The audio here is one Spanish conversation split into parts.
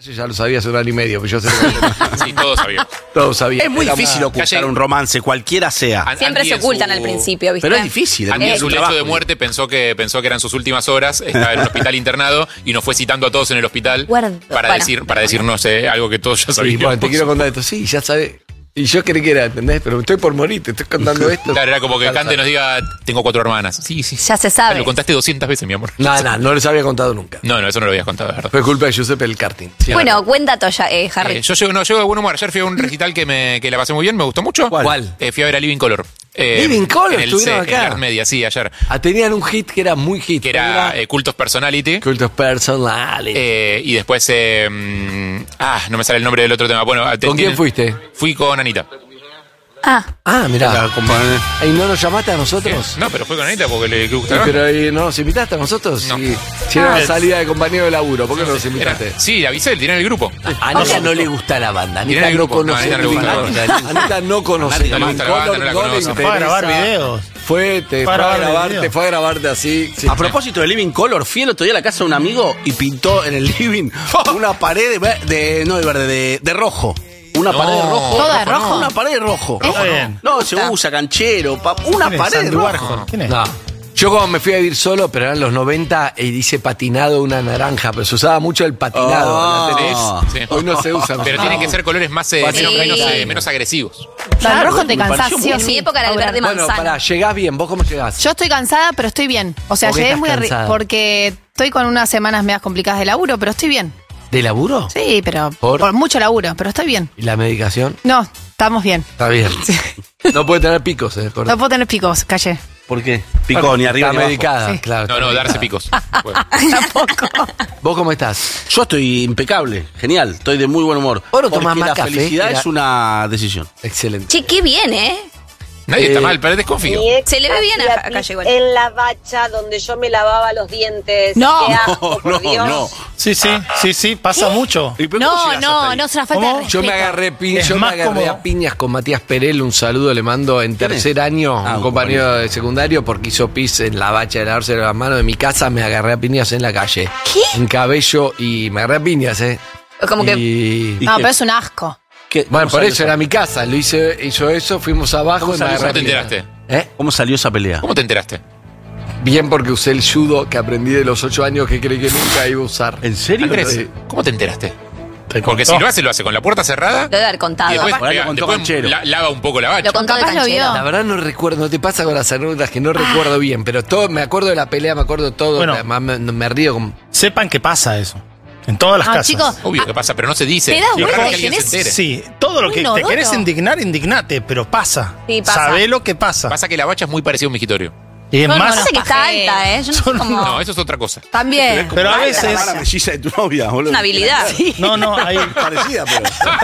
Yo ya lo sabía hace un año y medio, pero yo sé Sí, todos sabíamos. todos sabían. Es muy difícil ocultar un romance, cualquiera sea. Siempre se ocultan al principio, ¿viste? Pero es difícil. Andy en su lecho trabajo. de muerte pensó que eran sus últimas horas, estaba en un hospital internado y nos fue citando a todos en el hospital para decirnos algo que todos ya Sí, sabíamos. bueno, te quiero contar esto. Sí, ya sabes. Y yo creí que era, ¿entendés? Pero estoy por morir, te estoy contando esto. Claro, era como que Cande nos diga, tengo 4 hermanas. Sí. Ya se sabe. Lo contaste 200 veces, mi amor. No les había contado nunca. No, eso no lo habías contado, de verdad. Fue culpa de Giuseppe el karting. Sí, Bueno, cuenta Toya, Harry. Yo llego de buen humor. Ayer fui a un recital que la pasé muy bien, me gustó mucho. ¿Cuál? Fui a ver a Living Color. Living Color, en el estuvieron en el acá. Art Media, sí, ayer. Tenían un hit que era muy hit. Que era Cultos Personality. Cultos Personality. Y después, no me sale el nombre del otro tema. Bueno, ¿Con quién fuiste? Fui con Anita. Mirá. ¿Y no nos llamaste a nosotros? No, pero fue con Anita porque le gusta. Sí, pero ¿no nos invitaste a nosotros? No. Sí. Si era una salida de compañero de laburo, ¿por qué no nos invitaste? Sí, le avisé, tiré en el grupo. A Anita no le gusta la banda. Mirá Anita el no grupo. No, conoce. Anita no le gusta la banda. Anita no conoce. No le gusta la banda, no la conoce. Fue a grabar videos. Fue a grabarte así. Sí. A propósito de Living Color, fui el otro día a la casa de un amigo y pintó en el living una pared de rojo. Una pared de rojo. ¿Toda de rojo? Una pared de rojo. Está bien. No, se usa canchero. Una ¿Quién es? pared de Andy rojo. Warhol. ¿Quién es? No. Yo cuando me fui a vivir solo, pero eran los 90, y dice patinado una naranja, pero se usaba mucho el patinado. ¿La tenés? Sí. Hoy no se usa. Pero tienen que ser colores más menos agresivos. Al rojo te me cansás, pareció sí o En sí. mi época era el verde Bueno, manzana. pará, llegás bien. ¿Vos cómo llegás? Yo estoy cansada, pero estoy bien. O sea, ¿Por qué llegué estás muy cansada? porque estoy con unas semanas medias complicadas de laburo, pero estoy bien. ¿De laburo? Sí, pero ¿Por? mucho laburo, pero estoy bien. ¿Y la medicación? No, estamos bien. Está bien. No puede tener picos, No puedo tener picos, calle. ¿Por qué? Picó ni arriba Está ni abajo. medicada, Sí. claro. No, está darse medicada. picos. Bueno. Tampoco. ¿Vos cómo estás? Yo estoy impecable, genial, estoy de muy buen humor. ¿Vos no tomás Porque más la café? felicidad Era- es una decisión. Excelente. Che, qué bien, ¿eh? Nadie está mal, pero desconfío. Mi ex Se le ve bien hacía acá pis igual. en la bacha donde yo me lavaba los dientes. No. Qué asco, por Dios. Sí, pasa mucho. No, es una falta de ¿Cómo? respeto. Yo me agarré Es más cómodo. a piñas con Matías Perel, un saludo le mando en ¿Quién es? tercer año, Ah, un compañero de secundario, porque hizo pis en la bacha de lavarse las manos de mi casa, me agarré a piñas en la calle. ¿Qué? En Cabello, y me agarré a piñas, Como que Y- No, qué? pero es un asco. bueno, por eso era mi casa, hizo eso, fuimos abajo y me agarré ¿Cómo a te piñas. enteraste? ¿Cómo salió esa pelea? ¿Cómo te enteraste? Bien, porque usé el judo que aprendí de los 8 años que creí que nunca iba a usar. ¿En serio? Andrés, Sí. ¿cómo te enteraste? Te Porque contó. si lo hace con la puerta cerrada. lo debe haber contado. Y después, Por ahí lo contó Canchero. lava un poco la bacha. Lo contó de Capaz lo canchero. vio. La verdad no recuerdo, no te pasa con las anécdotas que no recuerdo bien, pero todo, me acuerdo de la pelea, me acuerdo todo, Bueno. además me río como... Sepan que pasa eso. En todas las casas. chicos, Obvio que pasa, pero no se dice. Te das Y ojalá vuelta que y alguien se tenés- entere. Sí, todo lo que Un te odoro. querés indignar, indignate, pero pasa. Sí, pasa. Sabé lo que pasa. Pasa que la bacha es muy parecida a un migitorio. Y es No, más, no, Pasa que está alta, ¿eh? Yo no sé cómo. No, eso es otra cosa. También. pero a Alta la veces. bacha. La melliza de tu novia, boludo. Una habilidad. No, hay. Parecida, pero.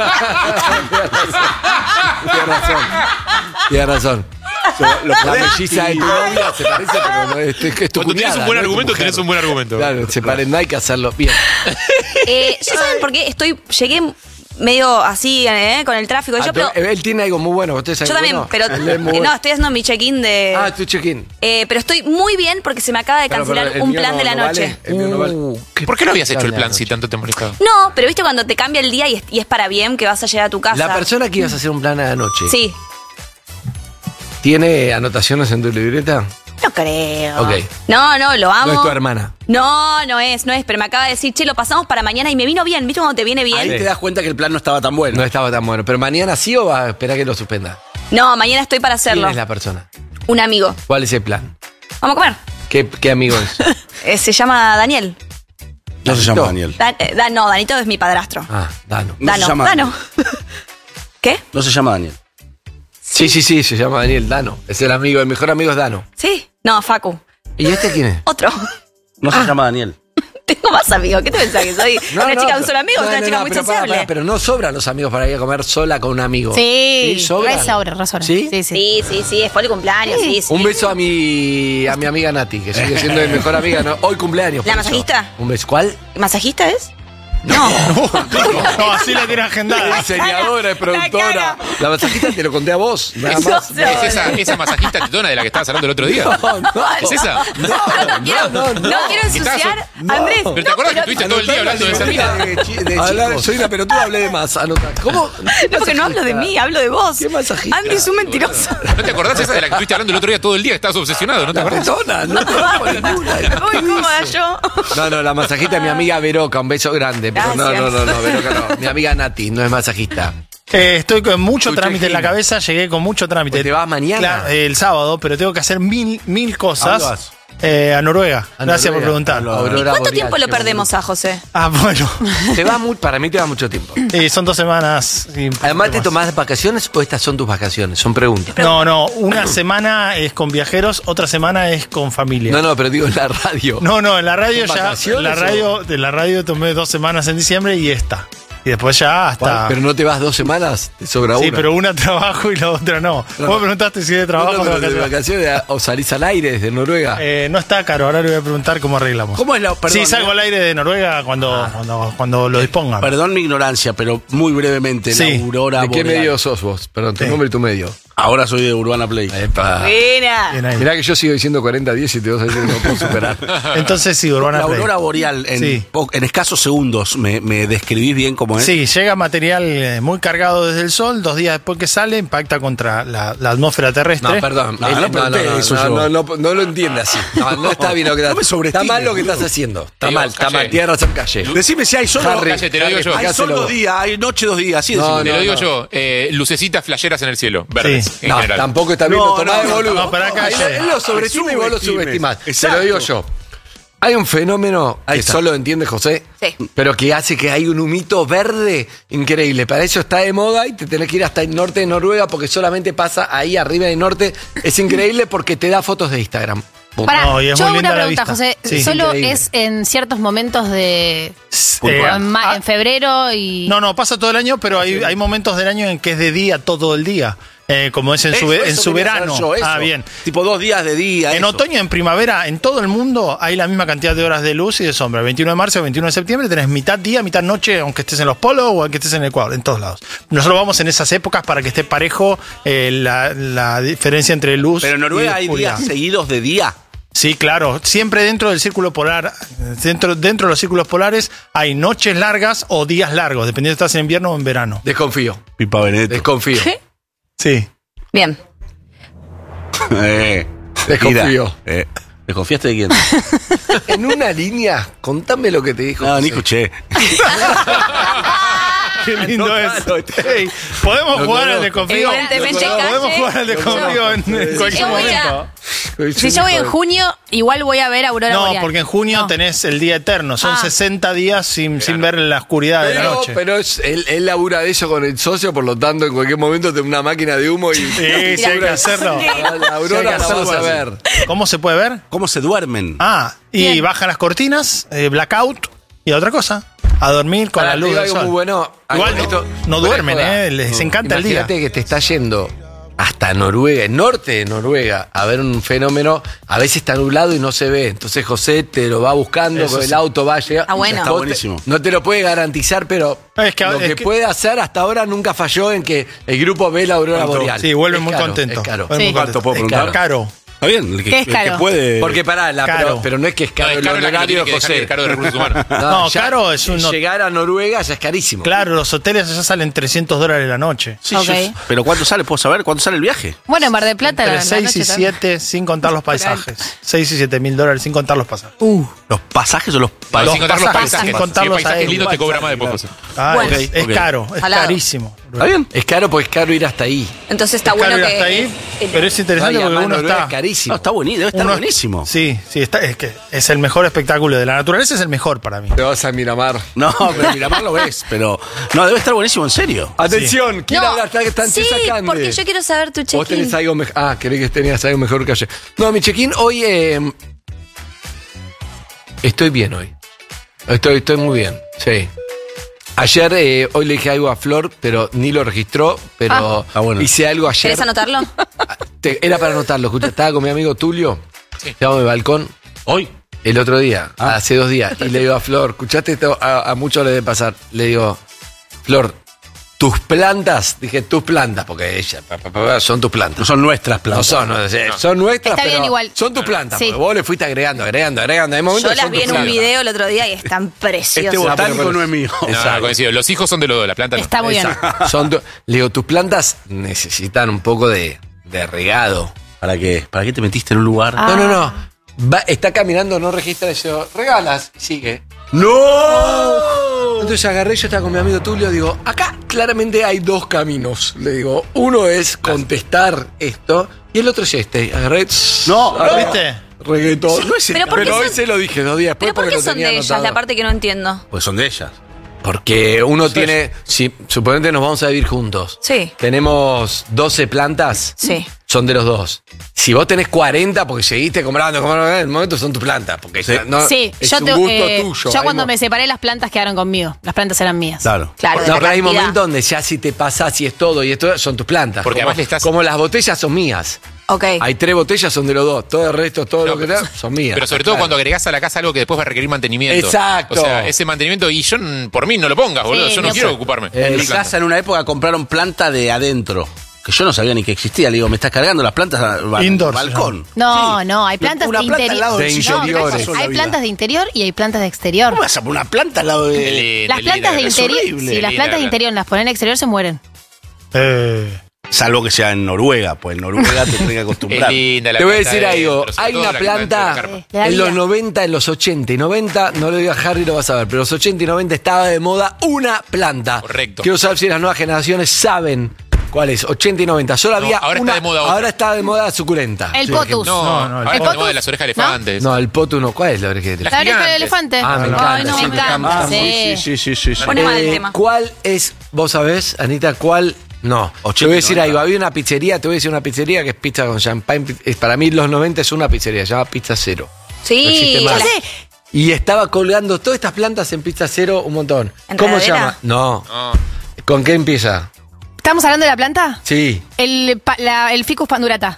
Tienes razón. Lo La podés melliza de tu novia se parece, pero no, es tu Cuando tenés cuñada, un buen no es tu argumento, mujer. tenés un buen argumento. Claro, se paren, no hay que hacerlo bien. ¿Ya saben por qué? Llegué medio así, con el tráfico. Pero, Él tiene algo muy bueno. ¿Usted sabe yo también, bueno? pero Él es muy no, bueno. estoy haciendo mi check-in de. Tu check-in. Pero estoy muy bien porque se me acaba de cancelar el un mío plan no- de la no noche. vale, el mío no vale. ¿Por qué no habías hecho el Dale, plan dale. si tanto te molestaba? No, pero viste cuando te cambia el día y es para bien que vas a llegar a tu casa. La persona que ibas a hacer un plan a la noche, Sí, ¿tiene anotaciones en tu libreta? no creo. Ok. No, lo amo. No es tu hermana. No es, pero me acaba de decir, che, lo pasamos para mañana y me vino bien. ¿Viste cuando te viene bien? Ahí te das cuenta que el plan no estaba tan bueno. No estaba tan bueno. Pero mañana sí o va a esperar que lo suspenda. No, mañana estoy para hacerlo. ¿Quién es la persona? Un amigo. ¿Cuál es el plan? Vamos a comer. ¿Qué amigo es? Se llama Daniel. No se llama Daniel. No, Danito es mi padrastro. Ah, Dano. No se Dano. llama Dano. ¿Qué? No se llama Daniel. Sí, se llama Daniel Dano. Es el mejor amigo es Dano. Sí. No, Facu. ¿Y este quién es? Otro. No se llama Daniel. Tengo más amigos. ¿Qué te pensás que soy? ¿Una chica de un solo amigo? no, ¿Una no, chica no, muy pero sociable? pero no sobran los amigos para ir a comer sola con un amigo. Sí, sobran. resobra. ¿Sí? Sí. Sí, es por el cumpleaños, sí. Un beso a mi amiga Nati, que sigue siendo mi mejor amiga. ¿No? Hoy cumpleaños. ¿La por eso. masajista? Un beso. ¿Cuál? ¿Masajista es? No, así la tiene Es agendada. diseñadora, es productora. La masajista te lo conté a vos, nada más. ¿Es esa masajista tetona de la que estabas hablando el otro día? ¿Es esa? No quiero ensuciar, Andrés. Pero te acuerdas que estuviste todo el día hablando de esa mina. Soy una pelotuda, hablé de más. Anota. ¿Cómo? No, porque no hablo de mí, hablo de vos. ¿Qué masajista? Andy es un mentiroso. ¿No te acordás esa de la que estuviste hablando el otro día todo el día? Estabas obsesionado, ¿no te La acordás? tetona, no conozco ninguna. Me pongo incómoda yo. No, la masajista es mi amiga Veroca, un beso grande. Pero no, Veroca no. Mi amiga Nati, no es masajista. Estoy con mucho Tucho trámite en la Gil. cabeza, llegué con mucho trámite. Pues te vas mañana. Claro, el sábado, pero tengo que hacer mil ¿A dónde cosas. vas? A Noruega. Gracias por Noruega. preguntar. Aurora ¿Cuánto boreal, tiempo lo qué perdemos a José? Ah, bueno. Te va para mí te va mucho tiempo. Son 2 semanas. y un Además, poquito ¿te más. tomás vacaciones o estas son tus vacaciones? Son preguntas. No, una semana es con viajeros, otra semana es con familia. No, pero digo en la radio. No, en la radio ¿Son ya. vacaciones De la radio tomé 2 semanas en diciembre y esta. Y después ya hasta. Pero no te vas 2 semanas, te sobra una. Sí, pero una trabajo y la otra no. Vos me preguntaste si de trabajo No, o pero de de vacaciones. vacaciones o salís al aire desde Noruega. No está caro, ahora le voy a preguntar cómo arreglamos. ¿Cómo es la.? Perdón, Sí, salgo al aire de Noruega cuando lo dispongan. Perdón mi ignorancia, pero muy brevemente, Sí. la Aurora ¿De qué boreal. medio sos vos? Perdón, tu Sí. nombre y tu medio. Ahora soy de Urbana Play. Epa. Buena. Bien ahí. Mirá que yo sigo diciendo 40-10 y te vas a decir que no puedo superar. Entonces sí, Urbana La Play. Aurora boreal, Sí. en escasos segundos, ¿me describís bien cómo es? Sí, llega material muy cargado desde el sol, 2 días después que sale, impacta contra la atmósfera terrestre. No, perdón. No pregunté eso yo. No lo entiende así. No está bien lo que No me estás sobreestimes. Está mal lo que estás haciendo. Está Digo, mal, está calle. mal. Tienes razón, calle. Decime si hay solo. Harry, Calle, te lo digo yo. Hay sol Hacelo 2 vos. días, hay noche 2 días, así No, decime. Te lo digo yo. Lucecitas flasheras en el cielo, verdes, Sí. en No, general. tampoco está bien, No, lo tomás de no, boludo. no, pará, calle. Él lo sobreestima y vos lo Subestimes. subestimás. Te Exacto. lo digo yo. Hay un fenómeno Ahí que está. solo entiende José, Sí. pero que hace que hay un humito verde increíble. Para eso está de moda y te tenés que ir hasta el norte de Noruega porque solamente pasa ahí arriba del norte. Es increíble porque te da fotos de Instagram. Punto. Pará, No, y es yo muy hago linda una la pregunta, vista. José. Sí, ¿Solo increíble. es en ciertos momentos de. Puntual. en febrero y. No, pasa todo el año, pero hay momentos del año en que es de día todo el día. Como es en su Eso quería verano. saber yo, eso. Ah, bien. Tipo 2 días de día. En eso. otoño y en primavera, en todo el mundo, hay la misma cantidad de horas de luz y de sombra. El 21 de marzo y 21 de septiembre tenés mitad día, mitad noche, aunque estés en los polos o aunque estés en el Ecuador, en todos lados. Nosotros vamos en esas épocas para que esté parejo la diferencia entre luz Pero en Noruega y hay oscuridad. días seguidos de día. Sí, claro. Siempre dentro del círculo polar, dentro de los círculos polares, hay noches largas o días largos, dependiendo si estás en invierno o en verano. Desconfío. Pipa Benedetto. Desconfío. Sí. Bien. Desconfío. Mira, ¿desconfiaste de quién? En una línea, contame lo que te dijo. No, ni José. escuché. Qué lindo No, es. claro. Ey, podemos Lo jugar al conozco. desconfío. Evidentemente, Podemos Calle. jugar al desconfío en cualquier yo voy a- momento. Si yo voy en junio, igual voy a ver Aurora No, Boreal. porque en junio No. tenés el día eterno. Son Ah. 60 días sin ver la oscuridad de la noche. Pero él labura de eso con el socio, por lo tanto, en cualquier momento tiene una máquina de humo y. Sí, sí, hay que hacerlo. La Aurora Sí, hay que la hacerlo vamos a así. ver. ¿Cómo se puede ver? ¿Cómo se duermen? Ah, y Bien. bajan las cortinas, blackout y otra cosa. A dormir con Para la luz arriba del algo sol. muy bueno. Igual Esto- no fuera de duermen, joda. les encanta el día. Imagínate que te está yendo hasta Noruega, el norte de Noruega, a ver un fenómeno. A veces está nublado y no se ve. Entonces José te lo va buscando, Eso con sí. el auto va a llegar. Ah, bueno. Está Vos buenísimo. No te lo puede garantizar, pero Es que- lo es que que- puede hacer hasta ahora nunca falló en que el grupo ve la aurora ¿Cuánto? boreal. Sí, vuelve Es muy caro, contento. Es caro. Vuelve muy Sí. ¿Cuánto puedo contento. preguntar? Caro. Está bien, el que, ¿Qué es el que caro? puede. Porque pará, Caro. pero no es que es caro No, es el caro la que lo honorario, tiene que dejar José. el caro de recursos humanos. No, ya caro es un- Llegar a Noruega ya es carísimo. Claro, los hoteles allá salen $300 la noche. Sí, Ok. pero ¿cuánto sale? ¿Puedo saber cuánto sale el viaje? Bueno, en Mar del Plata Entre la 6 noche y también. 7 sin contar los paisajes. 6 y 7 mil dólares sin contar los pasajes. ¿Los pasajes o los Sin paisajes? contar los pasajes, paisajes. hay que contarlos Si el paisaje a es lindo, él. te cobra más después, José. Ah, Bueno. es Ok. caro, es Jalado. carísimo. ¿Está bien? Es caro porque es caro ir hasta ahí. Entonces está Es bueno caro ir que. hasta ahí, pero es interesante Ay, porque además uno Noruega está... es carísimo. No, está buenísimo, debe estar uno- buenísimo. Sí, es que es el mejor espectáculo de la naturaleza, es el mejor para mí. Te vas a Miramar. No, pero Miramar lo ves, pero. No, debe estar buenísimo, en serio. Atención, ¿quién No, habla? Está sí, sacando. porque yo quiero saber tu Vos check-in. tenés algo mejor. Ah, querés que tenías algo mejor que ayer. No, mi check-in hoy. Estoy bien hoy. Estoy muy bien, sí. Ayer, hoy le dije algo a Flor, pero ni lo registró, pero bueno. hice algo ayer. ¿Querés anotarlo? Era para anotarlo, escucha, estaba con mi amigo Tulio, Sí. estábamos en el balcón, ¿Hoy? el otro día, hace 2 días, y le digo a Flor, escuchaste esto, a muchos le debe pasar, le digo, Flor, tus plantas, dije tus plantas, porque son tus plantas. No son nuestras plantas. Son nuestras, Está bien pero igual. son tus plantas, Sí. porque vos le fuiste agregando. Hay momentos Yo que las son vi tus en un plantas. video el otro día y están preciosas. Este botánico no es mío. No, coincido. Los hijos son de los dos, la planta no. Está muy bien. Le digo, tus plantas necesitan un poco de regado. ¿Para qué? ¿Para qué te metiste en un lugar? No. Está caminando, no registra y yo, regalas, y sigue. ¡No! Entonces agarré, yo estaba con mi amigo Tulio, digo, acá claramente hay 2 caminos. Le digo, uno es contestar esto y el otro es este. Agarré. No, ¿viste? Reggaetón. Pero ¿por qué Pero son- ese lo dije 2 días después ¿Pero por porque qué lo son tenía de ellas? anotado. La parte que no entiendo. Pues son de ellas. Porque uno tiene, si suponete nos vamos a vivir juntos. Sí. Tenemos 12 plantas. Sí. Son de los 2. Si vos tenés 40 porque seguiste comprando, en el momento son tus plantas. Porque Sí. no, Sí, es yo, un gusto tuyo. yo Hay cuando mo- me separé las plantas quedaron conmigo. Las plantas eran mías. Claro. Claro, de No, la pero hay cantidad. momentos donde ya si te pasás y es todo y esto son tus plantas. Porque como, además le estás- como las botellas son mías. Ok. Hay 3 botellas, son de los 2. Todo el resto, todo No, lo que pero- te son mías. Pero sobre todo Claro. cuando agregás a la casa algo que después va a requerir mantenimiento. Exacto. O sea, ese mantenimiento, y yo, por mí, no lo pongas, boludo. Sí, Yo no no quiero sé. ocuparme. En mi Mi planta. casa en una época compraron planta de adentro. Que yo no sabía ni que existía. Le digo, me estás cargando las plantas al Indoors, balcón. No, hay plantas Una de planta al interior. lado De del interiores. sillón. Hay plantas de interior y hay plantas de exterior. ¿Cómo vas a poner una planta al lado Qué de...? lindo, Las qué plantas de lindo. Es interior, horrible. si las Linda plantas de la interior las ponen en exterior se mueren. Salvo que sea en Noruega, pues en Noruega te tenés que Es acostumbrar. linda la Te voy a planta decir de algo. dentro, sobre Hay todo una la que va dentro de la planta carpa. Le da en los vida. 90, en los 80 y 90, no lo diga Harry, lo vas a ver, pero los 80 y 90 estaba de moda una planta. Correcto. Quiero saber si las nuevas generaciones saben cuál es. 80 y 90. Solo había ahora está una. de moda otra. Ahora está de moda suculenta. El por potus. ejemplo. No, No, ahora el está de moda potus. de las orejas de elefantes. No, el potu no. ¿Cuál es la oreja de La La oreja del gigante. elefante. Ah, me encanta. Ay, no, Sí, me me encanta. encanta. Sí. Pone mal el tema. ¿Cuál es, vos sabés, Anita, cuál? No. 80 Te voy a decir 90. algo. Había una pizzería, te voy a decir una pizzería que es pizza con champagne. Para mí, los 90 es una pizzería, se llama Pizza Cero. No Sí. existe más. Ya sé. Y estaba colgando todas estas plantas en Pizza Cero un montón. ¿En ¿Cómo se regadera? llama? No. No. ¿Con qué empieza? ¿Estamos hablando de la planta? Sí. El Ficus pandurata.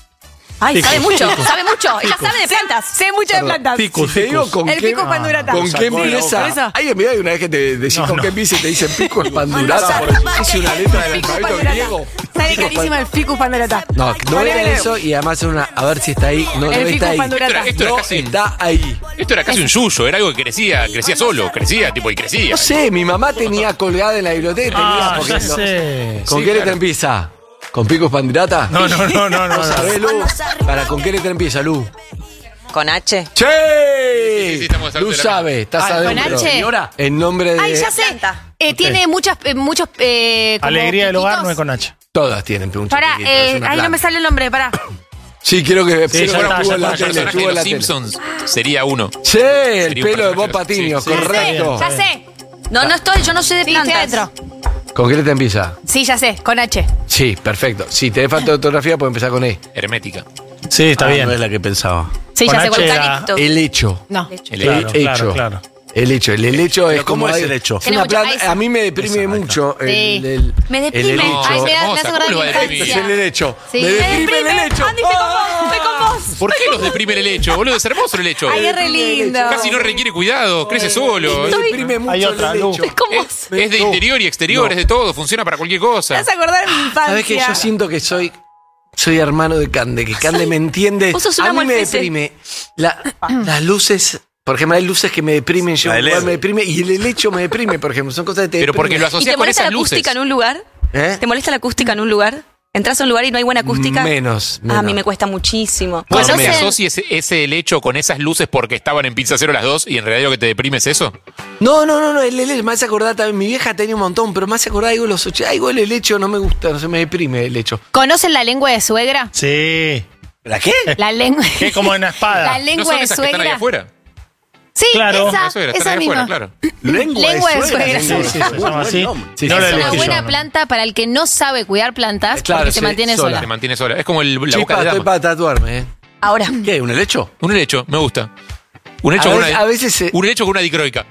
Ay, sabe mucho, sabe mucho. Ella sabe de plantas. Sé mucho de plantas. Si te digo con El qué, Ficus pandurata. ¿con qué Por empieza? eso. Ay, en hay una vez que te decís No, con no. qué empieza y te dicen pico es pandurata. No, por eso. no, Es una letra del Ficus alfabeto pandurata. griego. Sale carísimo el Ficus pandurata. No, no era eso y además es una. A ver si está ahí. No, no El está Ficus ahí. pandurata. Esto era No casi- está ahí. Esto era casi un yuyo, era algo que crecía solo, crecía, tipo, y crecía. No sé, mi mamá tenía colgada en la biblioteca. tenía, porque ya no- sé. ¿Con Sí, qué letra claro. empieza? ¿Con picos pandurata? No. ¿Sabés, Lu? ¿Con qué letra empieza, Lu? ¿Con H? ¡Che! sí, estamos Lu hablando de la sabe, estás Ah, ¿con adentro. H? Señora, en nombre de. Ay, ya sé. Planta. Tiene muchos como Alegría del hogar piquitos. no es con H. Todas tienen muchos Pará, piquitos, es una ahí no me planta. sale el nombre, pará. Sí, quiero que. Sí, quiero ya que está, estuvo ya en la está, El tele, personaje estuvo de en la los tele. Simpsons sería uno. Sí, el Sería un pelo de Bob personaje, Patiño, sí, correcto. Ya sé. No, no estoy, yo no sé de Sí, estoy plantas. adentro. ¿Con qué letra empieza? Sí, ya sé, con H. Sí, perfecto. Si te falta de ortografía, puedes empezar con E. Hermética. Sí, está bien. No es la que pensaba. Sí, Con ya sé H cuál era- Eucalipto. El hecho. No. El Claro, hecho. claro, claro. El hecho es Pero ¿cómo como es hay- el hecho? Es Tiene una mucho- planta- esa. a mí me deprime Esa, mucho Sí. Me deprime. el helecho. Ay, me hermosa, hace acordar ¿cómo de lo va mi a deprimir? Es infancia. el helecho. Sí. Me deprime el helecho. Andy, estoy con vos. ¿Por qué los deprime el helecho, boludo? Es hermoso el helecho. Ay, es re lindo. Casi no requiere cuidado, crece solo. Me deprime mucho Hay otra, el Lu. helecho. Estoy con vos. Es de interior y exterior, es de todo, funciona para cualquier cosa. Me hace acordar de mi infancia. ¿Sabes qué? Yo siento que soy hermano de Cande, que Cande me entiende. Vos sos A una mí me molfete. deprime las luces. Por ejemplo, hay luces que me deprimen, yo La de igual LED. me deprime, y el helecho me deprime, por ejemplo. Son cosas que te Pero porque deprimen. lo ¿Y asocias te con molesta la esas luces. acústica en un lugar? ¿Eh? ¿Te molesta la acústica en un lugar? ¿Entras a un lugar y no hay buena acústica? Menos. A mí me cuesta muchísimo. ¿Puede ser que ¿Conocen? asocies ese helecho con esas luces porque estaban en Pizza Cero las dos y en realidad lo que te deprime es eso? No, el helecho me hace acordar también. Mi vieja tenía un montón, pero me hace acordar algo de los 80. Algo el helecho no me gusta, no se me deprime el helecho. ¿Conocen la lengua de suegra? Sí. ¿La qué? La lengua. Es como en la espada. La ¿No lengua son de esas que están ahí suegra. afuera? Sí, Claro. esa, La suegra, están esa ahí misma. afuera, claro. Lengua de suegra. Sí, sí, se llama así. Sí, No sí, lo Es una elegí buena yo. planta para el que no sabe cuidar plantas Claro, porque se sí, mantiene sola. sola. Se mantiene sola. Es como la boca Chispa, de estoy dama. para tatuarme, Ahora. ¿Qué? ¿Un helecho? Un helecho, me gusta. Un A helecho con veces- una, a veces se- un helecho con una dicroica.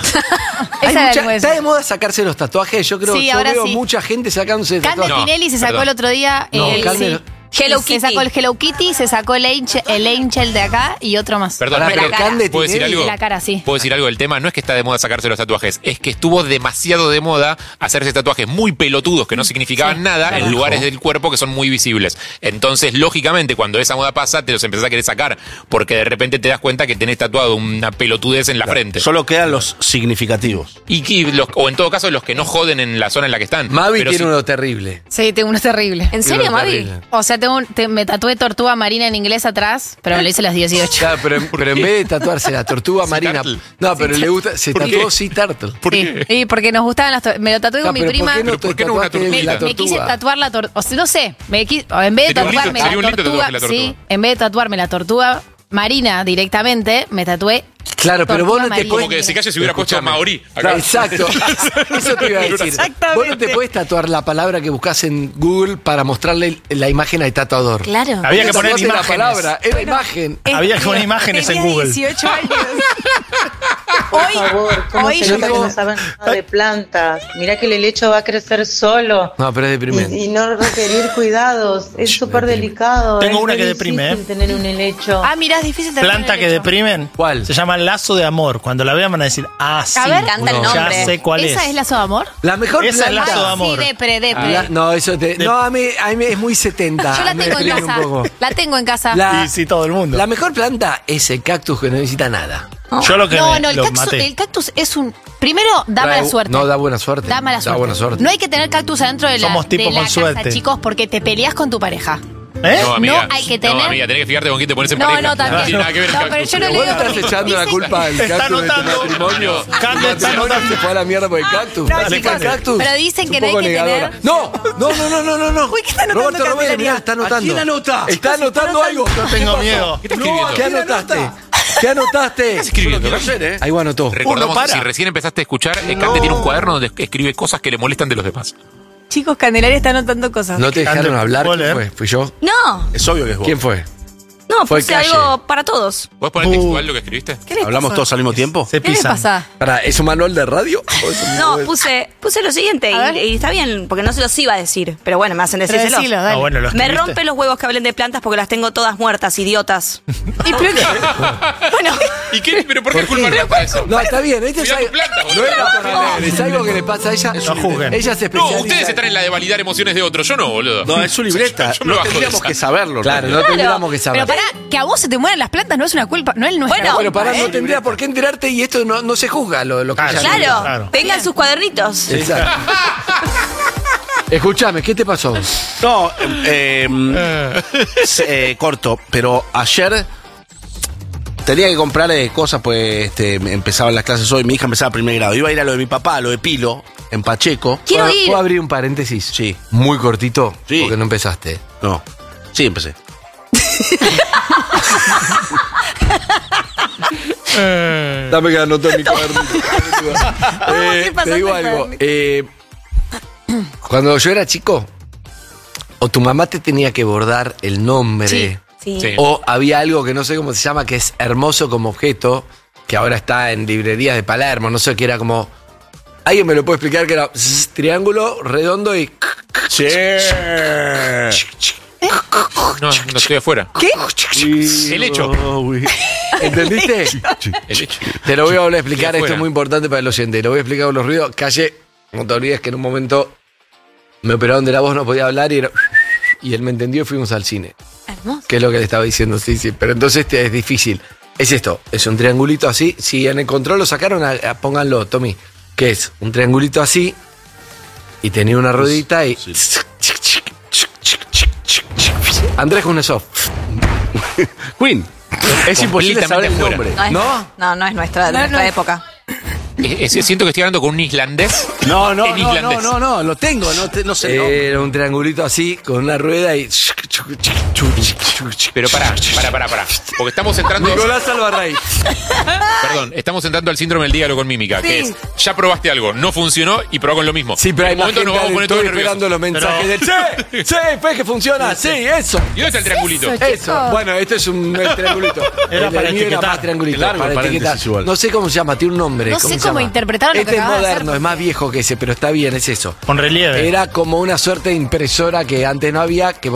Hay Esa mucha- lengua de está de suegra. moda sacarse los tatuajes. Yo creo Sí, yo ahora veo sí. mucha gente sacándose Cande tatuajes. No, Spinelli se sacó perdón. el otro día. No, el- Cande- sí. Hello Se Kitty. sacó el Hello Kitty, se sacó el Angel de acá y otro más. Perdón, Pará, pero pero Cande ¿puedo decir Tinelli- algo? La cara, sí. ¿Puedo decir algo del tema? No es que está de moda sacarse los tatuajes, es que estuvo demasiado de moda hacerse tatuajes muy pelotudos que no significaban nada en lugares del cuerpo que son muy visibles. Entonces, lógicamente, cuando esa moda pasa, te los empezás a querer sacar, porque de repente te das cuenta que tenés tatuado una pelotudez en la frente. Solo quedan los significativos. O en todo caso, los que no joden en la zona en la que están. Mavi Pero tiene si- uno terrible. Sí, tengo uno terrible. ¿En serio, Tiene uno Mavi? terrible. O sea, me tatué tortuga marina en inglés atrás, pero me lo hice a las 18. Claro, pero en vez de tatuarse la tortuga marina. Turtle. No, pero le gusta. Se ¿Por tatuó qué? Sea Turtle. ¿Por Sí, qué? y porque nos gustaban me lo tatué No, con mi pero prima. ¿por qué no ¿Pero te por qué no una tatuaste tortuguita? la Me tortuga? quise tatuar la tortuga. O sea, no sé, en vez de Sería un lindo- tatuarme sería un la lindo tortuga, tatuaje la tortuga. sí, en vez de tatuarme la tortuga marina directamente, me tatué. Claro, pero vos no te Tortuga puedes. Como que si Calle se hubiera puesto Escuchame. Maorí acá. Exacto. Eso te iba a decir. Exactamente. Vos no te puedes tatuar la palabra que buscas en Google para mostrarle la imagen al tatuador. Claro. Había que Vos poner tatuaste imágenes. la palabra, era imagen. Había que poner imágenes en Tenía Google. 18 años. Por favor, ¿cómo hoy se yo nota que digo- no saben nada de plantas? Mirá que el helecho va a crecer solo. No, pero es deprimente. Y no requerir cuidados. Es súper delicado. Tengo es una re que deprime, difícil tener un helecho. Ah, mirá, es difícil tener Planta el que hecho. deprimen. ¿Cuál? Se llama lazo de amor. Cuando la vean van a decir, ah, sí. A ver, canta el No. Ya nombre. sé cuál ¿Esa es lazo de amor? La mejor Esa es planta. lazo de Ah, amor. sí, depre. No, eso te. No, a mí es muy 70. Yo la me tengo en deprime casa. un poco. La tengo en casa. La- Y sí, todo el mundo. La mejor planta es el cactus que no necesita nada. Yo lo que No, me- el lo cactus, maté. el cactus es un... Primero, da Trae- mala suerte. No, da buena suerte. Da mala suerte. buena suerte. No hay que tener cactus adentro de la, Somos tipos de la con casa, suerte. chicos, porque te peleas con tu pareja. ¿Eh? No, amiga. No hay que tener- No, amiga, tenés que fijarte con quién te pones en No, pareja. no, también. tiene nada que ver el No, cactus. pero yo no le Vos digo le estás echando la culpa al Está cactus de tu anotando. matrimonio. Cande Tu está matrimonio anotando. se fue a la mierda por el cactus. No, Dale, chicos, cactus. pero dicen Es que un no hay poco que negadora. tener- No. Uy, ¿qué está anotando, Roberto Romero, Candelaria? mirá, está anotando. ¿A quién anota? Está anotando algo. Yo tengo miedo. ¿Qué estás escribiendo? ¿Qué anotaste? ¿Qué anotaste? ¿Qué estás escribiendo? Quiero hacer, ¿eh? Ahí va, anotó. Recordamos, para. si recién empezaste a escuchar, Cande tiene un cuaderno donde escribe cosas que le molestan de los demás. Chicos, Candelaria está anotando cosas. ¿No te dejaron Cande, hablar? ¿puedo ¿Quién leer? fue? ¿Fui yo? No, Es obvio que es vos. ¿Quién fue? no, Fue puse Calle. algo para todos. ¿Puedes poner textual lo que escribiste? ¿Qué les ¿Hablamos pasa? todos al mismo tiempo? Se ¿Qué les pisan. pasa? Pará, ¿es un manual de radio? ¿O es un- No, o es- puse lo siguiente A ver. y está bien, porque no se los iba a decir. Pero bueno, me hacen Pero decírselo. decilo, dale. Ah, bueno, lo Me escribiste. rompe los huevos que hablen de plantas porque las tengo todas muertas, idiotas. ¿Y pero qué? Bueno, ¿Y qué? ¿Pero por qué culpa a eso? No, está bien. Esto es Cuidá tu algo, planta, no boludo. era para leer, es algo que le pasa a ella. No juzguen. Ella se No, especializa. ustedes están en la de validar emociones de otros, yo no, boludo. No, es su libreta. Yo me No bajo de tendríamos esa. que saberlo. Claro, ¿no? no tendríamos que saber. Pero pará, que a vos se te mueran las plantas no es una culpa, no es nuestra Bueno, culpa, Bueno, pará, ¿eh? no tendría por qué enterarte y esto no se juzga lo que Claro, ella claro, claro. tengan sus cuadernitos. Exacto. Escuchame, ¿qué te pasó? No, corto, pero ayer tenía que comprar cosas, pues empezaban las clases hoy, mi hija empezaba primer grado. Iba a ir a lo de mi papá, a lo de Pilo, en Pacheco. Quiero ir. ¿Puedo abrir un paréntesis? Sí. Muy cortito, Sí. porque no empezaste. No, sí, empecé. Dame que anotó en mi cuadernito. ¿Qué pasó Te digo con el algo. cuadernito? Cuando yo era chico, o tu mamá te tenía que bordar el nombre, Sí. Sí. o había algo que no sé cómo se llama, que es hermoso como objeto, que ahora está en librerías de Palermo, no sé, que era como... ¿Alguien me lo puede explicar? Que era triángulo, redondo y... Sí. No estoy afuera. El hecho. ¿Entendiste? El hecho. Te lo voy a volver a explicar, De esto afuera. es muy importante para el oyente. Lo voy a explicar con los ruidos. Calle, no te olvides que en un momento me operaron de la voz, no podía hablar y era... Y él me entendió y fuimos al cine. Hermoso. Que es lo que le estaba diciendo, sí. Pero entonces es difícil. Es esto, es un triangulito así. Si en el control lo sacaron, pónganlo, Tommy. Que es un triangulito así y tenía una ruedita y... Andrés Kuznetsov. Queen. Es imposible saber el Completamente nombre. No es nuestra, de No, nuestra no. época. Siento que estoy hablando con un islandés. No, En islandés. no, lo tengo, no sé el nombre. Era un triangulito así, con una rueda y... Pero pará. Porque estamos entrando... Nicolás Alvarrey. Perdón, estamos entrando al síndrome del dígalo con mímica, que es, ya probaste algo, no funcionó y probá con lo mismo. Sí, pero hay en un más momento nos vamos a poner gente todos estoy esperando nerviosos. los mensajes del... ¡Sí! ¡Fe que funciona! ¡Sí, eso! ¿Y dónde está el triangulito? Eso, Eso, bueno, este es un triangulito. Era El para mío etiquetar. más triangulito, Largo para el paréntesis etiquetar. igual. No sé cómo se llama, tiene un nombre. No sé se cómo llama? interpretaron lo que Este es acabas de moderno, hacer. es más viejo que ese, pero está bien, es eso. Con relieve. Era como una suerte de impresora que antes no había, que vos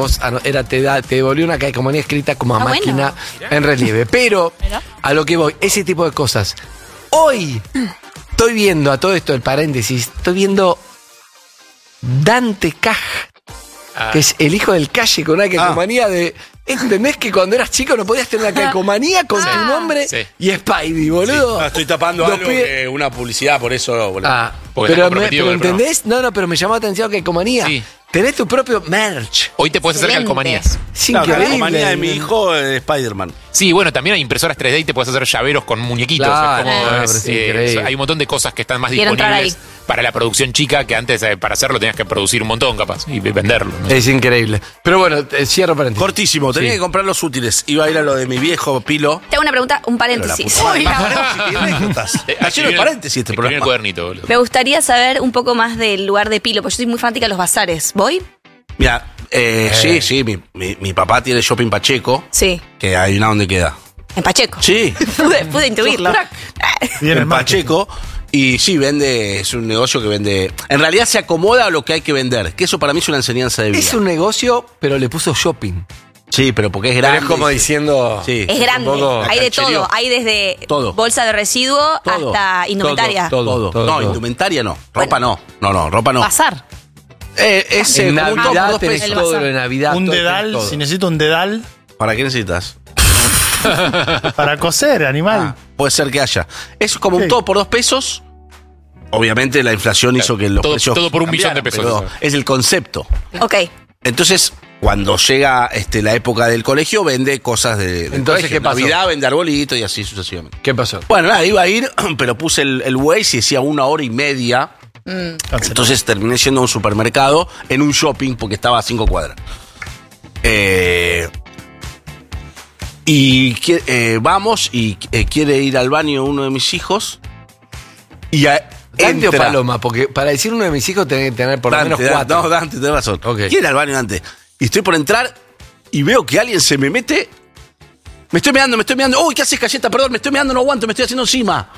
te devolvió una calcomanía escrita como a máquina en relieve. Pero, a lo que voy, ese tipo de cosas. Hoy estoy viendo, a todo esto, el paréntesis, estoy viendo Dante Caj, que es el hijo del Calle con una calcomanía de... ¿Entendés que cuando eras chico no podías tener una calcomanía con tu nombre y Spidey, boludo? No, estoy tapando algo que una publicidad, por eso, boludo. Pero ¿entendés? No, pero me llamó la atención calcomanía. Sí. Tenés tu propio merch. Hoy te puedes hacer calcomanías. Es La increíble. calcomanía de mi hijo es Spider-Man. Sí, bueno, también hay impresoras 3D y te puedes hacer llaveros con muñequitos. Claro, Es es increíble. hay un montón de cosas que están más Quiero entrar disponibles para la producción chica, que antes para hacerlo tenías que producir un montón, capaz, y venderlo. ¿no? Es increíble. Pero bueno, cierro paréntesis. Cortísimo, tenía que comprar los útiles. Iba a ir a lo de mi viejo Pilo. Te hago una pregunta, un paréntesis. Está lleno de paréntesis este el programa. cuadernito, boludo. Me gustaría saber un poco más del lugar de Pilo, porque yo soy muy fanática de los bazares. ¿Voy? Mira, sí, mi papá tiene Shopping Pacheco, Sí. que hay una donde queda. En Pacheco. Sí, Pude intuirlo. Bien, en Pacheco. Y sí, vende, es un negocio que vende. En realidad se acomoda a lo que hay que vender, que eso para mí es una enseñanza de vida. Es un negocio, pero le puso shopping. Sí, pero porque es Pero grande. es como diciendo... Sí. Es grande, Un poco hay de canchereó. todo, hay desde Todo. bolsa de residuo Todo. hasta indumentaria. Todo. No, indumentaria no. Ropa no. No, ropa no. Pasar. Es En como un top por Navidad 2 tenés pesos. todo lo de Navidad. Un todo, dedal, todo. si necesito un dedal ¿Para qué necesitas? para coser, animal. Puede ser que haya. Es como un top por 2 pesos. Obviamente la inflación hizo que los Todo- precios todo por un millón de cambiaran, pesos. pero es el concepto. Ok. Entonces, cuando llega la época del colegio, vende cosas del Entonces, colegio. ¿qué pasó? Navidad vende arbolitos y así sucesivamente. ¿Qué pasó? Bueno, nada, iba a ir, pero puse el Waze y decía 1 hora y media. Cancelado. Entonces terminé yendo a un supermercado en un shopping porque estaba a 5 cuadras. Vamos y quiere ir al baño uno de mis hijos. Y Dante o entra. Paloma, porque para decir uno de mis hijos tenés que tener por lo menos Dante, 4. No, Dante, tenés razón. Ok. Quiere ir al baño Dante. Y estoy por entrar y veo que alguien se me mete. Me estoy meando. Uy, ¿qué haces, Cayeta? Perdón, me estoy meando, no aguanto, me estoy haciendo encima.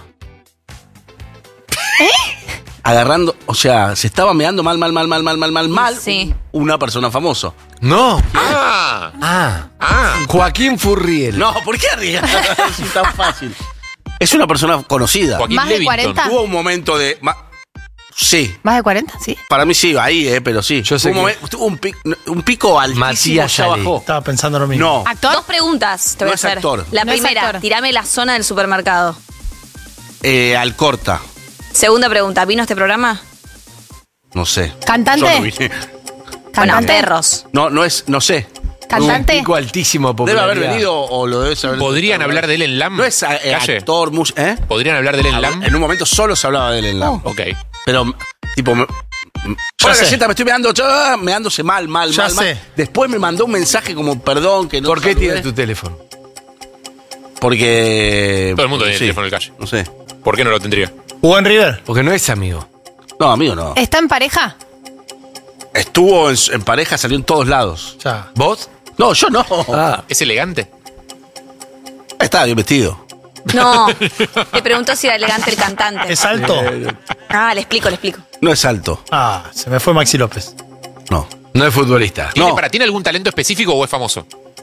Agarrando, o sea, se estaba meando mal. Sí. Una persona famosa. No. Ah, Joaquín Furriel. No, ¿por qué arriesgar así tan fácil? Es una persona conocida. Joaquín Más de Levington. 40. Tuvo un momento de... Sí, ¿Más de 40? Sí. para mí sí, ahí, pero sí. Yo sé Tuvo un pico altísimo, Matías ya Yale. bajó. Estaba pensando lo mismo. No, ¿Actor? Dos preguntas te voy No a es hacer. actor. La No es primera, actor. tirame la zona del supermercado. Alcorta, Segunda pregunta, ¿vino este programa? no sé. ¿Cantante? Yo no vi. Bueno, ¿Cantante? perros. No sé. ¿Cantante? Un pico altísimo Debe popularidad. haber venido o lo debes haber... ¿Podrían hablar de él en LAM? No es Calle. actor, ¿Podrían hablar de él en LAM? En un momento solo se hablaba de él en LAM. Ok. Pero, tipo... Hola, sé. Galleta, me estoy meándose mal. Ya sé. Después me mandó un mensaje como, perdón, que no... ¿Por qué saludé. tiene tu teléfono? Porque... Todo el mundo tiene sí, teléfono en el Calle. No sé. ¿Por qué no lo tendría? ¿Jugó en River? Porque no es amigo. No, amigo, no. ¿Está en pareja? Estuvo en pareja, salió en todos lados. Ya. ¿Vos? No, yo no. Ah. ¿Es elegante? Estaba bien vestido. No, te preguntó si era elegante el cantante. ¿Es alto? Ah, le explico. No es alto. Ah, se me fue Maxi López. No. No es futbolista. ¿Tiene, No. ¿Tiene algún talento específico o es famoso?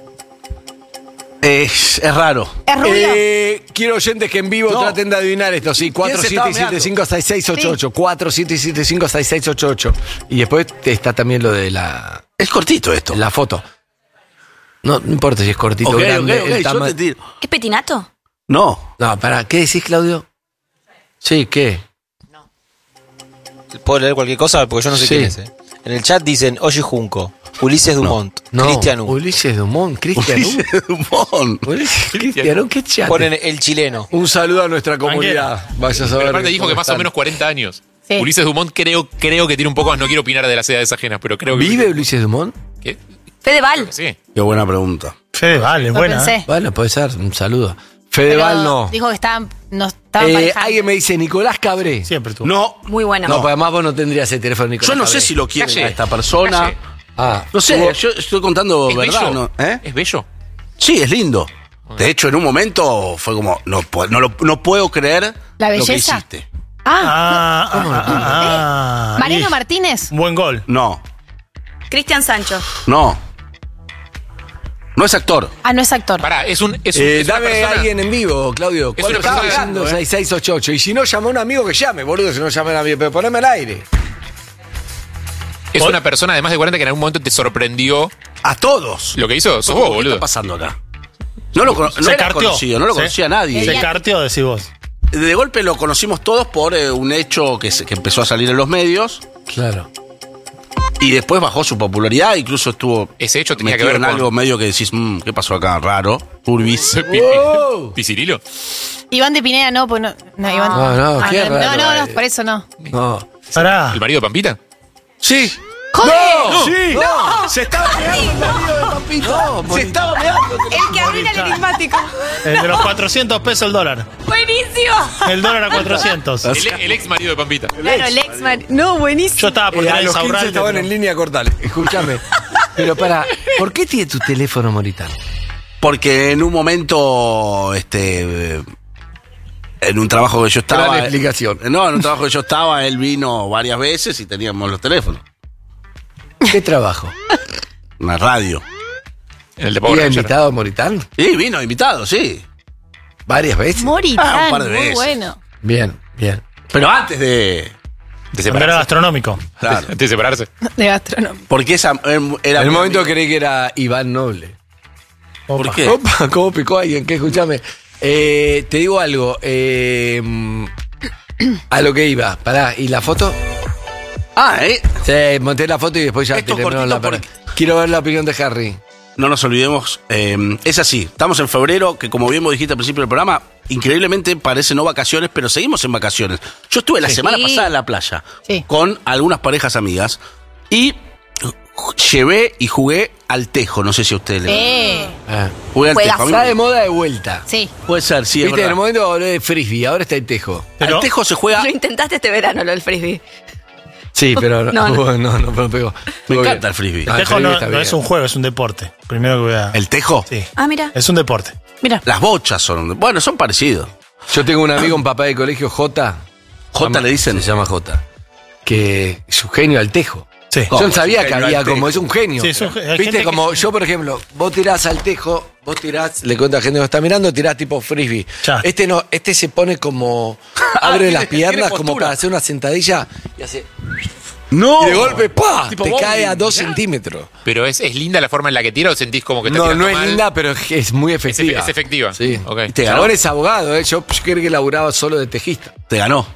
Es raro. ¿Es rubio? Quiero oyentes que en vivo No. traten de adivinar esto, sí. ¿Quién se estaba 47756688. 47756688. Y después está también lo de la Es cortito esto. foto. No importa si es cortito Ok, grande. ok, el yo tama- te tiro. ¿Es petinato? No. No, para, ¿qué decís, Claudio? Sí, ¿qué? ¿Puedo leer cualquier cosa? Porque yo no sé Sí. quién es. En el chat dicen Oye Junco, Ulises Dumont, No, Cristian U. Ulises Dumont, Cristian U. Ulises Dumont. Ulises Cristian U, ¿qué chat? Ponen el chileno. Un saludo a nuestra comunidad. Vaya a saber. Pero aparte dijo cómo que más o están. menos 40 años. Sí. Ulises Dumont creo que tiene un poco más, no quiero opinar de las edades ajenas, pero creo que... ¿Vive Ulises Dumont? ¿Qué? Fedeval. Sí. Qué buena pregunta. Fede, vale, Lo buena. pensé. Bueno, puede ser. Un saludo. Pero Fedeval no. Dijo que no estaba en pareja. Alguien me dice Nicolás Cabré. Siempre tú. No. Muy bueno. No, pues además vos no tendrías el teléfono de Nicolás Yo no Cabré. sé si lo quiere Calle. a esta persona. Calle. Ah, No sé, yo estoy contando ¿Es verdad, bello? ¿no? ¿Es bello? Sí, es lindo. De hecho, en un momento fue como, no puedo creer ¿La lo que belleza? hiciste. Mariano Y- Martínez. Un buen gol. No, Cristian Sancho. no. No es actor. Ah, no es actor. Pará, es una Dame a persona. alguien en vivo, Claudio. Es ¿Cuál una estaba persona- haciendo? 6688. Y si no, llama a un amigo que llame, boludo. Si no llama a un amigo, pero poneme al aire. Es una persona de más de 40 que en algún momento te sorprendió A todos. lo que hizo. Sos ¿Qué vos, está boludo. pasando acá? No lo Se era carteó. conocido, no lo Sí. conocía nadie. Se carteó, decís vos. De golpe lo conocimos todos por un hecho que empezó a salir en los medios Claro. y después bajó su popularidad, incluso estuvo Ese hecho tenía que metido ver en con- algo medio que decís, ¿qué pasó acá? Raro, turbis. Wow. ¿Pisirilo? Iván de Pineda no, pues no. No, Iván. No, qué raro, no, por eso no. No. Pará. ¿El marido de Pampita? Sí. ¡Joder! ¡Sí! ¡No! Se estaba meando el marido de Pampito. Se estaba meando. El que arruina el enigmático. El de los 400 pesos el dólar. Buenísimo. El dólar a 400. El ex marido de Pampita. Claro, el ex No, buenísimo. Yo estaba por A tener los 15 Saurralde, estaban pero- en línea cortale. Escúchame. Pero para, ¿por qué tiene tu teléfono, Moritán? Porque en un momento, en un trabajo que yo estaba. Gran explicación. No, en un trabajo que yo estaba, él vino varias veces y teníamos los teléfonos. ¿Qué trabajo? Una radio. El de ¿Había Power Ranger. invitado a Moritán? Sí, vino invitado, sí. ¿Varias veces? Moritán, un par de muy veces. bueno. Bien, bien. Pero antes de. De Cuando era separarse. gastronómico. Claro. Antes de separarse. De gastronómico. Porque esa era. En el momento creí que era Iván Noble. ¿Por Opa. qué? Opa, ¿cómo picó alguien? ¿Qué? Escúchame. Te digo algo. A lo que iba. Pará, ¿y la foto? Sí, monté la foto y después ya Esto terminó cortito la porque- Quiero ver la opinión de Harry. No nos olvidemos, es así, estamos en febrero, que como bien vos dijiste al principio del programa, increíblemente parece no vacaciones, pero seguimos en vacaciones. Yo estuve la semana pasada en la playa Sí. con algunas parejas amigas y llevé y jugué al tejo, no sé si a ustedes le... Jugué al Juegas. tejo. A mí Está me- de moda de vuelta. Sí. Puede ser, sí, es Viste, en el verdad. momento hablé de frisbee, ahora está el tejo. Pero- Al tejo se juega... Lo intentaste este verano, lo del frisbee. Sí, pero No, no pegó. Me Estuvo encanta bien. el frisbee. Ah, El tejo el no, está no bien. es un juego, es un deporte. Primero que voy a. ¿El tejo? Sí. Ah, mira. Es un deporte. Mira. Las bochas son... Bueno, son parecidos. Yo tengo un amigo, un papá de colegio, J. J le dicen. Se llama J. Que es un genio al tejo. Sí. ¿Cómo? Yo no sabía Es un que genio había al como, tejo. es un genio. Sí, es un gen- hay Viste, gente como que- yo, por ejemplo, vos tirás al tejo, vos tirás, le cuento a la gente que nos está mirando, tirás tipo frisbee. Ya. Este no, este se pone como, abre las tiene piernas como postura. para hacer una sentadilla y hace. ¡No! Y de golpe, ¡pa! Tipo Te bowling, cae a 2 mirá. centímetros. Pero es linda la forma en la que tira o sentís como que está No, tirando no es mal? linda, pero es muy efectiva. Es efectiva. Sí. Ok. Te ganó. Ahora es abogado, ¿eh? Yo creí que laburaba solo de tejista. Te ganó.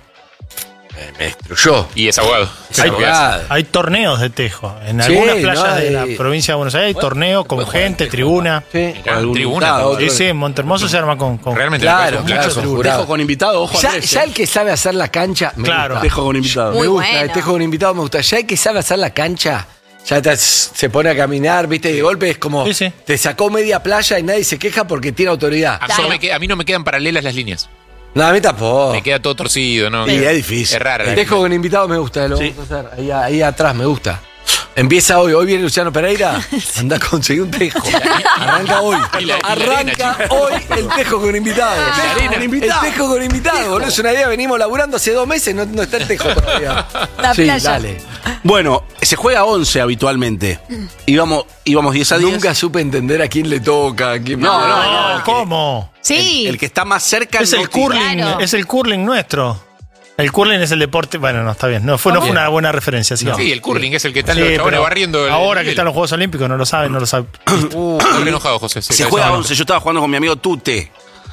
Me destruyó. Y es abogado. Es Hay, abogado. hay torneos de tejo. En Sí, algunas playas no, de la y- provincia de Buenos Aires hay torneos con gente, tribuna. Sí. Claro, tribuna. invitado. Sí, sí, en Montermoso se arma con. Realmente Claro, me parece un claro, plazo. con jurado. Tejo con invitado, ojo Ya, Andrés, ya el que sabe hacer la cancha, me Claro. gusta. Tejo con invitado. Muy Me gusta, bueno. el tejo con invitado me gusta. Ya el que sabe hacer la cancha, ya se pone a caminar, viste, y de golpe es como, Sí, sí. te sacó media playa y nadie se queja porque tiene autoridad. A mí no me quedan paralelas las líneas. No, a mí tampoco. Me queda todo torcido, ¿no? Sí, es difícil. Es rara la El tejo con invitado me gusta, lo Sí. vamos a hacer. Ahí atrás me gusta. Empieza hoy viene Luciano Pereira, anda a conseguir un tejo. Arranca hoy. Y la Arranca arena, hoy el tejo con invitado. El tejo con invitado, boludo. Es una idea, venimos laburando hace 2 meses, no está el tejo todavía. La sí, playa. dale. Bueno, se juega 11 habitualmente. Íbamos 10 a 10. Nunca supe entender a quién le toca, a quién No, No, ¿cómo? Sí. El que está más cerca Es el no tira. curling, Claro. es el curling nuestro. El curling es el deporte. Bueno, no, está bien. No fue una buena referencia. sigamos. Sí, el curling es el que están Sí, los chabones pero barriendo. ahora que están los Juegos Olímpicos, no lo saben, no lo saben. Estoy enojado, José. Sí, Se sí, juega no, 11. Yo estaba jugando con mi amigo Tute.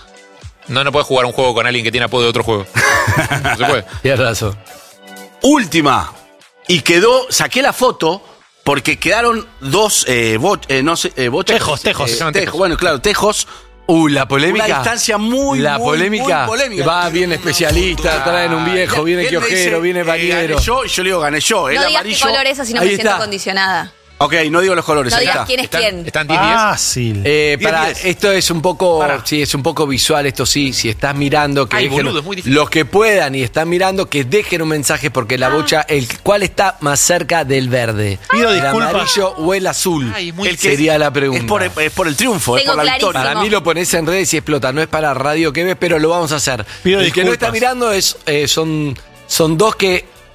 No puedes jugar un juego con alguien que tiene apodo de otro juego. No se puede. Tienes razón. Última. Y saqué la foto porque quedaron dos bochas. Tejos, tejos. Se llaman tejos. Bueno, claro, tejos. La polémica. Una distancia muy, La muy, polémica. muy polémica. Va, viene especialista, traen un viejo, viene Él me kiosquero, dice, viene bañero. gané yo, y yo le digo, gané yo. El No digas qué amarillo. color es, así no Ahí me siento está. condicionada. Ok, no digo los colores, No ahí digas está. quién es quién. Están 10-10. Fácil. Para 10. esto es un poco, Pará. sí, es un poco visual, esto sí, si estás mirando, que Ay, dejen- boludo, es muy difícil. los que puedan y están mirando, que dejen un mensaje porque la bocha, ¿cuál está más cerca del verde? Pido ¿El disculpas. amarillo o el azul? Ay, muy El que sería la pregunta. Es por el triunfo, es Tengo por la clarísimo. victoria. Para mí lo pones en redes y explota, no es para radio que ves, pero lo vamos a hacer. Pido el que no disculpas. está mirando son dos que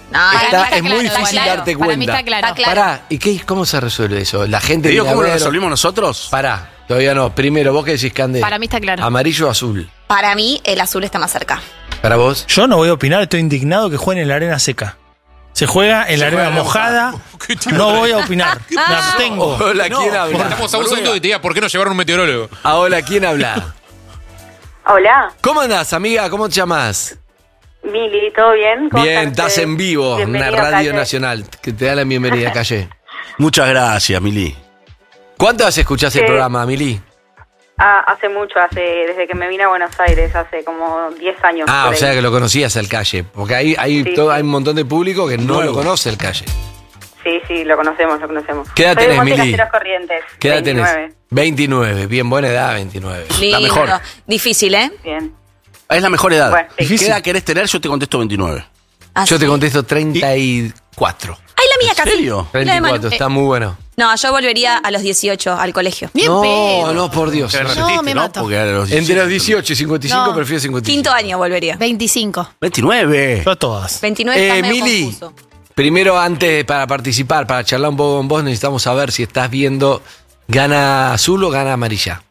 No, Es muy difícil darte Para mí cuenta. está claro. Pará, ¿y cómo se resuelve eso? La gente ¿Te digo viene a cómo lo ver- resolvimos nosotros? Pará, todavía no. Primero, ¿vos qué decís, Cande? Para mí está claro. ¿Amarillo o azul? Para mí, el azul está más cerca. ¿Para vos? Yo no voy a opinar, estoy indignado que jueguen en la arena seca. Se juega en la arena mojada. No voy a opinar. Me abstengo. Hola, ¿quién habla? Estamos a un segundo y te diga, ¿por qué no llevaron un meteorólogo? Hola, ¿quién habla? Hola, ¿Cómo andás, amiga? ¿Cómo te llamas? Mili, ¿todo bien? ¿Cómo Bien, estás? estás en vivo, en una Bienvenido, radio Calle. nacional que te da la bienvenida, Calle. Muchas gracias, Mili. ¿Cuánto hace escuchás el Sí. programa, Mili? Hace mucho, desde que me vine a Buenos Aires, hace como 10 años. Ah, por o ahí. sea que lo conocías al Calle. Porque hay Sí, hay sí. un montón de público que no lo conoce el Calle. Sí, lo conocemos. ¿Qué edad Soy de tenés, Monte Mili? Caseros Corrientes. ¿Qué edad 29. tenés? 29, bien, buena edad, 29. Lindo. mejor. Difícil, ¿eh? Bien. Es la mejor edad. Bueno, sí. ¿Qué edad querés tener? Yo te contesto 29. Así. Yo te contesto 34. Ay, la mía ¿En casi. serio? La de Manu. 34, está muy bueno. No, yo volvería a los 18 al colegio. Ni en No, pedo. no, por Dios. No, me mato. Porque a los Entre los 18 y 55 No. prefiero 55. Quinto año volvería. 25. 29. Yo a todas. 29 está medio Mili, confuso. primero antes para participar, para charlar un poco con vos, necesitamos saber si estás viendo gana azul o gana amarilla.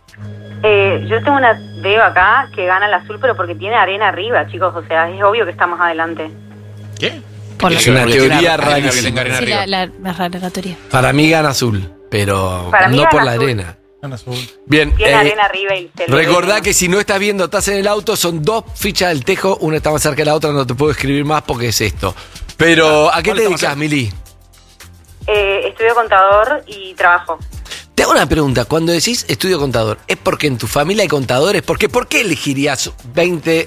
Yo veo acá que gana el azul, pero porque tiene arena arriba, chicos. O sea, es obvio que está más adelante. ¿Qué? Por la- Es una Porque teoría tiene arena que rarísima. tenga arena Sí, arriba. la relatoría. Para mí gana azul, pero Para mí no gana por la azul. arena. Gana azul. Bien, Tiene arena arriba y se le recordá ve. que si no estás viendo, estás en el auto, son 2 fichas del tejo, una está más cerca de la otra, no te puedo escribir más porque es esto. Pero, ¿a qué ¿cuál te está más dedicas, cerca? Mili? Estudio contador y trabajo. Te hago una pregunta, cuando decís estudio contador, ¿es porque en tu familia hay contadores? ¿Por qué elegirías 20,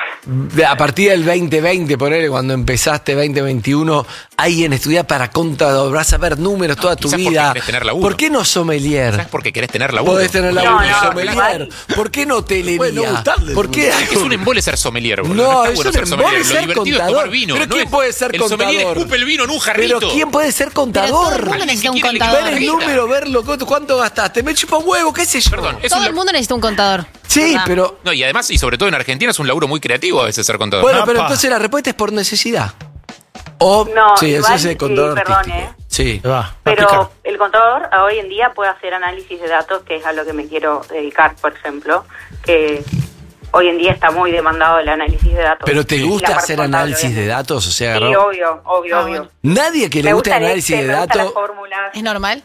a partir del 2020, ponele, cuando empezaste 2021, alguien estudiar para contador? Vas a ver números toda tu quizás porque vida. querés tener laburo. ¿Por qué no sommelier? ¿Sabes por qué querés tener laburo? Podés tener laburo No, de no, sommelier. igual. ¿Por qué no hotelería? Puede no gustarle. ¿Por qué? Es un embole ser sommelier, boludo. No, está es bueno un ser sommelier. embole Lo ser divertido es contador. tomar vino. ¿Pero no quién es- puede ser el sommelier contador? escupe el vino en un jarrito. Pero ¿quién puede ser Pero todo el contador? mundo Alguien necesita un que quiere contador. Ver el Guita. número, verlo, ¿cuánto gastaste? Me chupa un huevo, qué sé yo. Perdón, es Todo un el mundo necesita un contador. Sí, ¿Verdad? pero... No, y además, y sobre todo en Argentina, es un laburo muy creativo a veces ser contador. Bueno, pero Apa. entonces la respuesta es por necesidad. O, No, sí, igual, eso es el contador perdón, artístico. Sí. Se va. va a Pero picar. el contador hoy en día puede hacer análisis de datos, que es a lo que me quiero dedicar, por ejemplo, que hoy en día está muy demandado el análisis de datos. ¿Pero te Y gusta la parte hacer contable, análisis de obviamente. datos? O sea, Sí, agarrar- obvio, Ah, obvio. bueno. Nadie que le Me guste gusta el análisis de me gustan datos... las fórmulas. ¿Es normal?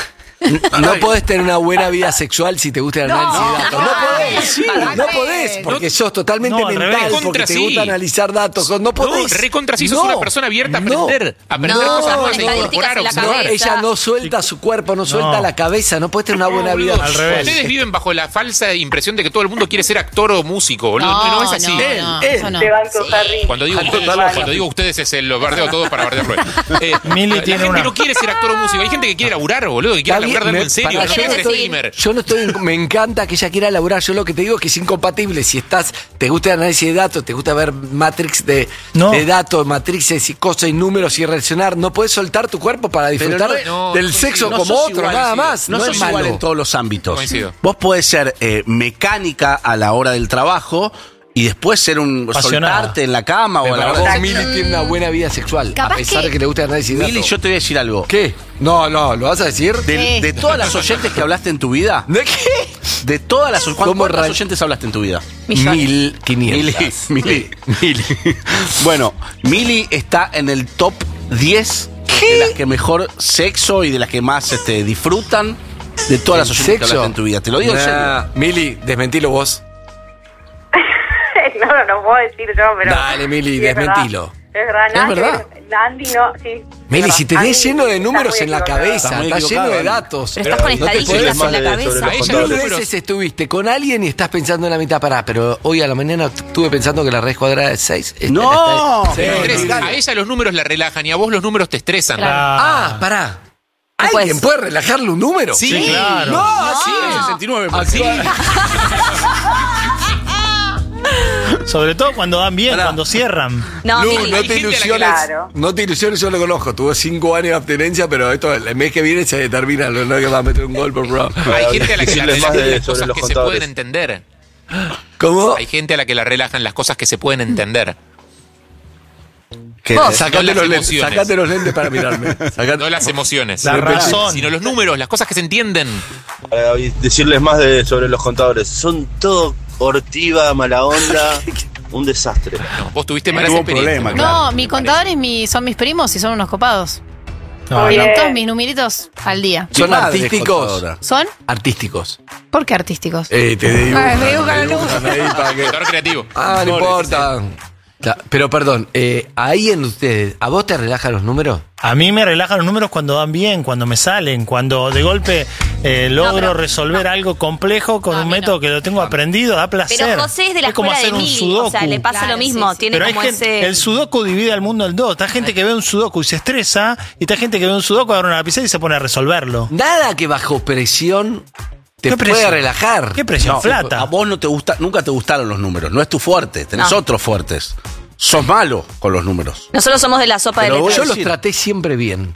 No podés tener una buena vida sexual si te gusta el análisis de datos. No no, podés, sí, no podés, porque sos totalmente No, al mental, revés. porque Contra te sí. gusta analizar datos. No podés. No, recontra sí, sos una persona abierta a aprender. A aprender No, cosas nuevas, a estadísticas incorporar, en la observar. cabeza. Ella no suelta su cuerpo, no suelta la cabeza, no puede tener una buena vida Boludo, Al sexual. revés. Ustedes viven bajo la falsa impresión de que todo el mundo quiere ser actor o músico, boludo. No, es así. No, eso no. Te banco, Harry. Cuando digo, ustedes, cuando digo ustedes es el lo bardeo todos para bardearlo. Mili La tiene gente una- no quiere ser actor o músico. Hay gente que quiere laburar, boludo, que quiere Está bien, laburar de algo me- en serio. pará, No quiere ser streamer. Yo no estoy, me encanta que ella quiera laburar. Yo lo que te digo es que es incompatible. Si te gusta el análisis de datos, te gusta ver Matrix de datos, matrices y cosas y números y relacionar, no puedes soltar tu cuerpo para disfrutar del sexo no como sos otro, igual, nada sí. más. No, No, sos es malo. igual en todos los ámbitos. Coincido. Vos podés ser mecánica a la hora del trabajo y después ser un Apasionada. soltarte en la cama o a la Para hora vos, de... Mili tiene una buena vida sexual, Capaz a pesar que- de que le gusta el análisis de Mili, datos. yo te voy a decir algo. ¿Qué? No, ¿lo vas a decir? De todas las oyentes que hablaste en tu vida, ¿De qué? de todas las ¿Cómo ¿cuántas ra- oyentes hablaste en tu vida? 1500. Mili. Bueno, Mili está en el top 10 de las que mejor sexo y de las que más disfrutan de todas las oyentes que hablaste en tu vida. Te lo digo en serio. Mili, desmentilo vos. No puedo decir yo, pero... Dale, Mili, sí, es verdad. desmentilo. Es verdad, ¿Es nada que verdad? ver. Andy no, sí. Mili, si tenés Andy lleno de está números muy en la equivocado. cabeza, Está muy estás lleno equivocado, de Andy. datos. Pero estás con no te podés estadísticas en la llamar cabeza. A ella Mil los números- veces estuviste con alguien y estás pensando en la mitad pará, pero hoy a la mañana estuve pensando que la raíz cuadrada es 6. ¡No! Andrés, a ella los números la relajan y a vos los números te estresan. Ah, pará. No ¿Alguien puedes. puede relajarle un número? Sí, claro. No, así es. 69. Sobre todo cuando dan bien, Pará. cuando cierran. No, Lu, Mili. no hay te gente a la que- ilusiones. Claro. No te ilusiones, yo lo conozco. Tuve 5 años de abstenencia, pero esto el mes que viene se determina. No es que va a meter un gol por programa. Hay gente a la que la Decirles más relajan de- las sobre cosas los que se contadores. pueden entender. ¿Cómo? Hay gente a la que la relajan las cosas que se pueden entender. Vos. Sacate No los las lentes, emociones. sacate los lentes para mirarme. No las emociones. La razón. Sino los números, las cosas que se entienden. Para decirles más sobre los contadores. Son todo ortiva, mala onda, un desastre. No, vos tuviste malas Tuvo experiencias. problema, No, claro. mis contadores son mis primos y son unos copados. No, Tienen Bien. todos mis numeritos al día. ¿Son Mi madre es artísticos? contadora. ¿Son? Artísticos. ¿Por qué artísticos? Te dibujan, Ay, me dibujan te los dibujan ahí para que... Contador creativo. Ah, no importa. Pero perdón, ahí en ustedes, ¿a vos te relajan los números? A mí me relajan los números cuando van bien, cuando me salen, cuando de golpe logro resolver algo complejo con un método que lo tengo aprendido, da placer. Pero José es de la como escuela de hacer un Mili, sudoku. o sea, le pasa Claro, lo mismo, sí, sí. tiene Pero hay como gente, ese... el sudoku divide al mundo en dos. Está gente que ve un sudoku y se estresa, y está gente que ve un sudoku, agarra una lapicera y se pone a resolverlo. Nada que bajo presión te ¿Qué pueda presión? relajar. ¿Qué presión? No, Plata. a vos nunca te gustaron los números. No es tu fuerte. Tenés No. otros fuertes. Sos malo con los números. Nosotros somos de la sopa de Pero letras. Yo los decir- traté siempre bien.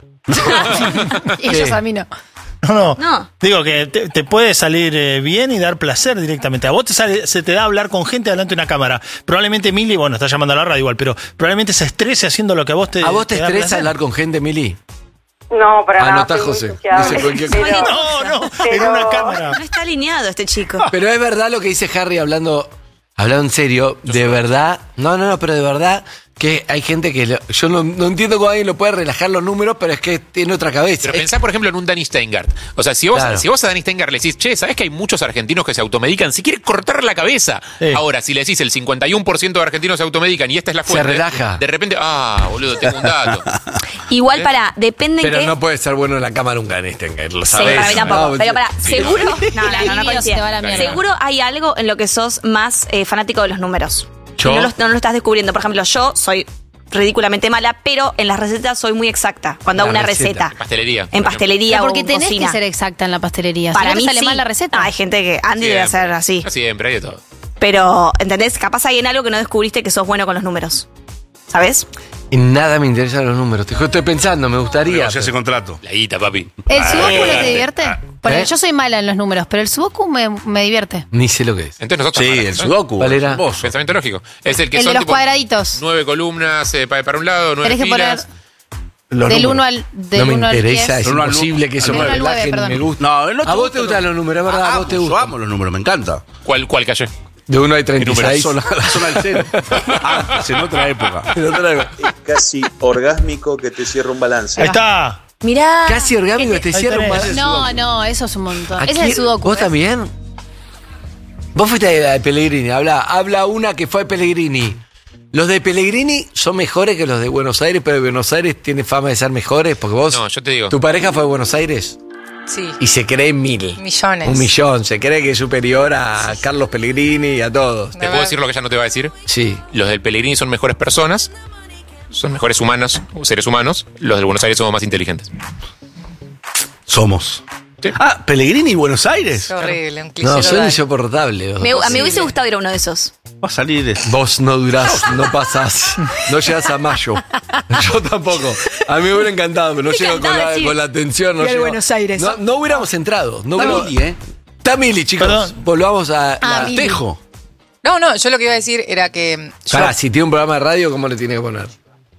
Y ellos a mí no. No. Digo que te puede salir bien y dar placer directamente. A vos se te da hablar con gente delante de una cámara. Probablemente Mili, bueno, está llamando a la radio igual, pero probablemente se estrese haciendo lo que a vos te ¿A vos te da estresa placer. hablar con gente, Mili? No, para nada. Anotá, soy muy José. sociable. Dice cualquier Pero- cosa. No, en Pero- una cámara. No está alineado este chico. Pero es verdad lo que dice Harry hablando en serio. De verdad. No, pero de verdad que hay gente que... yo no entiendo cómo alguien lo puede relajar los números, pero es que tiene otra cabeza. Pero pensá, por ejemplo, en un Danny Steingart. O sea, si vos a Danny Steingart le decís, che, ¿sabés que hay muchos argentinos que se automedican? Si quiere cortar la cabeza. Sí. Ahora, si le decís el 51% de argentinos se automedican y esta es la fuente. relaja. De repente, boludo, tengo un dato. Igual depende en Pero qué... no puede ser bueno en la cámara un Ganestenger, lo Sí, sabés. para mí tampoco. No, pero seguro. La libido se te va a la mierda. Seguro hay algo en lo que sos más fanático de los números. ¿Yo? Y no lo estás descubriendo. Por ejemplo, yo soy ridículamente mala, pero en las recetas soy muy exacta. Cuando hago La una receta. receta. Pastelería. En pastelería Pero o porque en tenés cocina. que ser exacta en la pastelería. Para si no mí te sale sí. mal la receta. No, hay gente que Andy debe hacer así. Siempre, hay de todo. Pero, ¿entendés? Capaz hay en algo que no descubriste que sos bueno con los números. ¿Sabes? Y nada me interesan los números. Estoy pensando, me gustaría. Negociás ese contrato. La guita, papi. ¿El sudoku no te divierte? Porque ¿Eh? yo soy mala en los números, pero el sudoku me divierte. Ni sé lo que es. Entonces nosotros... Sí, malas, el ¿no? sudoku. ¿Cuál era? Vos. Pensamiento lógico. Es el que El son de los tipo cuadraditos. 9 columnas para un lado, 9 Tenés que poner filas. Los del números. 1 al del No me 1 al interesa, 10. es Del uno al imposible que eso del me uno al nueve, relaje, perdón. me gusta. No, no A vos te gustan los números, ¿verdad? A vos te Yo gustan. amo los números, me encanta. ¿Cuál calle? De 1 hay La 36. zona del cero. Antes, en otra época. Casi orgásmico que te cierra un balance. Ahí está. Mirá. Casi orgánico, te Ahí cierra un tenés. balance. No, eso es un montón. Aquí- Ese es el sudoku. ¿Vos ¿ves? también? Vos fuiste a la de Pellegrini, habla una que fue a Pellegrini. Los de Pellegrini son mejores que los de Buenos Aires, pero Buenos Aires tiene fama de ser mejores porque vos... No, yo te digo. ¿Tu pareja fue a Buenos Aires? Sí, Y se cree 1000. millones. 1 millón, se cree que es superior a Carlos Pellegrini y a todos. ¿Te puedo decir lo que ella no te va a decir? Sí. Los del Pellegrini son mejores personas, son mejores humanos, o seres humanos. Los del Buenos Aires somos más inteligentes. Somos. Sí. Ah, Pellegrini y Buenos Aires. Qué horrible, un cliché No, son total. insoportables. A mí me hubiese gustado ir a uno de esos. Va a salir. Vos no durás, no pasás, no llegas a mayo. Yo tampoco. A mí me hubiera encantado, pero no llego encantaba decir, con la atención. No fui al llego. Buenos Aires. No hubiéramos entrado. No Está hubiéramos- Mili, ¿eh? Está Mili, chicos. Perdón. Volvamos a la Mili. Tejo. No, yo lo que iba a decir era que yo Pará, si tiene un programa de radio, ¿cómo le tiene que poner?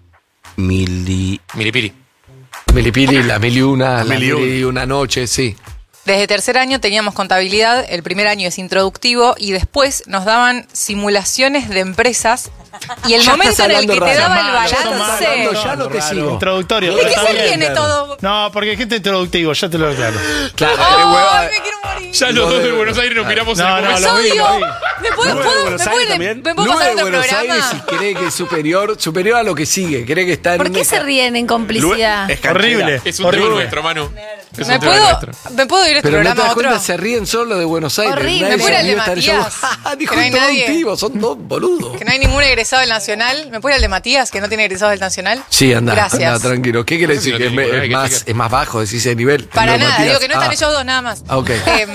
Mili. Milipili. Milipili, la Mili una, la Mili Mili una noche, sí. desde tercer año teníamos contabilidad, el primer año es introductivo y después nos daban simulaciones de empresas y el Ya momento estás en el hablando que te raro. daba el Ya estás balance. hablando ya no te sigo. Introductorio. ¿De qué está se bien. viene todo? No, porque hay gente introductivo, ya te lo aclaro. Claro, ¡Ay, me quiero morir! Ya los dos de Buenos Aires nos miramos No, en no, el ¡Los lo vi, odio! lo vi. ¿Me puedo ¿Nueve de Buenos Aires también? me puedo pasar a otro Buenos Aires programa? y cree que es superior a lo que sigue. Cree que está en ¿Por un qué se ríen en complicidad? Es canchera. Horrible. Es un tema horrible. nuestro, Manu. Es ¿Me un tema nuestro. puedo ir a este Pero no te programa das a otro? cuenta, se ríen solo de Buenos Aires. Horrible. Nadie Me puedo ir se al de ríe, está en el show. Matías, ¡Ah, dijo que no hay nadie. introductivo! Son dos boludos. Que no hay ningún egresado del Nacional. ¿Me puedo ir al de Matías, que no tiene egresado del Nacional? Sí, anda, Gracias. anda, tranquilo. ¿Qué quiere No sé si decir? no Que tiene ningún problema, es más bajo, decís ese nivel. Para No, nada, Matías. digo que no están Ah. ellos dos, nada más. Ah, ok.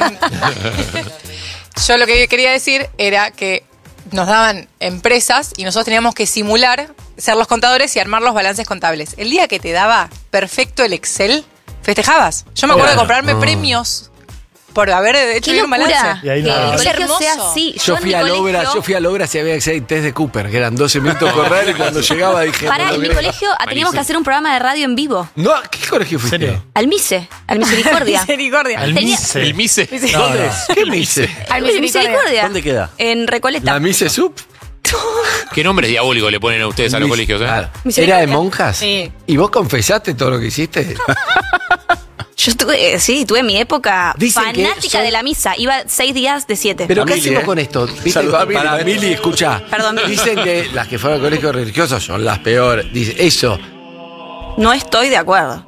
Yo lo que quería decir era que nos daban empresas y nosotros teníamos que simular ser los contadores y armar los balances contables. El día que te daba perfecto el Excel, festejabas. Yo me acuerdo de comprarme premios por haber hecho ¡Qué bien un locura! balance. Y ahí Que nada. el Es colegio hermoso. sea así. Yo fui a Logras y había que hacer el test de Cooper, que eran 12 minutos correr y cuando llegaba dije... Pará, no en mi logré. colegio teníamos que hacer un programa de radio en vivo. No, ¿qué colegio ¿En fuiste? serio? Al Misericordia. Misericordia. Al Tenía- Mise. El Mise. ¿Dónde? ¿Qué me hice? Al Misericordia. ¿Dónde queda? En Recoleta. ¿La Mise Sup? ¿Qué nombres diabólicos le ponen a ustedes a los colegios? Claro. Misericordia. ¿Era de monjas? Sí. ¿Y vos confesaste todo lo que hiciste? Yo tuve mi época Dicen que fanática son- de la misa. Iba 6 días de 7. ¿Pero qué Mili, hacemos ¿eh? con esto? ¿Viste? Saludá a Mili, Para maestro. Mili, escucha. Perdón. Dicen que las que fueron a colegios religiosos son las peores. Dice, eso. No estoy de acuerdo.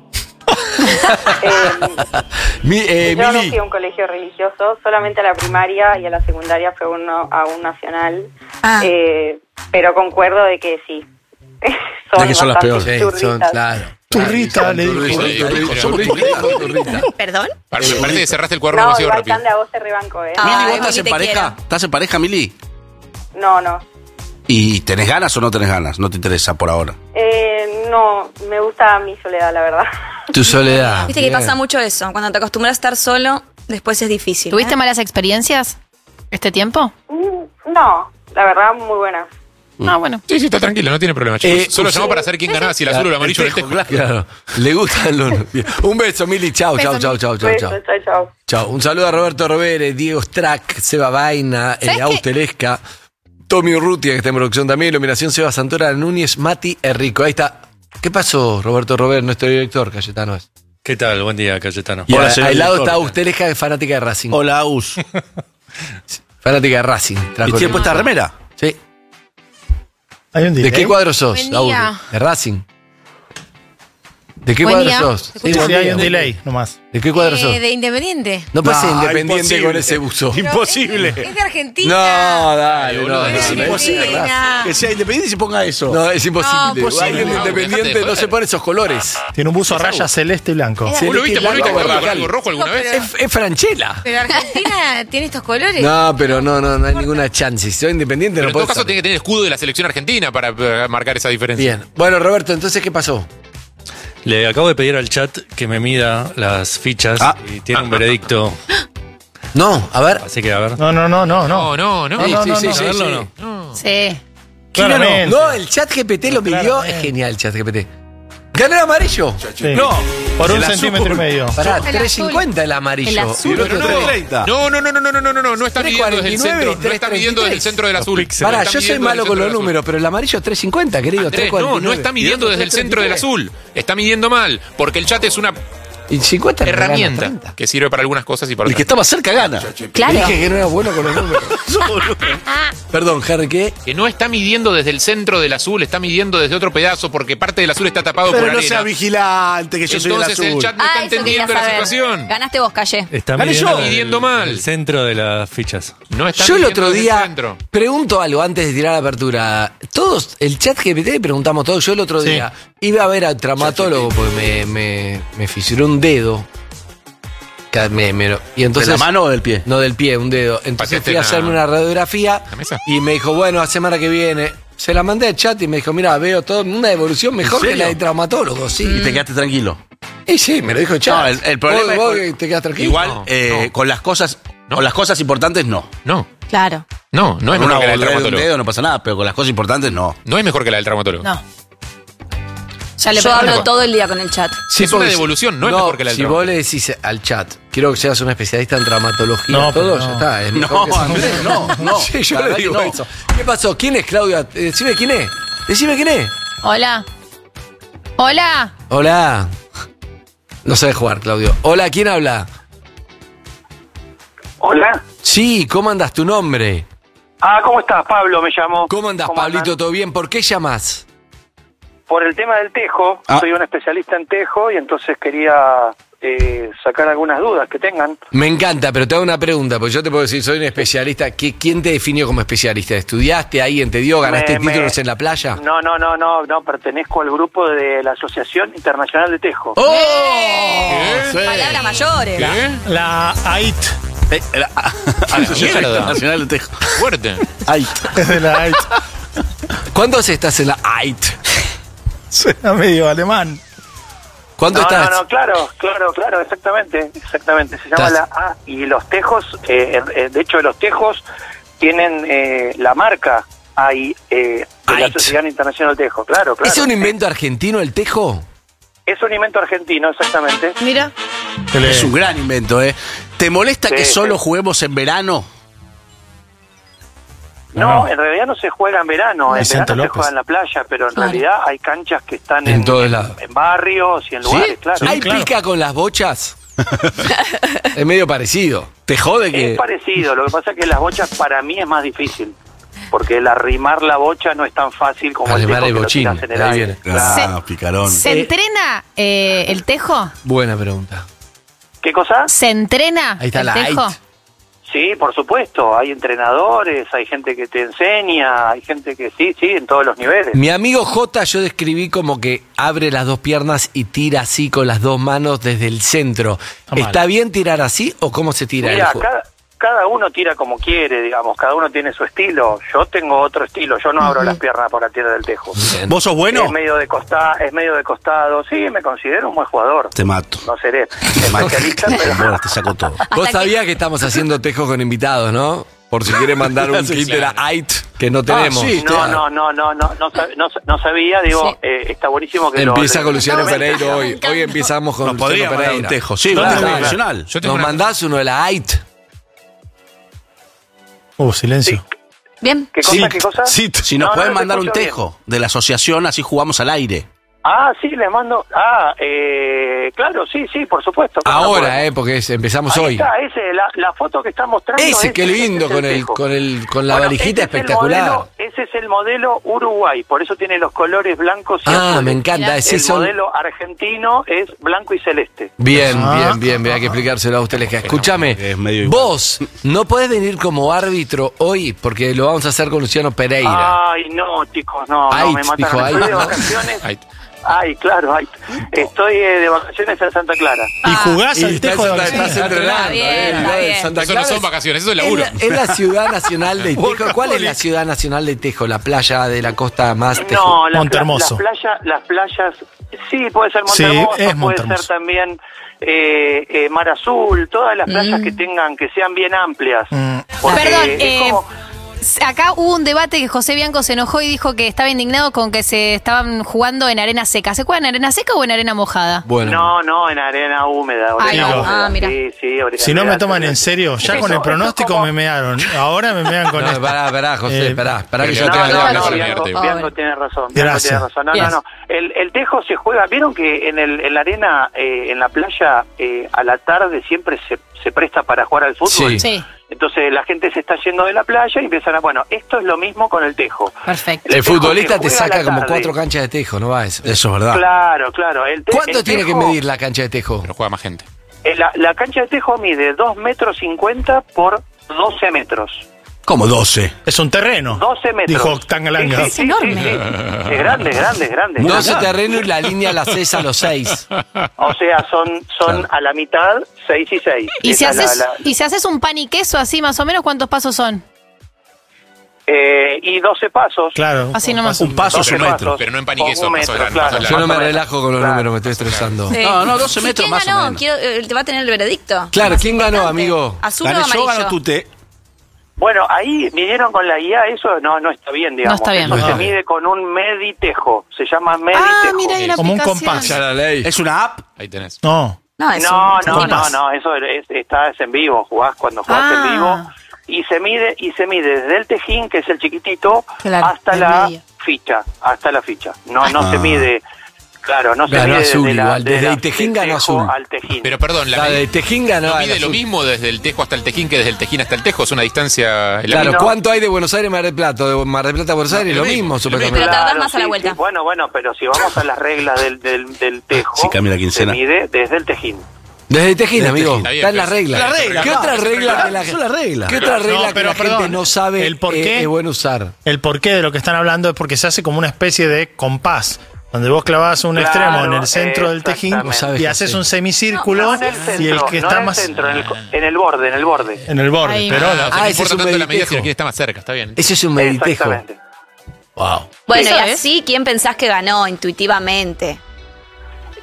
Yo no Mili, fui a un colegio religioso, solamente a la primaria y a la secundaria fue a un nacional. Ah. Pero concuerdo de que sí. De que son las bastante sí, son, turritas. claro. Turrita, le dijo. Turrita. ¿Perdón? Me parece que cerraste el cuaderno No, demasiado igual rápido. Cande, a vos te rebanco, ¿eh? Ah. Mili, Ay, ¿vos estás Mili, en te pareja? quiero. ¿Estás en pareja, Mili? No, no. ¿Y tenés ganas o no tenés ganas? ¿No te interesa por ahora? No, me gusta mi soledad, la verdad. Tu soledad. Viste que Bien. pasa mucho eso. Cuando te acostumbras a estar solo, después es difícil. ¿Tuviste ¿eh? malas experiencias este tiempo? No, la verdad, muy buena. Ah, bueno. Sí, está tranquilo, no tiene problema, chicos. Solo usted- llamó para saber quién ganaba, si el azul o el amarillo o el tejo. Claro. Le gustan los... Bien. Un beso, Mili. Chau, chau, chau, chau, chau, Besos, chau. chao, chao. Chau. Un saludo a Roberto Robere, Diego Strack, Seba Vaina, ¿Sabes Austelesca, Tommy Urrutia, que está en producción también, iluminación Seba Santora, Núñez, Mati Enrico. Ahí está. ¿Qué pasó, Roberto Robert, nuestro director, Cayetano? Es. ¿Qué tal? Buen día, Cayetano. Y Hola, al señor lado director. está Austelesca, que es fanática de Racing. Hola, Aus. Fanática de Racing. ¿Y tiene puesta remera? Sí. Hay un ¿De delay. qué cuadro sos, Buen Aus? día. De Racing. ¿De qué Buen cuadro día. sos? Sí, sí, hay un delay nomás. ¿De qué cuadro sos? De Independiente. No puede ser No, independiente imposible. con ese buzo. Imposible. Es de Argentina. No, dale, no, no, Es no, imposible. Argentina. Que sea independiente y se ponga eso. No, es imposible. No, imposible. Alguien de No, independiente dejate de no se joder. pone esos colores. Tiene un buzo a rayas celeste y blanco. Era- ¿Vos lo viste, Celeste y con blanco, algo rojo alguna vez? Es Franchella. Pero Argentina tiene estos colores. No, pero no hay ninguna chance. Si soy independiente Pero no en todo puedo caso estar. tiene que tener escudo de la selección argentina para marcar esa diferencia. Bien. Bueno, Roberto, entonces, ¿qué pasó? Le acabo de pedir al chat que me mida las fichas y tiene un veredicto. No, a ver. Así que a ver. No. No, no, no. Sí, sí, sí, ¿Saberlo sí. o no? Sí. Claramente. No, el chat GPT lo midió. Claramente. Es genial el chat GPT. ¿Ganó el amarillo? Sí. No. Por un El centímetro y azul. medio. Pará, El 350 el amarillo. El azul. Y el otro Pero no. 330. No está midiendo desde el 349 centro. y No está midiendo desde el centro del azul. Pará, Está yo soy midiendo malo desde con el los centro del números, pero el amarillo es 350, querido. Andrés, 349. no está midiendo desde el centro del azul. Está midiendo mal. Porque el chat es una Y 50 le gana herramienta 30. que sirve para algunas cosas y para El que otras. está más cerca gana. Claro. Dije que no era bueno con los números. Perdón, Harry, ¿qué? Que no está midiendo desde el centro del azul, está midiendo desde otro pedazo porque parte del azul está tapado Pero por no arena. sea vigilante, que yo soy el Entonces el azul. chat no está eso quería entendiendo la saber. situación. Ganaste vos, Calle. Está Gané midiendo, yo. Midiendo mal. el centro de las fichas. No está Yo el midiendo otro desde día centro. pregunto algo antes de tirar la apertura. Todos, el chat GPT le preguntamos todos. Yo el otro Sí. día iba a ver al traumatólogo porque me fisuró un dedo. Y entonces, ¿De la mano o del pie? No, del pie, un dedo. Entonces Pateaste fui a hacerme una radiografía ¿La mesa? y me dijo, bueno, la semana que viene. Se la mandé al chat y me dijo, mira, veo todo una evolución mejor que serio? la de traumatólogo, sí. Y te quedaste tranquilo. Y sí, me lo dijo el chat. No, el problema es ¿Vos con- te quedas tranquilo? Igual, No, no. con las cosas No. con las cosas importantes no. No, Claro. no es Con una mejor que la del boludez de un traumatólogo. dedo no pasa nada, pero con las cosas importantes no. No es mejor que la del traumatólogo. No. Ya le Yo pregunto. hablo todo el día con el chat. Sí, Es una porque devolución, no es mejor que la del Si trauma. vos le decís al chat, quiero que seas un especialista en traumatología, No, todo, pero ya no. está. Es No, mejor que Andrés, no. Sí, yo La le verdad digo que no. eso. ¿Qué pasó? ¿Quién es Claudia? Decime quién es. Decime quién es. Hola. Hola. Hola. No sabes jugar, Claudio. Hola, ¿quién habla? Hola. Sí, ¿cómo andas? ¿Tu nombre? ¿Cómo estás? Pablo me llamo. ¿Cómo andás, Pablito? andan? ¿Todo bien? ¿Por qué llamás? Por el tema del tejo, soy un especialista en tejo y entonces quería sacar algunas dudas que tengan. Me encanta, pero te hago una pregunta, porque yo te puedo decir, soy un especialista. ¿Quién te definió como especialista? ¿Estudiaste? ¿Alguien te dio? ¿Ganaste títulos en la playa? No, pertenezco al grupo de la Asociación Internacional de Tejo. ¡Oh! Sí. Palabras mayores. ¿Qué? La AIT. Asociación mierda. Internacional de Tejo. Fuerte. AIT. Es de la AIT. ¿Cuántos estás en la AIT? Suena medio alemán. ¿Cuánto no, está? No, claro, exactamente. Se llama la A. Y los tejos, de hecho los tejos tienen la marca AI de la Sociedad Internacional del Tejo, claro. ¿Es un invento argentino el tejo? Es un invento argentino, exactamente. Mira. Es un gran invento, ¿eh? ¿Te molesta que solo juguemos en verano? No, en realidad no se juega en verano. En Vicente verano López. se juega en la playa, pero en realidad hay canchas que están En todos lados. en barrios y en lugares, claro. ¿Hay pica con las bochas? Es medio parecido. ¿Te jode que...? Es parecido, lo que pasa es que las bochas para mí es más difícil. Porque el arrimar la bocha no es tan fácil como Arrimar el el tejo que bochín, lo tiras en el ahí aire. viene. Picarón. ¿Se entrena el tejo? Buena pregunta. ¿Qué cosa? ¿Se entrena Ahí está el la tejo? AIT. Sí, por supuesto. Hay entrenadores, hay gente que te enseña, hay gente que sí, en todos los niveles. Mi amigo J yo describí como que abre las dos piernas y tira así con las dos manos desde el centro. ¿Está bien tirar así o cómo se tira Mira, el juego? cada uno tira como quiere, digamos. Cada uno tiene su estilo. Yo tengo otro estilo. Yo no abro las piernas por la tierra del tejo. ¿Vos sos bueno? Es medio de costado. Sí, me considero un buen jugador. Te mato. No seré especialista, pero... Bueno, te saco todo. Vos sabías que estamos haciendo tejo con invitados, ¿no? Por si quiere mandar un kit de la AIT que no tenemos. No sabía, digo, está buenísimo que empieza con Luciano Pereira hoy. Hoy empezamos con Luciano podría mandar Pereira. un tejo. Sí, Claro. profesional. Nos mandás uno de la AIT. Silencio. Bien. ¿Qué cosa? Sí, si nos No, pueden no te mandar un escucho tejo de la asociación, así jugamos al aire. Ah, sí, les mando... claro, sí, por supuesto. Ahora, porque empezamos Ahí hoy. está, la foto que está mostrando. Ese, qué lindo, con la valijita espectacular. Ese es el modelo Uruguay, por eso tiene los colores blancos y azules. Me encanta. El modelo argentino es blanco y celeste. Bien, hay que explicárselo a ustedes. Escúchame, vos no podés venir como árbitro hoy, porque lo vamos a hacer con Luciano Pereira. Ay, no, chicos, no, Ait, me mataron. dijo Estoy Ait. de vacaciones. Ay, claro, estoy de vacaciones en Santa Clara. ¿Y jugás al tejo de estás vacaciones? entrenando. Santa Eso no Clara son vacaciones, eso es laburo. Es la ciudad nacional de Tejo. ¿Cuál es la ciudad nacional de Tejo? La playa de la costa más Tejo. No, Montehermoso. las playas, sí, puede ser Sí, Montehermoso, es puede Montehermoso. ser también Mar Azul, todas las playas que sean bien amplias. Porque Perdón, es como- acá hubo un debate que José Bianco se enojó y dijo que estaba indignado con que se estaban jugando en arena seca. ¿Se juega en arena seca o en arena mojada? Bueno. No, en arena húmeda. Ay, arena no. húmeda. Mira. Sí, Si no me toman en serio, ya con el pronóstico me mearon. Ahora me mean con esto. Pará, José, pará que yo No, te no, hablo. Bianco tiene razón. Gracias. No. El tejo se juega. Vieron que en la arena, en la playa, a la tarde siempre se presta para jugar al fútbol. Sí. Entonces la gente se está yendo de la playa y empiezan a... Bueno, esto es lo mismo con el tejo. Perfecto. El tejo futbolista que te juega a saca la como tarde. 4 canchas de tejo, ¿no va eso? Eso es verdad. Claro. ¿Cuánto el tiene que tejo- medir la cancha de tejo? Pero juega más gente. La cancha de tejo mide 2,50 m por 12 metros. Como 12. Es un terreno. 12 metros. Dijo Tangalanga. Sí, Es enorme. sí. Es grande. 12 terrenos y la línea la haces a los 6. O sea, son a la mitad 6 y 6. Y si, Esa haces, la- y si haces un pan y queso así más o menos, ¿cuántos pasos son? y 12 pasos. Claro. Así nomás. Un paso 12 es un metro. pasos. Pero no en pan y queso, Un paso metro, grande, claro. paso Yo no largo. me relajo con los números, me estoy estresando. Sí. No, 12 ¿Y metros quién más o ganó? menos. Te va a tener el veredicto. Claro, ¿quién ganó, amigo? ¿Azul o Gané yo, amarillo? ganó Tute. Bueno, ahí vinieron con la IA, eso no está bien, digamos. está bien. Eso No se está bien. mide con un meditejo. Se llama meditejo. Ah, mira, hay una Como un aplicación. compás. Ya la ley. ¿Es una app? Ahí tenés. No. No, es No, compás. eso estás en vivo, jugás cuando jugás Ah. en vivo y se mide desde el tejín, que es el chiquitito, Claro, hasta el la medio. ficha, No se mide, claro, no se Ganó mide azul desde igual, desde la- el tejín del ganó tejo azul. al tejín. Pero perdón, La de Tejín ganó. ¿no al mide lo azul. mismo desde el tejo hasta el tejín que desde el tejín hasta el tejo? Es una distancia... Claro, No. ¿cuánto hay de Buenos Aires a Mar del Plata? De Mar del Plata a Buenos Aires, lo lo mismo, mismo, lo supuestamente. Pero tardás más a la vuelta. Sí, bueno, pero si vamos a las reglas del tejo, Sí, cambia la quincena. se mide desde el tejín. Desde el Tejín, amigo. Está bien, Está en la pero- regla. La regla, ¿Qué no, otra regla que la son las reglas. ¿Qué otra No, regla que pero la gente perdón, no sabe el por qué- es bueno usar? El porqué de lo que están hablando es porque se hace como una especie de compás. Donde vos clavás un Claro, extremo en el centro del tejín exactamente. sabes y que haces sí. un semicírculo No en el centro, y el que no está en el más centro, en el borde. en el borde. Ahí. Pero Ah, la- o sea, no ese es importa un tanto la medida, meditejo. sino quién está más cerca, está bien. Ese es un meditejo. Exactamente. Wow. Bueno, y ¿Sabes? así, ¿quién pensás que ganó intuitivamente?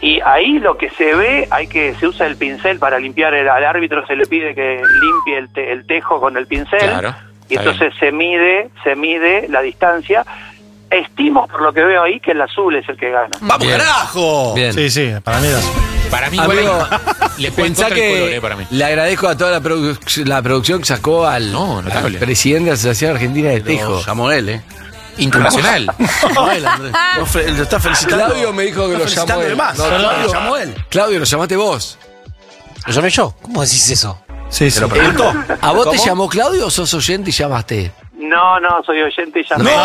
Y ahí lo que se ve, se usa el pincel para limpiar, al árbitro se le pide que limpie el tejo con el pincel, Claro, y entonces se mide la distancia. Estimo, por lo que veo ahí, que el azul es el que gana. ¡Vamos, carajo! Bien. Sí, sí, para mí las... Para mí, Amigo, igual, le pueden pensá contra el color, que para mí. le agradezco a toda la producción que sacó al presidente de la Asociación Argentina de Tejo. Llamó él, Internacional. Noel, Andrés. Lo está felicitando. Claudio me dijo que lo llamó él. Más. No, Lo llamó él. Claudio, lo llamaste vos. ¿Lo llamé yo? ¿Cómo decís eso? Sí, sí. Lo preguntó. ¿A vos te ¿Cómo? llamó Claudio o sos oyente y llamaste? No, soy oyente y ya No.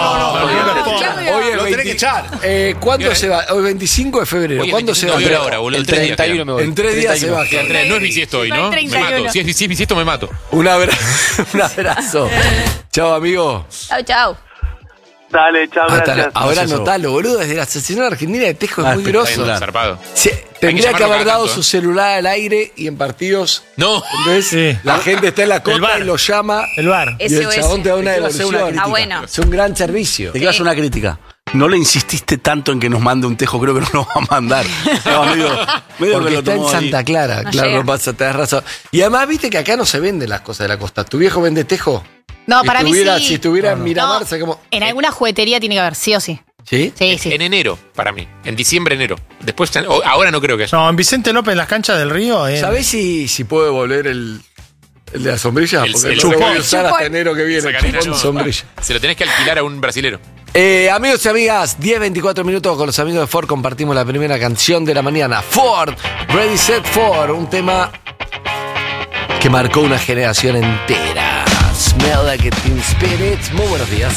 Hoy es Lo tenés que echar. ¿Cuándo se va? Hoy 25 de febrero. Hoy es ¿Cuándo se va? 29 ahora, boludo. El 31 me voy. En 3 días se va. No es bisiesto hoy, Va el ¿no? Me 31. mato. Si es bisiesto, me mato. Un abrazo. Chao, amigo. Chau, chau. Dale, chao, Hasta gracias. ahora Gracias, anotalo, boludo. Desde la Asociación Argentina de Tejo es muy grosso. Zarpado. Tendría que llamarlo haber cada dado tanto, su celular al aire y en partidos. No. ¿Ves? Sí. La gente está en la costa bar. y lo llama. El bar. Y el SOS. chabón te da una Te quiero hacer una devolución. crítica. Bueno. Es un gran servicio. Te quiero hacer una crítica. No le insististe tanto en que nos mande un tejo, creo que no nos va a mandar. Estaba medio que Porque lo está en tomó Santa ahí. Clara, No claro, llega. no pasa, tenés razón. Y además, viste que acá no se venden las cosas de la costa. ¿Tu viejo vende tejo? No, para mí sí. Si estuviera en Miramar, No, sé cómo. en alguna juguetería tiene que haber, sí o sí. ¿Sí? Sí, sí. En enero, para mí. En diciembre, enero. Después, ahora no creo que haya. No, en Vicente López, en las canchas del río. ¿Sabés si puede volver el de la sombrilla? El Porque chupón. no lo voy a usar El hasta chupón. enero que viene. Sacarina, Chupón, no. sombrilla. Se lo tenés que alquilar a un brasilero. Amigos y amigas, 10-24 minutos con los amigos de Ford compartimos la primera canción de la mañana. Ford, Ready Set Ford, un tema que marcó una generación entera. Smell Like a Teen Spirit. Muy buenos días.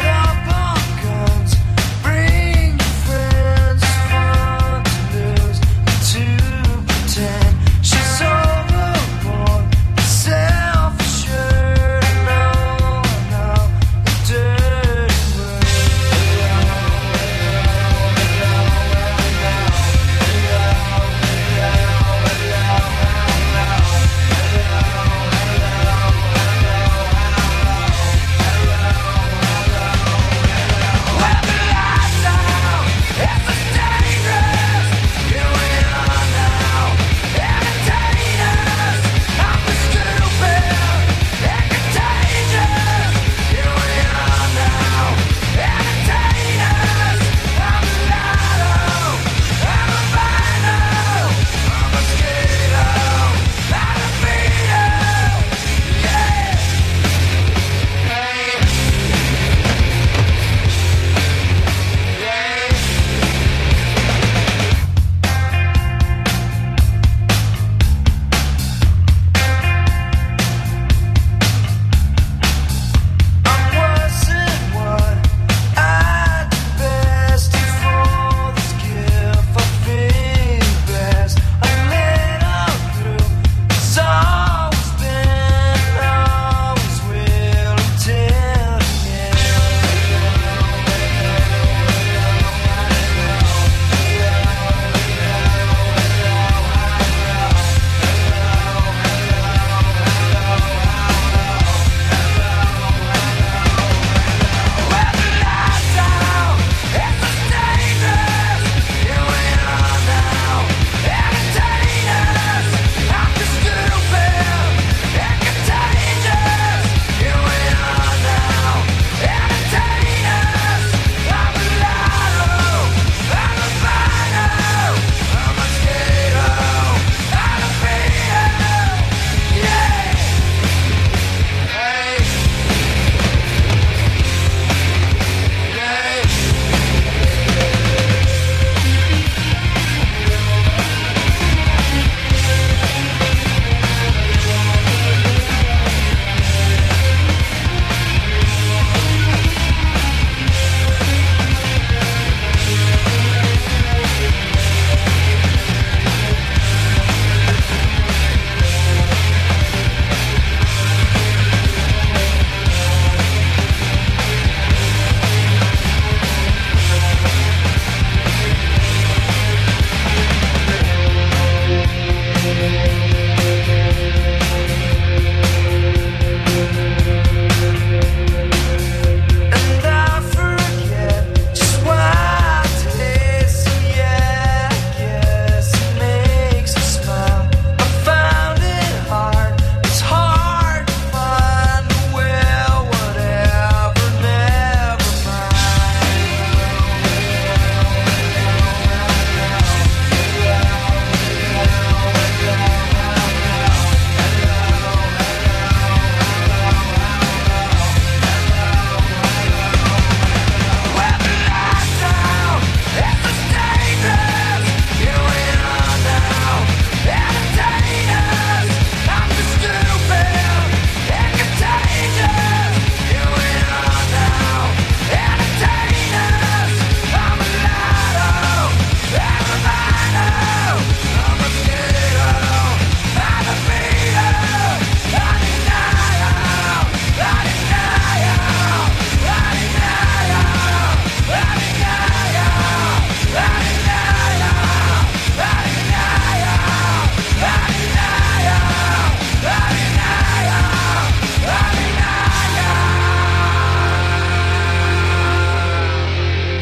Bring your friends, fun to lose.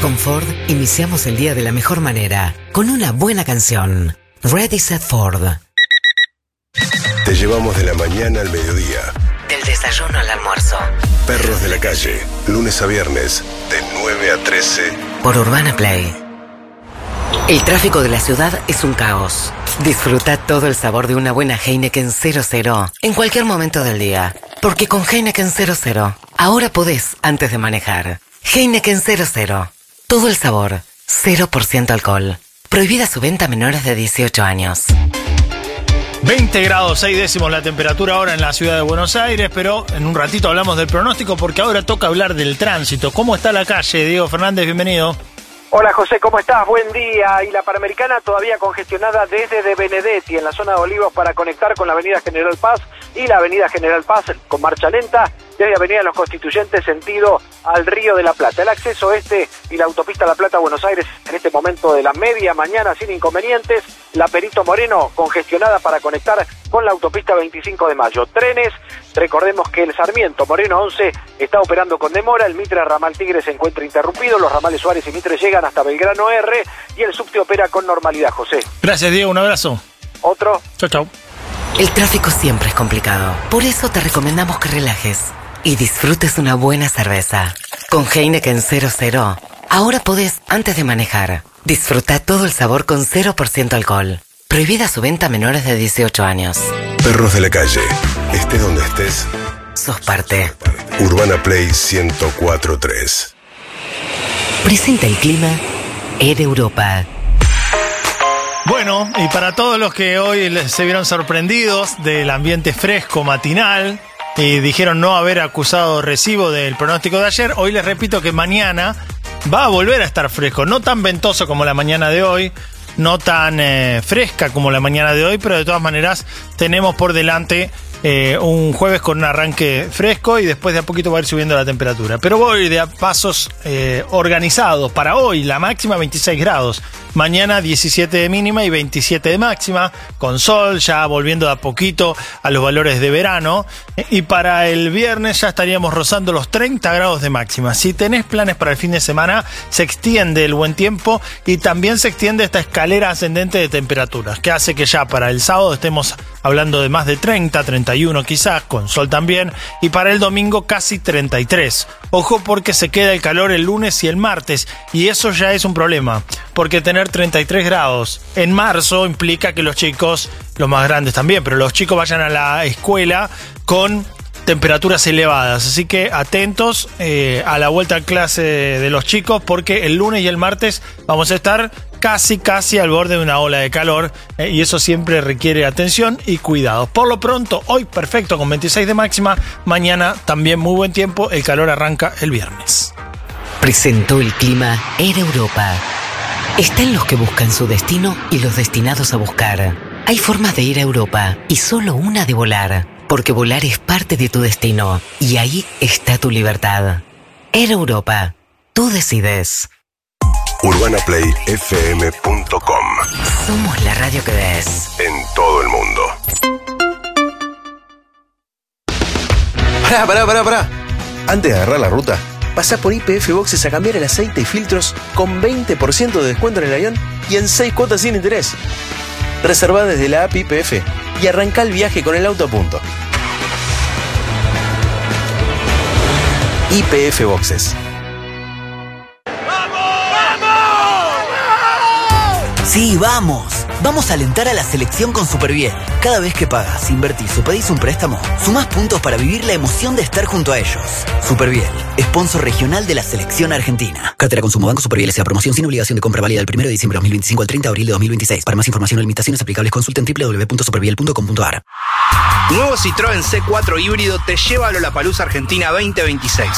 Con Ford, iniciamos el día de la mejor manera, con una buena canción. Ready Set Ford. Te llevamos de la mañana al mediodía. Del desayuno al almuerzo. Perros de la calle, lunes a viernes, de 9 a 13. Por Urbana Play. El tráfico de la ciudad es un caos. Disfruta todo el sabor de una buena Heineken 00 en cualquier momento del día. Porque con Heineken 00, ahora podés antes de manejar. Heineken 00. Todo el sabor. 0% alcohol. Prohibida su venta a menores de 18 años. 20 grados 6 décimos la temperatura ahora en la ciudad de Buenos Aires, pero en un ratito hablamos del pronóstico porque ahora toca hablar del tránsito. ¿Cómo está la calle? Diego Fernández, bienvenido. Hola José, ¿cómo estás? Buen día. Y la Panamericana todavía congestionada desde De Benedetti en la zona de Olivos para conectar con la avenida General Paz y la avenida General Paz con marcha lenta desde avenida Los Constituyentes sentido al Río de la Plata. El acceso este y la autopista La Plata a Buenos Aires en este momento de la media mañana sin inconvenientes. La Perito Moreno congestionada para conectar con la autopista 25 de Mayo. Trenes, recordemos que el Sarmiento Moreno 11 está operando con demora, el Mitre Ramal Tigre se encuentra interrumpido, los ramales Suárez y Mitre llegan hasta Belgrano R y el subte opera con normalidad, José. Gracias, Diego, un abrazo. Otro. Chau, chau. El tráfico siempre es complicado, por eso te recomendamos que relajes y disfrutes una buena cerveza. Con Heineken 00, ahora podés antes de manejar. Disfruta todo el sabor con 0% alcohol. Prohibida su venta a menores de 18 años. Perros de la calle, estés donde estés, sos parte. Urbana Play 104.3. Presenta el clima Air Europa. Bueno, y para todos los que hoy se vieron sorprendidos del ambiente fresco matinal y dijeron no haber acusado recibo del pronóstico de ayer, hoy les repito que mañana va a volver a estar fresco, no tan ventoso como la mañana de hoy, no tan fresca como la mañana de hoy, pero de todas maneras tenemos por delante un jueves con un arranque fresco y después de a poquito va a ir subiendo la temperatura. Pero voy de a pasos organizados. Para hoy la máxima 26 grados, mañana 17 de mínima y 27 de máxima, con sol, ya volviendo de a poquito a los valores de verano. Y para el viernes ya estaríamos rozando los 30 grados de máxima. Si tenés planes para el fin de semana, se extiende el buen tiempo y también se extiende esta escalera ascendente de temperaturas, que hace que ya para el sábado estemos hablando de más de 30, 31 quizás, con sol también, y para el domingo casi 33. Ojo porque se queda el calor el lunes y el martes, y eso ya es un problema, porque tener 33 grados en marzo implica que los chicos, los más grandes también, pero los chicos vayan a la escuela con temperaturas elevadas, así que atentos a la vuelta a clase de los chicos, porque el lunes y el martes vamos a estar casi al borde de una ola de calor, y eso siempre requiere atención y cuidado. Por lo pronto, hoy perfecto con 26 de máxima, mañana también muy buen tiempo, el calor arranca el viernes. Presentó el clima Air Europa. Están los que buscan su destino y los destinados a buscar. Hay formas de ir a Europa y solo una de volar, porque volar es parte de tu destino y ahí está tu libertad. Air Europa, tú decides. UrbanaPlayFM.com. Somos la radio que ves. En todo el mundo. Pará. Antes de agarrar la ruta, pasá por YPF Boxes a cambiar el aceite y filtros con 20% de descuento en el avión y en 6 cuotas sin interés. Reservá desde la app YPF y arranca el viaje con el auto a punto. YPF Boxes. Sí, vamos. Vamos a alentar a la selección con Superviel. Cada vez que pagas, invertís o pedís un préstamo, sumás puntos para vivir la emoción de estar junto a ellos. Superviel, sponsor regional de la selección argentina. Cartera Consumo Banco Superviel S.A. Promoción sin obligación de compra válida del 1 de diciembre de 2025 al 30 de abril de 2026. Para más información o limitaciones aplicables, consulten www.superviel.com.ar. Nuevo Citroën C4 híbrido te lleva a Lollapalooza Argentina 2026.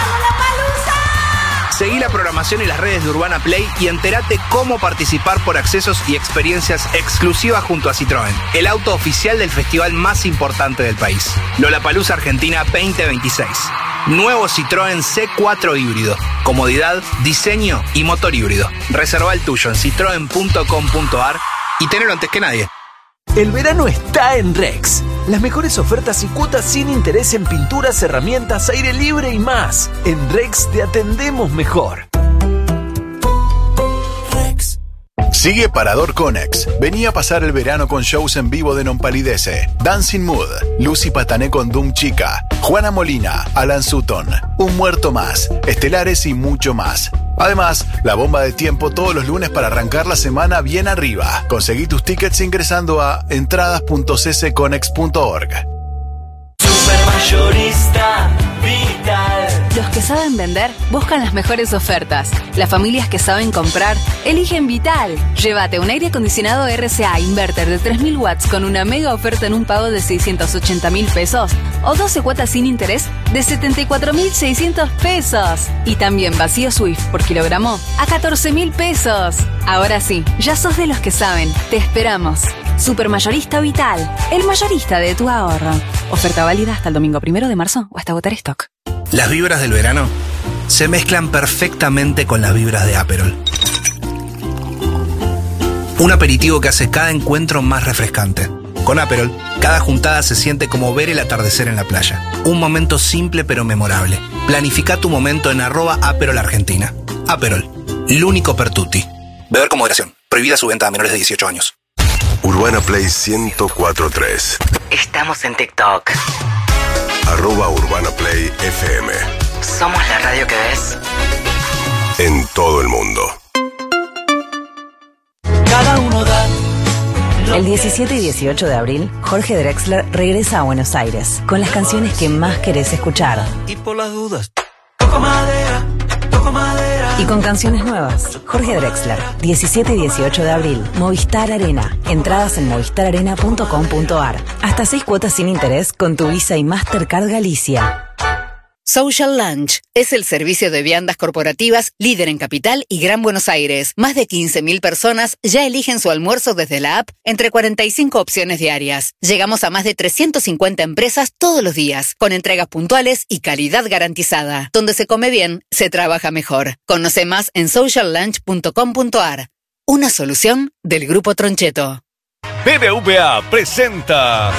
Seguí la programación y las redes de Urbana Play y entérate cómo participar por accesos y experiencias exclusivas junto a Citroën, el auto oficial del festival más importante del país. Lollapalooza Argentina 2026. Nuevo Citroën C4 híbrido. Comodidad, diseño y motor híbrido. Reserva el tuyo en citroen.com.ar y tenelo antes que nadie. El verano está en Rex. Las mejores ofertas y cuotas sin interés en pinturas, herramientas, aire libre y más. En Rex te atendemos mejor. Sigue Parador Conex. Vení a pasar el verano con shows en vivo de Non Palidece, Dancing Mood, Lucy Patané con Doom Chica, Juana Molina, Alan Sutton, Un Muerto Más, Estelares y mucho más. Además, la bomba de tiempo todos los lunes para arrancar la semana bien arriba. Conseguí tus tickets ingresando a entradas.ccconex.org. Supermayorista Vital. Los que saben vender buscan las mejores ofertas. Las familias que saben comprar eligen Vital. Llévate un aire acondicionado RCA Inverter de 3.000 watts con una mega oferta en un pago de 680.000 pesos o 12 cuotas sin interés de 74.600 pesos. Y también vacío Swift por kilogramo a 14.000 pesos. Ahora sí, ya sos de los que saben. Te esperamos. Supermayorista Vital, el mayorista de tu ahorro. Oferta válida hasta el domingo 1 de marzo o hasta agotar stock. Las vibras del verano se mezclan perfectamente con las vibras de Aperol. Un aperitivo que hace cada encuentro más refrescante. Con Aperol, cada juntada se siente como ver el atardecer en la playa. Un momento simple pero memorable. Planifica tu momento en @AperolArgentina. Aperol, el único per tutti. Beber con moderación. Prohibida su venta a menores de 18 años. Urbana Play 104.3. Estamos en TikTok. @Urbana Play FM. Somos la radio que ves en todo el mundo. Cada uno da. El 17 y 18 de abril, Jorge Drexler regresa a Buenos Aires con las canciones que más querés escuchar. Y por las dudas, toco madera, toco madera. Y con canciones nuevas. Jorge Drexler, 17 y 18 de abril, Movistar Arena. Entradas en movistararena.com.ar. Hasta 6 cuotas sin interés con tu Visa y Mastercard Galicia. Social Lunch es el servicio de viandas corporativas líder en Capital y Gran Buenos Aires. Más de 15.000 personas ya eligen su almuerzo desde la app entre 45 opciones diarias. Llegamos a más de 350 empresas todos los días, con entregas puntuales y calidad garantizada. Donde se come bien, se trabaja mejor. Conoce más en sociallunch.com.ar. Una solución del Grupo Troncheto. BBVA presenta...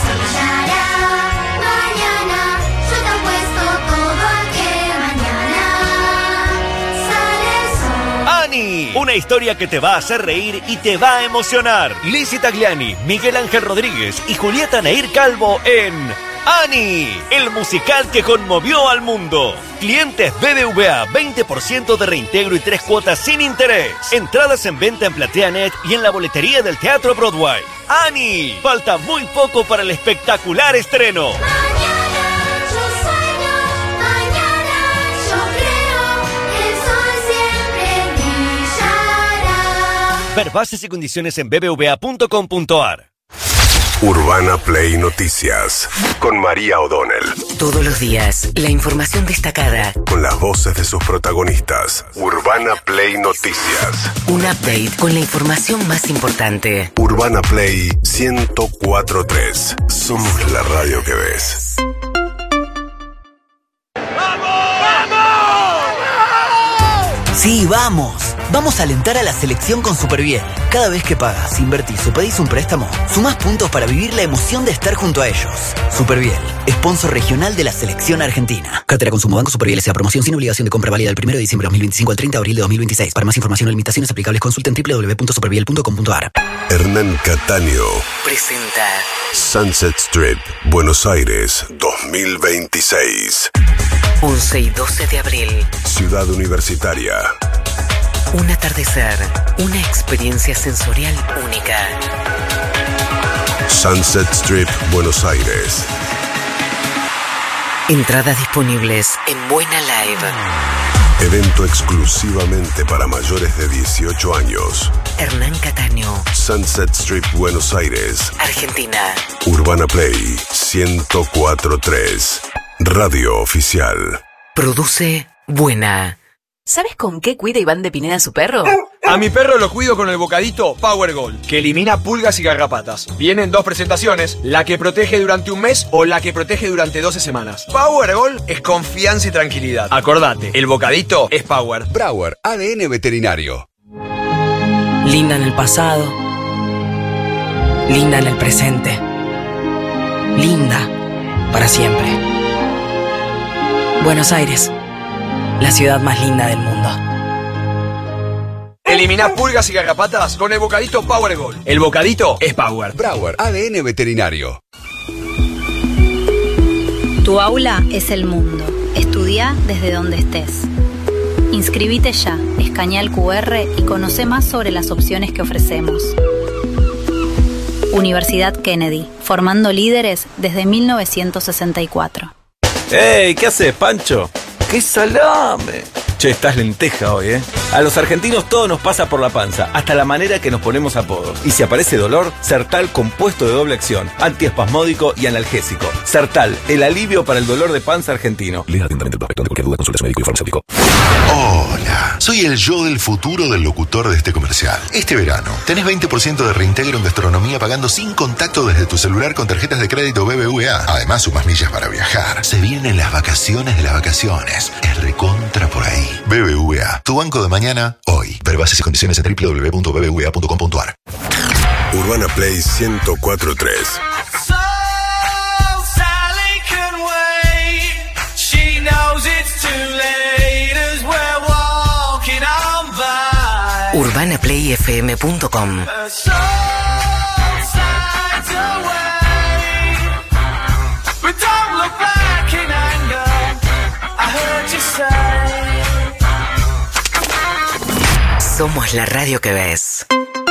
Una historia que te va a hacer reír y te va a emocionar. Lizzy Tagliani, Miguel Ángel Rodríguez y Julieta Nair Calvo en Annie, el musical que conmovió al mundo. Clientes BBVA, 20% de reintegro y 3 cuotas sin interés. Entradas en venta en PlateaNet y en la boletería del Teatro Broadway. Annie, falta muy poco para el espectacular estreno. Ver bases y condiciones en bbva.com.ar. Urbana Play Noticias con María O'Donnell. Todos los días, la información destacada con las voces de sus protagonistas. Urbana Play Noticias. Un update con la información más importante. Urbana Play 104.3. Somos la radio que ves. Sí, vamos. Vamos a alentar a la selección con Superbiel. Cada vez que pagas, invertís o pedís un préstamo, sumás puntos para vivir la emoción de estar junto a ellos. Superbiel, sponsor regional de la selección argentina. Cartera Consumo Banco Superbiel S.A. Promoción sin obligación de compra válida del 1 de diciembre de 2025 al 30 de abril de 2026. Para más información o limitaciones aplicables, consulten www.superbiel.com.ar. Hernán Cataño presenta Sunset Strip, Buenos Aires, 2026. 11 y 12 de abril. Ciudad Universitaria. Un atardecer, una experiencia sensorial única. Sunset Strip, Buenos Aires. Entradas disponibles en Buena Live. Evento exclusivamente para mayores de 18 años. Hernán Cataño. Sunset Strip, Buenos Aires, Argentina. Urbana Play 104.3. Radio Oficial. Produce Buena. ¿Sabes con qué cuida Iván de Pineda a su perro? A mi perro lo cuido con el bocadito Power Gold, que elimina pulgas y garrapatas. Vienen 2 presentaciones, la que protege durante un mes o la que protege durante 12 semanas. Power Gold es confianza y tranquilidad. Acordate, el bocadito es Power. Brauer, ADN veterinario. Linda en el pasado. Linda en el presente. Linda para siempre. Buenos Aires, la ciudad más linda del mundo. Elimina pulgas y garrapatas con el bocadito Power Gold. El bocadito es Power. Brauer, ADN veterinario. Tu aula es el mundo. Estudia desde donde estés. Inscribite ya, escanea el QR y conoce más sobre las opciones que ofrecemos. Universidad Kennedy, formando líderes desde 1964. ¡Ey! ¿Qué haces, Pancho? ¡Qué salame! Che, estás lenteja hoy, ¿eh? A los argentinos todo nos pasa por la panza, hasta la manera que nos ponemos apodos. Y si aparece dolor, Sertal compuesto de doble acción, antiespasmódico y analgésico. Sertal, el alivio para el dolor de panza argentino. Lea atentamente el prospecto ante cualquier duda, consulte a su médico y farmacéutico. Hola, soy el yo del futuro del locutor de este comercial. Este verano, tenés 20% de reintegro en gastronomía pagando sin contacto desde tu celular con tarjetas de crédito BBVA. Además, sumas millas para viajar. Se vienen las vacaciones de las vacaciones. Es recontra por ahí. BBVA, tu banco de mañana, hoy. Ver bases y condiciones en www.bbva.com.ar. Urbana Play 104.3. UrbanaPlayFM.com. Somos la radio que ves.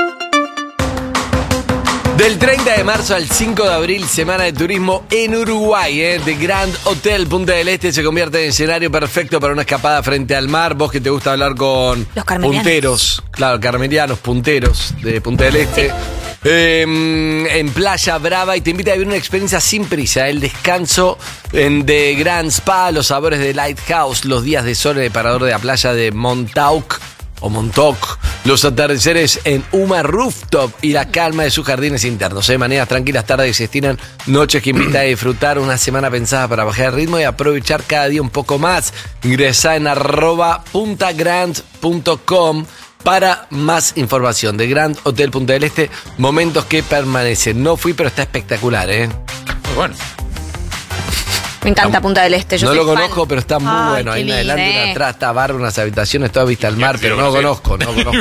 Del 30 de marzo al 5 de abril, semana de turismo en Uruguay, The Grand Hotel Punta del Este se convierte en escenario perfecto para una escapada frente al mar. Vos que te gusta hablar con los carmelianos. Punteros, claro, carmelianos, punteros de Punta del Este. Sí. En Playa Brava, y te invita a vivir una experiencia sin prisa, el descanso en The Grand Spa, los sabores de Lighthouse, los días de sol en el parador de la playa de Montauk, los atardeceres en Uma Rooftop y la calma de sus jardines internos. Maneras tranquilas, tardes se estiran, noches que invita a disfrutar, una semana pensada para bajar el ritmo y aprovechar cada día un poco más. Ingresá en @puntagrand.com para más información. De Grand Hotel Punta del Este, momentos que permanecen. No fui, pero está espectacular, Muy bueno. Me encanta Punta del Este. Yo no soy lo fan. conozco, pero está muy bueno. Ahí en adelante, una atrás, está bar, unas habitaciones, toda vista al mar, pero no lo conozco.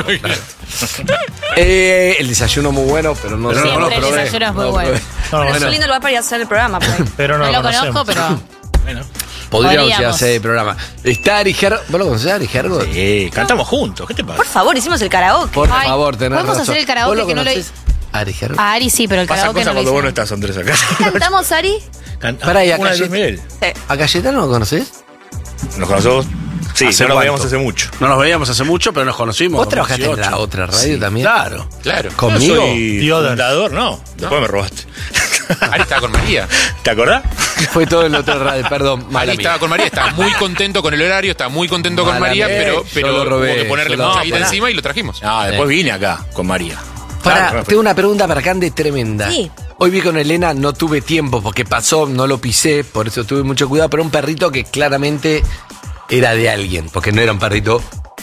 El desayuno muy bueno, pero no lo conozco. El desayuno es muy bueno. Es un lindo lugar para ir a hacer el programa. Pero no lo conozco, pero... Bueno. Podríamos ir a hacer el programa. Está Ari Gergo. ¿Vos lo conocés, Ari Gergo? Sí, cantamos juntos. ¿Qué te pasa? Por favor, hicimos el karaoke. Por favor, tenés razón. ¿Podemos hacer el karaoke que no lo hice? Ari Gergo. A Ari sí, pero el karaoke no lo cuando hice. vos no estás, Andrés, acá. ¿Cantamos, Ari? Pará, ¿y a una de Luis Miguel? Sí. ¿A Cayetano lo conocés? ¿Nos conocemos? Sí, ¿Hace no nos cuánto? veíamos hace mucho. No nos veíamos hace mucho, pero nos conocimos. ¿Vos trabajaste en la otra radio también? Claro. Claro. ¿Conmigo? Yo soy fundador, no. Después me robaste. Ari estaba con María. ¿Te acordás? Fue todo el otro radio, perdón. Ari estaba con María, estaba muy contento con el horario, estaba muy contento con María, pero lo robé, hubo que ponerle mucha guita encima y lo trajimos. No, después vine acá con María. Tengo una pregunta para Cande tremenda. Sí. Hoy vi con Elena, no tuve tiempo porque pasó, no lo pisé, por eso tuve mucho cuidado, pero un perrito que claramente era de alguien, porque no era un perrito.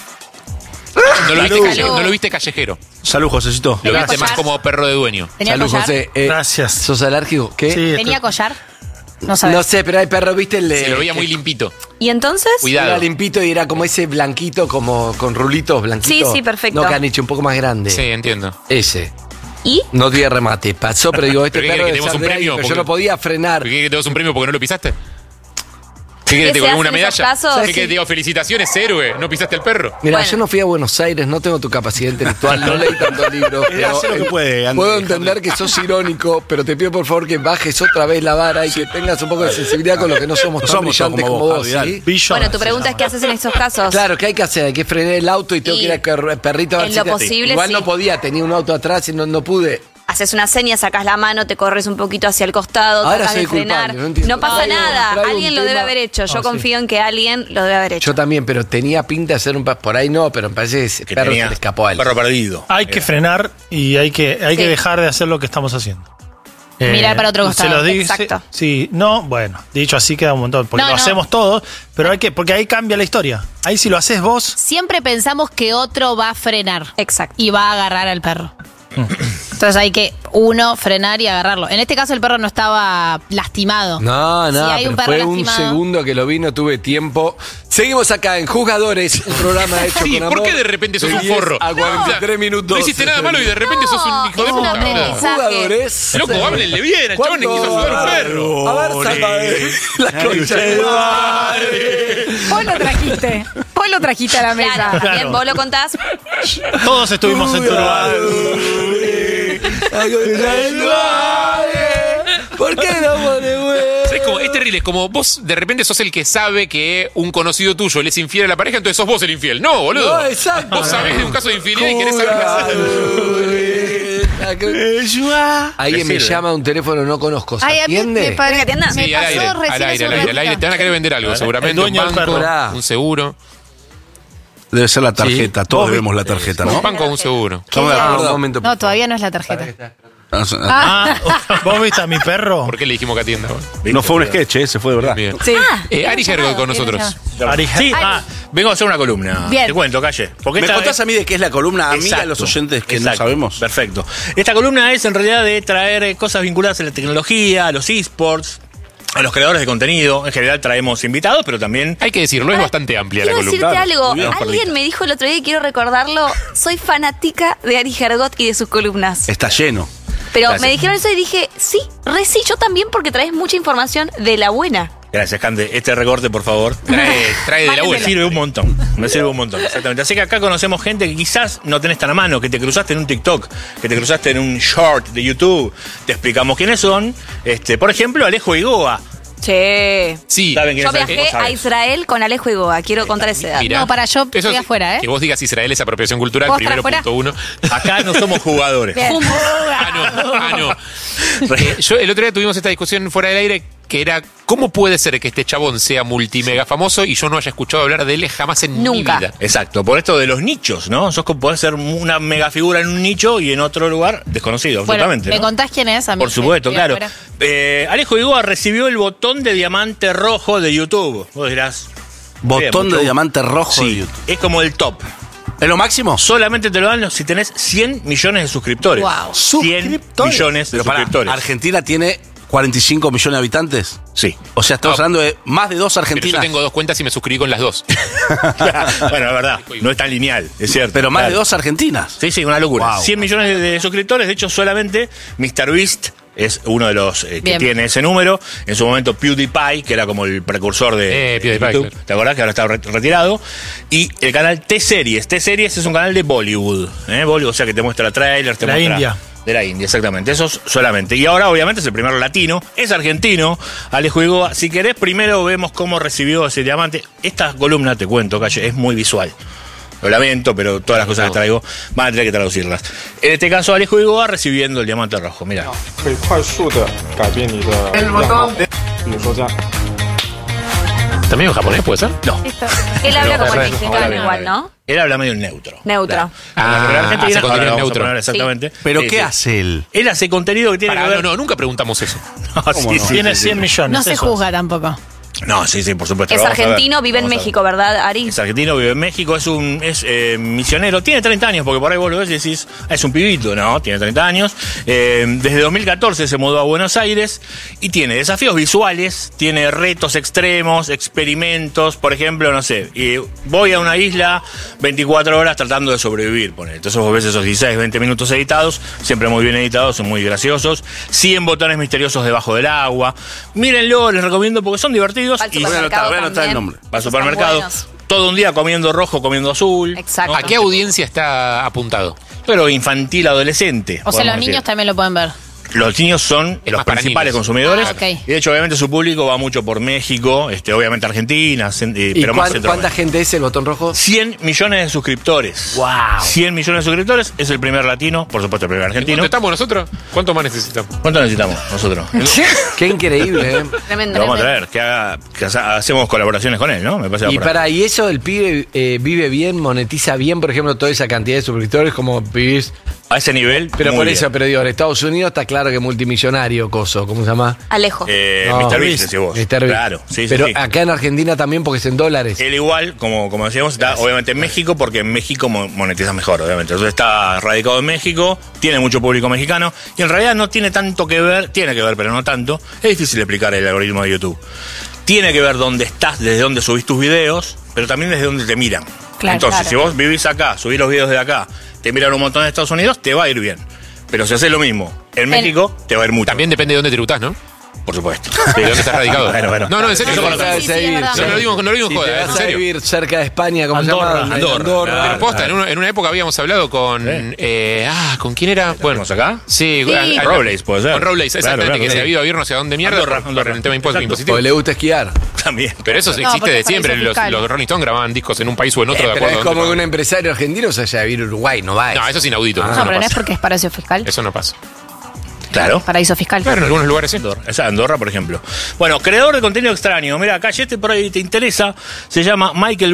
No lo viste callejero. Salud, Josecito. Lo viste más como perro de dueño. ¿Tenía Salud, collar? José. Gracias. ¿Sos alérgico? ¿Qué? Sí, ¿Tenía collar? No sabes. No sé, pero hay perro, ¿viste? Se lo veía muy limpito. ¿Y entonces? Cuidado. Era limpito y era como ese blanquito, como con rulitos blanquitos. Sí, sí, perfecto. No, caniche, un poco más grande. Sí, entiendo. Ese. ¿Y? No tiene remate. Pasó, pero digo, este ¿Pero qué perro querés, que debe te demos ser un de premio? alguien, pero yo no podía frenar. ¿Qué querés que te des un premio porque no lo pisaste? ¿Qué ¿Qué querés que te se con una hace en esos medalla? casos? ¿Qué querés que te diga felicitaciones, héroe? ¿No pisaste el perro? Mira, Bueno. yo no fui a Buenos Aires, no tengo tu capacidad intelectual, no leí tantos libros, pero Hace lo que puede, Andy. puedo entender que sos irónico, pero te pido por favor que bajes otra vez la vara y que tengas un poco de sensibilidad con los que no somos tan brillantes como vos. ¿Sí? Bueno, tu pregunta es ¿qué haces en estos casos? Claro, ¿qué hay que hacer? Hay que frenar el auto y tengo que ir al perrito a ver en si lo te- posible, Igual sí. no podía, tenía un auto atrás y no pude. Haces una seña, sacas la mano, te corres un poquito hacia el costado, Ahora tratas de soy culpable, frenar. no entiendo. pasa Traigo nada, un alguien lo debe tema- haber hecho. Yo No, sí. confío en que alguien lo debe haber hecho. Yo también, pero tenía pinta de ser un por ahí no, pero me parece que perro se le escapó a él. Perro perdido. Hay que frenar y hay que Sí. dejar de hacer lo que estamos haciendo. Mirar para otro costado. Se los dice. Exacto. Sí, no, bueno, dicho así queda un montón, porque No, lo no. hacemos todos, pero porque ahí cambia la historia. Ahí si lo haces vos, Siempre pensamos que otro va a frenar. Exacto. Y va a agarrar al perro. Entonces hay que uno, frenar y agarrarlo. En este caso el perro no estaba lastimado. No, Si hay un pero perro fue un lastimado. segundo que lo vi, no tuve tiempo. Seguimos acá en Juzgadores, un programa hecho Sí, con ¿por amor. qué de repente sos De un 10 forro? A 43 minutos. No hiciste nada malo y de repente sos un hijo de es un puta. aprendizaje. Jugadores. Loco, háblenle bien, al chabón le quiso ayudar a un perro. A ver, la concha de tu madre. Vos lo trajiste. Vos lo trajiste a la mesa. Claro, también vos lo contás. Todos estuvimos en Turbado. La concha de tu madre. ¿Por qué no pone güey? Es terrible, es como vos de repente sos el que sabe que un conocido tuyo le es infiel a la pareja, entonces sos vos el infiel. No, boludo. No, exacto. Vos sabés de un caso de infidelidad y querés saber qué hacer. Alguien me llama a un teléfono, no conozco. ¿Se Ay, a mí atiende? me parece que atienda. Sí, Me al pasó aire, recién al aire, hace al un aire, al aire. ratito. Te van a querer vender algo, seguramente. El dueño un del banco, perro. un seguro. Debe ser la tarjeta, todos debemos la tarjeta, ¿no? Un banco o un seguro. Estamos de acuerdo. Un momento. No, todavía no es la tarjeta. ¿Vos viste a mi perro? ¿Por qué le dijimos que atienda? No fue un sketch, se fue de verdad. Bien. Sí. Ari Gergo con nosotros. Sí, Vengo a hacer una columna. Bien. Te cuento, Calle. Porque ¿Me esta contás es- a mí de qué es la columna? A mí y a Exacto. los oyentes que no Exacto. sabemos. Perfecto. Esta columna es en realidad de traer cosas vinculadas a la tecnología, a los esports, a los creadores de contenido. En general traemos invitados, pero también... Hay que decirlo, es bastante amplia la Quiero columna. decirte algo. Muy bien, Alguien Perlita. me dijo el otro día y quiero recordarlo. Soy fanática de Ari Gergot y de sus columnas. Está lleno. Pero Gracias. me dijeron eso y dije, sí, sí, yo también porque traes mucha información de la buena. Gracias, Cande. Este recorte, por favor. Trae de la Me web. sirve un montón. Me sirve un montón, exactamente. Así que acá conocemos gente que quizás no tenés tan a mano, que te cruzaste en un TikTok, que te cruzaste en un short de YouTube. Te explicamos quiénes son. Por ejemplo, Alejo Igoa. Che. Sí. ¿Saben quién Yo es Alejo? viajé a Israel con Alejo Igoa. Quiero contar esa edad. Mirá. No, para yo Eso estoy es- afuera, ¿eh? Que vos digas Israel es apropiación cultural, ¿Vos primero estás punto uno. Acá no somos jugadores. Bien. No. Yo el otro día tuvimos esta discusión fuera del aire que era ¿cómo puede ser que este chabón sea multimega famoso y yo no haya escuchado hablar de él jamás en Nunca. mi vida? Exacto, por esto de los nichos, ¿no? Sos como podés ser una mega figura en un nicho y en otro lugar desconocido, Bueno, absolutamente. ¿me ¿no? contás quién es? A mí Por supuesto, estoy claro. afuera. Alejo Igoa recibió el botón de diamante rojo de YouTube. Vos dirás. Botón mucho. de diamante rojo de Sí, YouTube. es como el top. ¿Es lo máximo? Solamente te lo dan si tenés 100 millones de suscriptores. Wow. 100 millones de Pero pará, suscriptores. ¿Argentina tiene 45 millones de habitantes? Sí. O sea, estamos No. hablando de más de 2 Pero yo Argentinas. tengo 2 cuentas y me suscribí con las 2. Bueno, la verdad, no es tan lineal, es cierto. Pero más Claro. de 2 Argentinas. Sí, una locura. Wow. 100 millones de suscriptores. De hecho, solamente MrBeast es uno de los que Bien. tiene ese número. En su momento PewDiePie, que era como el precursor de PewDiePie, YouTube. claro. ¿Te acordás que ahora está retirado? Y el canal T-Series. T-Series es un canal de Bollywood. Bollywood, o sea que te muestra trailers, te La muestra... India. De la India, exactamente. Eso es solamente. Y ahora, obviamente, es el primero latino. Es argentino. Alejo Igoa. Si querés, primero vemos cómo recibió ese diamante. Esta columna, te cuento, Calle, es muy visual. Lo lamento, pero todas las cosas que traigo van a tener que traducirlas. En este caso, Alejo Igoa recibiendo el diamante rojo. Mira. El botón. ¿También en japonés puede ser? No. Él habla como el Ahora mexicano bien, igual, ¿no? Él habla medio neutro. Neutro. Pero Argentina, hace contenido ahora vamos a neutro. poner exactamente. ¿Pero Sí, qué sí. hace él? Él hace contenido que tiene Pará, que ver... no, nunca preguntamos eso. No, sí, sí, Tiene sí, 100 sí. millones. No se eso. juzga tampoco. No, sí, por supuesto. Es lo vamos a ver. argentino, vive en Vamos a ver. México, ¿verdad, Ari? Es argentino, vive en México, es misionero, tiene 30 años, porque por ahí vos lo ves y decís, es un pibito, no, tiene 30 años. Desde 2014 se mudó a Buenos Aires y tiene desafíos visuales, tiene retos extremos, experimentos, por ejemplo, no sé, voy a una isla 24 horas tratando de sobrevivir, ponele. Entonces vos ves esos 16, 20 minutos editados, siempre muy bien editados, son muy graciosos, 100 botones misteriosos debajo del agua. Mírenlo, les recomiendo porque son divertidos. Al Y supermercado voy a anotar el también. nombre. va al supermercado, buenos. todo un día comiendo rojo, comiendo azul. Exacto. ¿A qué audiencia está apuntado? Pero infantil, adolescente. O sea, podemos los decir. niños también lo pueden ver. Los niños son Es los más para principales niños. consumidores. Ah, ok. Y de hecho, obviamente, su público va mucho por México, obviamente Argentina, ¿Y pero más cuánta Centroamérica. gente es el botón rojo? 100 millones de suscriptores. ¡Wow! 100 millones de suscriptores. Es el primer latino, por supuesto, el primer argentino. ¿Cuánto estamos nosotros? ¿Cuánto más necesitamos? ¿Cuánto necesitamos nosotros? Qué increíble, ¿eh? Tremendo. Lo vamos a tremendo. traer, hacemos colaboraciones con él, ¿no? Me parece Y ¿y eso el pibe vive bien, monetiza bien, por ejemplo, toda esa cantidad de suscriptores como vivís? a ese nivel. Pero muy por bien. eso, pero digo, en Estados Unidos está target multimillonario, coso, ¿cómo se llama? Alejo. No, Mr. Beast, decís vos. Mr. Beast. Claro, sí, sí, Pero sí. acá en Argentina también porque es en dólares. Él igual, como decíamos, está obviamente en México, porque en México monetiza mejor, obviamente. Entonces está radicado en México, tiene mucho público mexicano, y en realidad no tiene tanto que ver, tiene que ver, pero no tanto. Es difícil explicar el algoritmo de YouTube. Tiene que ver dónde estás, desde dónde subís tus videos, pero también desde dónde te miran. Claro, Entonces, claro. si vos vivís acá, subís los videos de acá, te miran un montón de Estados Unidos, te va a ir bien. Pero si haces lo mismo en México, te va a ir mucho. También depende de dónde tributás, ¿no? Por supuesto. ¿De dónde estás radicado? Bueno. No, en serio. Eso para Te vas a vivir. No lo digo en Si joda, te en vas a serio. vivir cerca de España, ¿cómo Andorra. se llama? Andorra. Pero posta, en una época habíamos hablado con. ¿Con quién era? Bueno, acá? Sí, Sí. Robles, puede ser. Con Robles, exactamente, Claro, que claro. se había ido a vivir no sé a dónde mierda Andorra, por el tema Exacto. impositivo. Porque le gusta esquiar. También. Pero eso No, existe porque de es siempre. paraíso Los fiscal. Rolling Stones grababan discos en un país o en otro, de Pero acuerdo. es a como dónde que un fueron. empresario argentino se haya a vivir a Uruguay, no va. No, eso es inaudito. No, Eso no pero no es pasa. porque es paraíso fiscal. Eso no pasa. Claro. Paraíso fiscal. Claro, en algunos lugares sí. Andorra, por ejemplo. Bueno, creador de contenido extraño. Mira, acá, si este por ahí te interesa, se llama Michael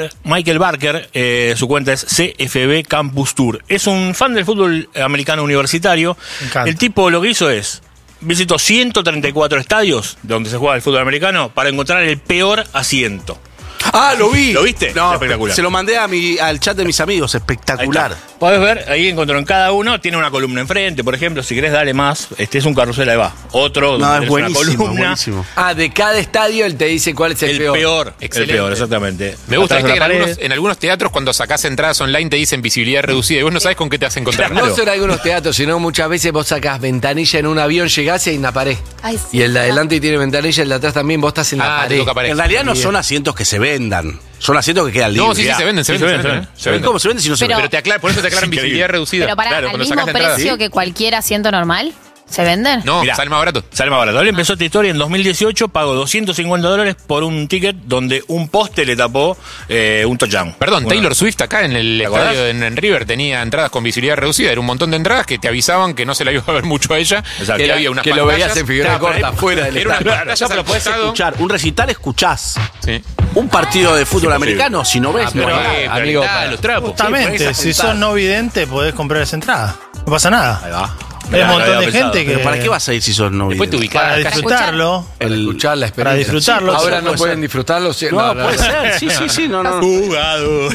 Barker, su cuenta es CFB Campus Tour. Es un fan del fútbol americano universitario. Me encanta. El tipo lo que hizo es, visitó 134 estadios donde se juega el fútbol americano para encontrar el peor asiento. Ah, lo vi. ¿Lo viste? No, Espectacular. se lo mandé al chat de mis amigos. Ahí Espectacular. está. Podés ver, ahí encontró en cada uno, tiene una columna enfrente, por ejemplo, si querés darle más, este es un carrusel, ahí va. Otro, No, donde es tenés buenísimo, una columna. buenísimo. Ah, de cada estadio él te dice cuál es el El peor. peor, Excelente. el peor, exactamente. Me gusta Atrás de que la pared. en algunos teatros cuando sacás entradas online te dicen visibilidad reducida y vos no sabés con qué te vas a encontrar. No solo algunos teatros, sino muchas veces vos sacás ventanilla en un avión, llegás y hay una pared. Ay, sí. Y el de adelante tiene ventanilla, el de atrás también, vos estás en la Ah, te pared. toca pared. En realidad no son asientos que se vendan. Son asientos que quedan libres. No, sí, se venden, se Sí, venden. se venden. Se venden. ¿Cómo se venden si no se Pero- venden? Pero por eso te aclaran Es increíble. visibilidad reducida. Pero para Claro, al cuando mismo sacás la entrada. precio que cualquier asiento normal, ¿se venden? No, Mirá. sale más barato. Sale más barato. Él empezó esta historia en 2018, pagó $250 por un ticket donde un poste le tapó un touchdown. Perdón, Bueno, Taylor Swift acá en el ¿te acordás? estadio en River tenía entradas con visibilidad reducida. Era un montón de entradas que te avisaban que no se la iba a ver mucho a ella. Exacto. Que había unas que lo pantallas. veías en figura Claro, corta, pero- fuera del Era una estadio. pantalla No, pero podés al costado. escuchar. Un recital escuchás. Sí. Un partido de fútbol Sí, americano, si no ves, Pero, no hay nada. amigo, para- los trapos. Justamente, podés si apuntar. sos no vidente, podés comprar esa entrada. No pasa nada. Ahí va. Hay Mirá, un no montón había de pensado. gente que. Pero ¿para qué vas a ir si sos no Después te vidente? Para ubicás. disfrutarlo. Para escuchar la experiencia. Para disfrutarlo. Ahora Sí, no puede pueden ser. disfrutarlo. Sí, No, puede ser. Sí, sí, sí. No, no. Jugador.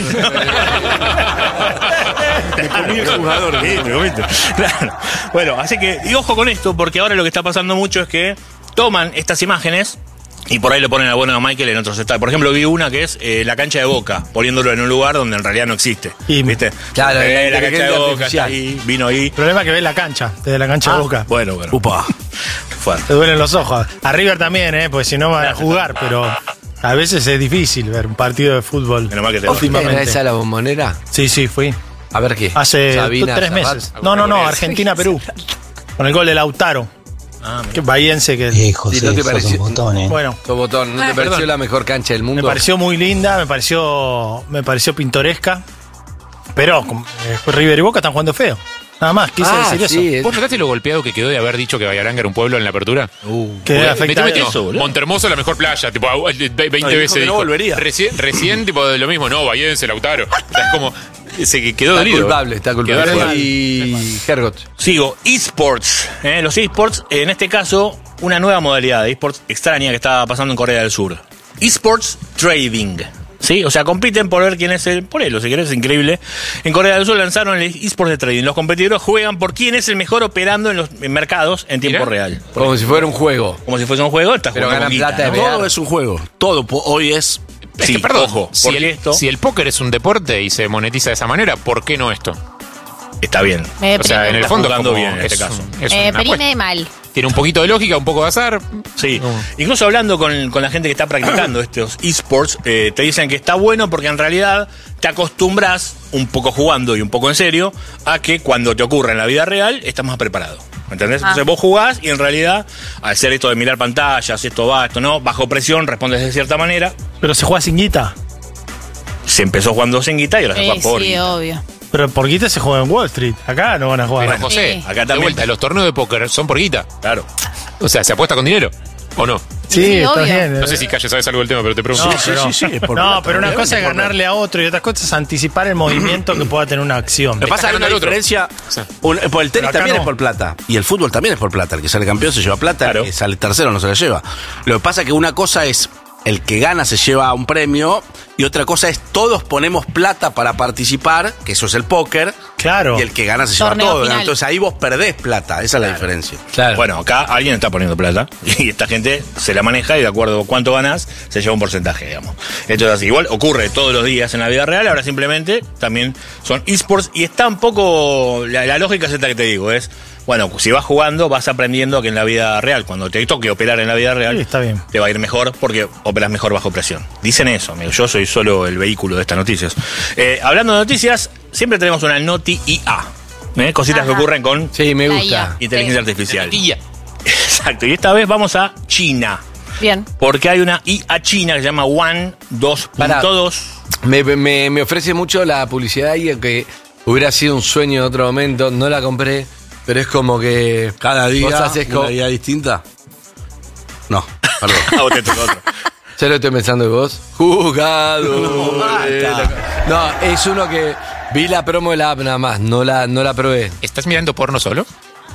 Me comí el jugador. Sí, te comiste. Claro. Bueno, así que, y ojo con esto, porque ahora lo que está pasando mucho es que toman estas imágenes y por ahí lo ponen a bueno a Michael en otros estados. Por ejemplo, vi una que es la cancha de Boca, poniéndolo en un lugar donde en realidad no existe. Y- ¿Viste? Claro, la la cancha de inteligencia Boca artificial. está ahí, vino ahí. El problema es que ves la cancha, desde la cancha de Boca. Bueno. Upa. Fuerte. Te duelen los ojos. A River también, porque si no van a jugar, pero a veces es difícil ver un partido de fútbol. Menos mal que te ¿Era Últimamente. esa la bombonera? Sí, fui. A ver qué. Hace Sabina, 3 Zapata. meses. No, Argentina-Perú. Con el gol de Lautaro. Que bahiense que. ¿Y no te pareció? Bueno, Tu botón, ¿no te pareció la mejor cancha del me mundo? pareció muy linda, me pareció pintoresca. Pero River y Boca están jugando feo. Nada más, quise decir sí, eso. ¿Vos notaste lo golpeado que quedó de haber dicho que Bahía era un pueblo en la apertura? Quedé afectado. Montermoso la mejor playa, tipo 20 dijo veces que no dijo. volvería. Recién tipo de lo mismo, no, Bahiense, Lautaro. O sea, es como se quedó Está dolido. culpable, está Quedó culpable. dolido. Y Hergot. Sigo, eSports. Los eSports, en este caso, una nueva modalidad de eSports extraña que está pasando en Corea del Sur. eSports Trading. ¿Sí? O sea, compiten por ver quién es el. Por él, si querés, es increíble. En Corea del Sur lanzaron el eSports de trading. Los competidores juegan por quién es el mejor operando en los mercados en tiempo real. Como si fuera un juego. Como si fuese un juego, estás Pero jugando ganan con plata guita, de ¿no? verdad. Todo es un juego. Todo hoy es. Es Sí, que, perdón, ojo, si porque si el póker es un deporte y se monetiza de esa manera, ¿por qué no esto? Está bien. Me O sea, en el Está fondo es jugando como- bien en este es caso. es una apuesta. Perime mal. Tiene un poquito de lógica, un poco de azar. Sí, incluso hablando con la gente que está practicando estos esports, te dicen que está bueno porque en realidad te acostumbras, un poco jugando y un poco en serio, a que cuando te ocurra en la vida real estás más preparado. ¿Entendés? Entonces vos jugás y en realidad, al hacer esto de mirar pantallas, esto va, esto no, bajo presión, respondes de cierta manera. Pero se juega sin guita. Se empezó jugando sin guita y ahora se juega por Sí, guita. obvio. Pero por guita se juega en Wall Street. Acá no van a jugar. Pero José, acá de también. vuelta, los torneos de póker son por guita. Claro. O sea, ¿se apuesta con dinero? ¿O no? Sí, está obvio. bien. No sé si Calle sabes algo del tema, pero te pregunto. Pero una cosa es ganarle a otro y otra cosa es anticipar el movimiento que pueda tener una acción. Lo que pasa es que hay una diferencia. Por el tenis también es por plata. Y el fútbol también es por plata. El que sale campeón se lleva plata, el que sale tercero no se la lleva. Lo que pasa es que una cosa es el que gana se lleva un premio y otra cosa es todos ponemos plata para participar, que eso es el póker. Claro. Y el que gana se lleva Torneo todo. final. Entonces ahí vos perdés plata. Esa es la diferencia. Bueno, acá alguien está poniendo plata y esta gente se la maneja y de acuerdo a cuánto ganás, se lleva un porcentaje, digamos. Esto es así. Igual ocurre todos los días en la vida real, ahora simplemente también son esports y está un poco. La lógica es esta que te digo, es. Bueno, si vas jugando, vas aprendiendo que en la vida real, cuando te toque operar en la vida real, está bien. te va a ir mejor porque operas mejor bajo presión. Dicen eso, amigo. Yo soy solo el vehículo de estas noticias. Hablando de noticias, siempre tenemos una noti IA. Cositas que ocurren con Sí, me gusta. inteligencia artificial. Exacto. Y esta vez vamos a China. Bien. Porque hay una IA china que se llama One 2.2. Me ofrece mucho la publicidad ahí que hubiera sido un sueño en otro momento. No la compré, pero es como que Cada día vos haces una idea distinta. No, perdón. Vos te tocó otro. Ya lo estoy pensando de vos. Jugador. No, es uno que vi la promo de la app nada más. No la probé. ¿Estás mirando porno solo?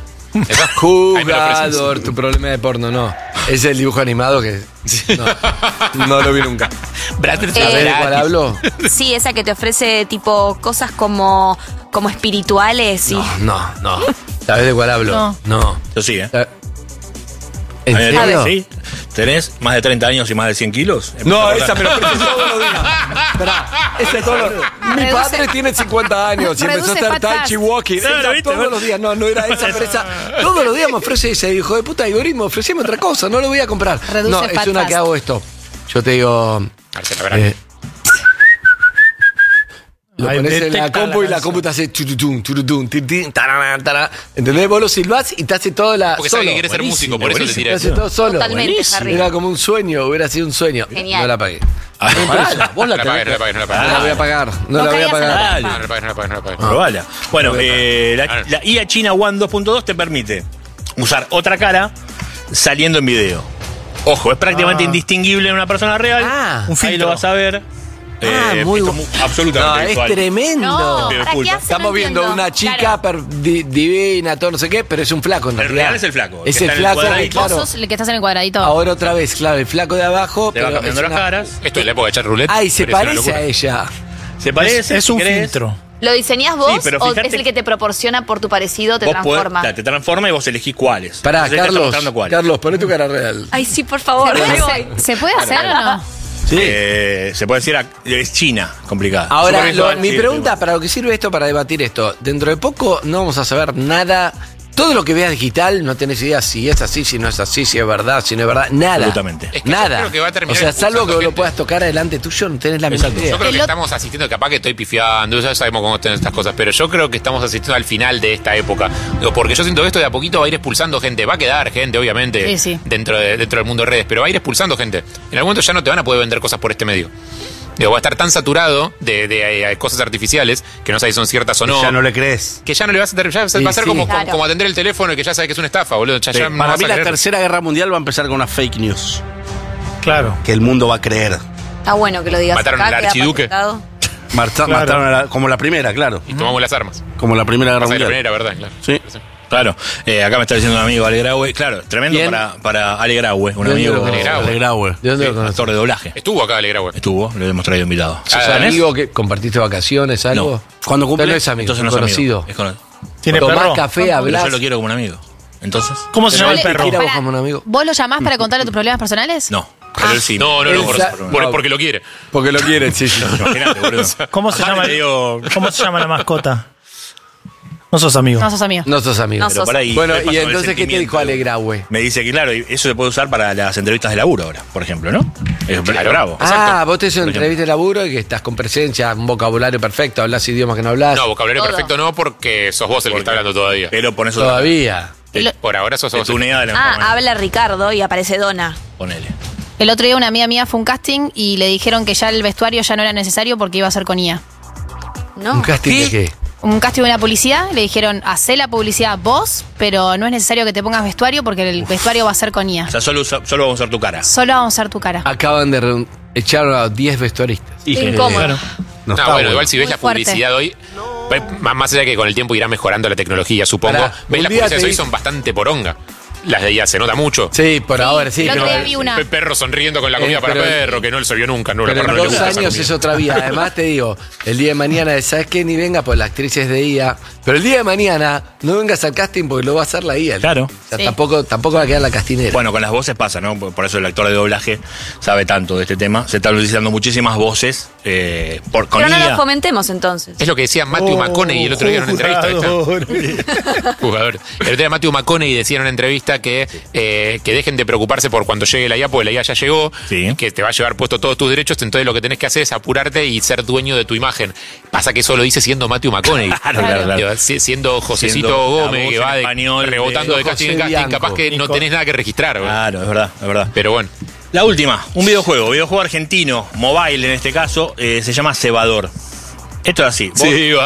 Jugador, tu problema de porno, no. Es el dibujo animado que no lo vi nunca. Brothers ¿Sabés de cuál hablo? Sí, esa que te ofrece tipo cosas como espirituales. No. ¿Sabés de cuál hablo? No. Yo sí, ¿eh? ¿En serio? Sí. ¿Tenés más de 30 años y más de 100 kilos? No, esa me lo ofrece todos los días. Esperá, ese todos los... Mi padre tiene 50 años y empezó a hacer Tai Chi Walking. Claro, ¿viste? Todos los días. No era esa, pero esa. Todos los días me ofrece ese hijo de puta algoritmo. Ofreceme otra cosa, no lo voy a comprar. Reduce No, es fat una fast. que hago esto. Yo te digo... Lo Ahí pones en la detecta compu y la canción. compu te hace turutún, turutún, tirtín, tararán, tararán. ¿Entendés? Vos lo silbás y te hace todo Porque solo. sabe que quiere ser músico, por eso te Te tira hace eso. todo solo. Totalmente, Buenísimo. Harry. Era como un sueño, hubiera sido un sueño. Genial. No la pagué. Vos No la la pagues, tenés. no la pagues, no la No pagues. la voy a pagar. No No la voy a caigas en la pagar. No la pagues, no la pagues, no la pagues. Probala. Bueno, la IA China One 2.2 te permite usar otra cara saliendo en video. Ojo, es prácticamente indistinguible en una persona real. Un Ahí filtro. lo vas a ver. Muy esto bueno. absolutamente No, visual. es tremendo. No, Pido ¿para qué disculpas. hace? Estamos No viendo entiendo. una chica Claro. divina, todo no sé qué, pero es un flaco en El realidad. real es el flaco, Es que el está en el flaco, cuadradito. Vos claro. sos el que estás en el cuadradito. Ahora otra vez, claro, el flaco de abajo. Te va pero cambiando es las una- caras. Esto es la época de chat roulette. Ay, se pero es una parece locura. a ella. Se parece. Es si un querés, filtro. ¿Lo diseñás vos Sí, pero o fíjate es el que te proporciona por tu parecido, te vos transforma? te transforma y vos elegís cuáles. Pará, Entonces, te está Carlos. mostrando cuáles. Carlos, poné tu cara real. Ay, sí, por favor. ¿Se ahí puede, voy. ¿Se puede hacer o no? Sí. Se puede decir, es China, complicada. Ahora, Supervisual, mi sí, pregunta, para lo que sirve esto, para debatir esto, dentro de poco no vamos a saber nada. Todo lo que veas digital, no tenés idea si es así, si no es así, si es verdad, si no es verdad. Nada. Absolutamente. Es que yo Nada. creo que va a terminar o sea, salvo que expulsando lo gente. puedas tocar adelante tuyo, no tenés la misma idea. Yo creo que estamos asistiendo, capaz que estoy pifiando, ya sabemos cómo están estas cosas, pero yo creo que estamos asistiendo al final de esta época. Digo, porque yo siento que esto de a poquito va a ir expulsando gente, va a quedar gente, obviamente, Sí, sí. Dentro del mundo de redes, pero va a ir expulsando gente. En algún momento ya no te van a poder vender cosas por este medio. Digo, va a estar tan saturado de cosas artificiales que no sabes si son ciertas o no. Ya no le crees. Que ya no le vas a tener, ya va a ser sí. como, Claro. como atender el teléfono y que ya sabes que es una estafa, boludo. Ya no Para vas mí a la creer. tercera guerra mundial va a empezar con una fake news. Claro. Que el mundo va a creer. Está bueno que lo digas. Mataron acá, al queda archiduque. patentado. Mataron como la primera, claro. Y tomamos las armas. Como la primera guerra Pasa que la mundial. primera, ¿verdad? Claro. Sí. Claro, acá me está diciendo un amigo Ale Graue. Claro, tremendo ¿Quién? para Ale Graue, un ¿De dónde amigo lo conoces? Ale Graue. ¿De dónde sí, lo conoces? actor de doblaje. Estuvo acá Alegragüe. Estuvo, lo hemos traído invitado. ¿Sos ¿Tenés? amigo que compartiste vacaciones, algo? No. ¿Cuándo cumple? No es amigo, Entonces es no es conocido. amigo. Es conocido. ¿Tiene Tomás perro? café, Pero hablas. yo lo quiero como un amigo. Entonces. ¿Cómo se llama el Pero perro? Quiero vos Pará. como un amigo. ¿Vos lo llamás para contarle tus problemas personales? No, pero él sí. No, Esa- porque lo quiere. Porque lo quieren, sí. Imagínate, boludo. ¿Cómo se Aparte llama? te digo- ¿Cómo se llama la mascota? No sos amigo. No sos amigo. No sos amigo. No Pero sos- por ahí Bueno, me pasó y el entonces, ¿qué te sentimiento. dijo Alegragüe? Me dice que, claro, eso se puede usar para las entrevistas de laburo ahora, por ejemplo, ¿no? Es bravo. Ah, vos te haces una Por ejemplo. entrevista de laburo y que estás con presencia, un vocabulario perfecto, hablas idiomas que no hablas. No, vocabulario Todo. perfecto no, porque sos vos el que está hablando todavía. Pero pones otra. Todavía. Por ahora sos Te vos. tunea de la Ah, forma. habla Ricardo y aparece Dona. Ponele. El otro día una amiga mía fue a un casting y le dijeron que ya el vestuario ya no era necesario porque iba a ser con IA. ¿No? ¿Un casting de qué? un casting de una publicidad, le dijeron, hacé la publicidad vos, pero no es necesario que te pongas vestuario porque el vestuario va a ser con IA. O sea, solo vamos a usar tu cara. Solo vamos a usar tu cara. Acaban de echar a 10 vestuaristas. Incómodo. No, bueno, igual si ves Muy la publicidad hoy, más allá que con el tiempo irá mejorando la tecnología, supongo, Pará, ves un las día publicidades te hoy dice- son bastante poronga. Las de IA se nota mucho. Sí, por ahora sí. el otro pero- día vi una. Perro sonriendo con la comida para pero- perro, que no se vio nunca. No, Pero la perro en no le 2 gusta esa años comida. es otra vida. Además te digo, el día de mañana, ¿sabes qué? Ni venga, pues la actriz es de IA. Pero el día de mañana no vengas al casting porque lo va a hacer la IA. Claro. O sea, Sí. tampoco va a quedar la castinera. Bueno, con las voces pasa, ¿no? Por eso el actor de doblaje sabe tanto de este tema. Se están utilizando muchísimas voces con Pero no IA. los comentemos entonces. Es lo que decía Matthew McConaughey el otro día en una entrevista. ¿viste? Jugador. El otro día Matthew McConaughey decía en una entrevista que dejen de preocuparse por cuando llegue la IA, porque la IA ya llegó, que te va a llevar puesto todos tus derechos, entonces lo que tenés que hacer es apurarte y ser dueño de tu imagen. Pasa que eso lo dice siendo Matthew McConaughey. Claro. Digo, siendo Josecito Siendo la Gómez, voz que va en español rebotando de de casting en José casting, Bianco. capaz que no tenés nada que registrar. ¿verdad? Claro, es verdad. Pero bueno. La última, un videojuego argentino, mobile en este caso, se llama Cebador. Esto es así.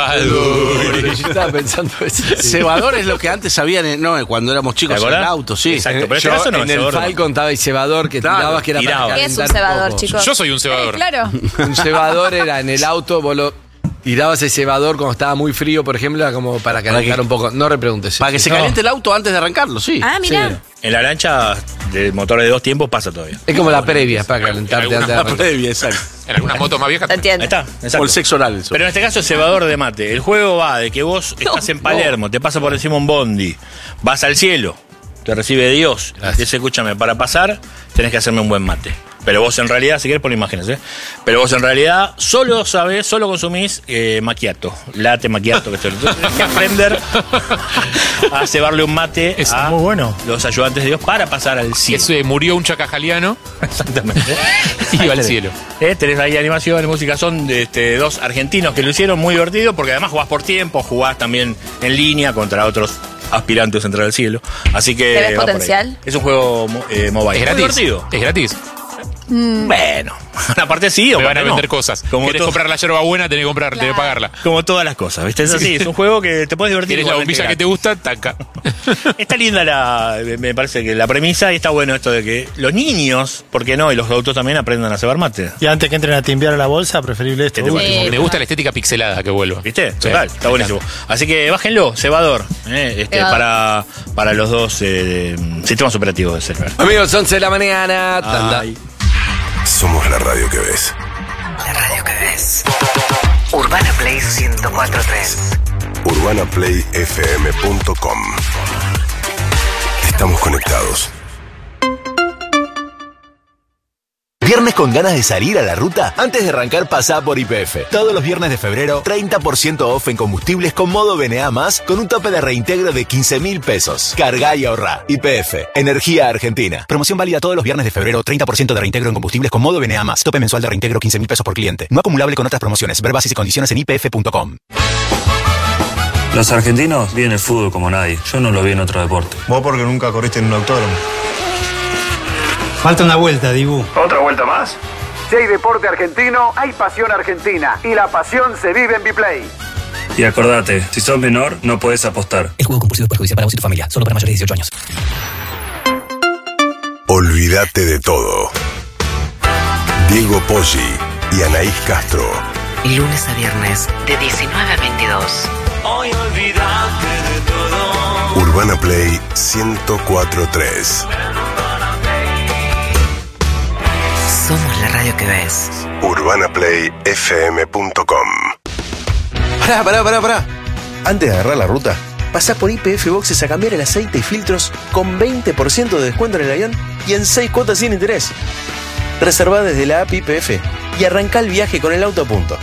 Yo estaba pensando eso. Cebador es lo que antes había cuando éramos chicos en el auto, sí. Exacto, pero este Yo caso no en es el cebador. Falcon estaba el cebador que Claro, tirabas que era tiraba. para ¿Qué es un calentar cebador, poco. chicos? Yo soy un cebador. Claro. Un cebador era en el auto, tirabas el cebador cuando estaba muy frío, por ejemplo, era como para calentar un poco. No repreguntes. Para que se caliente el auto antes de arrancarlo, sí. Ah, mira. Sí. En la lancha de motores de 2 tiempos pasa todavía. Es como la previa, para calentarte antes de La arrancar. previa, exacto. En algunas motos más viejas. Te entiendo. Ahí está, exacto. O el sexo oral. eso. Pero en este caso es cebador de mate. El juego va de que vos estás en Palermo, te pasa por encima un bondi, vas al cielo, te recibe Dios, y dice, escúchame, para pasar tenés que hacerme un buen mate. Pero vos en realidad, si querés poner imágenes, pero vos en realidad solo consumís macchiato, latte macchiato, que tenés que aprender a cebarle un mate a muy bueno. los ayudantes de Dios para pasar al cielo. Ese murió un chacajaliano Exactamente. y iba al cielo. Tenés ahí animación y música, son de 2 argentinos que lo hicieron muy divertido porque además jugás por tiempo, jugás también en línea contra otros aspirantes a entrar al cielo. Así que ¿Te ves va por ahí. potencial? Es un juego mobile. Es Muy gratis. divertido. Es gratis. Bueno, aparte sí o Me van a aparte no. vender cosas. Como ¿Querés todo- comprar la yerba buena? Tenés que pagarla. Como todas las cosas, ¿viste? Es así, es un juego que te puedes divertir. ¿Querés la igualmente bombilla que te gusta? Taca. Está linda me parece que la premisa y está bueno esto de que los niños, ¿por qué no? Y los adultos también aprendan a cebar mate. Y antes que entren a timbiar a la bolsa, preferible esto. Me gusta la estética pixelada que vuelva. ¿Viste? Sí, Total, está me buenísimo. Así que bájenlo, Cebador, para los 2 sistemas operativos de celular. Amigos, 11 de la mañana. Tanda. Ay. Somos la radio que ves. La radio que ves. Urbana Play 104.3. UrbanaPlayFM.com. Estamos conectados. ¿Viernes con ganas de salir a la ruta? Antes de arrancar, pasá por YPF. Todos los viernes de febrero, 30% off en combustibles con modo BNA+, con un tope de reintegro de 15.000 pesos. Carga y ahorrá. YPF. Energía Argentina. Promoción válida todos los viernes de febrero, 30% de reintegro en combustibles con modo BNA+. Tope mensual de reintegro 15.000 pesos por cliente. No acumulable con otras promociones. Ver bases y condiciones en ypf.com. Los argentinos viven el fútbol como nadie. Yo no lo vi en otro deporte. Vos porque nunca corriste en un autódromo. Falta una vuelta, Dibu. ¿Otra vuelta más? Si hay deporte argentino, hay pasión argentina. Y la pasión se vive en Biplay. Y acordate, si sos menor, no podés apostar. El juego compulsivo es perjudicial para vos y tu familia. Solo para mayores de 18 años. Olvídate de todo. Diego Poggi y Anaís Castro. Lunes a viernes, de 19 a 22. Hoy olvídate de todo. Urbana Play 104.3. Somos la radio que ves. UrbanaPlayFM.com. Pará. Antes de agarrar la ruta, pasá por YPF Boxes a cambiar el aceite y filtros con 20% de descuento en el avión y en 6 cuotas sin interés. Reservá desde la app YPF y arrancá el viaje con el auto a punto.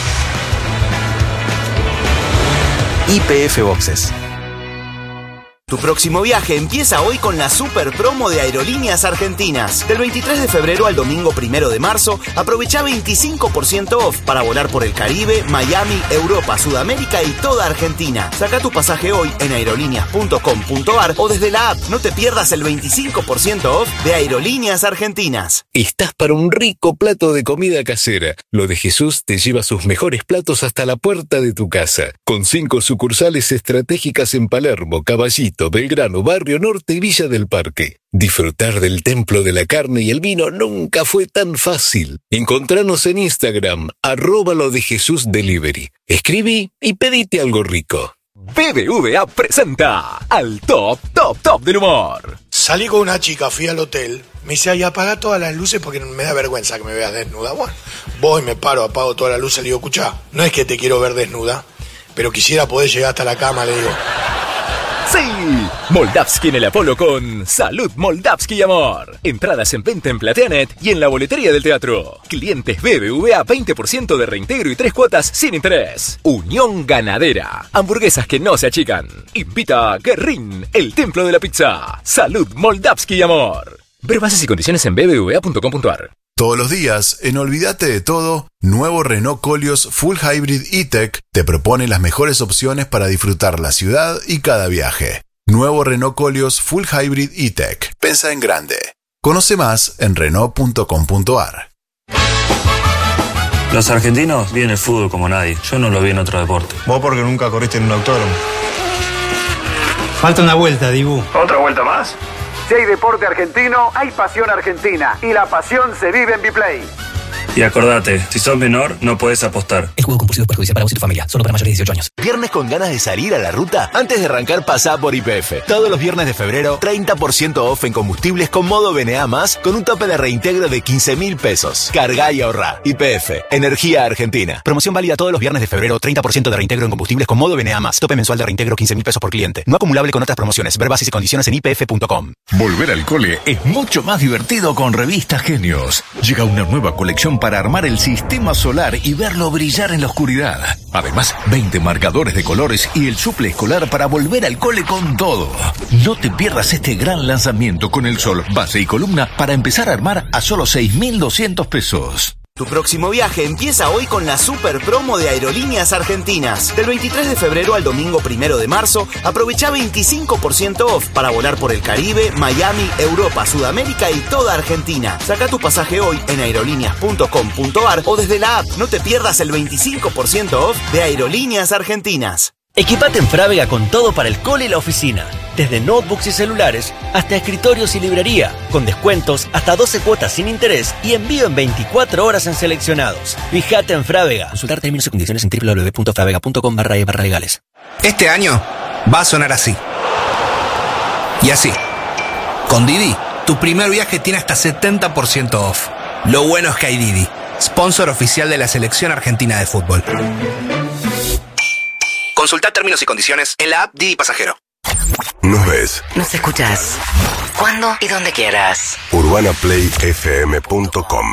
YPF Boxes. Tu próximo viaje empieza hoy con la super promo de Aerolíneas Argentinas. Del 23 de febrero al domingo 1 de marzo, aprovecha 25% off para volar por el Caribe, Miami, Europa, Sudamérica y toda Argentina. Saca tu pasaje hoy en aerolíneas.com.ar o desde la app. No te pierdas el 25% off de Aerolíneas Argentinas. Estás para un rico plato de comida casera. Lo de Jesús te lleva sus mejores platos hasta la puerta de tu casa. Con 5 sucursales estratégicas en Palermo, Caballito, Belgrano, Barrio Norte y Villa del Parque. Disfrutar del templo de la carne y el vino nunca fue tan fácil. Encontranos en Instagram, @lodejesusdelivery. Escribí y pedite algo rico. BBVA presenta al top del humor. Salí con una chica, fui al hotel. Me dice, ay, apaga todas las luces porque me da vergüenza que me veas desnuda. Bueno, voy, me paro, apago todas las luces. Le digo, escuchá, no es que te quiero ver desnuda, pero quisiera poder llegar hasta la cama, le digo. ¡Sí! Moldavsky en el Apolo con Salud Moldavsky y Amor. Entradas en venta en Plateanet y en la boletería del teatro. Clientes BBVA 20% de reintegro y 3 cuotas sin interés. Unión Ganadera. Hamburguesas que no se achican. Invita a Guerrín, el templo de la pizza. Salud Moldavsky y Amor. Ver bases y condiciones en bbva.com.ar. Todos los días, en Olvídate de Todo, nuevo Renault Koleos Full Hybrid E-Tech te propone las mejores opciones para disfrutar la ciudad y cada viaje. Nuevo Renault Koleos Full Hybrid E-Tech. Pensa en grande. Conoce más en Renault.com.ar. Los argentinos viven el fútbol como nadie. Yo no lo vi en otro deporte. Vos porque nunca corriste en un autódromo. Falta una vuelta, Dibu. ¿Otra vuelta más? Si hay deporte argentino, hay pasión argentina. Y la pasión se vive en Biplay. Y acordate, si sos menor, no podés apostar. El juego compulsivo es perjudicial para vos y tu familia. Solo para mayores de 18 años. ¿Viernes con ganas de salir a la ruta? Antes de arrancar, pasá por YPF. Todos los viernes de febrero, 30% off en combustibles con modo BNA+, con un tope de reintegro de 15.000 pesos. Cargá y ahorrá. YPF. Energía Argentina. Promoción válida todos los viernes de febrero. 30% de reintegro en combustibles con modo BNA+. Tope mensual de reintegro 15.000 pesos por cliente. No acumulable con otras promociones. Ver bases y condiciones en ypf.com. Volver al cole es mucho más divertido con Revista Genios. Llega una nueva colección para armar el sistema solar y verlo brillar en la oscuridad. Además, 20 marcadores de colores y el suple escolar para volver al cole con todo. No te pierdas este gran lanzamiento con el sol, base y columna para empezar a armar a solo 6.200 pesos. Tu próximo viaje empieza hoy con la super promo de Aerolíneas Argentinas. Del 23 de febrero al domingo 1 de marzo, aprovecha 25% off para volar por el Caribe, Miami, Europa, Sudamérica y toda Argentina. Saca tu pasaje hoy en aerolíneas.com.ar o desde la app. No te pierdas el 25% off de Aerolíneas Argentinas. Equipate en Frávega con todo para el cole y la oficina. Desde notebooks y celulares hasta escritorios y librería. Con descuentos hasta 12 cuotas sin interés y envío en 24 horas en seleccionados. Fíjate en Frávega. Consultar términos y condiciones en www.fravega.com/legales. Este año va a sonar así. Y así. Con Didi, tu primer viaje tiene hasta 70% off. Lo bueno es que hay Didi, sponsor oficial de la selección argentina de fútbol. Consulta términos y condiciones en la app Didi Pasajero. Nos ves. Nos escuchás cuando y donde quieras. UrbanaPlayFM.com.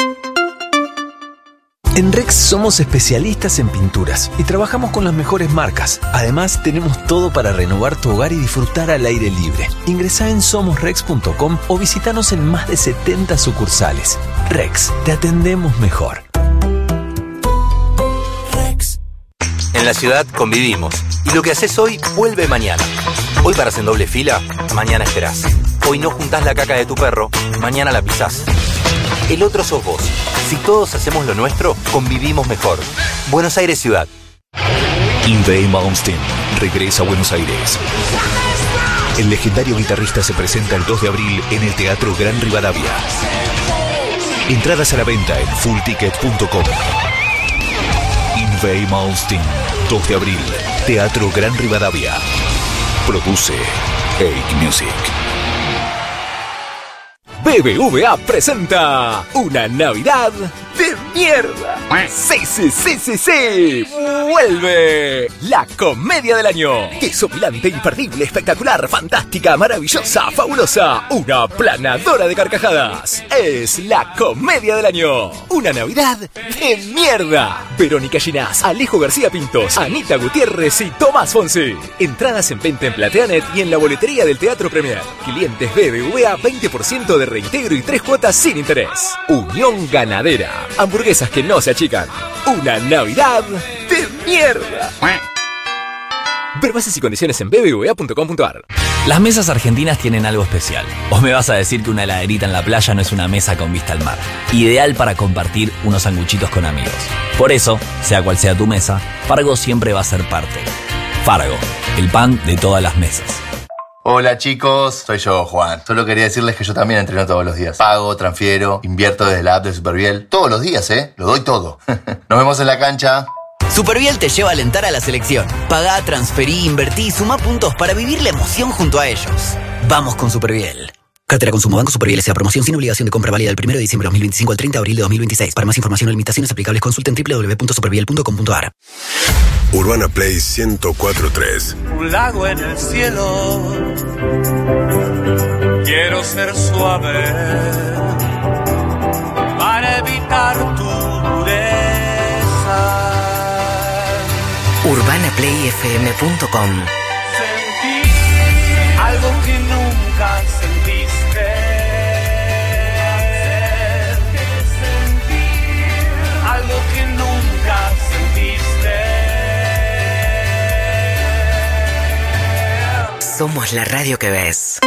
En Rex somos especialistas en pinturas y trabajamos con las mejores marcas. Además, tenemos todo para renovar tu hogar y disfrutar al aire libre. Ingresá en somosrex.com o visítanos en más de 70 sucursales. Rex, te atendemos mejor. En la ciudad convivimos y lo que haces hoy vuelve mañana. Hoy paras en doble fila, mañana esperás. Hoy no juntás la caca de tu perro, mañana la pisás. El otro sos vos. Si todos hacemos lo nuestro, convivimos mejor. Buenos Aires Ciudad. Yngwie Malmsteen regresa a Buenos Aires. El legendario guitarrista se presenta el 2 de abril en el Teatro Gran Rivadavia. Entradas a la venta en fullticket.com. Yngwie Malmsteen, 2 de abril, Teatro Gran Rivadavia. Produce Cake Music. BBVA presenta una Navidad de mierda. Sí. Vuelve la comedia del año. Desopilante, imperdible, espectacular, fantástica, maravillosa, fabulosa. Una planadora de carcajadas. Es la comedia del año. Una Navidad de mierda. Verónica Ginás, Alejo García Pintos, Anita Gutiérrez y Tomás Fonsi. Entradas en venta en Plateanet y en la boletería del Teatro Premier. Clientes BBVA, 20% de reintegro y 3 cuotas sin interés. Unión Ganadera. Hamburguesas que no se achican. Una Navidad de mierda. Ver bases y condiciones en bbva.com.ar. Las mesas argentinas tienen algo especial. ¿O me vas a decir que una heladerita en la playa no es una mesa con vista al mar? Ideal para compartir unos sanguchitos con amigos. Por eso, sea cual sea tu mesa, Fargo siempre va a ser parte. Fargo, el pan de todas las mesas. Hola chicos, soy yo, Juan. Solo quería decirles que yo también entreno todos los días. Pago, transfiero, invierto desde la app de Superviel. Todos los días, lo doy todo. Nos vemos en la cancha. Superviel te lleva a alentar a la selección. Pagá, transferí, invertí y sumá puntos para vivir la emoción junto a ellos. Vamos con Superviel. Cartera Consumo Banco Superviel S.A. Promoción sin obligación de compra válida del 1 de diciembre de 2025 al 30 de abril de 2026. Para más información o limitaciones aplicables consulten www.superviel.com.ar. Urbana Play 104.3. Un lago en el cielo. Quiero ser suave para evitar tu dureza. UrbanaPlayFM.com. Sentí algo que nunca sentiste. Sentir algo que nunca sentiste. Somos la radio que ves.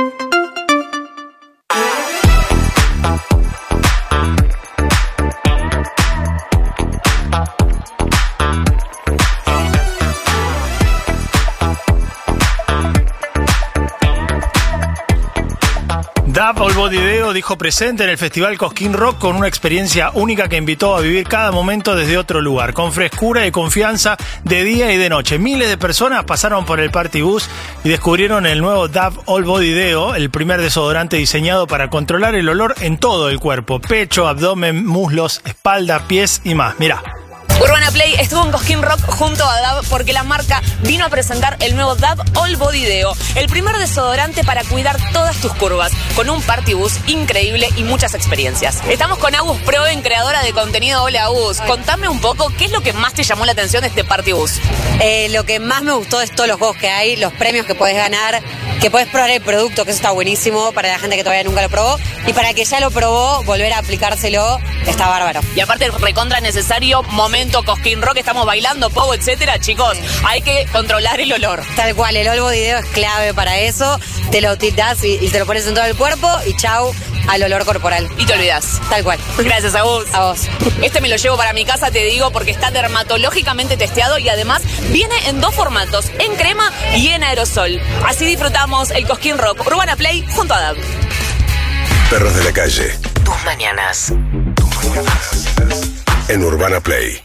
Dab All Body Deo dijo presente en el Festival Cosquín Rock con una experiencia única que invitó a vivir cada momento desde otro lugar, con frescura y confianza de día y de noche. Miles de personas pasaron por el Party Bus y descubrieron el nuevo Dab All Body Deo, el primer desodorante diseñado para controlar el olor en todo el cuerpo: pecho, abdomen, muslos, espalda, pies y más. Mirá. Urbana Play estuvo en Cosquín Rock junto a Dab porque la marca vino a presentar el nuevo Dab All Body Deo, el primer desodorante para cuidar todas tus curvas, con un party bus increíble y muchas experiencias. Estamos con Agus Proen, creadora de contenido. Hola Agus, contame un poco qué es lo que más te llamó la atención de este party bus. Lo que más me gustó es todos los juegos que hay, los premios que podés ganar, que podés probar el producto, que eso está buenísimo para la gente que todavía nunca lo probó, y para que ya lo probó, volver a aplicárselo, está bárbaro. Y aparte recontra necesario momento Cosquín Rock, estamos bailando, pogo, etcétera, chicos, hay que controlar el olor. Tal cual, el All Body Deo es clave para eso, te lo das y te lo pones en todo el cuerpo y chau al olor corporal. Y te olvidás. Tal cual. Gracias a vos. A vos. Este me lo llevo para mi casa, te digo, porque está dermatológicamente testeado y además viene en 2 formatos, en crema y en aerosol. Así disfrutamos el Cosquín Rock. Urbana Play junto a Dab. Perros de la calle. Tus mañanas. En Urbana Play.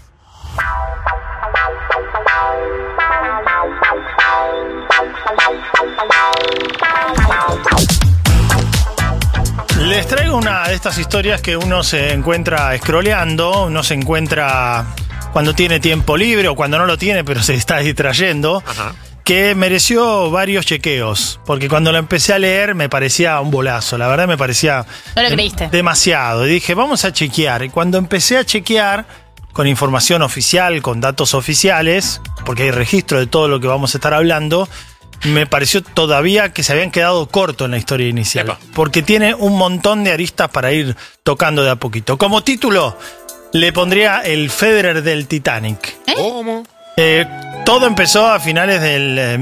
Les traigo una de estas historias que uno se encuentra scrolleando, uno se encuentra cuando tiene tiempo libre o cuando no lo tiene, pero se está distrayendo. Ajá. Que mereció varios chequeos, porque cuando lo empecé a leer me parecía un bolazo, la verdad me parecía no lo creíste. Demasiado. Y dije, vamos a chequear. Y cuando empecé a chequear con información oficial, con datos oficiales, porque hay registro de todo lo que vamos a estar hablando, me pareció todavía que se habían quedado corto en la historia inicial. Epa. Porque tiene un montón de aristas para ir tocando de a poquito. Como título, le pondría el Federer del Titanic. ¿Cómo? Todo empezó a finales del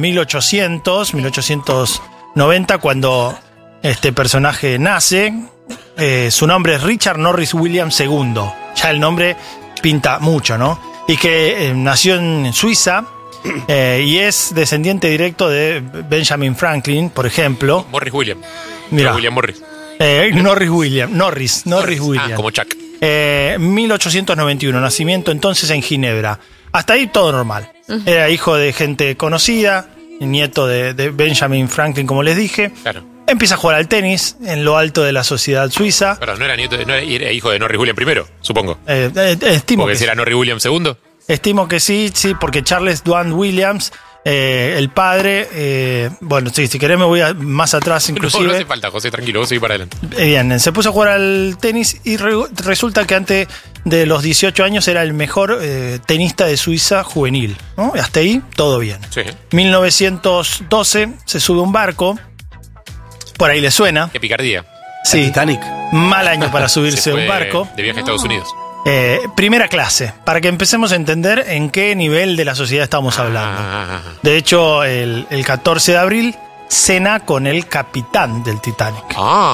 1890, cuando este personaje nace. Su nombre es Richard Norris William II. Ya el nombre pinta mucho, ¿no? Y que nació en Suiza y es descendiente directo de Benjamin Franklin, por ejemplo. Morris William. Mira. William Morris. Norris William. Como Chuck. 1891, nacimiento entonces en Ginebra. Hasta ahí todo normal. Era hijo de gente conocida, nieto de Benjamin Franklin, como les dije. Claro. Empieza a jugar al tenis en lo alto de la sociedad suiza. Perdón, no era hijo de Norris Williams I, supongo. Estimo Porque que si era Norris Williams II. Estimo que sí, porque Charles Dwan Williams, el padre, bueno, sí, si querés me voy más atrás inclusive. No hace falta, José, tranquilo, vos seguí para adelante. Bien, se puso a jugar al tenis y resulta que antes de los 18 años era el mejor tenista de Suiza juvenil, ¿no? Hasta ahí, todo bien. Sí. 1912 se sube a un barco, por ahí le suena. Qué picardía. Sí. Titanic. Mal año para subirse a un barco. De viaje a Estados Unidos. Primera clase, para que empecemos a entender en qué nivel de la sociedad estamos hablando. De hecho, el 14 de abril cena con el capitán del Titanic.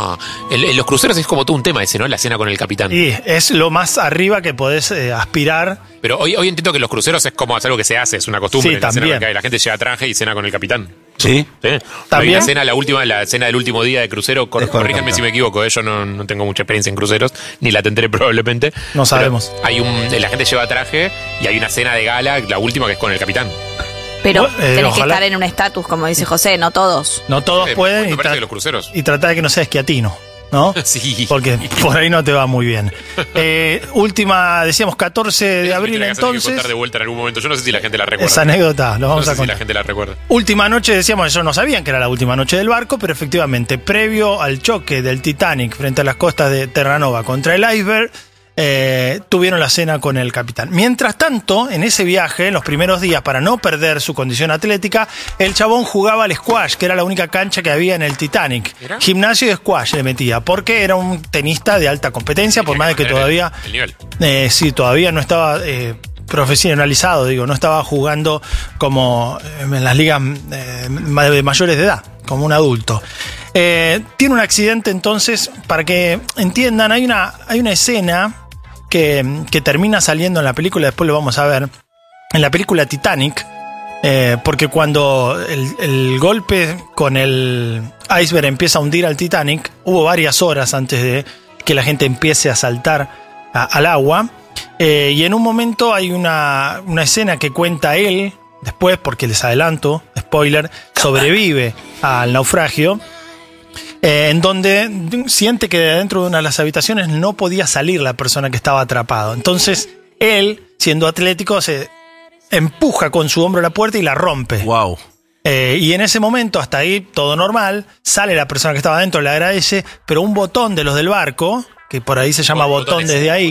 Los cruceros es como todo un tema ese, ¿no? La cena con el capitán. Y es lo más arriba que podés aspirar. Pero hoy entiendo que los cruceros es como algo que se hace, es una costumbre. Sí, también. La gente lleva traje y cena con el capitán. ¿Sí? También. La cena del último día de crucero, corríjanme si me equivoco, yo no tengo mucha experiencia en cruceros, ni la tendré probablemente. No sabemos. La gente lleva traje y hay una cena de gala, la última que es con el capitán. Pero tenés que estar en un estatus, como dice José, no todos. No todos pueden los cruceros. y tratar de que no sea esquiatino, ¿no? Sí. Porque por ahí no te va muy bien. Última, decíamos 14 de abril entonces. Que contar de vuelta en algún momento. Yo no sé si la gente la recuerda. Esa anécdota, lo vamos a contar. Si la gente la recuerda. Última noche, decíamos, ellos no sabían que era la última noche del barco, pero efectivamente, previo al choque del Titanic frente a las costas de Terranova contra el iceberg, tuvieron la cena con el capitán. Mientras tanto, en ese viaje, en los primeros días, para no perder su condición atlética, el chabón jugaba al squash, que era la única cancha que había en el Titanic. ¿Era? Gimnasio de squash le metía, porque era un tenista de alta competencia, por más de que todavía... El nivel. Sí, todavía no estaba... profesionalizado, no estaba jugando como en las ligas de mayores de edad, como un adulto. Tiene un accidente, entonces, para que entiendan, hay una escena que termina saliendo en la película, después lo vamos a ver, en la película Titanic, porque cuando el golpe con el iceberg empieza a hundir al Titanic, hubo varias horas antes de que la gente empiece a saltar al agua, y en un momento hay una escena que cuenta él, después, porque les adelanto, spoiler, sobrevive al naufragio, en donde siente que de dentro de una de las habitaciones no podía salir la persona que estaba atrapado. Entonces, él, siendo atlético, se empuja con su hombro la puerta y la rompe. Wow. Y en ese momento, hasta ahí, todo normal, sale la persona que estaba adentro, le agradece, pero un botón de los del barco, que por ahí se llama botón desde ahí,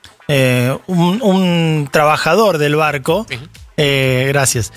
un trabajador del barco, gracias,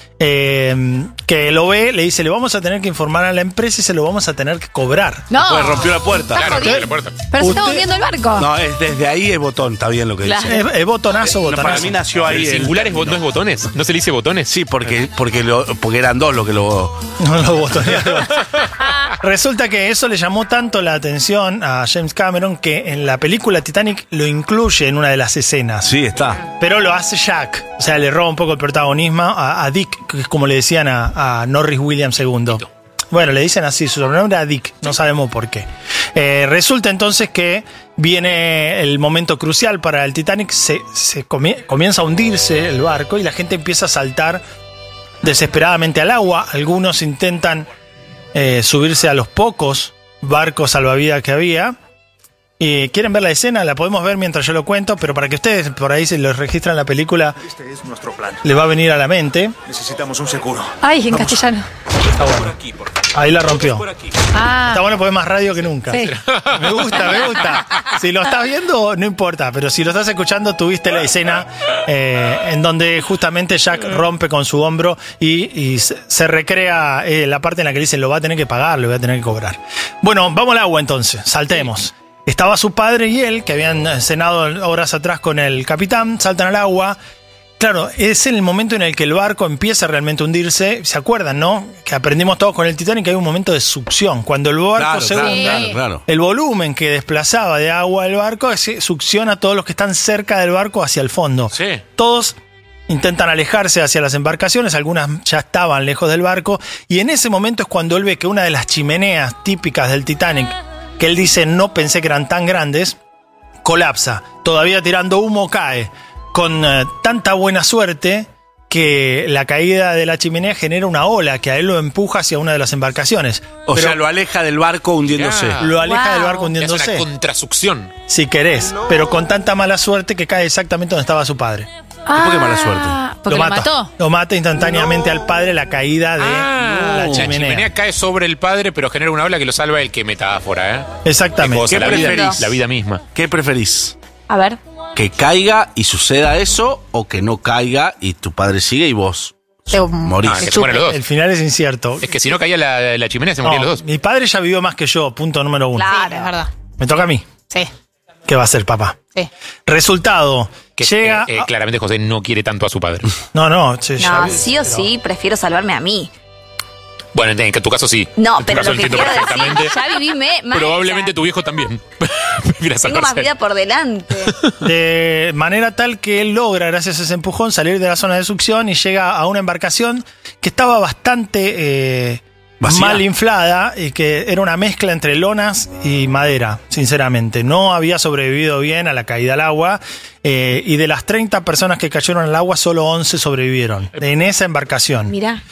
que lo ve, le dice, le vamos a tener que informar a la empresa y se lo vamos a tener que cobrar. No. Pues rompió la puerta. Claro, rompió la puerta. Pero se está hundiendo el barco. No, es desde ahí el botón, está bien lo que dice. Es botonazo, botonazo. Para mí nació ahí. ¿El singular no es botones? ¿No se le dice botones? Sí, porque eran dos los que lo... No lo botonearon. Resulta que eso le llamó tanto la atención a James Cameron que en la película Titanic lo incluye en una de las escenas. Sí, está. Pero lo hace Jack. O sea, le roba un poco el protagonismo a Dick, que es como le decían a Norris Williams II. Bueno, le dicen así, su sobrenombre era Dick, no sabemos por qué. Resulta entonces que viene el momento crucial para el Titanic, comienza a hundirse el barco y la gente empieza a saltar desesperadamente al agua. Algunos intentan subirse a los pocos barcos salvavidas que había. ¿Quieren ver la escena? La podemos ver mientras yo lo cuento, pero para que ustedes por ahí se lo registran la película, Este es nuestro plan. les va a venir a la mente. Necesitamos un seguro. Ay, en castellano. Está bueno. Ahí la rompió. Está bueno porque es más radio que nunca. Sí. Me gusta. Si lo estás viendo, no importa, pero si lo estás escuchando, tuviste la escena en donde justamente Jack rompe con su hombro y se recrea la parte en la que le dicen, lo va a tener que pagar, lo voy a tener que cobrar. Bueno, vamos al agua entonces, saltemos. Estaba su padre y él, que habían cenado horas atrás con el capitán, saltan al agua. Claro, es en el momento en el que el barco empieza realmente a hundirse. ¿Se acuerdan, no? Que aprendimos todos con el Titanic que hay un momento de succión. Cuando el barco se hunde, el volumen que desplazaba de agua el barco succiona a todos los que están cerca del barco hacia el fondo. Sí. Todos intentan alejarse hacia las embarcaciones, algunas ya estaban lejos del barco, y en ese momento es cuando él ve que una de las chimeneas típicas del Titanic, que él dice, no pensé que eran tan grandes, colapsa. Todavía tirando humo cae. Con tanta buena suerte que la caída de la chimenea genera una ola que a él lo empuja hacia una de las embarcaciones. O sea, lo aleja del barco hundiéndose. Lo aleja del barco hundiéndose. Es una contrasucción. Si querés, pero con tanta mala suerte que cae exactamente donde estaba su padre. ¿Y por qué mala suerte? Porque lo mató. Lo mata instantáneamente al padre la caída de la chimenea. La chimenea cae sobre el padre, pero genera una ola que lo salva él. Qué metáfora, ¿eh? Exactamente. ¿Qué preferís? La vida misma. ¿Qué preferís? A ver. ¿Que caiga y suceda eso o que no caiga y tu padre sigue y vos morís? Que se mueren los dos. El final es incierto. Es que si no caía la chimenea se morían los dos. Mi padre ya vivió más que yo, punto número 1. Claro, es verdad. Me toca a mí. Sí. ¿Qué va a hacer, papá? Sí. Resultado. Que llega. Claramente José no quiere tanto a su padre. No, sí o sí, prefiero salvarme a mí. Bueno, en tu caso sí. No, en tu pero caso lo que entiendo quiero decir, perfectamente. ya viví más. Probablemente tu viejo también. Tengo más vida por delante. De manera tal que él logra, gracias a ese empujón, salir de la zona de succión y llega a una embarcación que estaba bastante mal inflada y que era una mezcla entre lonas y madera, sinceramente. No había sobrevivido bien a la caída al agua y de las 30 personas que cayeron al agua, solo 11 sobrevivieron en esa embarcación. Mirá.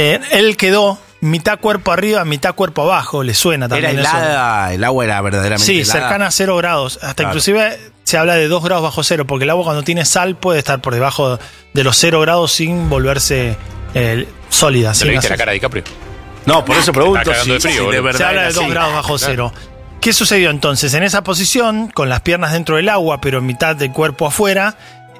Él quedó mitad cuerpo arriba, mitad cuerpo abajo, le suena también. ¿Era helada? ¿El agua era verdaderamente helada? Sí, cercana a 0 grados. Hasta inclusive se habla de 2 grados bajo cero, porque el agua cuando tiene sal puede estar por debajo de los 0 grados sin volverse sólida. ¿No le viste la cara de DiCaprio? No, por eso pregunto de frío, de verdad. Se habla de 2 grados bajo cero. ¿Qué sucedió entonces? En esa posición, con las piernas dentro del agua, pero mitad del cuerpo afuera,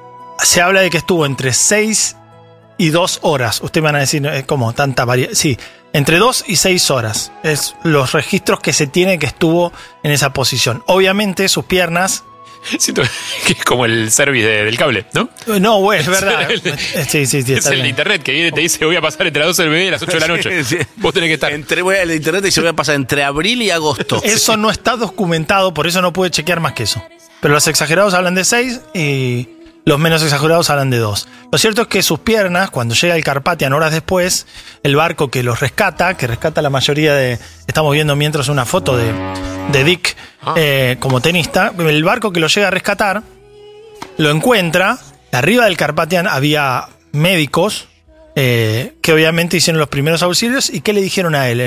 se habla de que estuvo entre 6 y 2 horas. Ustedes van a decir, ¿cómo? Tanta variedad. Sí, entre 2 y 6 horas. Es los registros que se tiene que estuvo en esa posición. Obviamente, sus piernas. Siento que es como el service del cable, ¿no? No, güey, es verdad. Sí, es el de internet que viene y te dice voy a pasar entre las 12 del bebé y las 8 de la noche. Sí. Vos tenés que estar. El de internet dice voy a pasar entre abril y agosto. Eso no está documentado, por eso no pude chequear más que eso. Pero los exagerados hablan de 6 y los menos exagerados hablan de 2. Lo cierto es que sus piernas, cuando llega el Carpathian horas después, el barco que los rescata, la mayoría de... Estamos viendo mientras una foto de Dick como tenista. El barco que lo llega a rescatar, lo encuentra. Arriba del Carpathian había médicos que obviamente hicieron los primeros auxilios. ¿Y qué le dijeron a él?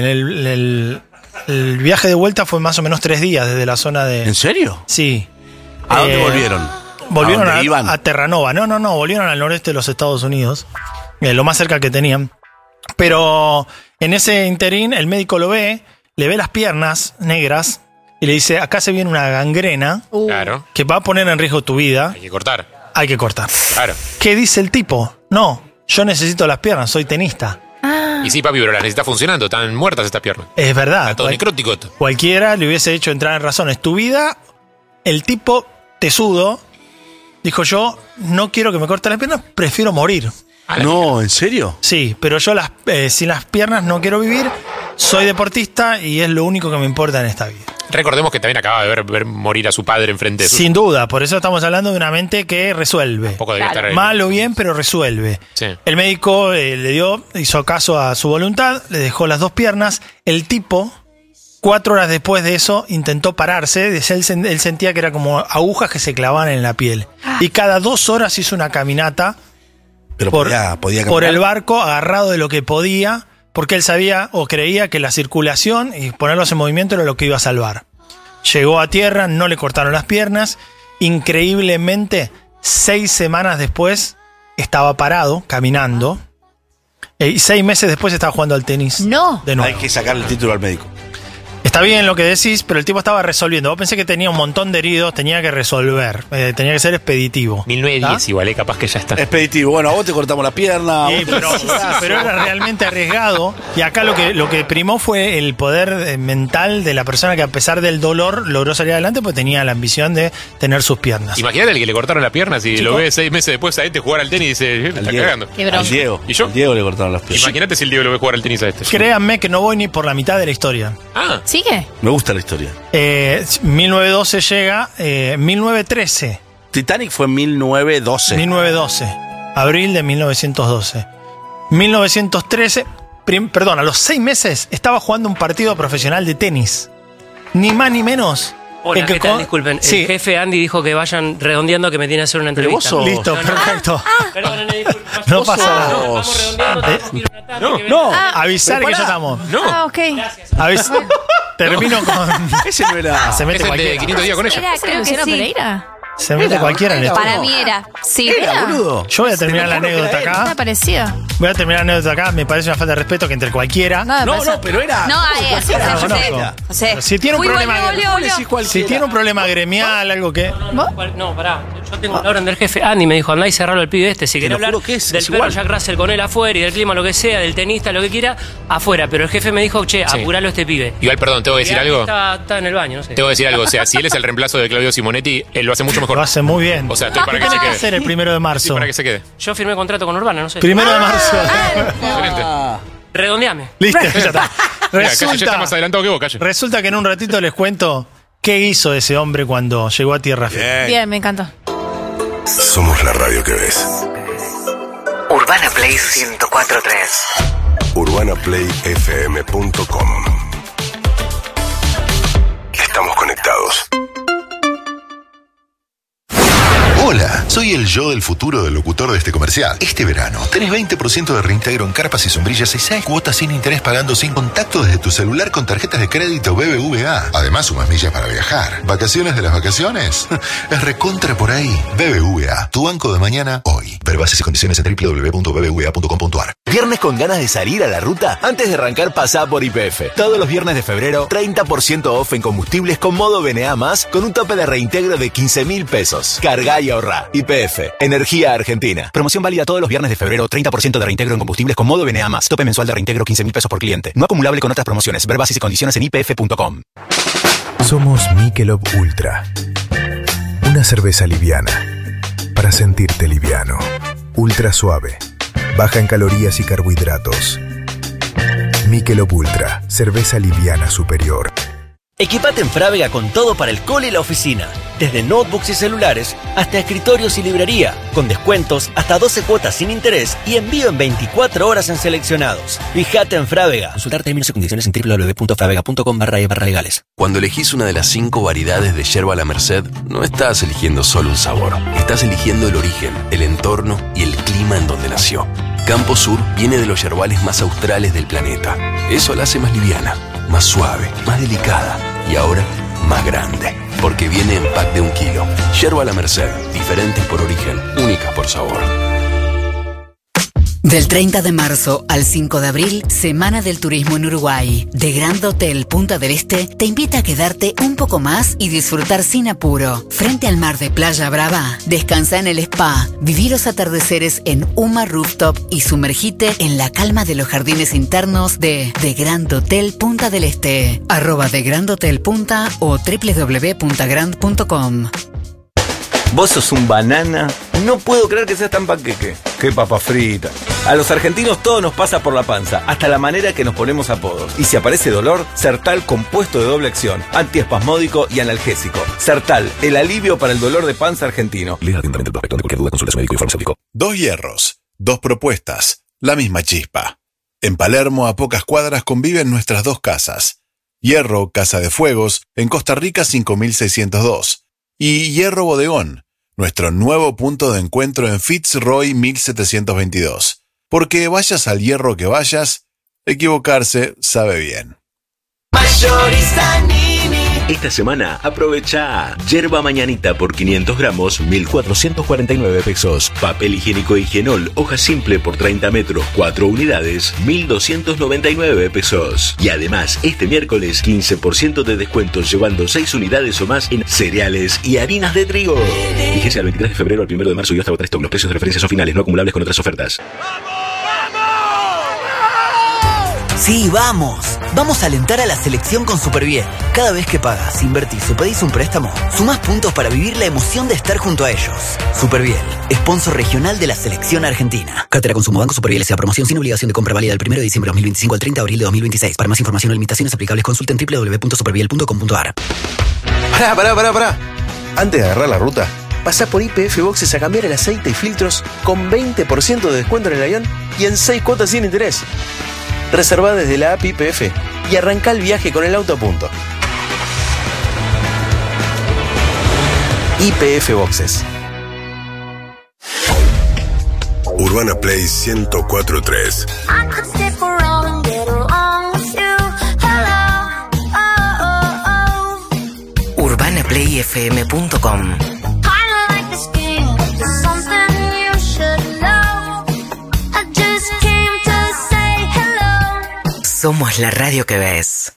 El viaje de vuelta fue más o menos 3 días desde la zona de... ¿En serio? Sí. ¿A dónde volvieron? Volvieron ¿A a Terranova. No, volvieron al noreste de los Estados Unidos. Lo más cerca que tenían. Pero en ese interín, el médico lo ve, le ve las piernas negras y le dice, acá se viene una gangrena Claro. que va a poner en riesgo tu vida. Hay que cortar. Hay que cortar. Claro. ¿Qué dice el tipo? No, yo necesito las piernas, soy tenista. Y sí, papi, pero las necesitas funcionando. Están muertas estas piernas. Es verdad. Está todo necrótico esto. Cualquiera le hubiese hecho entrar en razón. Es tu vida. El tipo tesudo dijo, yo no quiero que me corten las piernas, prefiero morir. No, ¿en serio? Sí, pero yo sin las piernas no quiero vivir, soy deportista y es lo único que me importa en esta vida. Recordemos que también acaba de ver morir a su padre enfrente de su... Sin duda, por eso estamos hablando de una mente que resuelve. Poco debe estar mal o bien, pero resuelve. Sí. El médico hizo caso a su voluntad, le dejó las 2 piernas. El tipo, 4 horas después de eso, intentó pararse. Él sentía que era como agujas que se clavaban en la piel. Y cada 2 horas hizo una caminata. Pero podía por el barco, agarrado de lo que podía, porque él sabía o creía que la circulación y ponerlos en movimiento era lo que iba a salvar. Llegó a tierra, no le cortaron las piernas. Increíblemente, 6 semanas después estaba parado, caminando. Y 6 meses después estaba jugando al tenis. No. De nuevo. Hay que sacarle el título al médico. Está bien lo que decís, pero el tipo estaba resolviendo. Vos pensé que tenía un montón de heridos, tenía que resolver, tenía que ser expeditivo. 1910 igual, capaz que ya está. Expeditivo. Bueno, a vos te cortamos la pierna. Sí, pero era realmente arriesgado. Y acá lo que primó fue el poder mental de la persona que a pesar del dolor logró salir adelante porque tenía la ambición de tener sus piernas. Imagínate el que le cortaron las piernas y lo ve 6 meses después a este jugar al tenis y dice, me está cagando. Qué broma. Al Diego. ¿Y yo? Al Diego le cortaron las piernas. Imagínate si el Diego lo ve jugar al tenis a este. Créanme que no voy ni por la mitad de la historia. Ah. ¿Sigue? Me gusta la historia. 1912 llega, 1913. Titanic fue en 1912. 1912. Abril de 1912. 1913, a los 6 meses estaba jugando un partido profesional de tenis. Ni más ni menos Hola, ¿qué tal? Disculpen. Sí. El jefe Andy dijo que vayan redondeando, que me tiene que hacer una Pero entrevista. vos sos- Listo, perfecto. Perdón, disculpen. No pasa nada. Vamos redondeando, tenemos que ir a una tanda, que No, venga. avisar que ya estamos. Ah, ok. Termino con. Ese no era. Se mete Es el de cualquiera. 500 días con ella. Era, creo que Luciano sí. Pereira? Se mete cualquiera en esto. Para mí era. Sí, Era, boludo. Yo voy a terminar la anécdota Está acá. parecido. Voy a terminar la anécdota acá. Me parece una falta de respeto que entre cualquiera. No, me parece- pero era. No, José, José, conozco. José. Pero si tiene un problema, si tiene un problema gremial, algo que. No, pará. Yo tengo la orden del jefe Andy, me dijo, andá y cerralo al pibe este. Si Te querés lo hablar juro que es del perro igual. Jack Russell con él afuera y del clima, lo que sea, del tenista, lo que quiera, afuera. Pero el jefe me dijo, che, Sí. apuralo a este pibe. Igual, perdón, tengo que decir Y Andy algo. Está en el baño, no sé. Tengo que decir algo. O sea, si él es el reemplazo de Claudio Simonetti, él lo hace mucho mejor. Lo hace muy bien. O sea, estoy para ¿Qué que se tenés que quede. hacer el 1 de marzo? Estoy para que se quede. Yo firmé contrato con Urbana, no sé. 1 de marzo. Excelente. Redondeame. Listo, ya está. Mira, Calle ya está más adelantado que vos, Calle. Resulta que en un ratito les cuento qué hizo ese hombre cuando llegó a tierra firme. Bien, me encantó. Somos la radio que ves. Urbana Play 104.3. UrbanaPlayFM.com. Estamos conectados. Hola, soy el yo del futuro del locutor de este comercial. Este verano tenés 20% de reintegro en carpas y sombrillas y 6 cuotas sin interés pagando sin contacto desde tu celular con tarjetas de crédito BBVA. Además, sumas millas para viajar. ¿Vacaciones de las vacaciones? Es recontra por ahí. BBVA, tu banco de mañana hoy. Ver bases y condiciones en www.bbva.com.ar. ¿Viernes con ganas de salir a la ruta? Antes de arrancar, pasá por YPF. Todos los viernes de febrero, 30% off en combustibles con modo BNA+, con un tope de reintegro de 15.000 pesos. Cargá y ahorrá. YPF, Energía Argentina. Promoción válida todos los viernes de febrero, 30% de reintegro en combustibles con modo BNA+. Tope mensual de reintegro 15.000 pesos por cliente. No acumulable con otras promociones. Ver bases y condiciones en ypf.com. Somos Michelob Ultra. Una cerveza liviana. Para sentirte liviano. Ultra suave. Baja en calorías y carbohidratos. Michelob Ultra. Cerveza liviana superior. Equipate en Frávega con todo para el cole y la oficina. Desde notebooks y celulares hasta escritorios y librería. Con descuentos hasta 12 cuotas sin interés y envío en 24 horas en seleccionados. Fíjate en Frávega. Consultar términos y condiciones en www.fravega.com/legales. Cuando elegís una de las 5 variedades de yerba La Merced, no estás eligiendo solo un sabor. Estás eligiendo el origen, el entorno y el clima en donde nació. Campo Sur viene de los yerbales más australes del planeta. Eso la hace más liviana, más suave, más delicada y ahora más grande. Porque viene en pack de 1 kilo. Yerba La Merced, diferentes por origen, únicas por sabor. Del 30 de marzo al 5 de abril, Semana del Turismo en Uruguay. The Grand Hotel Punta del Este te invita a quedarte un poco más y disfrutar sin apuro. Frente al mar de Playa Brava, descansa en el spa, viví los atardeceres en Uma Rooftop y sumergite en la calma de los jardines internos de The Grand Hotel Punta del Este. @The Grand Hotel Punta o www.grand.com. Vos sos un banana. No puedo creer que seas tan panqueque. Qué papa frita. A los argentinos todo nos pasa por la panza, hasta la manera que nos ponemos apodos. Y si aparece dolor, Sertal compuesto de doble acción, antiespasmódico y analgésico. Sertal, el alivio para el dolor de panza argentino. Lea atentamente el prospecto. Ante cualquier duda, consulta a su médico y farmacéutico. 2 hierros, 2 propuestas, la misma chispa. En Palermo, a pocas cuadras, conviven nuestras 2 casas. Hierro, Casa de Fuegos, en Costa Rica 5602. Y Hierro Bodegón, nuestro nuevo punto de encuentro en Fitzroy 1722. Porque vayas al hierro que vayas, equivocarse sabe bien. Mayorista Nini. Esta semana aprovecha yerba mañanita por 500 gramos, 1.449 pesos. Papel higiénico Higienol, hoja simple por 30 metros, 4 unidades, 1.299 pesos. Y además, este miércoles, 15% de descuento llevando 6 unidades o más en cereales y harinas de trigo. Vigencia del 23 de febrero al 1 de marzo y hasta agotar stock. Los precios de referencia son finales, no acumulables con otras ofertas. Sí, vamos. Vamos a alentar a la selección con Superbiel. Cada vez que pagas, invertís o pedís un préstamo, sumás puntos para vivir la emoción de estar junto a ellos. Superbiel, sponsor regional de la selección argentina. Cartera Consumo Banco Superbiel S.A. Promoción sin obligación de compra válida del 1 de diciembre de 2025 al 30 de abril de 2026. Para más información o limitaciones aplicables, consulten www.superbiel.com.ar. Pará. Antes de agarrar la ruta, pasá por YPF Boxes a cambiar el aceite y filtros con 20% de descuento en el avión y en 6 cuotas sin interés. Reservá desde la app YPF y arrancá el viaje con el auto a punto. YPF Boxes. Urbana Play 104.3. UrbanaPlayFM.com. Somos la radio que ves.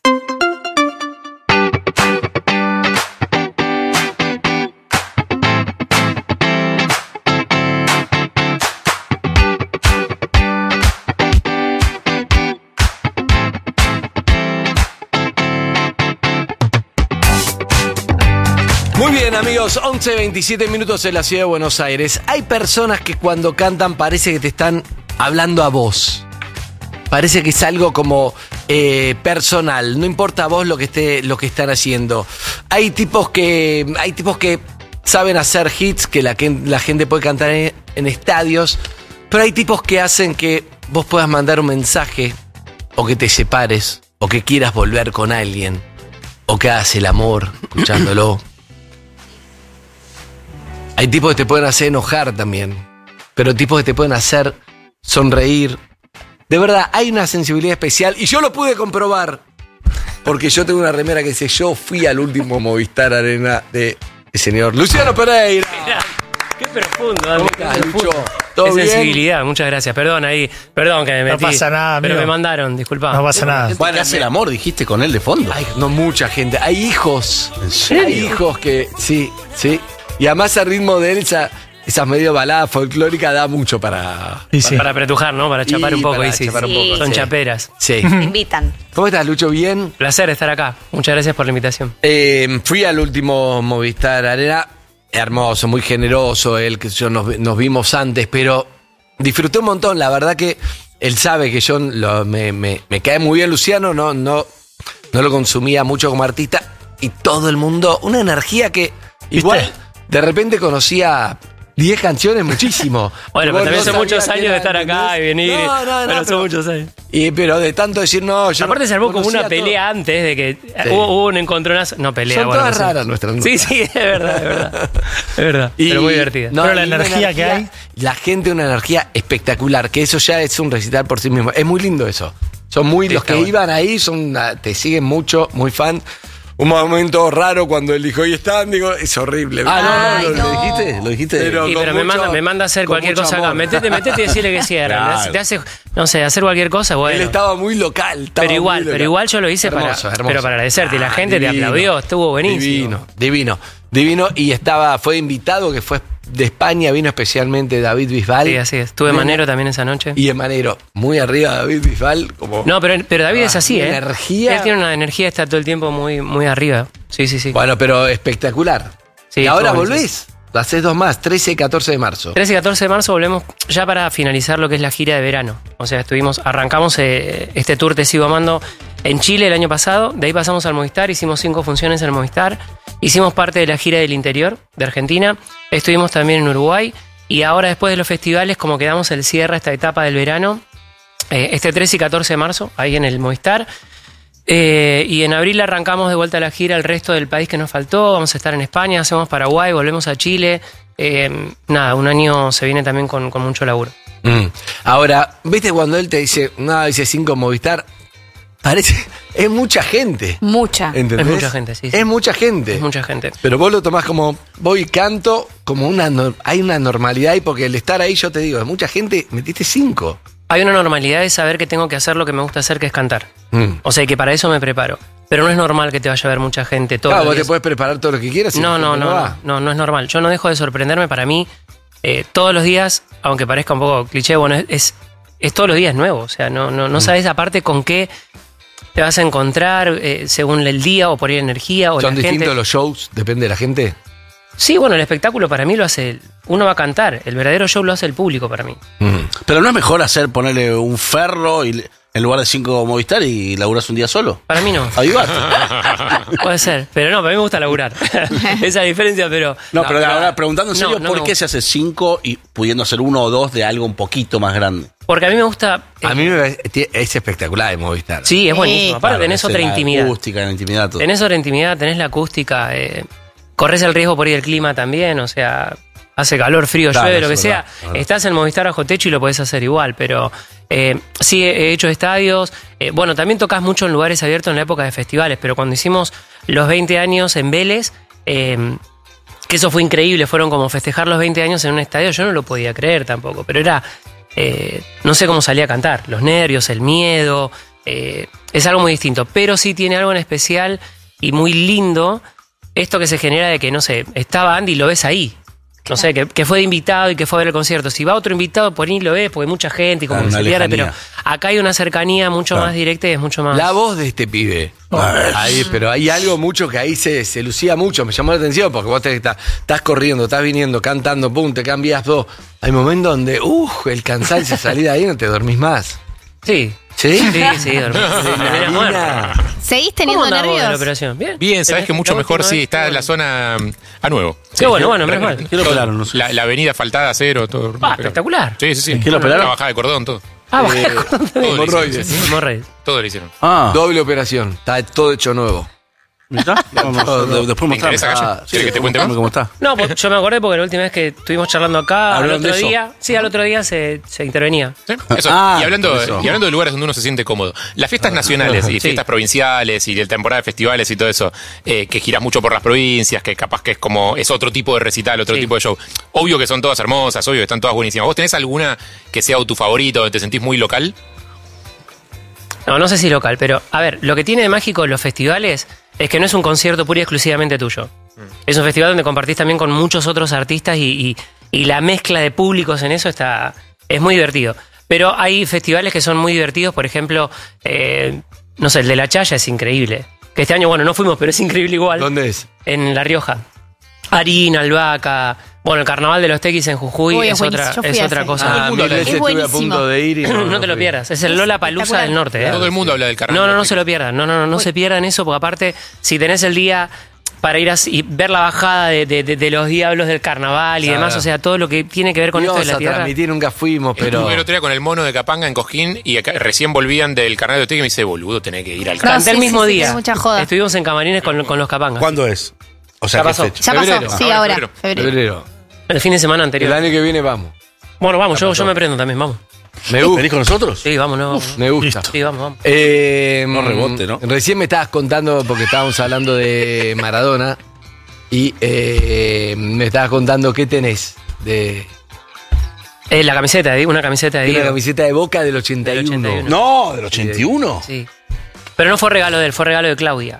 Muy bien, amigos, 11:27 minutos en la ciudad de Buenos Aires. Hay personas que cuando cantan parece que te están hablando a vos. Parece que es algo como personal. No importa a vos lo que están haciendo. Hay tipos que saben hacer hits que la gente puede cantar en estadios, pero hay tipos que hacen que vos puedas mandar un mensaje, o que te separes, o que quieras volver con alguien, o que hagas el amor escuchándolo. Hay tipos que te pueden hacer enojar también, pero tipos que te pueden hacer sonreír. De verdad, hay una sensibilidad especial y yo lo pude comprobar, porque yo tengo una remera que dice: yo fui al último Movistar Arena de el señor Luciano Pereira. Qué profundo, Andy. ¿Cómo estás, Lucho? ¿Todo Qué bien? sensibilidad, muchas gracias. Perdón que me metí. No pasa nada, pero amigo. me mandaron, disculpa. No pasa nada. Bueno, hace el amor, dijiste con él de fondo. Ay, no, mucha gente. Hay hijos. ¿En serio? Hay hijos que, sí. Y además el ritmo de él, esas medio baladas folclóricas, da mucho para Para apretujar, ¿no? Para chapar un poco. para Y sí, chapar un poco, son sí. chaperas. Sí. Me invitan. ¿Cómo estás, Lucho? ¿Bien? Placer estar acá. Muchas gracias por la invitación. Fui al último Movistar Arena. Hermoso, muy generoso él, que yo nos vimos antes, pero disfruté un montón. La verdad que él sabe que yo me cae muy bien Luciano, no lo consumía mucho como artista, y todo el mundo, una energía que igual de repente conocía 10 canciones, muchísimo. Bueno, pero también son muchos años de estar ¿entendés? acá y venir. Pero son muchos años. Pero de tanto decir, no, yo aparte no se armó como conocía una pelea antes de que Sí. hubo un encontronazo. No, pelea. Son bueno, todas no sé. raras nuestras notas. Sí, es verdad. Es verdad. Pero muy divertida. Pero la y una energía que hay. La gente, una energía espectacular, que eso ya es un recital por sí mismo. Es muy lindo eso. Son muy, Sí, los está que bueno. iban ahí, te siguen mucho, muy fan. Un momento raro cuando él dijo, ¿y están? Digo, es horrible. Ay, ¿Lo dijiste? Pero Sí, con pero mucho- me manda a hacer con cualquier mucho cosa acá. amor. Metete y decirle que cierran. Claro. Te hace, no sé, hacer cualquier cosa, bueno. Él estaba muy local. Pero igual yo lo hice Hermoso, hermoso. pero para agradecerte. Y la gente te divino, aplaudió, estuvo buenísimo. Divino. Y fue invitado, que fue de España, vino especialmente David Bisbal. Sí, así es. Estuve en Manero también esa noche. Y en Manero, muy arriba David Bisbal. Como No, pero David es así, una ¿eh? energía. Él tiene una energía, está todo el tiempo muy arriba. Sí. Bueno, pero espectacular. Sí, y ahora estuvo volvés. Haces 2 más, 13 y 14 de marzo. 13 y 14 de marzo volvemos ya para finalizar lo que es la gira de verano. O sea, arrancamos este tour Te Sigo Amando en Chile el año pasado. De ahí pasamos al Movistar, hicimos 5 funciones en el Movistar. Hicimos parte de la gira del interior de Argentina. Estuvimos también en Uruguay. Y ahora, después de los festivales, como quedamos el cierre a esta etapa del verano, este 13 y 14 de marzo, ahí en el Movistar. Y en abril arrancamos de vuelta a la gira el resto del país que nos faltó. Vamos a estar en España, hacemos Paraguay, volvemos a Chile. Un año se viene también con mucho laburo. Ahora, ¿viste cuando él te dice, no, dice 5 Movistar? Parece, es mucha gente. Mucha. ¿Entendés? Es mucha gente, sí. Es mucha gente. Es mucha gente. Pero vos lo tomás como, voy y canto, como hay una normalidad, y porque el estar ahí, yo te digo, es mucha gente, metiste 5. Hay una normalidad de saber que tengo que hacer lo que me gusta hacer, que es cantar. O sea, que para eso me preparo. Pero no es normal que te vaya a ver mucha gente todos Claro, los vos te días. puedes preparar todo lo que quieras. y No la gente va. no es normal. Yo no dejo de sorprenderme. Para mí, todos los días, aunque parezca un poco cliché, bueno, es todos los días nuevo. O sea, no sabes aparte con qué te vas a encontrar según el día o por ahí la energía o ¿Son la distintos gente. los shows? Depende de la gente. Sí, bueno, el espectáculo para mí lo hace. Uno va a cantar. El verdadero show lo hace el público para mí. Pero no es mejor ponerle un ferro en lugar de 5 Movistar y laburás un día solo. Para mí no. Avivate. Puede ser. Pero no, para mí me gusta laburar. Esa diferencia, pero. No, pero ahora preguntando en serio, no ¿por me qué se hace 5 y pudiendo hacer 1 o 2 de algo un poquito más grande? Porque a mí me gusta. A mí es espectacular el Movistar. Sí, es buenísimo. Aparte, tenés otra intimidad. La acústica, la intimidad, todo. Tenés otra intimidad, tenés la acústica. corres el riesgo por ir el clima también, o sea, hace calor, frío, Claro, llueve, lo que eso sea. es verdad. Estás en Movistar bajo techo y lo podés hacer igual, pero sí he hecho estadios. Bueno, también tocas mucho en lugares abiertos en la época de festivales, pero cuando hicimos los 20 años en Vélez, que eso fue increíble, fueron como festejar los 20 años en un estadio, yo no lo podía creer tampoco, pero era, no sé cómo salía a cantar, los nervios, el miedo, es algo muy distinto, pero sí tiene algo en especial y muy lindo, esto que se genera de que, no sé, estaba Andy y lo ves ahí. No sé, que fue de invitado y que fue a ver el concierto. Si va otro invitado, por ahí lo ves, porque hay mucha gente y como que se pierde, pero acá hay una cercanía mucho más directa y es mucho más... La voz de este pibe. Ahí, pero hay algo mucho que ahí se lucía mucho, me llamó la atención, porque vos estás corriendo, estás viniendo, cantando, pum, te cambias dos. Hay momentos donde, el cansancio, salí de ahí y no te dormís más. Sí. ¿Sí? Sí, dormí. ¿Seguís teniendo ¿Cómo andamos de la nervios? operación? Bien. Bien, sabes que mucho mejor, sí, está en la zona a nuevo. Qué bueno, menos mal. ¿Qué lo operaron? No sé. La avenida faltada a cero, todo. Espectacular. Sí. ¿Qué lo operaron? La bajada de cordón, todo. Hemorroides. Hemorroides. Todo lo hicieron. Doble operación, está todo hecho nuevo. Después ¿Te interesa, Calle? ¿Quieres que te cuente más? ¿Cómo está? No, pues yo me acordé porque la última vez que estuvimos charlando acá, al ¿Hablaron otro de eso? día, al otro día se intervenía. ¿Sí? Eso. y hablando de lugares donde uno se siente cómodo. Las fiestas nacionales y fiestas provinciales y la temporada de festivales y todo eso, que giras mucho por las provincias, que capaz que es otro tipo de recital, otro tipo de show. Obvio que son todas hermosas, obvio que están todas buenísimas. ¿Vos tenés alguna que sea tu favorito, donde te sentís muy local? No sé si local, pero a ver, lo que tiene de mágico los festivales es que no es un concierto puro y exclusivamente tuyo. Es un festival donde compartís también con muchos otros artistas y la mezcla de públicos en eso es muy divertido. Pero hay festivales que son muy divertidos, por ejemplo, no sé, el de La Chaya es increíble. Que este año, bueno, no fuimos, pero es increíble igual. ¿Dónde es? En La Rioja. Harina, Albahaca. Bueno, el Carnaval de los Tequis en Jujuy Uy, es otra cosa. Mil veces estuve a punto de ir y No te lo pierdas. Es el Lollapalooza del norte. Todo el mundo habla del carnaval. No se lo pierdan. No se pierdan eso, porque aparte, si tenés el día para ir y ver la bajada de los diablos del carnaval y demás, o sea, todo lo que tiene que ver con esto de la tierra. Transmitir nunca fuimos, pero... Estuve el otro día con el mono de Capanga en Cosquín y acá, recién volvían del carnaval de Tequis y me dice, boludo, tenés que ir al carnaval. Canté el mismo día. tiene mucha joda. Estuvimos en camarines con los Capangas. ¿Cuándo es? O sea, Ya ¿qué pasó. fecha? Ya pasó, Febrero. sí, ahora. Febrero. El fin de semana anterior. El año que viene vamos. Bueno, vamos, yo me prendo también, vamos. Me gusta. ¿Venís con nosotros? Sí, vamos, no. Me gusta. Sí, vamos. No rebote, ¿no? Recién me estabas contando, porque estábamos hablando de Maradona, y me estabas contando qué tenés de... La camiseta, una camiseta de Una Diego. camiseta de Boca del 81. No, del 81. Sí. Pero no fue regalo de él, fue regalo de Claudia.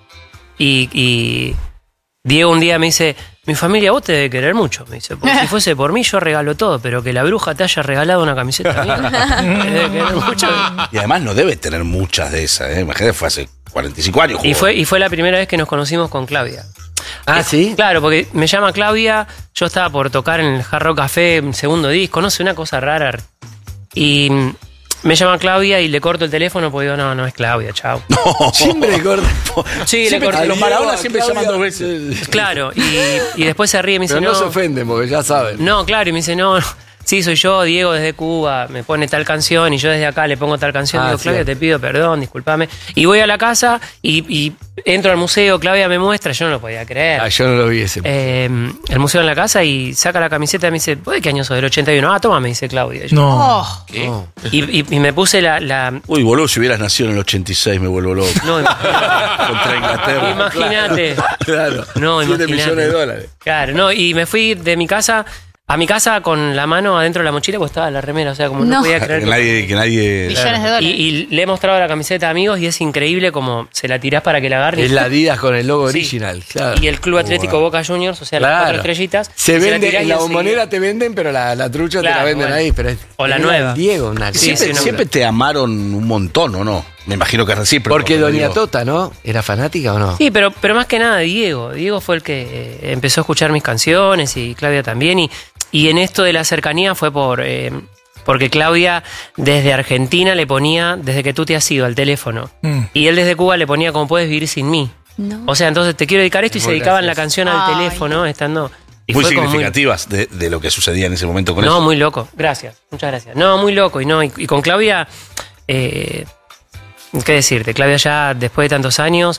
Y Diego un día me dice, mi familia vos te debe querer mucho. Me dice, porque si fuese por mí yo regalo todo, pero que la bruja te haya regalado una camiseta mía. Te debe querer mucho. Y además no debe tener muchas de esas, ¿eh? Imagínate, fue hace 45 años. Y fue la primera vez que nos conocimos con Claudia. Ah, ¿sí? Claro, porque me llama Claudia, yo estaba por tocar en el Hard Rock Café, segundo disco, no sé, una cosa rara. Y me llama Claudia y le corto el teléfono porque digo, no es Claudia, chao. No. Siempre le corto. Sí, le Siempre corto. los Maradona siempre Claudia, llaman 2 veces. Claro, y después se ríe y me dice, Pero no se ofenden, porque ya saben. No, claro, y me dice, no, sí, soy yo, Diego desde Cuba, me pone tal canción y yo desde acá le pongo tal canción. Digo, Claudia, te pido perdón, discúlpame. Y voy a la casa y entro al museo, Claudia me muestra, yo no lo podía creer. Yo no lo vi ese. El museo en la casa y saca la camiseta y me dice, ¿vos de qué año sos? Del 81. Ah, toma, me dice Claudia. Y yo, No. ¿Qué? No. Y me puse la... Uy, boludo, si hubieras nacido en el 86 me vuelvo loco. No, Contra Inglaterra. imagínate. Claro. No, 7 imagínate. millones de dólares. Claro, no, y me fui de mi casa a mi casa con la mano adentro de la mochila, pues estaba la remera, o sea, como no No. podía creer. Que nadie... Millones de dólares. Y le he mostrado la camiseta a amigos y es increíble como se la tirás para que la agarren. Es la Adidas con el logo Sí. original, claro. Y el Club Atlético Boca Juniors, o sea, las 4 estrellitas. Se la vende, tirás en y la enseguida- bombonera te venden, pero la trucha te Claro, la venden bueno. ahí. Pero O la es nueva. Diego, una Sí, cosa. Siempre te amaron un montón, ¿o no? Me imagino que es recíproco. Porque pero Doña digo, Tota, ¿no? ¿Era fanática o no? Sí, pero más que nada Diego. Diego fue el que empezó a escuchar mis canciones y Claudia también. Y en esto de la cercanía fue porque Claudia desde Argentina le ponía, desde que tú te has ido, al teléfono. Y él desde Cuba le ponía como puedes vivir sin mí. No. O sea, entonces te quiero dedicar esto y se dedicaban la canción al Ay. teléfono estando... Y Muy fue como significativas de lo que sucedía en ese momento con No, eso. muy loco. Gracias. Muchas gracias. No, muy loco. Y con Claudia, ¿qué decirte? Claudia ya después de tantos años,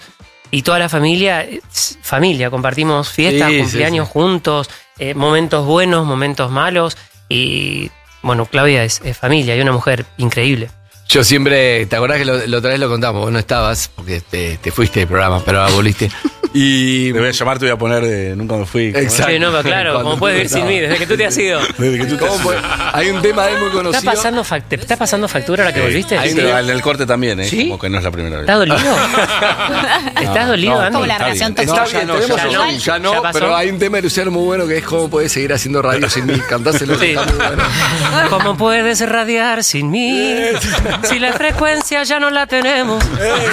Y toda la familia, compartimos fiestas, cumpleaños juntos, momentos buenos, momentos malos. Y bueno, Claudia es familia y una mujer increíble. Yo siempre, ¿te acordás que la otra vez lo contamos? Vos no estabas, porque te fuiste del programa, pero volviste. Y te voy a llamar, te voy a poner Nunca me fui. Exacto. Sí, no, pero claro, ¿cómo puedes vivir sin mí? Desde que tú te has ido. Desde que tú te has ido. Hay un tema de él muy conocido. ¿Te está pasando factura ahora que volviste? Sí, pero en el corte también, ¿Sí? Como que no es la primera vez. ¿Estás dolido? ¿Estás dolido, Andy? Como la relación tóxica. Ya no, pero hay un tema de Luciano muy bueno que es cómo puedes seguir haciendo radio sin mí. Cantáselo, está muy bueno. ¿Cómo puedes radiar sin mí? Si la frecuencia ya no la tenemos.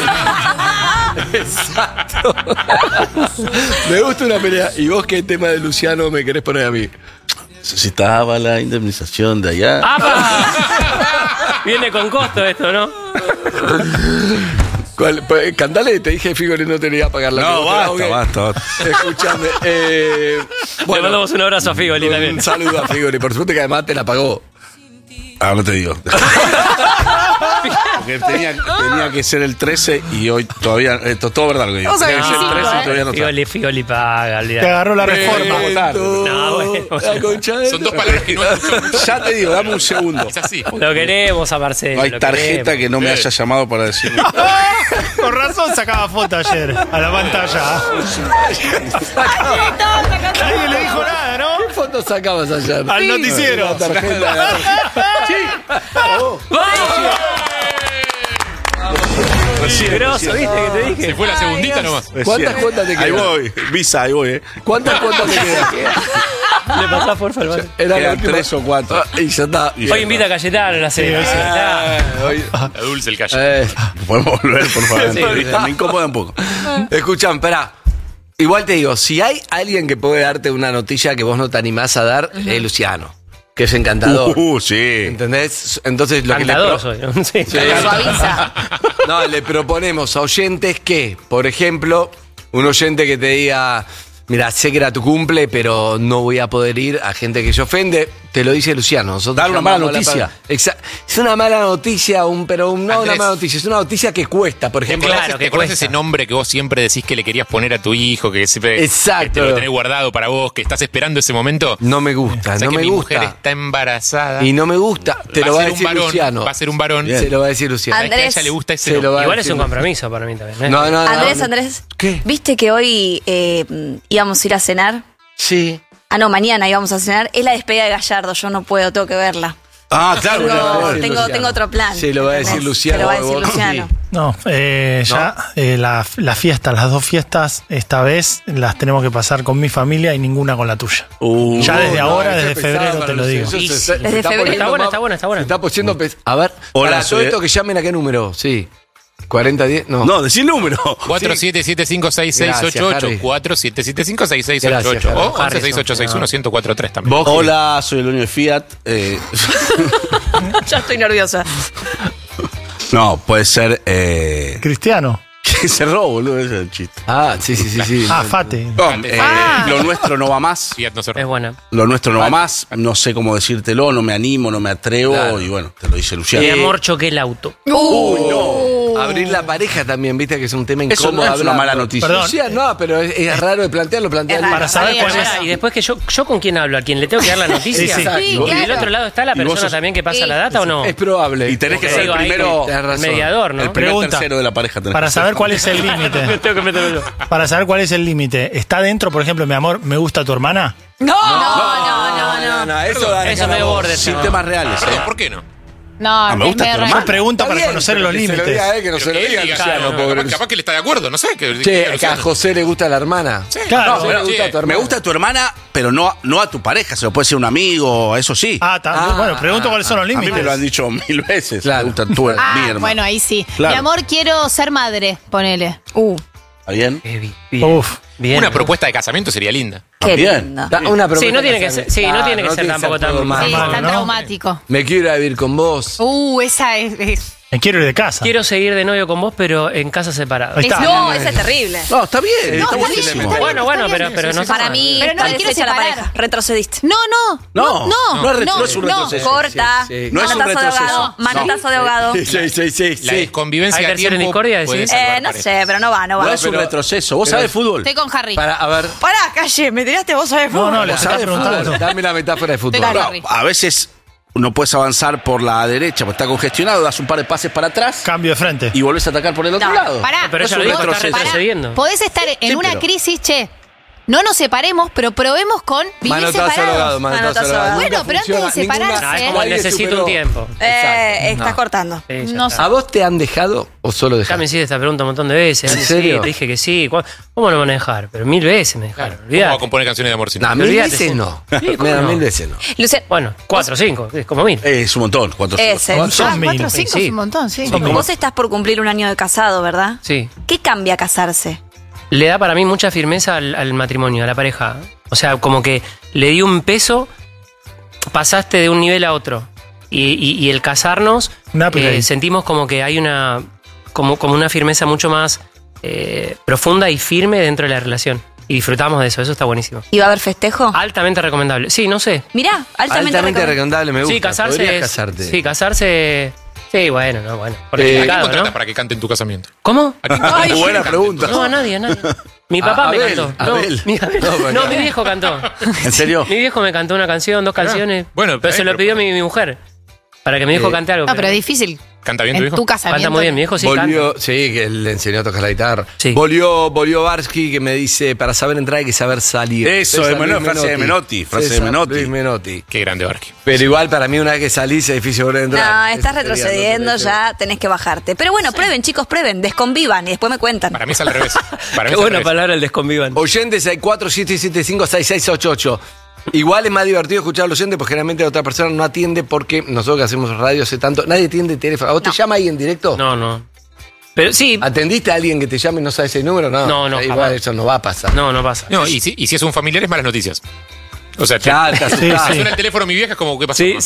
Exacto. Me gusta una pelea. ¿Y vos qué tema de Luciano me querés poner a mí? Necesitaba la indemnización de allá. ¡Apa! Viene con costo esto, ¿no? Cantale, te dije Figoli no te iba a pagar la No, basta. Escuchame. Le mandamos un abrazo a Figoli también. Un saludo a Figoli. Por suerte que además te la pagó. Ah, no te digo. Porque tenía que ser el 13 y hoy todavía. Todo verdad lo que digo. Tenía que ser el 13 y todavía no está. Figoli paga. Te agarró la reforma. No, bueno. Son dos palabras que no escucho. Ya te digo, dame un segundo. Es así. Lo queremos a Marcelo. No hay tarjeta que no me haya llamado para decirlo. Con razón sacaba foto ayer a la pantalla. Nadie le dijo nada, ¿no? ¿Qué fotos sacabas ayer? Al noticiero. La tarjeta. Sí. Grosso, ¿viste que te dije? Se fue la segundita nomás. ¿Cuántas cuotas te quedan? Ahí voy, Visa, ahí voy, ¿Cuántas cuotas te quedan? Le pasás porfa al bar. Quedan 3 o 4. Y ya está. Hoy invita a Cayetano a la serie. La dulce el calle. Podemos volver, por favor. Sí. Me incomoda un poco. Escuchame, esperá. Igual te digo, si hay alguien que puede darte una noticia que vos no te animás a dar, es Luciano. Que es encantador. Sí. ¿Entendés? Entonces lo Encantador soy, ¿no? Sí. Suaviza. No, le proponemos a oyentes que, por ejemplo, un oyente que te diga, mira, sé que era tu cumple, pero no voy a poder ir, a gente que se ofende, te lo dice Luciano. Nosotros dar una mala llamamos noticia. Es una mala noticia, no una mala noticia, es una noticia que cuesta, por ejemplo. Claro, ¿Te acuerdas ese nombre que vos siempre decís que le querías poner a tu hijo, que siempre Exacto. que te lo tenés guardado para vos, que estás esperando ese momento? No me gusta, O sea, no que me mi gusta. mujer está embarazada. Y no me gusta, te lo va a ser un decir varón, Luciano. Va a ser un varón. Se lo va a decir Luciano. ¿Sabés que a ella le gusta ese Se lo va a Igual es decir un compromiso para mí también. No, Andrés. ¿Qué? ¿Viste que hoy íbamos a ir a cenar? Sí. Ah, no, mañana íbamos a cenar. Es la despedida de Gallardo, yo no puedo, tengo que verla. Ah, claro. Tengo otro plan. Sí, lo va a decir Luciano. Se lo va a decir Luciano. No, las dos fiestas, esta vez las tenemos que pasar con mi familia y ninguna con la tuya. Ya desde ahora, desde febrero te lo digo. Desde febrero. Está buena. Se está poniendo a ver, Hola, para todo esto que llamen a qué número, sí. 4010, no. No, decí el número. 47756688. 47756688. O 1168611043 también. Hola, soy el dueño de Fiat. Ya estoy nerviosa. No, puede ser. Cristiano. Que cerró, boludo, ese es el chiste. Ah, sí. Fate. No, lo nuestro no va más. Fiat no cerró. Es buena. Lo nuestro no va más. No sé cómo decírtelo, no me animo, no me atrevo. Claro. Y bueno, te lo dice Luciano. Mi amor, choqué el auto. Uy, no. Abrir la pareja también, viste que es un tema Eso incómodo. no es una hablar. mala noticia. Perdón. Luciano, no, pero es raro de plantearlo. Para saber cuál es. Y después que yo con quién hablo, a quién le tengo que dar la noticia. Sí, sí. Y del otro lado está la Y vos persona sos- también que pasa la data o no. Es probable. Y tenés que Porque ser digo, el ahí primero. Tenés razón. mediador, ¿no? El primer Pregunta. tercero de la pareja. tenés Para que ser. saber cuál es el límite. Tengo que meterlo. Para saber cuál es el límite. ¿Está dentro, por ejemplo, mi amor, me gusta tu hermana? No. Eso da Eso me border. Sin temas reales. Perdón, ¿por qué no? No, me gusta tu Yo hermana. pregunto Está para bien, conocer pero los que se lo límites. diga a él, que no se lo Pero que diga a él diga, Luciano, no, pobre. capaz que él está de acuerdo, no sé. Che, que a José le gusta la hermana. Claro. No, le gusta a tu Me hermana. gusta tu hermana, pero no a tu pareja. Se lo puede ser un amigo, eso sí. Bueno, pregunto cuáles son los A mí límites. me lo han dicho 1000 veces. Claro. Me gusta tu mi hermana. Bueno, ahí sí. Claro. Mi amor, quiero ser madre, ponele. ¿Está bien? Uf. Bien. Una propuesta de casamiento sería linda. Qué Bien. lindo. Una propuesta Sí, no tiene que de ser, sí, no tiene que ser tampoco tan todo mal. Sí, Malo, tan ¿no? traumático. Me quiero ir a vivir con vos. Esa es Quiero ir de casa. Quiero seguir de novio con vos, pero en casa separados. No, ese es terrible. No, está bien. No, está bien, buenísimo. está bien, Bueno, está pero bien. no sé. Para mí, Pero no está me quiero deshecha la separar. pareja. Retrocediste. No es un retroceso. Corta. Sí. No es un Manotazo de retroceso. ahogado. Manotazo de ahogado. Sí. La desconvivencia ¿Hay a versión en tiempo discordia, puede decís? salvar No parejas. sé, pero no va. No es un retroceso. ¿Vos sabés fútbol? Estoy con Harry. A ver. Pará, calle, me tiraste, vos sabés fútbol. No, le ¿Vos estás sabés preguntando. fútbol? Dame la metáfora de fútbol. Dale, No, Harry. a veces no puedes avanzar por la derecha porque está congestionado, das un par de pases para atrás Cambio de frente. y volvés a atacar por el otro lado. Pará. Pero No es ella un lo dijo, está retroceso. retrocediendo. Podés estar en Sí, una pero- crisis, no nos separemos, pero probemos con vivir Manotazo separados. ahogado, manotazo ahogado. Bueno, pero antes de separarse. Ah, es como Nadie necesito superó. un tiempo. Estás No. cortando. Sí, ya No está. ¿A vos te han dejado o solo Ya dejaste? me hiciste esta pregunta un montón de veces. ¿En Sí, serio? te dije que sí. ¿Cómo no me van a dejar? Pero 1000 veces me dejaron. ¿Cómo va a Olvídate. componer canciones de amor sin No, amor? 1000 Olvídate, veces sí. no. Sí, ¿cómo Mira, no? 1000 veces no. Luciano, Bueno, 4 o 5, es como 1000. Es un montón. 4 ese. Son 1000. 4 o 5 Sí. es un montón, sí. Vos estás por cumplir un año de casado, ¿verdad? Sí. ¿Qué cambia casarse? Le da para mí mucha firmeza al matrimonio, a la pareja. O sea, como que le di un peso, pasaste de un nivel a otro. Y el casarnos, Un upgrade. sentimos como que hay como una firmeza mucho más profunda y firme dentro de la relación. Y disfrutamos de eso está buenísimo. ¿Y va a haber festejo? Altamente recomendable. Sí, no sé. Mirá, altamente recomendable, me gusta. Sí, casarse Podrías es- casarte. Sí, casarse... Sí, bueno, no, bueno. Por ¿A quién complicado, contratas ¿no? para que cante en tu casamiento? ¿Cómo? ¿A quién Ay, buena pregunta. No, a nadie. Mi papá me Abel, cantó. Abel. No, mi viejo cantó. ¿En serio? Mi viejo me cantó una canción, 2 canciones. Bueno, pero se lo pidió mi mujer. Para que mi viejo cante algo. No, pero es difícil. ¿Canta bien tu En hijo? tu casamiento. Canta muy bien, mi viejo sí Volvió, canta. sí, que él le enseñó a tocar la guitarra. Sí. Volvió Barsky, que me dice, para saber entrar hay que saber salir. Eso, César es Luis frase de Menotti. Frase de César Menotti. Luis Menotti. Qué grande Barqui. Pero igual, para mí, una vez que salís es difícil volver a entrar. No, estás Eso sería, retrocediendo, no ya tenés que bajarte. Pero bueno, prueben, chicos, prueben, desconvivan y después me cuentan. Para mí es al revés. Para mí Qué es al buena revés. palabra el desconvivan. Oyentes, hay 4775-6688. Igual es más divertido escuchar a los oyentes, porque generalmente la otra persona no atiende porque nosotros que hacemos radio hace tanto, nadie atiende el teléfono. ¿A vos te llama ahí en directo? No. Pero sí. ¿Atendiste a alguien que te llame y no sabes el número? No, No, igual jamás. eso no va a pasar. No pasa. No, y si es un familiar es malas noticias. O sea, Claro, te asustás. suena el teléfono a mi vieja es como, ¿qué pasó? Sí.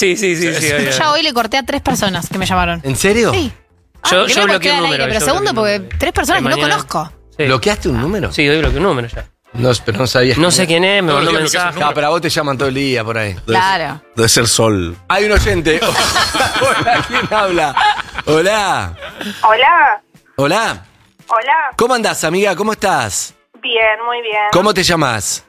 Ya hoy le corté a 3 personas que me llamaron. ¿En serio? Sí. Yo Primero bloqueé porque un al número. aire, pero yo segundo bloqueé porque un 3 personas que no Mañana. conozco. Sí. ¿Bloqueaste un número? Sí, hoy bloqueé un número ya. No, pero no sabías. No sé quién es, me Todos mandó los un días bloqueas un mensaje. número. No, pero a vos te llaman todo el día por ahí. Claro. Debe ser Sol. Hay un oyente. Hola, ¿quién habla? Hola. Hola, Hola. hola. ¿Cómo andás, amiga? ¿Cómo estás? Bien, muy bien. ¿Cómo te llamas?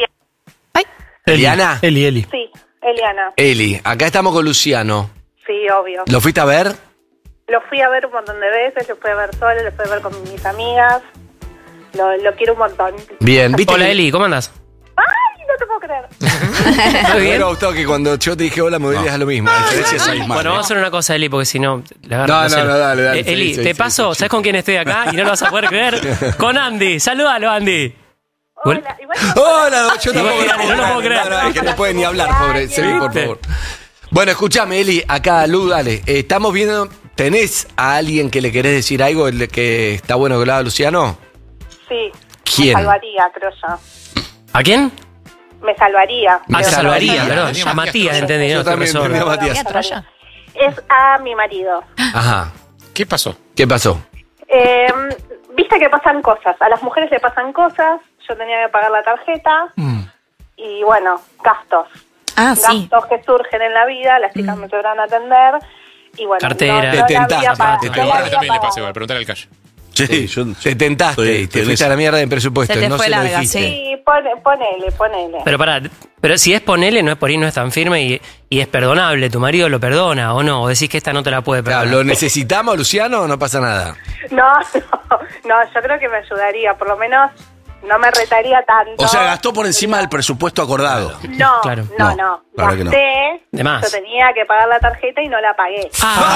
¿Eliana? Eli. Sí, Eliana. Eli. Acá estamos con Luciano. Sí, obvio. ¿Lo fuiste a ver? Lo fui a ver un montón de veces, lo fui a ver sola, lo fui a ver con mis amigas. Lo quiero un montón. Bien, ¿viste? Hola que- Eli, ¿cómo andás? ¡Ay, no te puedo creer! Me hubiera gustado que cuando yo te dije hola me hubieras lo mismo. La diferencia es abismal. Bueno, vamos a hacer una cosa, Eli, porque si no, le agarro No, la celo. dale, Eli, sí, te sí, paso, ¿sabes con quién estoy acá? Y no lo vas a poder creer. Con Andy. Salúdalo, Andy. Hola, igual Hola, yo tampoco. No lo puedo creer. No, es que no puede ni hablar, pobre. Sí, por favor. Bueno, escúchame, Eli, acá, Lu, dale. Estamos viendo, ¿tenés a alguien que le querés decir algo el que está bueno que lo haga Luciano? sí. ¿Quién? Me salvaría, creo yo. ¿A quién? Me salvaría. A salvaría, Salvaría. perdón. A Matías, entendí. Yo No, también profesor. entendí a Matías. Troya. Es a mi marido. Ajá. ¿Qué pasó? ¿Qué pasó? Viste que pasan cosas. A las mujeres le pasan cosas. Yo tenía que pagar la tarjeta. Y bueno, gastos. Ah, sí. Gastos que surgen en la vida. Las chicas me sobran a atender. Y bueno, Cartera. no Te la tentás, había pagado. te No A la Borges había también le pagado. pasó igual, preguntale al calle. Sí, yo. Te tentaste Estoy- y te estoy fuiste en a la mierda en presupuesto. Se te no fue se lo larga, dijiste. Sí, ponele. Pero si es ponele, no es por ahí, no es tan firme y es perdonable. ¿Tu marido lo perdona o no? O decís que esta no te la puede Claro, perdonar. ¿lo necesitamos, Luciano, o no pasa nada? No, yo creo que me ayudaría. Por lo menos no me retaría tanto. O sea, gastó por encima del presupuesto acordado. No, Claro. no. No, la verdad que no. Gasté. De más. Yo tenía que pagar la tarjeta y no la pagué.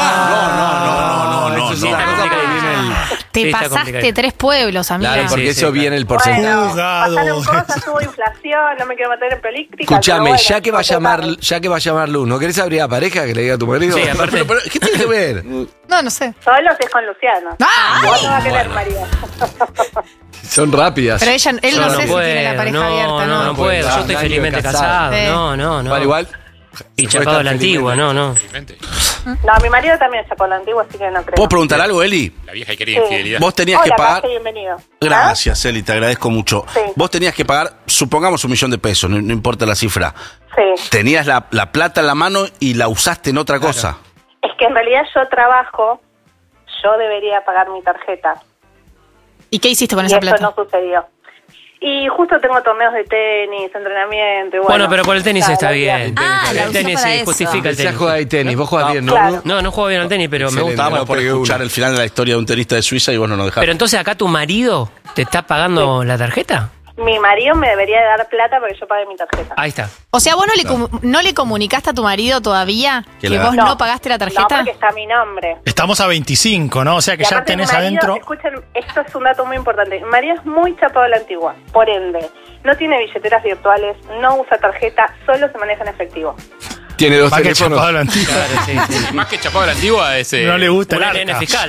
Eso es otra cosa porque viene el... Te Sí, está pasaste complicado. 3 pueblos, amiga. Claro, porque Sí, eso sí, viene el porcentaje. Bueno, pasaron cosas, hubo inflación, no me quiero meter en política. Escúchame, pero bueno, ya que va a llamar Luz, ¿no querés abrir a pareja que le diga a tu marido? Sí, aparte. Pero, ¿qué tiene que ver? No sé. Solo si es con Luciano. ¡Ay! Vos no va a querer marido. Son rápidas. Pero él Yo no sé si puedo, tiene la pareja abierta, ¿no? no puedo. Yo estoy Año felizmente casado. casado. Sí. No. Vale, igual, Y chapado a la antigua, no. No, mi marido también chapó a la antigua, así que no creo. ¿Puedo preguntar algo, Eli? La vieja y querida infidelidad. Vos tenías Hola, que pagar... Casi, bienvenido. Gracias, Eli, te agradezco mucho. Sí. Vos tenías que pagar, supongamos, $1.000.000, no importa la cifra. Sí. Tenías la plata en la mano y la usaste en otra cosa. Es que en realidad yo trabajo, yo debería pagar mi tarjeta. ¿Y qué hiciste con Y esa eso plata? no sucedió. Y justo tengo torneos de tenis, entrenamiento y Bueno, pero por el tenis cada está día. bien. Ah, la El usó tenis para sí, eso. justifica el Ya tenis. juega ahí tenis, vos jugás bien, ¿no? Claro. No juego bien al tenis, pero me Excelente. gusta. Estábamos por pegué escuchar uno. el final de la historia de un tenista de Suiza y vos no nos dejaste. Pero entonces acá tu marido te está pagando la tarjeta. Mi marido me debería dar plata para que yo pague mi tarjeta. Ahí está. O sea, ¿vos no le comunicaste a tu marido todavía Que que la- vos no pagaste la No, tarjeta? porque está mi nombre. Estamos a 25, ¿no? O sea que Y ya aparte, tenés mi marido, adentro. Escuchen, esto es un dato muy importante. Mi marido es muy chapado a la antigua, por ende, no tiene billeteras virtuales, no usa tarjeta, solo se maneja en efectivo. Tiene dos Va que teléfonos. chapado a la antigua. Más que chapado a la antigua es... No le gusta el Un arca. nene fiscal.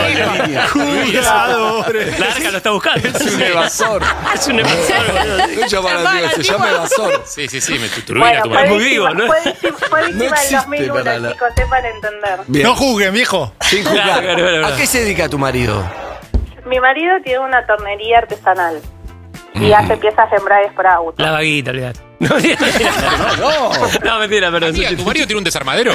Jugadores. La arca lo está buscando. Es un evasor. Es un evasor, boludo. No llama a la antigua, se llama evasor. Sí, me turbina tu fue marido. víctima, ¿no? fue víctima No del existe 2001, para la- chicos, sepan entender. Bien. No juzguen, viejo. Sin juzgar. Claro. ¿A qué se dedica tu marido? Mi marido tiene una tornería artesanal y hace piezas de embragues para autos. La vaguita, olvidate. No, mentira, perdón. Amiga, ¿tu marido tiene un desarmadero?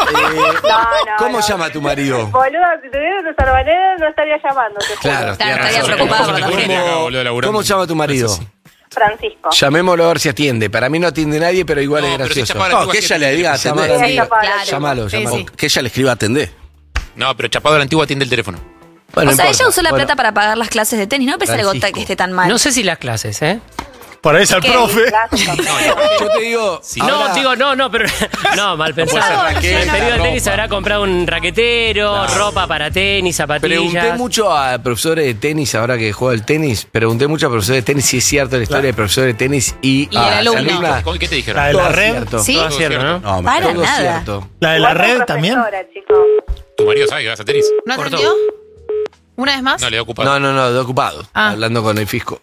¿Cómo llama tu marido? Boludo, si tuviera un desarmadero no estaría llamando. te juro. Claro, Estaría preocupado por la familia. ¿Cómo llama tu marido? Francisco. Llamémoslo a ver si atiende. Para mí no atiende nadie, pero igual No, es pero si gracioso. chapaba la No, que antigua, ella le diga Llamalo, atender. Sí, amigo. claro. Llamalo. Sí, sí. Que ella le escriba atender. No, pero chapado a la antigua atiende el teléfono. Bueno, O sea, no ella importa. usó la Bueno, plata para pagar las clases de tenis. No me parece algo Francisco. que esté tan mal. No sé si las clases, ¿eh? Por ahí es el ¿Qué? profe. Yo te digo. No, digo, no, pero. No, mal pensado. Puede ser El raqueta, periodo de tenis ropa. habrá comprado un raquetero, ropa para tenis, Pregunté zapatillas. mucho a profesores de tenis, ahora que juego al tenis, pregunté mucho a profesores de tenis si es cierto la historia de profesores de tenis y Y el alumno. alumna. ¿Qué te dijeron? La de la Todo red. cierto. ¿Sí? Todo cierto, ¿no? No, Para Todo nada. cierto. La de la Igual red soy también. profesora, chicos. ¿Tu marido sabe que vas a tenis? ¿No Cortó. atendió? ¿Una vez más? No, le da ocupado. No, de ocupado. Ah. Hablando con el fisco.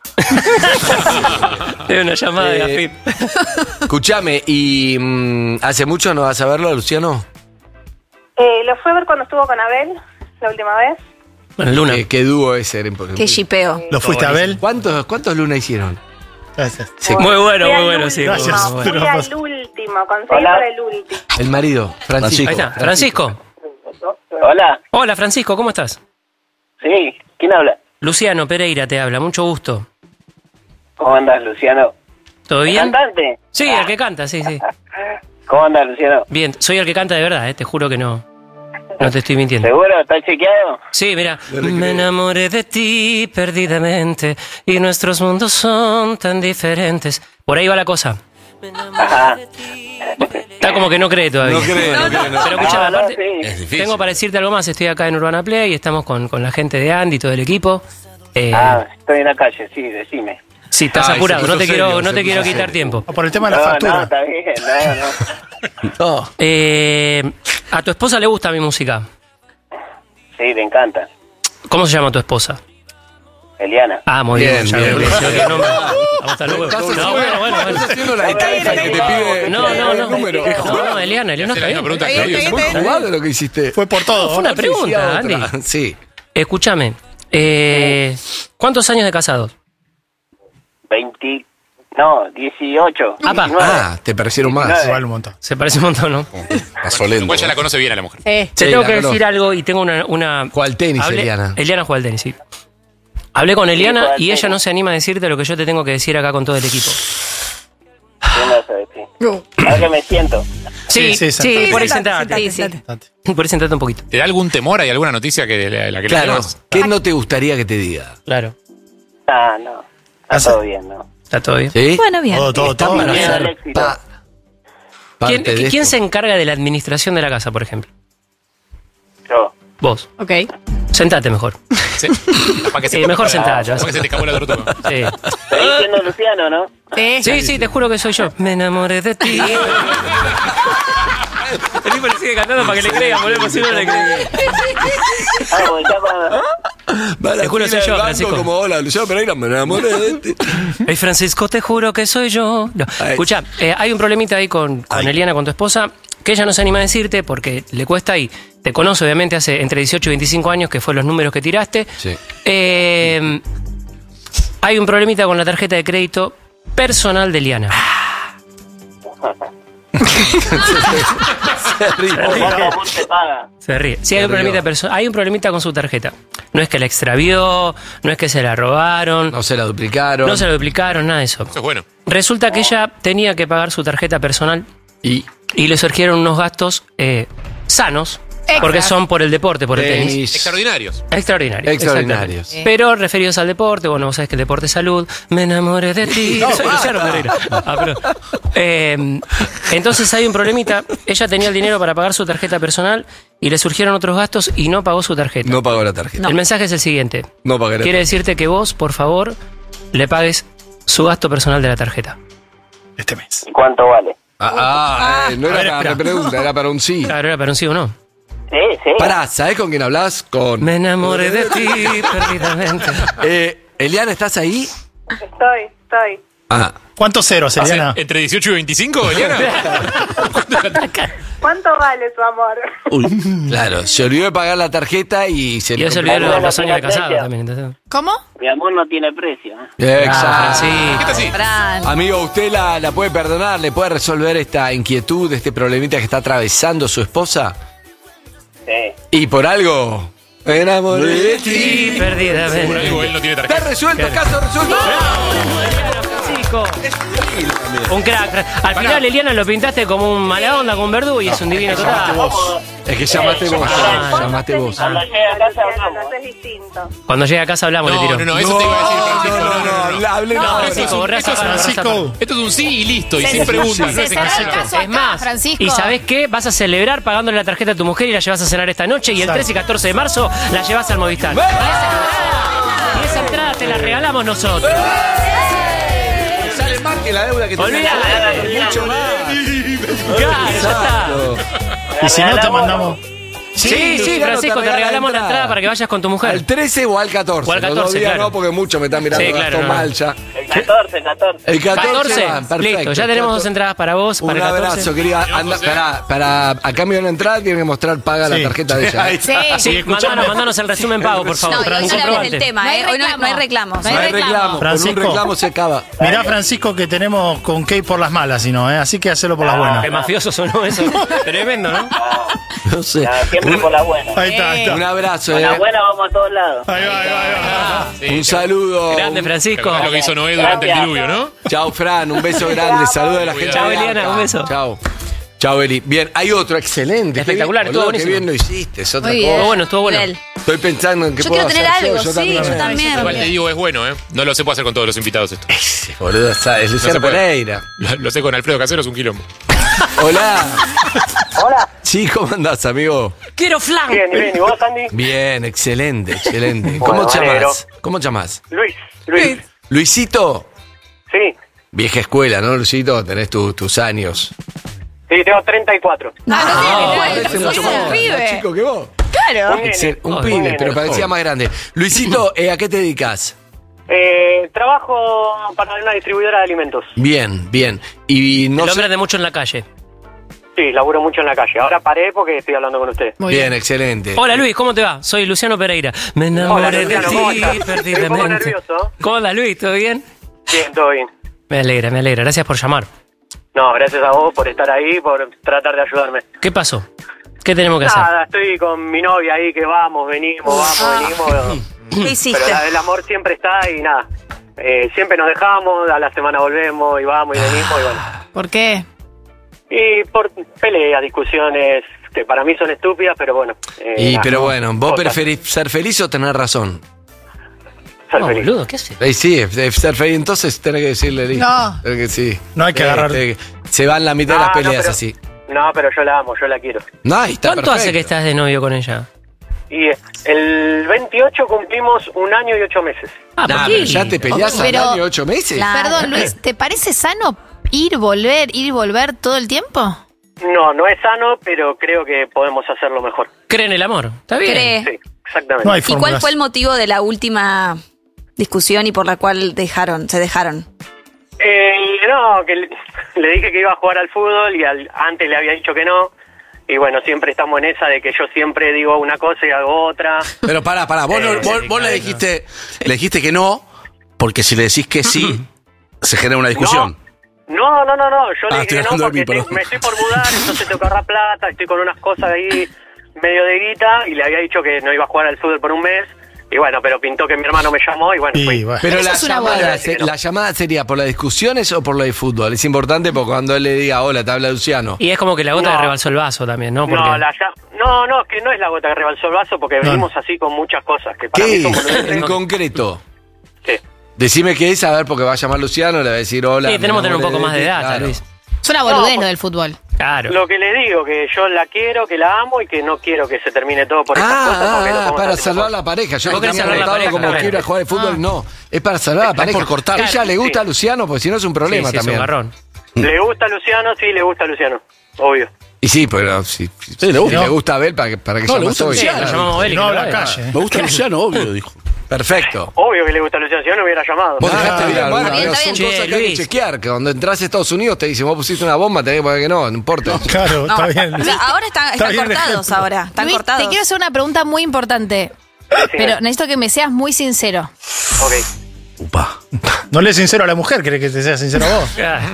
Es una llamada de AFIP. Escuchame, ¿y hace mucho no vas a verlo, Luciano? Lo fue a ver cuando estuvo con Abel, la última vez. Bueno, Luna. ¿Qué dúo ese era? Porque- Qué shipeo. ¿Lo fuiste a ver? ¿Cuántos lunas hicieron? Gracias. Sí. Muy bueno, Fui muy al bueno, sí. Gracias. muy Fui bueno. Gracias. al último, conseguí para el último. El marido, Francisco. Ahí está, Francisco. Hola, Hola, Francisco, ¿cómo estás? sí, ¿quién habla? Luciano Pereira te habla, mucho gusto. ¿Cómo andas, Luciano? ¿Todo ¿El bien? cantante? Sí, el que canta, sí. ¿Cómo andas, Luciano? Bien, soy el que canta de verdad, te juro que no te estoy mintiendo. ¿Seguro? ¿Estás chequeado? Sí, mira. Me enamoré de ti perdidamente y nuestros mundos son tan diferentes. Por ahí va la cosa. Ajá. Está como que no cree todavía. No cree. Pero escuchame, No, aparte, sí. Es difícil. tengo para decirte algo más. Estoy acá en Urbana Play y estamos con la gente de Andy y todo el equipo. Estoy en la calle, sí, decime. Sí, estás Ay, apurado, se no puso te quiero, serio, no se te quiero puso quitar serio. tiempo. Por el tema de la No, factura. está bien, no. ¿A tu esposa le gusta mi música? Sí, te encanta. ¿Cómo se llama tu esposa? Eliana. Ah, muy bien. ya bien, veo. bien. Yo que no me- Hasta luego. No, bueno. Estás haciendo la de Caifa que te pide No, el número. No, Eliana está Hace la misma bien. pregunta que ellos. Muy jugado lo que hiciste. Fue por todo. Fue una Sí, pregunta, otra. Andy. Sí. Escúchame. ¿Cuántos años de casados? 18. Apa. 19. Ah, te parecieron más. Igual un montón. Se parece un montón, ¿no? Gasolento. Igual ya la conoce bien a la mujer. Te Sí, tengo la que conozco. decir algo y tengo una... Juega al tenis, Hablé- Eliana. Eliana juega al tenis, sí. Hablé con Eliana juega al y ella tenis. no se anima a decirte lo que yo te tengo que decir acá con todo el equipo. ¿Qué me vas a decir? Ahora que me siento. Sí, sí, por ahí sentate, sentate. sí. Por ahí sentate un poquito. ¿Te da algún temor? ¿Hay alguna noticia que la que le Claro. temas? ¿Qué no te gustaría que te diga? Claro. Ah, no. Está todo bien, ¿no? ¿Está todo bien? ¿Sí? Bueno, bien. Todo. Está para Miedo ser al éxito. parte ¿Quién, de quién esto. se encarga de la administración de la casa, por ejemplo? Yo. Vos. Ok. Sentate mejor. Sí. Capaz que se- Sí, mejor sentate. Capaz que se te escapó la tortuga. Sí. Estoy diciendo Luciano, ¿no? Sí, te juro que soy yo. Me enamoré de ti. El tipo le sigue cantando para que le crean, boludo, si no le creen. Ah, porque ya cuando... Te juro, soy yo, Francisco. Como, hola, Luciano Pereira, me enamoré de este. Hey, Francisco, te juro que soy yo. No. Escucha, hay un problemita ahí con Eliana, con tu esposa, que ella no se anima a decirte porque le cuesta y te conoce, obviamente, hace entre 18 y 25 años, que fue los números que tiraste. Sí. Hay un problemita con la tarjeta de crédito personal de Eliana. Se ríe. Sí, hay un problemita con su tarjeta. No es que la extravió, no es que se la robaron. No se la duplicaron. No se la duplicaron, nada de eso. Eso es bueno. Resulta que ella tenía que pagar su tarjeta personal y le surgieron unos gastos sanos. Porque son por el deporte, por el tenis. Extraordinarios. Extraordinarios. Pero referidos al deporte, bueno, vos sabés que el deporte es salud. Me enamoré de ti. Soy Luciano Pereira. Entonces hay un problemita. Ella tenía el dinero para pagar su tarjeta personal y le surgieron otros gastos y no pagó su tarjeta. No pagó la tarjeta. El mensaje es el siguiente. No pagaré. Quiere decirte que vos, por favor, le pagues su gasto personal de la tarjeta. Este mes. ¿Y cuánto vale? No era para pregunta, era para un sí. Claro, era para un sí o no. Sí. Pará, ¿sabés con quién hablas? Me enamoré de ti perdidamente. Eliana, ¿estás ahí? Estoy. ¿Cuántos ceros, Eliana? ¿Entre 18 y 25, Eliana? ¿Cuánto vale tu amor? Uy, claro, se olvidó de pagar la tarjeta y se le olvidó los años de casado también. Entonces. ¿Cómo? Mi amor no tiene precio. Exacto. Fran. Amigo, ¿usted la puede perdonar? ¿Le puede resolver esta inquietud, este problemita que está atravesando su esposa? Sí. Y por algo me enamoré de ti perdidamente. Por algo él no tiene tarjeta. Está resuelto, caso resuelto. Francisco. Un crack. Al final, Eliana, lo pintaste como un mala onda con Verdú y es un divino total. Es que llamaste vos. Llamaste vos. Cuando llegue a casa hablamos. Es distinto. Cuando llegue a casa hablamos, le tiró. No, eso te iba a decir, Francisco. Hable Francisco. Esto es un sí y listo, y sin preguntas. Se cerró el caso Es acá, más, Francisco. ¿y sabés qué? Vas a celebrar pagándole la tarjeta a tu mujer y la llevas a cenar esta noche y el 13 y 14 de marzo la llevas al Movistar. Y esa entrada te la regalamos nosotros. Sale más que la deuda que te Olvídate. mucho más. Claro, ya está. Y si no, te mandamos. Sí, Francisco, te regalamos la entrada para que vayas con tu mujer. ¿Al 13 o al 14? O al 14, Los 2 días claro. no, porque mucho me están mirando. Sí, claro, no. Mal ya. El 14. El 14. ¿14? Listo, ya tenemos 2 entradas para vos, Un para el 14. abrazo, querida. Para a cambio de una entrada tiene que mostrar paga la tarjeta de ella. Sí, mandanos el resumen pago, por favor. No, y hoy no es el tema, hoy no hay reclamos. No hay reclamo. Con un reclamo se acaba. Mirá, Francisco, que tenemos con Key por las malas, si no, así que hacelo por las buenas. Qué mafioso sonó eso. Tremendo, ¿no? No sé. Siempre por la buena. Ahí está. Un abrazo. Con la buena vamos a todos lados. Ahí va. Un saludo. Grande, Francisco. Lo que hizo Noé durante el diluvio, ¿no? Chao, Fran. Un beso grande. Saludos a la gente. Chao, Eliana. Un beso. Chao, Eli. Bien, hay otro excelente. Espectacular, estuvo buenísimo. Qué bien lo hiciste, es otra Muy cosa. bien. Estuvo bueno. Estoy pensando en qué Yo puedo quiero tener hacer algo, yo yo también. Igual te digo, es bueno, ¿eh? No lo sé puedo hacer con todos los invitados esto. Boludo, es Luciano Pereira. Lo sé con Alfredo Casero, es un quilombo. Hola. Hola. Sí, ¿cómo andás, amigo? Quiero flan. Bien. ¿Y vos, Andy? Bien, excelente. Bueno, ¿Cómo te valero. llamás? ¿Cómo te llamás? Luis. Luisito. Sí. Vieja escuela, ¿no, Luisito? Tenés tus años. Sí, tengo 34. Parece mucho sos un más pibe. chico que vos. Claro. Un pibe, pero parecía más grande. Luisito, ¿a qué te dedicas? Trabajo para una distribuidora de alimentos. Bien. Y no El hombre sé... de mucho en la calle. Sí, laburo mucho en la calle. Ahora paré porque estoy hablando con usted. Bien, excelente. Hola, Luis, ¿cómo te va? Soy Luciano Pereira. Me enamoré de Luciano, ¿cómo ti estás? Estoy un poco perdidamente. nervioso. ¿Cómo andas, Luis? ¿Todo bien? Bien, todo bien. Me alegra. Gracias por llamar. No, gracias a vos por estar ahí, por tratar de ayudarme. ¿Qué pasó? ¿Qué tenemos que hacer? Nada, estoy con mi novia ahí que vamos, venimos. ¿Qué hiciste? Pero el amor siempre está y nada. Siempre nos dejamos, a la semana volvemos y vamos y venimos y bueno. ¿Por qué? Y por peleas, discusiones que para mí son estúpidas, pero bueno. Pero bueno, ¿vos cosas. preferís ser feliz o tener razón? Ser feliz. Boludo, ¿qué haces? Sí, ser feliz, entonces tenés que decirle listo. No. Que sí. No hay que agarrar. Se van la mitad de las peleas pero, así. No, pero yo la amo, yo la quiero. No, ahí está ¿Cuánto hace perfecto. que estás de novio con ella? Y el 28 cumplimos 1 año y 8 meses. Nah, pero ya te peleás al Pero- año 8 meses. Perdón, Luis, ¿te parece sano ir, volver todo el tiempo? No es sano, pero creo que podemos hacerlo mejor. ¿Cree en el amor? ¿Está bien? ¿Cree? Sí, exactamente. No hay ¿Y cuál fórmulas. fue el motivo de la última discusión y por la cual se dejaron? No, que le dije que iba a jugar al fútbol y antes le había dicho que no. Y bueno, siempre estamos en esa de que yo siempre digo una cosa y hago otra. Pero pará, vos le dijiste que no, porque si le decís que sí, se genera una discusión. No, yo le dije que no estoy porque hablando de mí, me estoy por mudar, entonces tengo que ahorrar plata, estoy con unas cosas ahí medio de guita y le había dicho que no iba a jugar al fútbol por un mes. Y bueno, pero pintó que mi hermano me llamó y bueno, fui. Pero Eso la llamada sería por las discusiones o por lo de fútbol. Es importante porque cuando él le diga, hola, te habla Luciano. Y es como que la gota que rebalsó el vaso también, ¿no? Porque... No, es que no es la gota que rebalsó el vaso porque venimos así con muchas cosas. Que para mí ¿Qué son es? boludeces. En concreto. Sí. Decime qué es, a ver, porque va a llamar Luciano, le va a decir hola. Sí, tenemos que tener un poco más de ti, data, claro. Luis. Es una boludez lo del fútbol. Claro. Lo que le digo, que yo la quiero, que la amo y que no quiero que se termine todo por estas cosas. Porque no podemos para hacer salvar cosas. la pareja. Yo Vos no querés tenía salvar la notado pareja, como claro. que ir a jugar al fútbol, no. Es para salvar la pareja. por cortar. Ella le gusta a Luciano, porque si no es un problema Sí, es un también. garrón. ¿Le gusta a Luciano? Sí, le gusta a Luciano. Obvio. Y sí, pero si le gusta. le gusta a Abel para que No, le llame gusta hoy. Luciano. Lo llamamos Abel y No que lo habla haga. calle. Me gusta Luciano, obvio, dijo. Perfecto. Obvio que le gusta a Luciano, si no, no hubiera llamado. Vos dejaste de ir a alguna Está bien, vez. está Son bien. cosas Che, que hay que Luis. chequear. Que cuando entras a Estados Unidos te dicen, vos pusiste una bomba, tenés que poner que no importa. Claro, No, está bien. o sea, ahora están Está bien el cortados ejemplo. ahora. Están Luis, cortados. te quiero hacer una pregunta muy importante, pero necesito que me seas muy sincero. Ok. Upa. No le es sincero a la mujer, ¿querés que te sea sincero a vos?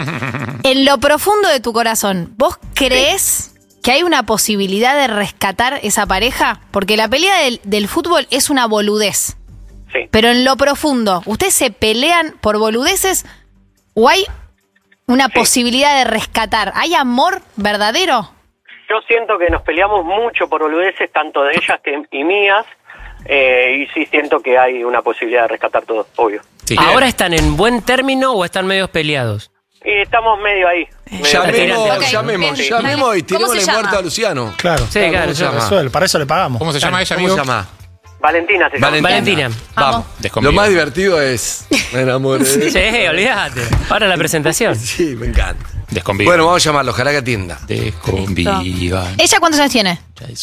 En lo profundo de tu corazón, ¿vos crees que hay una posibilidad de rescatar esa pareja? Porque la pelea del fútbol es una boludez. Sí. Pero en lo profundo, ¿ustedes se pelean por boludeces o hay una posibilidad de rescatar? ¿Hay amor verdadero? Yo siento que nos peleamos mucho por boludeces, tanto de ellas y mías. Y sí siento que hay una posibilidad de rescatar todo, obvio. Sí. ¿Ahora están en buen término o están medios peleados? Y estamos medio ahí. Llamemos, Ok, llamemos, bien. llamemos y ¿Cómo se tirémosle llama? muerto a Luciano. Claro. Sí, claro. ¿cómo se llama? Resuelve, para eso le pagamos. ¿Cómo se llama ella, ¿Cómo amigo? se llama? Valentina se llama. Valentina. Vamos. Lo Desconvivo. más divertido es. Me enamoré. Sí, olvídate. Para la presentación. Sí, me encanta. Desconvivo. Bueno, vamos a llamarlo, ojalá que atienda. Desconviva. ¿Ella cuántos años tiene?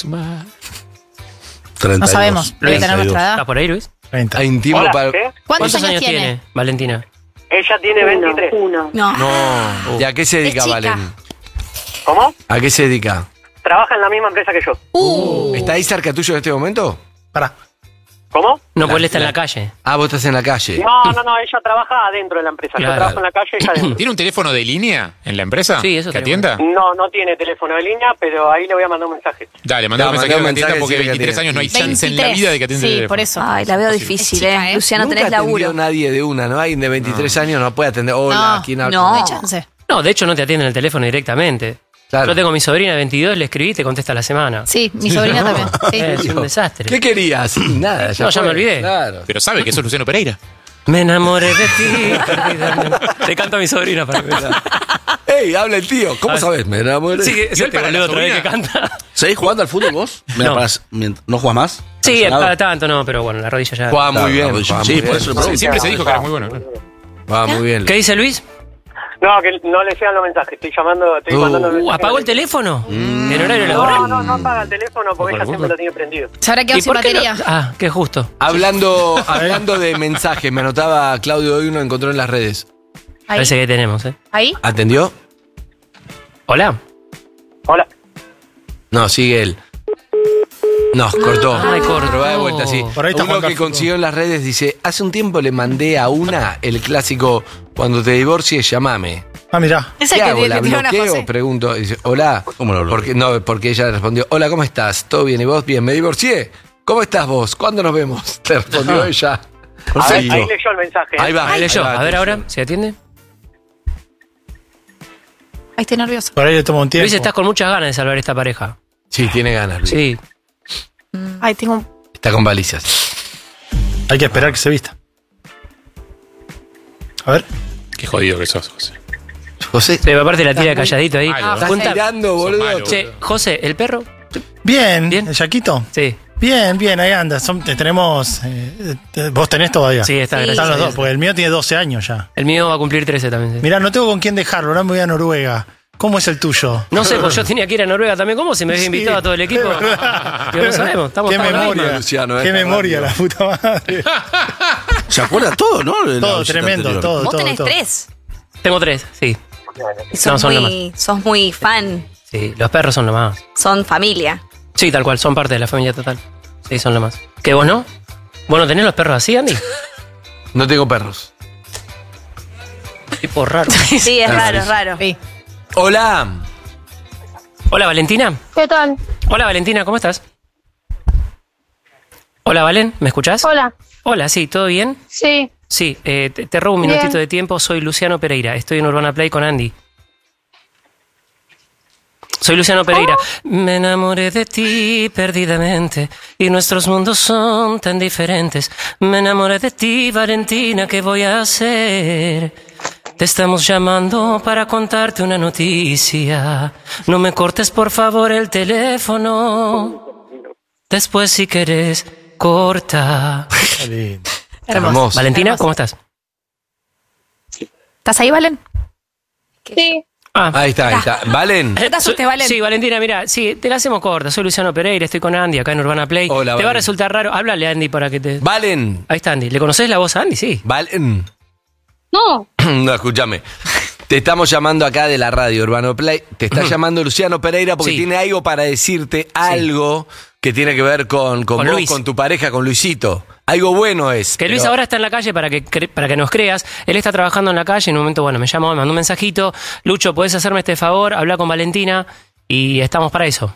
No sabemos. Debe tener nuestra edad. ¿Estás por ahí, Luis? 30. Intimo Hola, para. ¿qué? ¿Cuántos años tiene? Valentina? Ella tiene 23. No. ¿Y a qué se dedica, Es chica. Valen? ¿Cómo? ¿A qué se dedica? Trabaja en la misma empresa que yo. ¿Está ahí cerca tuyo en este momento? Pará. ¿Cómo? No, pues él está en la calle. Ah, vos estás en la calle. No, ella trabaja adentro de la empresa. Claro. Yo trabajo en la calle y ella adentro. ¿Tiene un teléfono de línea en la empresa? Sí, eso ¿Que tenemos. atienda? No tiene teléfono de línea, pero ahí le voy a mandar un mensaje. Dale, mandá un mensaje mandá un que atienda mensaje, porque decirle que 23 atienda. años no hay chance en la 23. vida de que atienda el Sí, teléfono. por eso. Ay, la veo difícil, Es chica, ¿eh? Luciano, Nunca tenés laburo. atendió nadie de una, ¿no? Alguien de 23 años no puede atender. Hola, No, ¿quién habla? no. No hay chance. No, de hecho no te atienden el teléfono directamente. Claro. Yo tengo a mi sobrina de 22, le escribí y te contesta a la semana. Sí, mi sobrina también. Sí. Es un desastre. ¿Qué querías? Nada, No, ya fue. me olvidé. Claro. Pero sabe que eso es Luciano Pereira. Me enamoré de ti. Te canto a mi sobrina para que veas. ¡Ey, habla el tío! ¿Cómo Ah, sabes? Me enamoré. Sí, es ¿Y el para la boludo otra vez que sobrina? canta. ¿Seguís jugando al fútbol vos? Mira, No. ¿No jugás más? Sí, ¿Lesionado? cada tanto no, pero bueno, la rodilla ya. Juega muy Claro, bien. la rodilla. juega Sí, muy por bien. eso lo pregunto. Siempre se dijo que era muy bueno. claro. Va muy bien. ¿Qué dice Luis? No, que no le llegan los mensajes. Estoy mandando mensajes. ¿Apagó el teléfono? ¿En horario No, laboral? no apaga el teléfono porque ella siempre lo tiene prendido. Se habrá quedado ¿Y sin por qué no? batería. Ah, qué justo. Hablando de mensajes, me anotaba Claudio hoy uno encontró en las redes. Ahí. Parece que tenemos, ¿eh? Ahí. ¿Atendió? Hola. Hola. No, sigue él. No, cortó. Ay, cortó. Pero va de vuelta, sí. Por ahí está Uno jugando que al fútbol. consiguió en las redes dice, hace un tiempo le mandé a una el clásico, cuando te divorcies, llamame. Ah, mirá. Esa ¿Qué que hago? le ¿La tiraron a bloqueo? José. Pregunto. Dice, hola. ¿Cómo lo bloqueo? Porque ella le respondió, hola, ¿cómo estás? ¿Todo bien? ¿Y vos? Bien, me divorcié. ¿Cómo estás vos? ¿Cuándo nos vemos? Le respondió ella. A ver, Perfecto. ahí leyó el mensaje. Ahí va. Ahí leyó. va, A ver atención. ahora, ¿se atiende? Ahí estoy nervioso. Por ahí le toma un tiempo. Luis, estás con muchas ganas de salvar esta pareja. Sí, tiene ganas. Luis. Sí. Ay, tengo un... Está con balizas. Hay que esperar que se vista. A ver. Qué jodido que sos, José. José. Sí, aparte la tira calladito ahí. malo, Estás Punta- tirando, boludo. malo. Che, José, ¿el perro? Bien. Bien. ¿El Yaquito? Sí. Bien, bien, ahí anda. Tenemos. Vos tenés todavía. Sí, está, gracias Están los a dos, Dios. porque el mío tiene 12 años ya. El mío va a cumplir 13 también. Sí. Mirá, no tengo con quién dejarlo. Ahora me voy a Noruega. ¿Cómo es el tuyo? No sé, pues yo tenía que ir a Noruega también. ¿Cómo se me había invitado a todo el equipo? Que no sabemos, estamos Qué tan memoria, mal. Luciano, qué memoria, la puta madre. ¿Se acuerda todo, no? De la Todo, visita tremendo, anterior. todo, Vos todo. tenés todo. 3. Tengo 3, sí. Y No, son lo sos muy fan. Sí, los perros son lo más. Son familia. Sí, tal cual, son parte de la familia total. Sí, son lo más. ¿Qué, vos no? ¿Vos no tenés los perros así, Andy? No tengo perros. Tipo raro. Sí, es raro, es raro. Hola. Hola, Valentina. ¿Qué tal? Hola, Valentina, ¿cómo estás? Hola, Valen, ¿me escuchás? Hola. Hola, sí, ¿todo bien? Sí. Sí, te robo un Bien. minutito de tiempo. Soy Luciano Pereira. Estoy en Urbana Play con Andy. Soy Luciano Pereira. Me enamoré de ti perdidamente y nuestros mundos son tan diferentes. Me enamoré de ti, Valentina, ¿qué voy a hacer? Te estamos llamando para contarte una noticia. No me cortes, por favor, el teléfono. Después, si querés, corta. Hermoso. Valentina, Hermoso. ¿cómo estás? ¿Estás ahí, Valen? Sí. Ahí está. ¿Valen? No te asustes, Valen. Sí, Valentina, mira, sí, te la hacemos corta. Soy Luciano Pereira, estoy con Andy acá en Urbana Play. Hola, te va a Valen. resultar raro. Háblale a Andy para que te... Valen. Ahí está Andy. ¿Le conoces la voz a Andy? Sí. Valen. No. No, escúchame. Te estamos llamando acá de la radio Urbano Play. Te está llamando Luciano Pereira porque Sí. tiene algo para decirte, algo que tiene que ver con vos, Luis. con tu pareja, con Luisito. Algo bueno es. Que Luis pero- ahora está en la calle para que nos creas. Él está trabajando en la calle. En un momento, bueno, me llamó, me mandó un mensajito. Lucho, ¿podés hacerme este favor? Habla con Valentina y estamos para eso.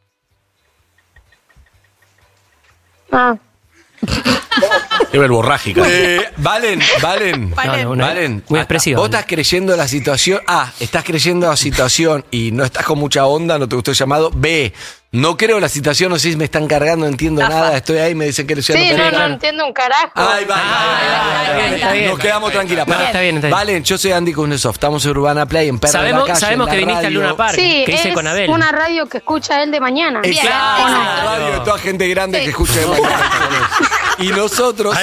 Ah. Es verborrágica. Valen. No, no, Valen. muy expresivo. Vos estás creyendo la situación. A, estás creyendo la situación y no estás con mucha onda, no te gustó el llamado. B, no creo la situación, no sé si me están cargando, no entiendo nada. Estoy ahí, me dicen que Luciano Sí, Pereira. no entiendo un carajo. Ay, va. Está bien. Nos quedamos tranquilas. Bien. Está bien, está bien. Valen, yo soy Andy Kuznetsov, estamos en Urbana Play, en Perro de la Calle. Sabemos en que la viniste al radio. Luna Park, Sí, que hice es con Abel. una radio que escucha él de mañana. Claro, la radio de toda gente grande que escucha de mañana. Y nosotros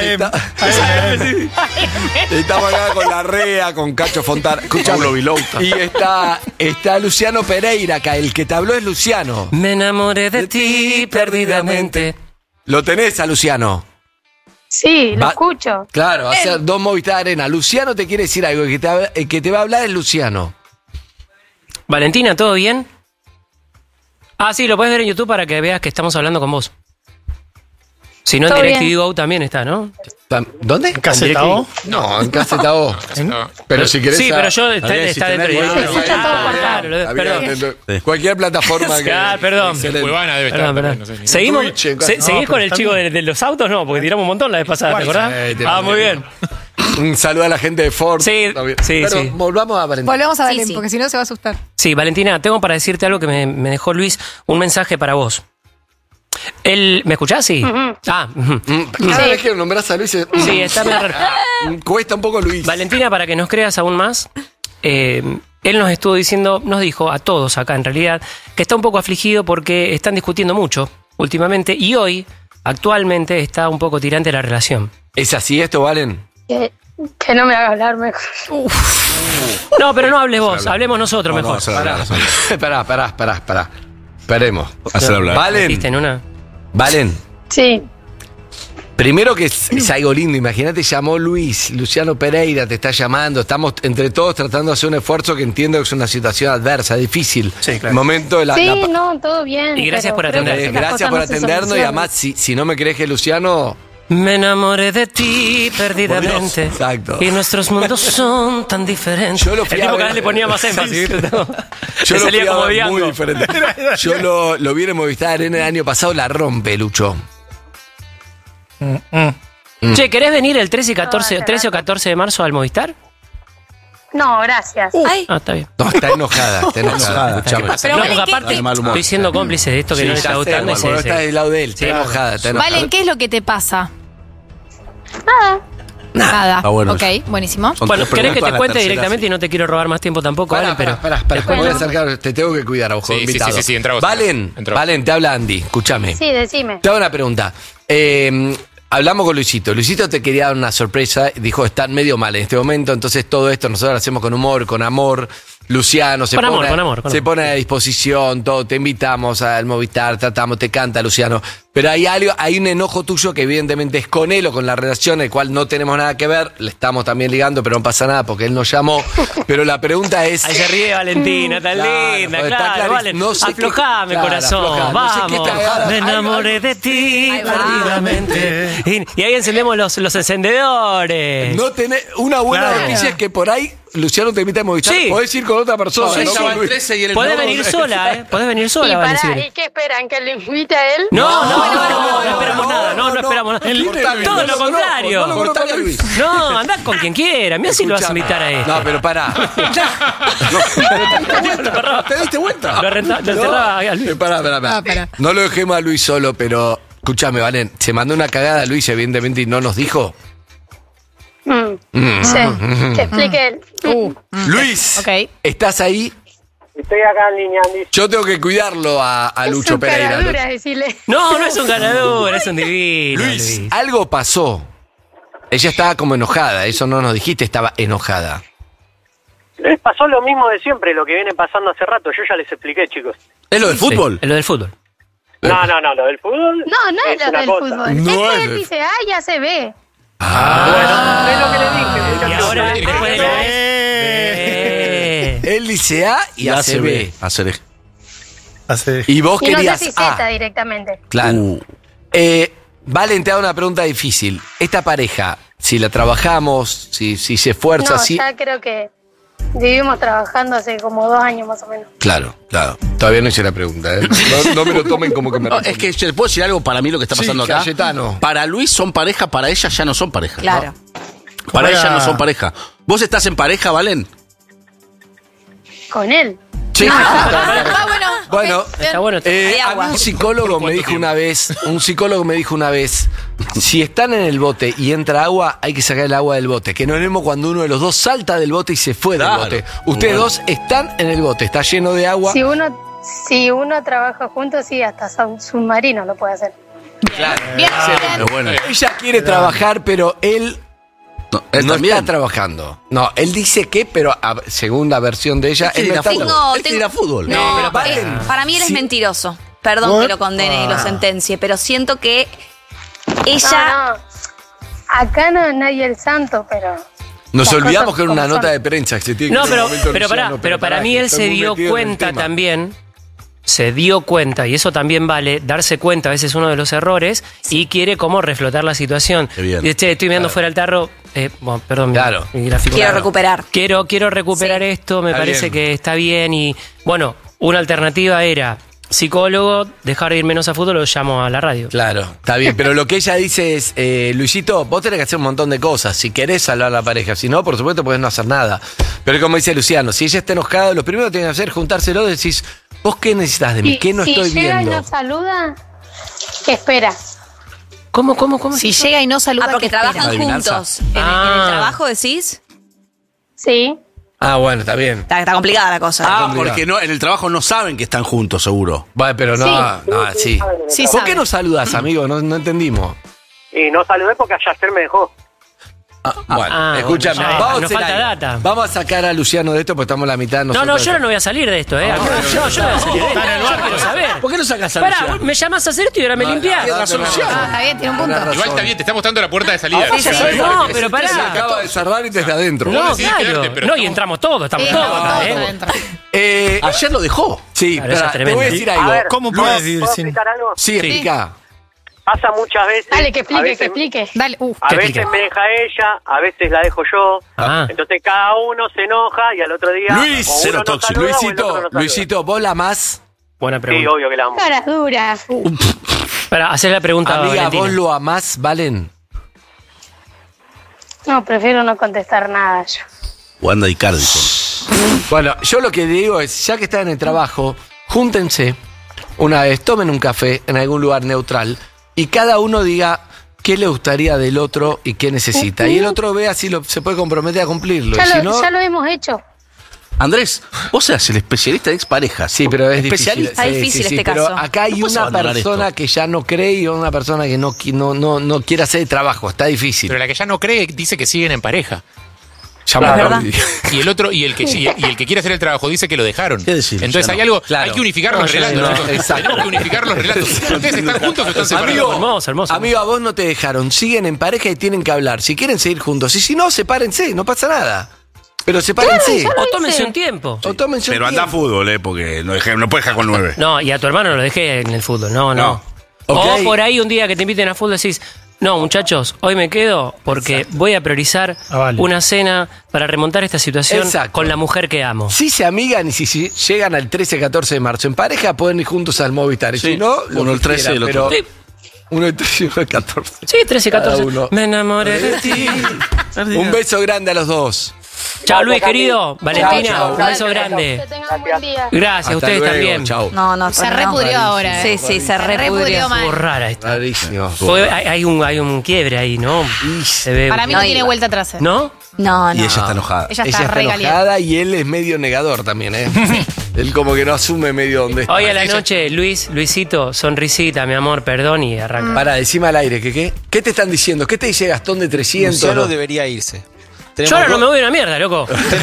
estamos acá con la Rea, con Cacho Fontana. Escuchame. Paulo Vilouta. Y está Luciano Pereira acá, el que te habló es Luciano. Me enamoré de ti perdidamente. ¿Lo tenés a Luciano? Sí, lo Va- escucho. Claro, va a ser 2 Movistar Arena. Luciano te quiere decir algo, el que te va a hablar es Luciano. Valentina, ¿todo bien? Ah, sí, lo puedes ver en YouTube para que veas que estamos hablando con vos. Si no, en Todo DirecTV bien. Go también está, ¿no? ¿Dónde? ¿En Caseta O? No, en Caseta O. Pero si querés. Sí, pero yo está Adrián, si dentro tenés de... ahí, Se escucha todo por Claro, Está perdón. bien, cualquier plataforma que. Ah, perdón. Excelente. Cuevana debe estar. Perdón. No sé ni- ¿Seguimos? Twitch, en ¿Seguís No, con pero el está chico bien. de los autos? No, porque tiramos un montón la vez pasada, ¿te acordás? Muy bien. Un saludo a la gente de Ford. Sí, Está bien. sí, Pero sí. volvamos a Valentina. Volvemos a Sí, Valen, sí. porque si no se va a asustar. Sí, Valentina, tengo para decirte algo que me dejó Luis, un mensaje para vos. ¿Me escuchás? Sí. Ah, ujú. Cada vez que nombrás a Luis. Sí, está medio raro. Cuesta un poco Luis. Valentina, para que nos creas aún más, él nos estuvo diciendo, nos dijo a todos acá en realidad, que está un poco afligido porque están discutiendo mucho últimamente y hoy, actualmente, está un poco tirante la relación. ¿Es así esto, Valen? Que no me haga hablar mejor. No, pero no hables vos, hablemos nosotros No, no, mejor. hacer hablar, hacer hablar. Pará. Esperemos. Hacer hablar. Valen. ¿Viste en una? Valen. Sí. Primero que es algo lindo, imagínate, llamó Luciano Pereira te está llamando, estamos entre todos tratando de hacer un esfuerzo que entiendo que es una situación adversa, difícil. Sí, claro. Momento de la... Sí, la- no, todo bien. Y gracias pero por creo que atender. las gracias cosas por no se atendernos y solucionan. además si no me crees que Luciano... Me enamoré de ti perdidamente. Exacto. Y nuestros mundos son tan diferentes. Yo lo fui El a tipo ver- cada vez le ponía más énfasis. Sí, ¿viste? Yo Se lo salía fui a como ver odiando. muy diferente. Yo lo vi en Movistar Arena el año pasado, la rompe, Lucho. Che, ¿querés venir el 13 o 14 de marzo al Movistar? No, gracias. Ah, está bien. No, está enojada, escuchame. Pero no, Valen, porque ¿qué- aparte de mal humor. estoy siendo cómplice de esto que Sí, no le ya está sé, gustando. bueno, no está del lado de él, está enojada, está enojada. Valen, ¿qué es lo que te pasa? Nada. Nada. Ah, bueno, Ok, buenísimo. Son Bueno, tres ¿querés que preguntas, te la cuente tercera, directamente sí. y no te quiero robar más tiempo tampoco, Valen? Pero Pará, me voy a acercar, te tengo que cuidar a vos, Sí, sí, invitado. sí, entra vos, Valen, entra vos. Valen, te habla Andy, escúchame. Sí, decime. Te hago una pregunta. Hablamos con Luisito. Luisito te quería dar una sorpresa. Dijo, están medio mal en este momento. Entonces todo esto nosotros lo hacemos con humor, con amor. Luciano se Con amor, pone, con amor, con se amor. pone a disposición, todo, te invitamos al Movistar, tratamos, te canta Luciano. Pero hay un enojo tuyo que evidentemente es con él o con la relación, el cual no tenemos nada que ver, le estamos también ligando, pero no pasa nada porque él nos llamó. Pero la pregunta es... Ahí se ríe Valentina, tan linda, porque está claro, clarísimo. Valen. No sé qué- Aflojame, claro, corazón, aflojá. No sé qué vamos. te agarra. Me enamoré de ti Ay, perdidamente. Y ahí encendemos los encendedores. No tenés, una buena Claro. noticia es que por ahí Luciano te invita a Movistar, Sí. podés ir con otra persona. Sí, ¿no? sí. Con Luis. 13 y él Podés no. venir sola, ¿eh? Podés venir Y sola, pará, Valentina. ¿y qué esperan? ¿Que lo invite a él? No esperamos nada, no esperamos nada. Todo lo contrario. Cortale a Luis. No, andá con quien quiera. Mira si lo vas a invitar a este. No, pero pará. ¿Te diste vuelta? Lo encerraba a Luis. Pará. No lo dejemos a Luis solo, pero escúchame, Valen, se mandó una cagada a Luis, evidentemente, y no nos dijo. Sí, que explique él. Luis, Ok. ¿estás ahí? Estoy acá en línea, Andy. Yo tengo que cuidarlo a Lucho Su Pereira. caradura, decirle. No es un ganador, es un divino. Luis, algo pasó. Ella estaba como enojada, eso no nos dijiste, estaba enojada. Les pasó lo mismo de siempre, lo que viene pasando hace rato. Yo ya les expliqué, chicos. ¿Es lo del fútbol? Es lo del fútbol. No, lo del fútbol. No es lo una del cosa. fútbol. No es es que él del- dice, ya se ve. Bueno, es lo que le dije, Y muchachos. ahora, después de la vez. Él dice A y hace B. Hace- Y vos Y no sé querías si Z A. directamente. Claro. Valen, te hago una pregunta difícil. Esta pareja, si la trabajamos, si se esfuerza, No, si... ya creo que vivimos trabajando hace como 2 años más o menos. Claro. Todavía no hice la pregunta, ¿eh? No me lo tomen como que me No, es que ¿te puedo decir algo para mí lo que está Sí, pasando acá? Cayetano. Para Luis son pareja, para ella ya no son pareja. Claro. Para Juega- ella no son pareja. ¿Vos estás en pareja, Valen? Con él. Sí. Bueno, Bueno, Está bueno. a mí un psicólogo me dijo una vez, si están en el bote y entra agua, hay que sacar el agua del bote. Que no es lo mismo cuando uno de los dos salta del bote y se fue Claro. del bote. Ustedes dos están en el bote, está lleno de agua. Si uno trabaja juntos, sí, hasta submarino lo puede hacer. Claro. bien, Pero bueno. Ella quiere trabajar, pero él No, él no también. está trabajando. No, él dice que, pero según la versión de ella, Él él no quiere ir a está fútbol. trabajando. Él quiere ir a fútbol. No, pero Valen, para mí él es sí. mentiroso. Perdón ¿Por? que lo condene y lo sentencie, pero siento que ella... No. Acá no es nadie el santo, pero... Nos las olvidamos cosas que era una como nota son. de prensa que se tiene No, que hacer en un momento, Luciano, pero para mí que él estoy se muy dio metido en el cuenta tema. también. Se dio cuenta, y eso también vale, darse cuenta a veces uno de los errores y quiere como reflotar la situación. Qué bien. Y, che, estoy mirando fuera el tarro. Bueno, perdón, Claro. mi gráfico. Quiero recuperar. Quiero recuperar esto, me Está parece bien. que está bien. Y bueno, una alternativa era psicólogo, dejar de ir menos a fútbol, lo llamo a la radio. Claro, está bien, pero lo que ella dice es, Luisito, vos tenés que hacer un montón de cosas, si querés salvar a la pareja, si no, por supuesto, podés no hacer nada. Pero como dice Luciano, si ella está enojada, lo primero que tiene que hacer es juntárselo y decís, ¿vos qué necesitas de mí? ¿Qué no si estoy llega viendo? y nos saluda, ¿qué espera? ¿Cómo? Si llega y no saluda, porque ¿qué espera? trabajan Adivinanza. juntos. ¿En el trabajo decís? Sí. Ah, bueno, está bien. Está complicada la cosa. Ah, porque no, en el trabajo no saben que están juntos, seguro. Bueno, pero no, sí. Sí ¿Por sabe. qué no saludás, amigo? No entendimos. Y no saludé porque ayer me dejó. Bueno, escúchame, bueno, ya, vamos, nos a falta hacer algo. data. Vamos a sacar a Luciano de esto porque estamos en la mitad. No, nosotros. yo no voy a salir de esto, ¿eh? Yo no voy a salir de esto. Yo quiero saber. ¿Por qué no sacas a Pará, Luciano? vos me llamás a hacer esto y ahora me limpiás. tiene razón, Luciano. Ah, está bien, tiene un punto. Igual está bien, te está mostrando la puerta de salida. Ahora ya sabés, No, porque pero se pará. acaba de cerrar y desde adentro. No, Vos decidís claro. quedarte, pero No, y estamos- entramos todos, estamos todos acá, ¿eh? Ayer lo dejó. Sí, Claro, eso espera, es te tremendo. voy a decir A algo. ver, ¿Cómo ¿puedo- puedes vivir ¿puedo sin...? explicar algo? Sí, explica. Pasa muchas veces. Dale, que a explique, veces, que explique. Dale, A ¿Qué veces explica? me deja ella, a veces la dejo yo. Ah. Entonces cada uno se enoja y al otro día. Luis, o uno cero no tóxico. saluda o el otro Luisito, no saluda. Luisito, ¿vos la amás? Buena Sí, pregunta. obvio que la amo. Caras duras. Para hacer la pregunta a Amiga, Valentina. ¿vos lo amás, Valen? No, prefiero no contestar nada yo. Wanda y Cardi. Bueno, yo lo que digo es, ya que están en el trabajo, júntense una vez, tomen un café en algún lugar neutral y cada uno diga qué le gustaría del otro y qué necesita. Y el otro vea si se puede comprometer a cumplirlo. Y si no, Ya lo hemos hecho. Andrés, vos seas el especialista de exparejas. sí, pero es difícil. Especialista. Está difícil este pero caso. acá hay No puedes una abandonar persona esto. que ya no cree y una persona que no quiere hacer el trabajo. Está difícil. Pero la que ya no cree dice que siguen en pareja. Llama Y el otro, y el que quiere hacer el trabajo dice que lo dejaron. Entonces hay algo, hay que unificar los relatos. Tenemos que unificar los relatos. ¿Ustedes están juntos o están separados? Amigo, a vos no te dejaron. Siguen en pareja y tienen que hablar. Si quieren seguir juntos. Y si no, sepárense, no pasa nada. Pero sepárense. O tómense un tiempo. Pero anda a fútbol, porque no puedes dejar con 9. No, y a tu hermano lo dejé en el fútbol. No. Okay. O por ahí un día que te inviten a fútbol decís, no, muchachos, hoy me quedo porque voy a priorizar una cena para remontar esta situación con la mujer que amo. Si se amigan y si llegan al 13-14 de marzo en pareja, pueden ir juntos al Movistar. Y si no, uno el 13 y el otro. Uno el 13 y uno el 14. Sí, 13 y 14. Me enamoré de ti. Un beso grande a los dos. Chao, Luis, querido. Valentina, chao. Un beso grande. Que tengan buen día. Gracias, a ustedes luego, también. Chao. No, Se repudrió ahora. Sí, se repudrió. mal. Estuvo rara esta. Rarísimo. Hay un quiebre ahí, ¿no? Se ve. Para mí no tiene vuelta atrás. ¿No? No. Y ella está enojada. Ella está re enojada y él es medio negador también, ¿eh? Él como que no asume medio dónde está. Hoy a la noche, Luisito, sonrisita, mi amor, perdón, y arranca. Para, decime al aire, ¿qué? ¿Qué te están diciendo? ¿Qué te dice Gastón de 300? Luciano debería irse. Yo ahora no me voy a una mierda, loco.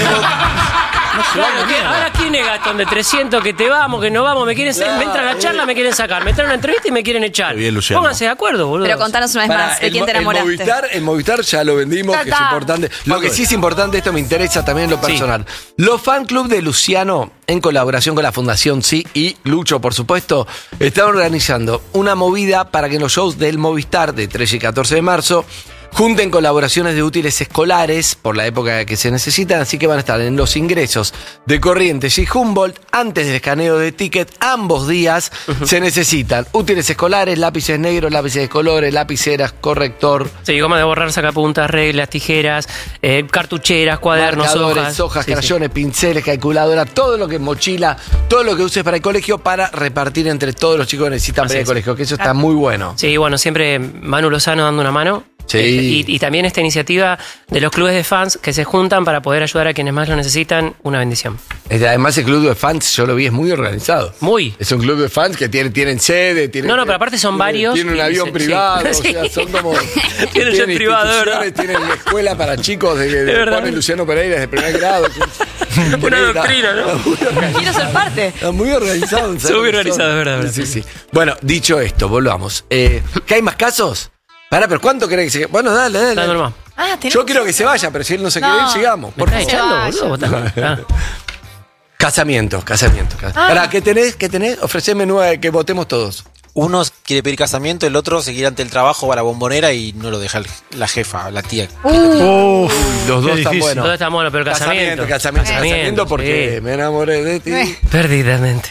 Ahora quién es Gastón de 300, que te vamos, que no vamos, me entran a la charla, me quieren sacar, me entran a una entrevista y me quieren echar. Bien, Luciano. Pónganse de acuerdo, boludo. Pero contanos una vez más, ¿de quién te enamoraste? El Movistar ya lo vendimos, que es importante. Lo que sí es importante, esto me interesa también en lo personal. Los fan club de Luciano, en colaboración con la Fundación Sí y Lucho, por supuesto, están organizando una movida para que en los shows del Movistar de 13 y 14 de marzo junten colaboraciones de útiles escolares por la época que se necesitan, así que van a estar en los ingresos de Corrientes y Humboldt antes del escaneo de ticket. Ambos días se necesitan útiles escolares, lápices negros, lápices de colores, lapiceras, corrector. Sí, goma de borrar, sacapuntas, reglas, tijeras, cartucheras, cuadernos, hojas, crayones, pinceles, calculadora, todo lo que mochila, todo lo que uses para el colegio para repartir entre todos los chicos que necesitan para el colegio, que eso está muy bueno. Sí, bueno, siempre Manu Lozano dando una mano. Sí. Y también esta iniciativa de los clubes de fans que se juntan para poder ayudar a quienes más lo necesitan, una bendición. Además, el club de fans, yo lo vi, es muy organizado. Muy. Es un club de fans que tienen sede. No, pero aparte son varios. Tienen un avión privado, o sea, son como... Tienen jet privado, ¿verdad? Tienen una escuela para chicos de Juan y Luciano Pereira de primer grado. Una doctrina, ¿no? Quiero ser parte. Está muy organizado. Son muy organizados, es verdad. Sí. Bueno, dicho esto, volvamos. ¿Qué hay más casos? Pero ¿cuánto cree que se... Bueno, dale. Nomás. Yo quiero que se vaya, pero si él no se quiere ir, sigamos. ¿Me estás echando, boludo? Casamiento. ¿Qué tenés? Ofreceme 9 que votemos todos. Uno quiere pedir casamiento, el otro seguir ante el trabajo para bombonera y no lo deja la jefa, la tía. Los dos están buenos. Los dos están buenos, pero Casamiento porque me enamoré de ti. Perdidamente.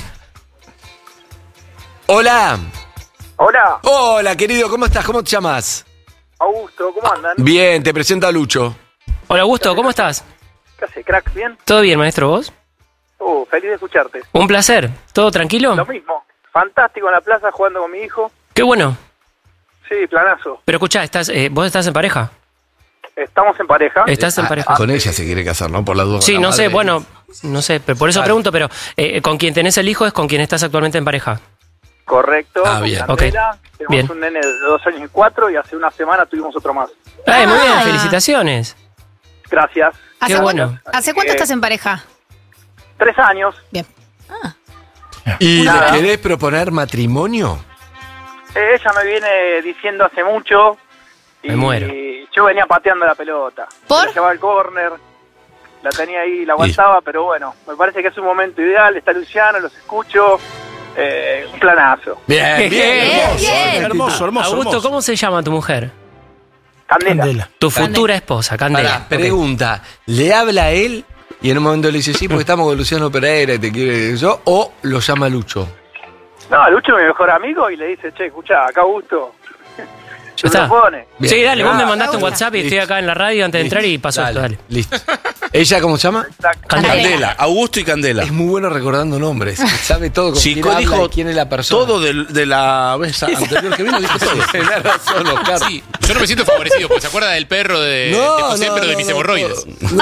Hola. Hola, querido, ¿cómo estás? ¿Cómo te llamas? Augusto, ¿cómo andan? Bien, te presento a Lucho. Hola, Augusto, ¿cómo estás? ¿Qué haces, crack? ¿Bien? ¿Todo bien, maestro, vos? Feliz de escucharte. Un placer. ¿Todo tranquilo? Lo mismo. Fantástico en la plaza jugando con mi hijo. Qué bueno. Sí, planazo. Pero escuchá, ¿vos estás en pareja? Estamos en pareja. ¿Estás en pareja? Con ella se quiere casar, ¿no? Por la duda. Sí, no sé, pero por eso pregunto, pero ¿con quien tenés el hijo es con quien estás actualmente en pareja? Correcto. Bien. Candela, tenemos un nene de 2 años y 4 y hace una semana tuvimos otro más. Muy bien, felicitaciones. Gracias. Qué bueno. ¿Hace cuánto estás en pareja? 3 años. Bien. ¿Y le querés proponer matrimonio? Ella me viene diciendo hace mucho. Me muero. Yo venía pateando la pelota. ¿Por? La llevaba al córner, la tenía ahí, la aguantaba, pero bueno, me parece que es un momento ideal. Está Luciano, los escucho. Un planazo. Bien. Hermoso. Augusto, ¿cómo se llama tu mujer? Candela. Tu futura esposa, Candela. Pregunta, ¿le habla a él y en un momento le dice sí, porque estamos con Luciano Pereira y te quiere yo? ¿O lo llama Lucho? No, Lucho es mi mejor amigo y le dice, che, escuchá, acá Augusto. ¿Ya está? Bien. Sí, dale, vos me mandaste un WhatsApp y estoy acá en la radio antes de entrar y pasó esto, dale. Listo. ¿Ella cómo se llama? Candela. Augusto y Candela. Es muy bueno recordando nombres. Sabe todo con quién habla y quién es la persona. Todo de la vez anterior que vino, dijo todo. Tenés razón, Oscar. Sí, yo no me siento favorecido, porque se acuerda del perro de José, pero de mis hemorroides.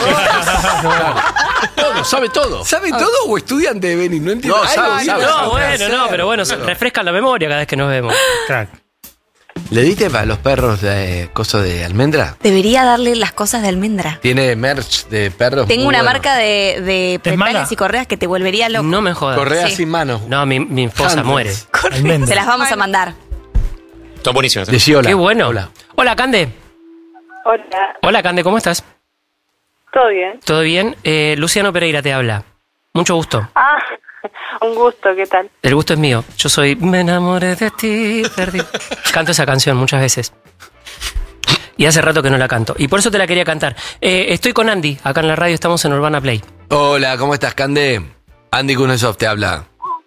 Todo, sabe todo. ¿Sabe todo o estudiante de Beni? No entiendo. Pero bueno, refrescan la memoria cada vez que nos vemos. Crack. ¿Le diste para los perros de cosas de almendra? Debería darle las cosas de almendra. Tiene merch de perros. Tengo muy una bueno. marca de pretales y correas que te volvería loco. No me jodas. Correas Sí. sin manos. No, mi esposa Handles. muere. Almendra. Se las vamos a mandar. Son buenísimos. Decí hola. Qué bueno. Hola. Hola, Cande. Hola, Hola, Cande, ¿cómo estás? ¿todo bien? ¿Todo bien? Luciano Pereira te habla. Mucho gusto. Ah, un gusto, ¿qué tal? El gusto es mío. Yo soy Me enamoré de ti, perdí. Canto esa canción muchas veces. Y hace rato que no la canto. Y por eso te la quería cantar. Estoy con Andy. Acá en la radio estamos en Urbana Play. Hola, ¿cómo estás, Cande? Andy Kunesov te habla.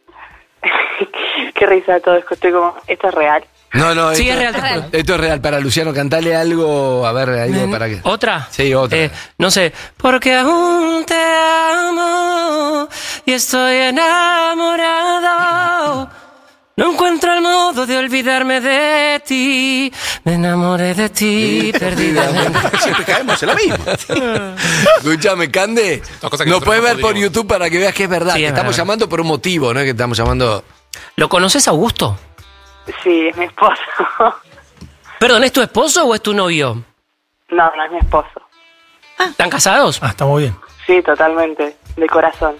Qué risa todo esto, estoy como, ¿esto es real? No, Sí, esto, es real, te juro. esto es real. Para Luciano, cantale algo. A ver, algo para qué. ¿Otra? Sí, otra. No sé. Porque aún te amo y estoy enamorado. No encuentro el modo de olvidarme de ti. Me enamoré de ti, perdidamente. Siempre caemos en la misma. Escúchame, Cande. Dos cosas que Nos nosotros puedes no ver por podríamos. YouTube para que veas que es verdad. Sí, Te es estamos verdad. llamando por un motivo, ¿no? Que estamos llamando. ¿Lo conoces, Augusto? Sí, es mi esposo. Perdón, ¿es tu esposo o es tu novio? No, no es mi esposo. ¿Están casados? Ah, está muy bien. Sí, totalmente, de corazón.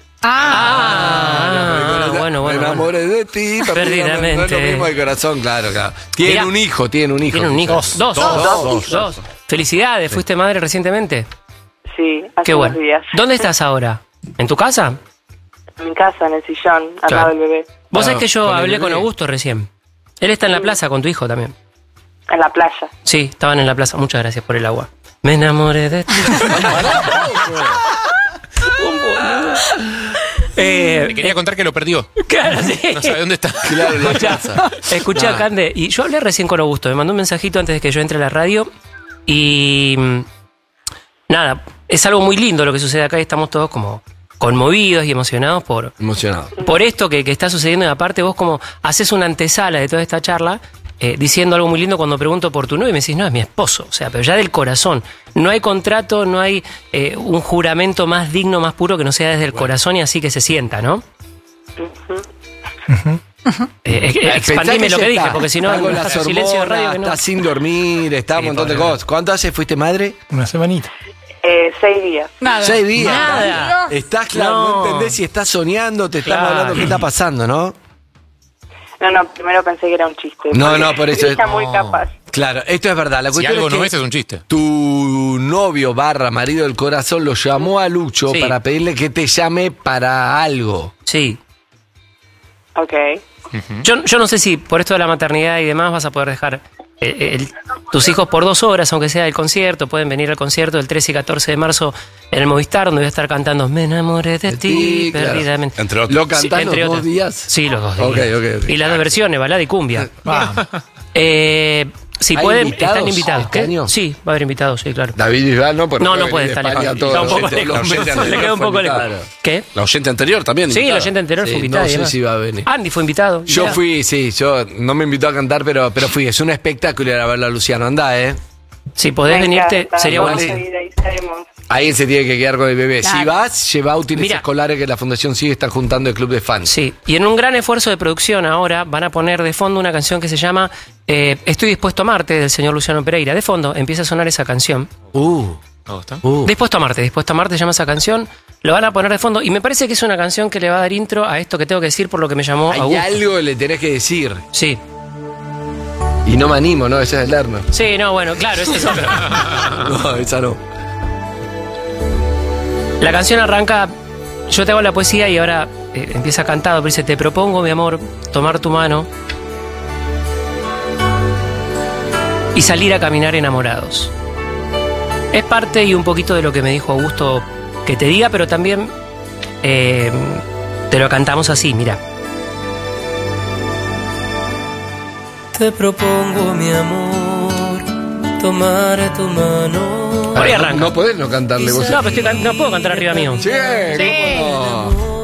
Bueno. Me enamoré de ti, Perdidamente. No es lo mismo de corazón, claro. Tiene Mirá. un hijo. Tiene un hijo. Dos. Dos. Felicidades, ¿fuiste madre recientemente? Sí, hace Qué unos bueno. días. ¿Dónde estás ahora? ¿En tu casa? En mi casa, en el sillón, al Claro. lado del bebé. Vos sabés que yo con el hablé con bebé. Augusto recién. Él está en la plaza con tu hijo también. En la playa. Sí, estaban en la plaza. Muchas gracias por el agua. Me enamoré de ti. Te quería contar que lo perdió. Claro, sí. No sabe dónde está. Claro, la plaza. Escuchá, Nah. Cande, y yo hablé recién con Augusto, me mandó un mensajito antes de que yo entre a la radio y nada, es algo muy lindo lo que sucede acá y estamos todos como conmovidos y emocionados Emocionado. por esto que está sucediendo y aparte vos como haces una antesala de toda esta charla diciendo algo muy lindo cuando pregunto por tu novio y me decís, no, es mi esposo, o sea, pero ya del corazón. No hay contrato, no hay un juramento más digno, más puro que no sea desde el corazón y así que se sienta, ¿no? Expandime lo que dije, porque si no, está con las está silencio de radio hormonas, que no. está sin dormir, está un montón de cosas. ¿Cuánto hace fuiste madre? Una semanita. 6 días. 6 días. Nada. Estás claro, no entendés si estás soñando, te están Claro. hablando qué está pasando, ¿no? No, primero pensé que era un chiste. No, porque por eso Ella es- muy capaz. Claro, esto es verdad. La Si cuestión algo es que no es un chiste. tu novio / marido del corazón lo llamó a Lucho Sí. para pedirle que te llame para algo. Sí. Ok. Yo no sé si por esto de la maternidad y demás vas a poder dejar tus hijos por 2 horas, aunque sea el concierto. Pueden venir al concierto del 13 y 14 de marzo en el Movistar, donde voy a estar cantando Me enamoré de ti, claro. perdidamente. Entre otros. ¿Lo cantás entre los 2 otras. días? Sí, los 2 días. Ok. Y las 2 versiones, balada y cumbia. Vamos. Si ¿Hay pueden, invitados están invitados. este ¿Qué? año? Sí, va a haber invitados, sí, claro. David Bisbal no, porque No puede puede venir de estar España lejos. todo. Está un poco La oyente- lejos. la oyente Le anterior queda un fue poco lejos. invitada. ¿Qué? La oyente anterior también. Sí, el invitada. oyente anterior Sí, fue invitado. no y sé demás. si va a venir. Andy fue invitado. Yo Mirá. fui, sí, yo no me invitó a cantar, pero fui. Es un espectáculo ir a verlo a Luciano. Andá, Si podés Me venirte, encanta, sería vamos buenísimo. a ir, ahí estaremos. Alguien se tiene que quedar con el bebé. Claro. Si vas, lleva útiles Mira. escolares que la Fundación Sigue está juntando el club de fans. Sí, y en un gran esfuerzo de producción ahora van a poner de fondo una canción que se llama Estoy dispuesto a amarte, del señor Luciano Pereira. De fondo empieza a sonar esa canción. Dispuesto a amarte se llama esa canción. Lo van a poner de fondo y me parece que es una canción que le va a dar intro a esto que tengo que decir por lo que me llamó Hay Augusto. algo que le tenés que decir. Sí. Y no me animo, ¿no? Esa es Lerner. Sí, no, bueno, claro, esa es otra. No, esa no. La canción arranca, yo te hago la poesía y ahora empieza cantado, pero dice, te propongo, mi amor, tomar tu mano y salir a caminar enamorados. Es parte y un poquito de lo que me dijo Augusto que te diga, pero también te lo cantamos así, mira. Te propongo, mi amor, tomar tu mano. Por ahí arranca. No podés no cantarle vos. No, pero no puedo cantar arriba mío. Sí, ¿cómo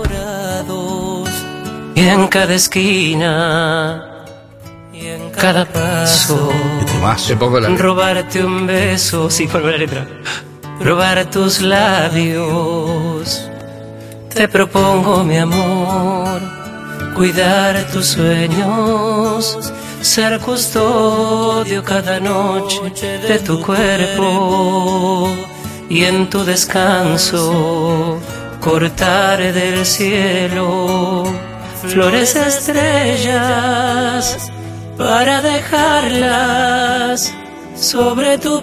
Y en cada esquina, y en cada paso, Te pongo la robarte un beso, sí, pongo la letra. Robar tus labios. Te propongo, mi amor, cuidar tus sueños, ser custodio cada noche de tu cuerpo y en tu descanso cortar del cielo flores estrellas para dejarlas sobre tu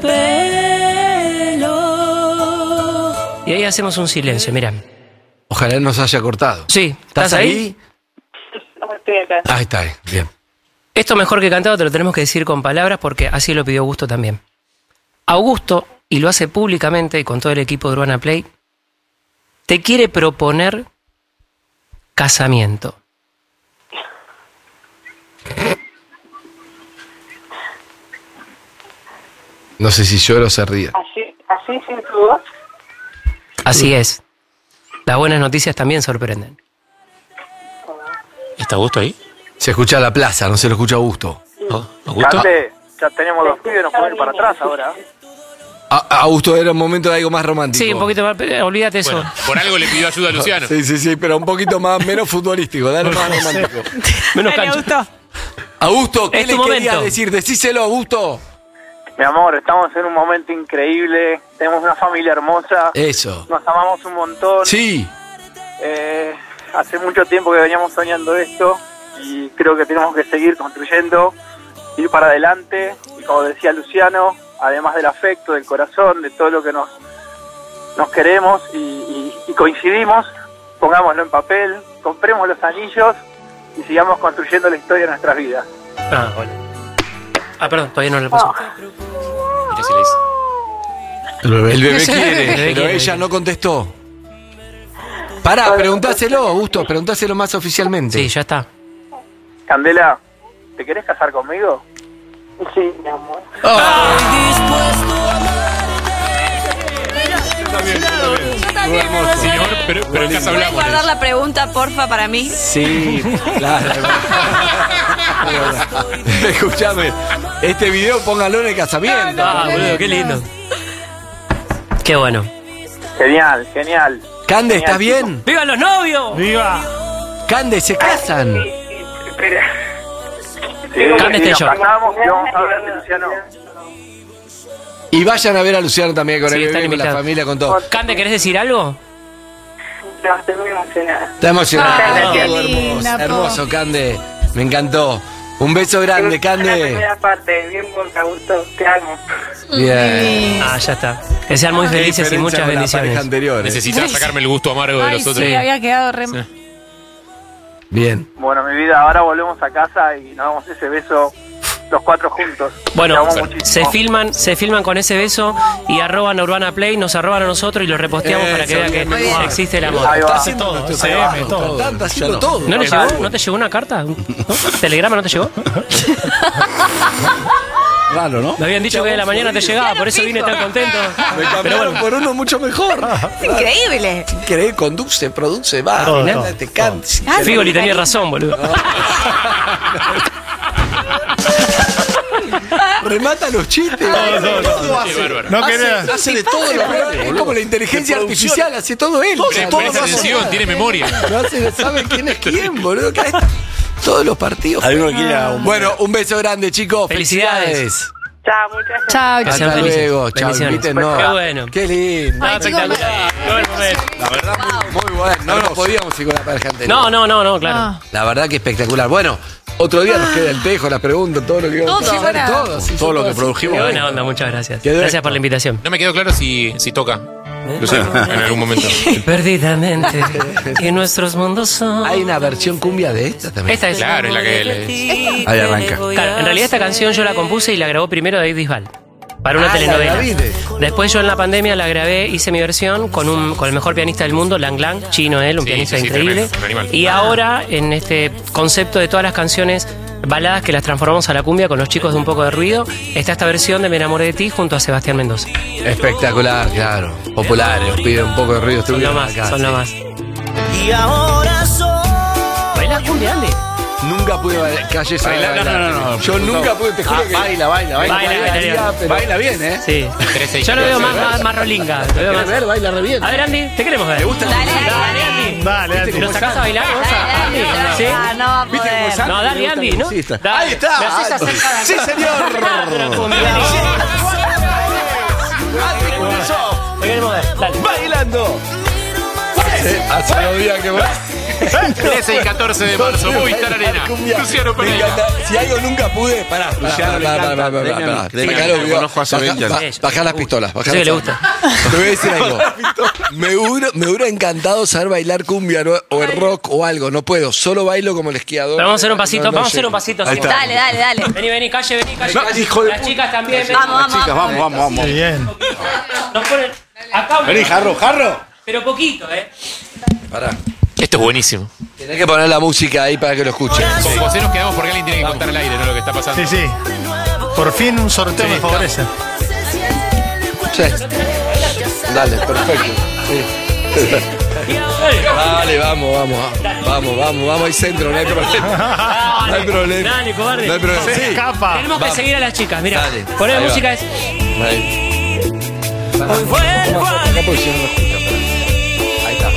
pelo. Y ahí hacemos un silencio, mirá. Ojalá nos haya cortado. Sí, ¿Estás ahí? Estoy acá. Ahí está, bien. Esto mejor que cantado te lo tenemos que decir con palabras porque así lo pidió Augusto también. Augusto, y lo hace públicamente y con todo el equipo de Urbana Play, te quiere proponer casamiento. No sé si lloro o se ríe. Así sin duda. Así es. Las buenas noticias también sorprenden. ¿Está Augusto ahí? Se escucha la plaza, no se lo escucha Augusto. ¿Augusto? Cande, ya tenemos 2 pibes, nos podemos ir para atrás ahora. Augusto, era un momento de algo más romántico. Sí, un poquito más, olvídate eso. Bueno, por algo le pidió ayuda a Luciano. Sí, pero un poquito menos futbolístico, dale más romántico. Menos cancha. Augusto, ¿qué Es le tu querías momento. decir? Decíselo, Augusto. Mi amor, estamos en un momento increíble, tenemos una familia hermosa, Eso. nos amamos un montón. Sí. Hace mucho tiempo que veníamos soñando esto y creo que tenemos que seguir construyendo, ir para adelante y como decía Luciano, además del afecto, del corazón, de todo lo que nos queremos y coincidimos, pongámoslo en papel, compremos los anillos y sigamos construyendo la historia de nuestras vidas. Ah, bueno. Ah, perdón, todavía no le pasó. Mira si le hice. El bebé quiere, El bebé pero quiere. ella no contestó. Pará, preguntáselo, Augusto, preguntáselo más oficialmente. Sí, ya está. Candela, ¿te querés casar conmigo? Sí, mi amor. Señor, pero en casa ¿Puedes hablamos. guardar la pregunta, porfa, para mí? Sí, claro. Escuchame, este video póngalo en el casamiento. Ah, boludo, qué lindo. Qué bueno. Genial, genial. Cande, ¿estás bien? ¡Viva los novios! ¡Viva! Cande, se casan. Espera. Cande nos Estello. casamos y vamos a ver de Luciano. Y vayan a ver a Luciano también con Sí, el están bebé, con la invitados. familia, con todo. Cande, ¿querés decir algo? No, estoy muy emocionada. Está emocionado. Ah, qué Todo linda, hermoso, po. hermoso, Cande. Me encantó. Un beso grande, La Cande. primera parte, bien por Augusto, te amo. Bien. Ah, ya está. Que sean muy Qué felices y diferencia muchas con la pareja bendiciones. anterior. Necesitas sacarme el gusto amargo de Ay, los otros. sí, había quedado re... Bien. Bueno, mi vida, ahora volvemos a casa y nos damos ese beso los 4 juntos. Te Bueno, amo muchísimo. se filman con ese beso y arroban a Urbana Play, nos arroban a nosotros y lo reposteamos para que Eso, vea que muy bien. existe el amor. Ahí Está va. haciendo todo, Nuestro CM, trabajo, todo. Está haciendo todo. ¿No le llegó? ¿No te llegó una carta? ¿No? ¿Telegrama no te llegó? Raro, ¿no? Me habían dicho que de la mañana te llegaba, por eso vine tan contento. Me cambiaron por uno mucho mejor. Increíble. Increíble, conduce, produce, va, Todo, nada, todo, te canta. Figoli tenía razón, boludo. Remata los chistes. Qué bárbaro. No quería. Hace de todo lo que es como la inteligencia artificial, hace todo él. Presta atención, tiene memoria. No hace, sabe quién es quién, boludo. Todos los partidos. Alguno quiere a un... Bueno, un beso grande, chicos. Felicidades. Chao, muchas gracias. Chao, Que sean Hasta felices. luego. Chao, Bendiciones. invítennos. Qué bueno. Qué lindo. Ah, espectacular. Qué buen momento. La verdad, muy bueno. No nos podíamos ir con la pareja anterior. No, claro. Ah. La verdad que espectacular. Bueno, otro día nos queda el tejo, las preguntas, todo lo que íbamos Todo, a hacer. bueno. Todo, sí, Todo lo que Qué produjimos. buena onda, muchas gracias. Quedó Gracias esto. por la invitación. No me quedó claro si toca. Luciano, en algún momento. Perdidamente. Y nuestros mundos son. Hay una versión cumbia de esta también. Esta es. Claro, es la que le... Ahí arranca. Claro, en realidad esta canción yo la compuse y la grabó primero David Bisbal. Para una Ah, telenovela. la viste. Después yo en la pandemia la grabé, hice mi versión con el mejor pianista del mundo, Lang Lang, chino él, un Sí, pianista sí, increíble. tremendo, un animal. Y ahora en este concepto de todas las canciones baladas que las transformamos a la cumbia con los chicos de Un Poco de Ruido, está esta versión de Me Enamoré de Ti junto a Sebastián Mendoza. Espectacular, claro. Populares, piden un poco de ruido. Son lo estuvieron más, acá, son sí. lo más. Y ahora soy ¿Bailás cumbia, Andy? Nunca pude bailar. Calle sabe Bailar, bailar. no. Yo nunca pude, te juro que. Baila. Baila bien, ¿eh? Sí. Yo lo veo más rolinga. Lo veo más. ver, baila re bien. A ver, Andy, te queremos ver. ¿Te gusta? Dale, Andy. Dale, Andy. ¿Lo sacás a bailar vos, Andy? ¿Sí? No va a poder. No, dale, Andy, ¿no? Sí, está. Dale. Ahí está. Me haces acercar. Sí, señor. Te queremos ver. Dale. Bailando. Hace 2 días que vos. 13 y 14 de marzo, Movistar Arena. Luciano Me Pereira. encanta. Si algo nunca pude, pará. Luciano le encanta. Créeme, Sacalo, lo conozco hace 20 años. Bajá las pistolas. Sí, que le gusta. Te voy a decir algo. Me hubiera encantado saber bailar cumbia o el rock o algo. No puedo. Solo bailo como el esquiador. Pero vamos a hacer un pasito. No Vamos a hacer llego. un pasito. Ahí así. está. Dale. Vení, calle. No, hijo de Las chicas también. Vamos. Qué bien. Nos ponen acá. Vení, Jarro. Pero poquito, Pará. Esto es buenísimo. Tenés que poner la música ahí para que lo escuchen. Con José nos quedamos porque alguien tiene que contar al aire, ¿no? Lo que está pasando. Sí. Por fin un sorteo me favorece. Sí. Dale, perfecto. Sí. Dale, vamos, hay centro, no hay problema. No hay problema. Dale, cobarde. No hay problema. Se escapa. Tenemos que seguir a las chicas, mira. Dale. Poner Ahí va. música es. Ahí. Acá porque si no escucha. Ahí está.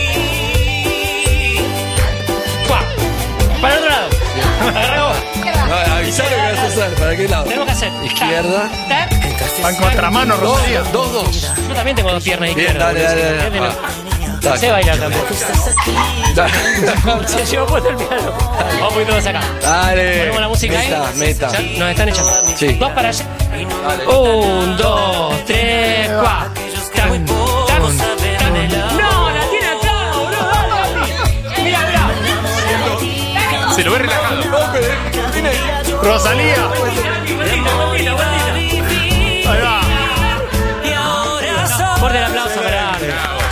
¡Pua! Para el otro lado. Agarra vos. No, avisá lo que vas a hacer. ¿Para qué lado? Tenemos que hacer. Izquierda. Va en contramano, Rosalía. 2. Yo también tengo 2 piernas Bien, izquierdas. dale. boludo. Dale. Sé bailar también. Dale. Se llevó puesto el piano. Vamos un poquito más acá. Dale. Ponemos la música ahí. Meta. Ya nos están echando. Sí. 2 para allá. 1, 2, 3, 4. No, la tiene acá, boludo. Dale. Mira. Se lo ve relajado. Rosalía. Ahí va. Fuerte el aplauso para Andy.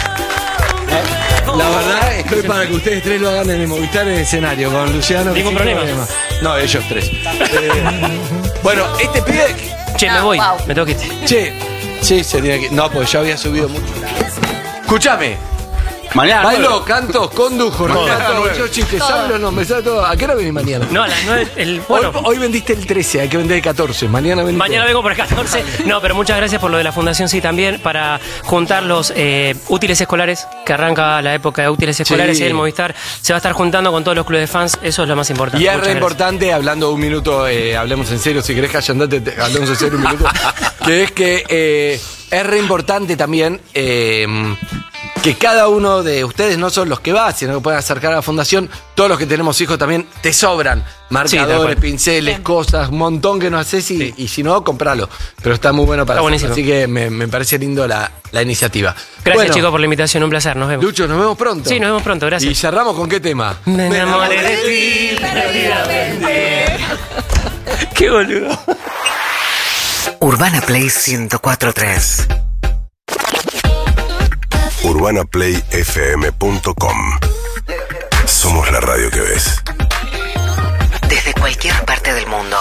La verdad es que hoy para que ustedes 3 lo hagan en el Movistar en el escenario con Luciano. Ningún sin problema. No, ellos 3. Bueno, este pibe. Che, me voy. Me tengo que ir. Che, sí, se tiene que. No, porque yo había subido mucho. Escúchame. Mañana. Bailo, canto, condujo, Todo. relato, yo chistes, hablo, no, me sale todo. ¿A qué hora venís mañana? No, a las 9. Hoy vendiste el 13, hay que vender el 14. Mañana vendiste. Mañana vengo por el 14. No, pero muchas gracias por lo de la fundación, sí, también para juntar los útiles escolares, que arranca la época de útiles escolares y el Movistar se va a estar juntando con todos los clubes de fans, eso es lo más importante. Y es Muchas re gracias. importante, hablando un minuto, hablemos en serio, si querés que andate, hablemos en serio un minuto, que es que es re importante también que cada uno de ustedes, no son los que va, sino que pueden acercar a la fundación, todos los que tenemos hijos también, te sobran marcadores, pinceles, cosas, un montón que no haces y si no, compralo. Pero está muy bueno para Está hacerlo, buenísimo. así que me parece lindo la iniciativa. Gracias, Bueno, chicos, por la invitación, un placer, nos vemos. Lucho, nos vemos pronto. Sí, nos vemos pronto, gracias. ¿Y cerramos con qué tema? Me enamoré de ti, perdidamente. Qué boludo. Urbana Play 104.3. UrbanaPlayFM.com. Somos la radio que ves. Desde cualquier parte del mundo.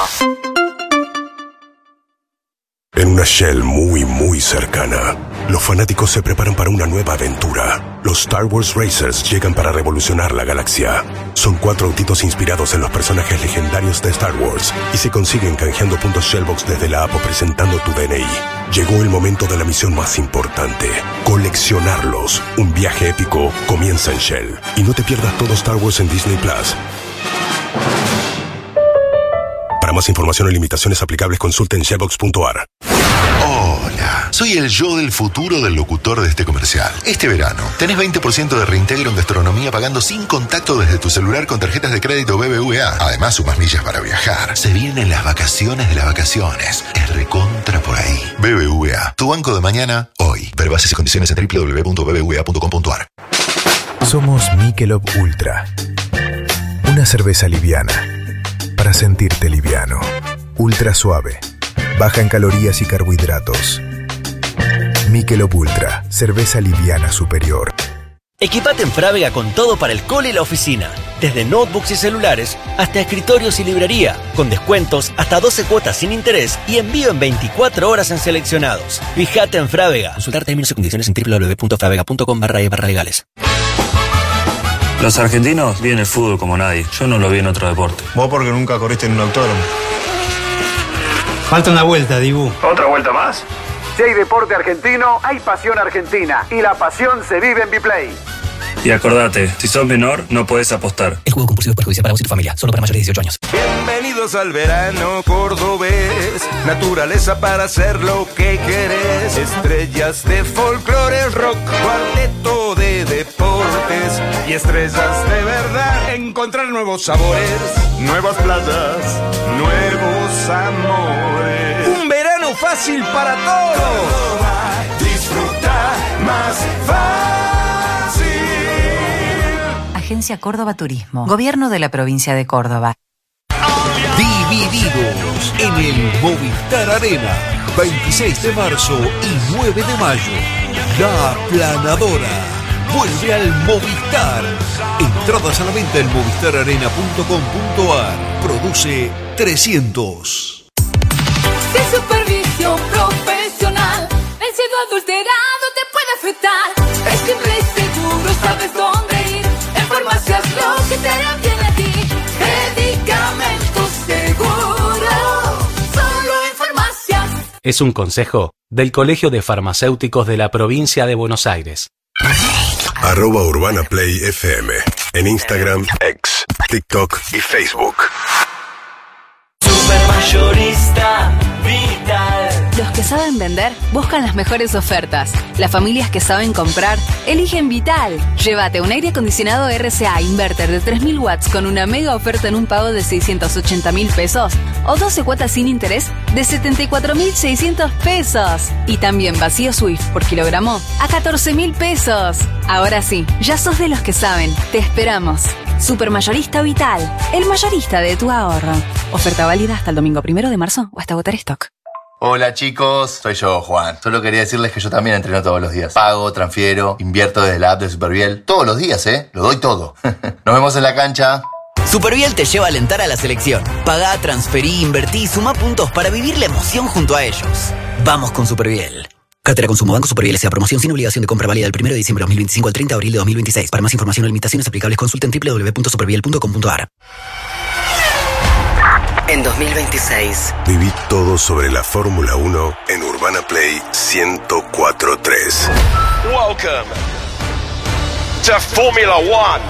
En una Shell muy, muy cercana, los fanáticos se preparan para una nueva aventura. Los Star Wars Racers llegan para revolucionar la galaxia. Son 4 autitos inspirados en los personajes legendarios de Star Wars y se consiguen canjeando puntos Shellbox desde la app o presentando tu DNI. Llegó el momento de la misión más importante: coleccionarlos. Un viaje épico comienza en Shell. Y no te pierdas todo Star Wars en Disney Plus. Para más información y limitaciones aplicables, consulten shellbox.ar. Hola, soy el yo del futuro del locutor de este comercial. Este verano, tenés 20% de reintegro en gastronomía pagando sin contacto desde tu celular con tarjetas de crédito BBVA. Además, sumas millas para viajar. Se vienen las vacaciones de las vacaciones. Es recontra por ahí. BBVA, tu banco de mañana, hoy. Ver bases y condiciones en www.bbva.com.ar. Somos Michelob Ultra. Una cerveza liviana. Para sentirte liviano. Ultra suave. Baja en calorías y carbohidratos. Michelob Ultra. Cerveza liviana superior. Equipate en Frávega con todo para el cole y la oficina. Desde notebooks y celulares hasta escritorios y librería. Con descuentos hasta 12 cuotas sin interés y envío en 24 horas en seleccionados. Fíjate en Frávega. Consultar términos y condiciones en www.fravega.com/e/legales. Los argentinos viven el fútbol como nadie. Yo no lo vi en otro deporte. Vos porque nunca corriste en un autódromo. Falta una vuelta, Dibu. ¿Otra vuelta más? Si hay deporte argentino, hay pasión argentina. Y la pasión se vive en Biplay. Y acordate, si sos menor, no podés apostar. El juego compulsivo es perjudicial para vos y tu familia. Solo para mayores de 18 años. Bienvenidos al verano cordobés. Naturaleza para hacer lo que querés. Estrellas de folclore, rock, cuarteto de deportes y estrellas de verdad. Encontrar nuevos sabores, nuevas playas, nuevos amores. Un verano fácil para todos. Disfruta más fácil. Agencia Córdoba Turismo. Gobierno de la provincia de Córdoba. Divididos en el Movistar Arena. 26 de marzo y 9 de mayo. La Aplanadora. Vuelve al Movistar. Entradas a la venta en movistararena.com.ar. Produce 300. Sin supervisión profesional, el cielo adulterado te puede afectar. Es simple y seguro, sabes dónde ir. En farmacias lo que te hará bien a ti. Medicamentos seguros, solo en farmacias. Es un consejo del Colegio de Farmacéuticos de la Provincia de Buenos Aires. @UrbanaPlayFM en Instagram, X, TikTok y Facebook. Supermayorista Vital. Los que saben vender buscan las mejores ofertas. Las familias que saben comprar eligen Vital. Llévate un aire acondicionado RCA Inverter de 3000 watts con una mega oferta en un pago de 680.000 pesos o 12 cuotas sin interés de 74.600 pesos. Y también vacío Swift por kilogramo a 14.000 pesos. Ahora sí, ya sos de los que saben. Te esperamos. Supermayorista Vital, el mayorista de tu ahorro. Oferta válida hasta el domingo 1 de marzo o hasta agotar stock. Hola chicos, soy yo, Juan. Solo quería decirles que yo también entreno todos los días. Pago, transfiero, invierto desde la app de Superviel. Todos los días, Lo doy todo. Nos vemos en la cancha. Superviel te lleva a alentar a la selección. Pagá, transferí, invertí y sumá puntos para vivir la emoción junto a ellos. Vamos con Superviel. Cartera Consumo Banco Superviel S.A. Promoción sin obligación de compra válida del 1 de diciembre de 2025 al 30 de abril de 2026. Para más información o limitaciones aplicables consulten www.superviel.com.ar. En 2026. Viví todo sobre la Fórmula 1 en Urbana Play 104.3. Welcome to Formula One.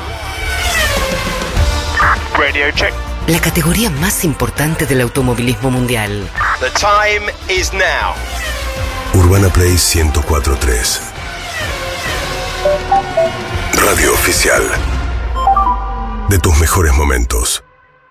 Radio check. La categoría más importante del automovilismo mundial. The time is now. Urbana Play 104.3. Radio oficial de tus mejores momentos.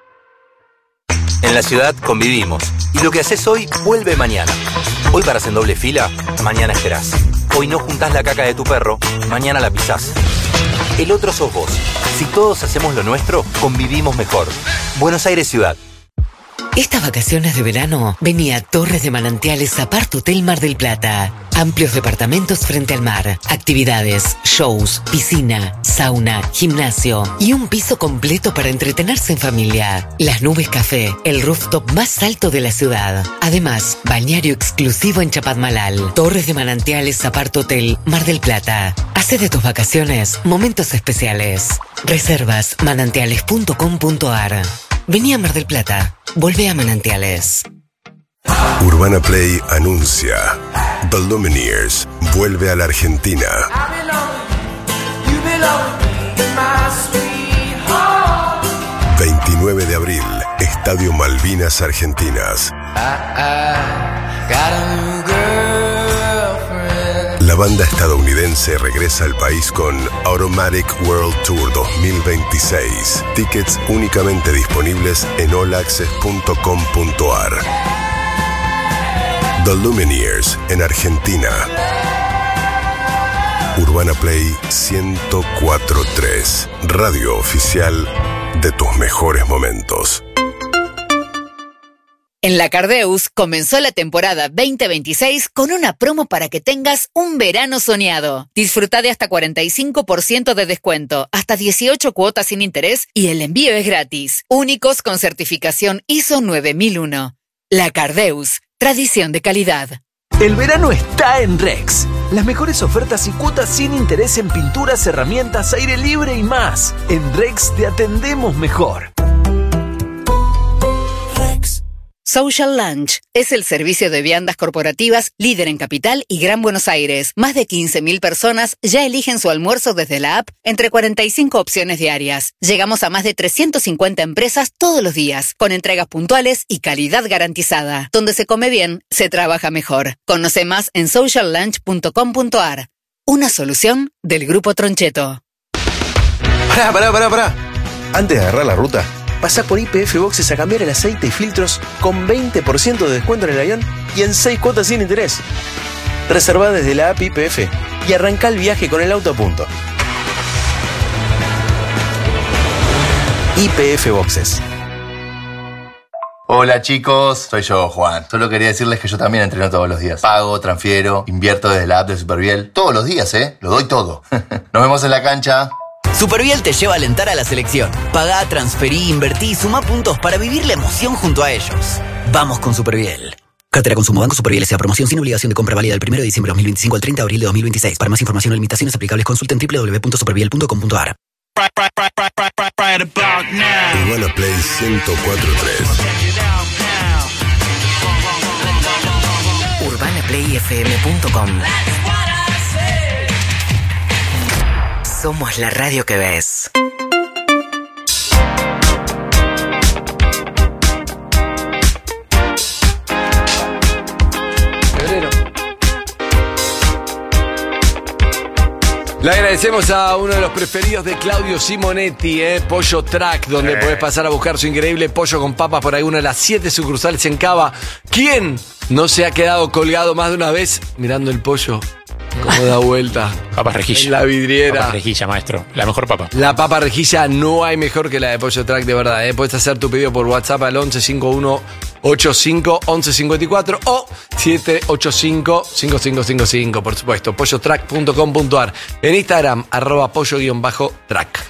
En la ciudad convivimos y lo que haces hoy vuelve mañana. Hoy paras en doble fila, mañana esperás. Hoy no juntás la caca de tu perro, mañana la pisás. El otro sos vos. Si todos hacemos lo nuestro, convivimos mejor. Buenos Aires Ciudad. Estas vacaciones de verano, vení a Torres de Manantiales Apart Hotel Mar del Plata. Amplios departamentos frente al mar, actividades, shows, piscina, sauna, gimnasio y un piso completo para entretenerse en familia. Las Nubes Café, el rooftop más alto de la ciudad. Además, bañario exclusivo en Chapadmalal. Torres de Manantiales Apart Hotel Mar del Plata. Hace de tus vacaciones momentos especiales. Reservas manantiales.com.ar. Vení a Mar del Plata. Volvé a Manantiales. Urbana Play anuncia: The Lumineers vuelve a la Argentina. 29 de abril, Estadio Malvinas Argentinas. La banda estadounidense regresa al país con Automatic World Tour 2026. Tickets únicamente disponibles en allaccess.com.ar. The Lumineers en Argentina. Urbana Play 104.3. Radio oficial de tus mejores momentos. En la Cardeus comenzó la temporada 2026 con una promo para que tengas un verano soñado. Disfruta de hasta 45% de descuento, hasta 18 cuotas sin interés y el envío es gratis. Únicos con certificación ISO 9001. La Cardeus, tradición de calidad. El verano está en Rex. Las mejores ofertas y cuotas sin interés en pinturas, herramientas, aire libre y más. En Rex te atendemos mejor. Social Lunch es el servicio de viandas corporativas líder en Capital y Gran Buenos Aires. Más de 15.000 personas ya eligen su almuerzo desde la app entre 45 opciones diarias. Llegamos a más de 350 empresas todos los días, con entregas puntuales y calidad garantizada. Donde se come bien, se trabaja mejor. Conoce más en sociallunch.com.ar. Una solución del Grupo Troncheto. Pará. Antes de agarrar la ruta, pasá por YPF Boxes a cambiar el aceite y filtros con 20% de descuento en el avión y en 6 cuotas sin interés. Reservá desde la app YPF y arrancá el viaje con el auto a punto. YPF Boxes. Hola chicos, soy yo, Juan. Solo quería decirles que yo también entreno todos los días. Pago, transfiero, invierto desde la app de Superviel. Todos los días, lo doy todo. Nos vemos en la cancha. Superviel te lleva a alentar a la selección. Pagá, transferí, invertí y sumá puntos para vivir la emoción junto a ellos. Vamos con Superviel. Cartera Consumo Banco Superviel S.A. Promoción sin obligación de compra válida del 1 de diciembre de 2025 al 30 de abril de 2026. Para más información o limitaciones aplicables consulten www.superviel.com.ar. Urbana Play 104.3. UrbanaPlayFM.com. Somos la radio que ves. Le agradecemos a uno de los preferidos de Claudio Simonetti, Pollo Track, donde podés pasar a buscar su increíble pollo con papas por alguna de las 7 sucursales en Cava. ¿Quién no se ha quedado colgado más de una vez mirando el pollo? Cómo da vuelta. Papas rejilla. En la vidriera. Papas rejilla, maestro. La mejor papa. La papa rejilla no hay mejor que la de Pollo Track, de verdad. Puedes hacer tu pedido por WhatsApp al 1151851154 o 785-5555, por supuesto. pollotrack.com.ar. En Instagram, @pollo_track.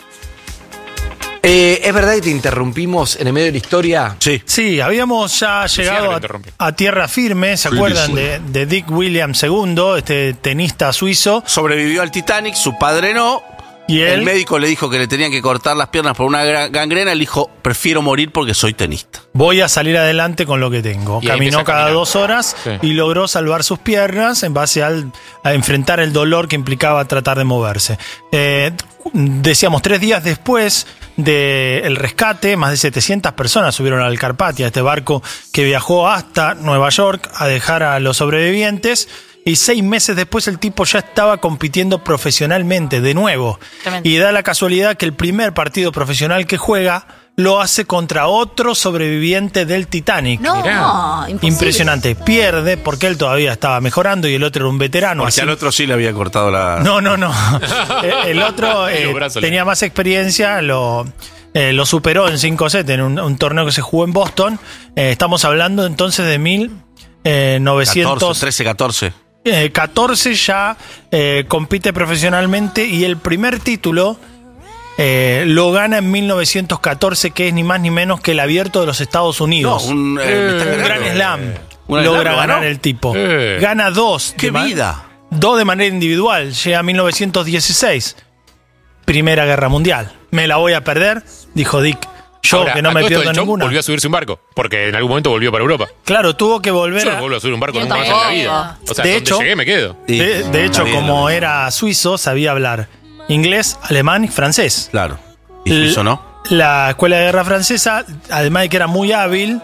¿Es verdad que te interrumpimos en el medio de la historia? Sí, habíamos ya llegado a tierra firme. ¿Se acuerdan de Dick Williams II, este tenista suizo? Sobrevivió al Titanic, su padre no. ¿Y él? El médico le dijo que le tenían que cortar las piernas por una gangrena. Él dijo, prefiero morir porque soy tenista. Voy a salir adelante con lo que tengo. Caminó cada 2 horas y logró salvar sus piernas en base a enfrentar el dolor que implicaba tratar de moverse. Decíamos, 3 días después del rescate, más de 700 personas subieron al Carpathia, este barco que viajó hasta Nueva York a dejar a los sobrevivientes. Y 6 meses después el tipo ya estaba compitiendo profesionalmente de nuevo. Tremendo. Y da la casualidad que el primer partido profesional que juega lo hace contra otro sobreviviente del Titanic. No, impresionante. Pierde porque él todavía estaba mejorando y el otro era un veterano. Porque al otro sí le había cortado la... No. El otro tenía más experiencia, lo superó en 5 sets en un torneo que se jugó en Boston. Estamos hablando entonces de 14. 14 ya compite profesionalmente y el primer título lo gana en 1914, que es ni más ni menos que el Abierto de los Estados Unidos. Un Grand Slam logra ganar el tipo. Gana 2. ¡Qué vida! 2 de manera individual. Llega a 1916. Primera Guerra Mundial. Me la voy a perder, dijo Dick. Yo, ahora, que no me pierdo ninguna. Volvió a subirse un barco, porque en algún momento volvió para Europa. Claro, tuvo que volver. Yo no vuelvo a subir un barco nunca más en la vida. O sea, de donde llegué me quedo. De hecho, como era suizo, sabía hablar inglés, alemán y francés. Claro. ¿Y suizo no? La escuela de guerra francesa, además de que era muy hábil,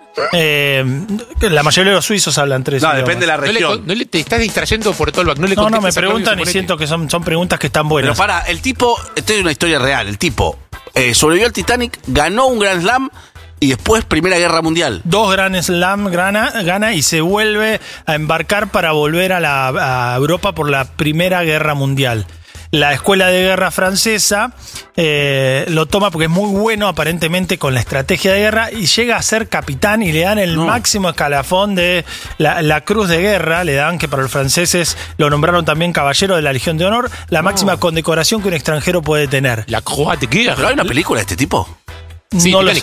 la mayoría de los suizos hablan 3 idiomas. Depende de la región. No le te estás distrayendo por todo el back. No, me preguntan y siento que son preguntas que están buenas. Pero el tipo, esta es una historia real, el tipo sobrevivió al Titanic, ganó un Grand Slam y después Primera Guerra Mundial. 2 Grand Slam gana y se vuelve a embarcar para volver a Europa por la Primera Guerra Mundial. La escuela de guerra francesa lo toma porque es muy bueno aparentemente con la estrategia de guerra y llega a ser capitán y le dan el máximo escalafón de la Cruz de Guerra, le dan, que para los franceses lo nombraron también caballero de la Legión de Honor, la máxima condecoración que un extranjero puede tener. La Croix de Guerre. ¿Pero hay una película de este tipo? Sí, no lo sé.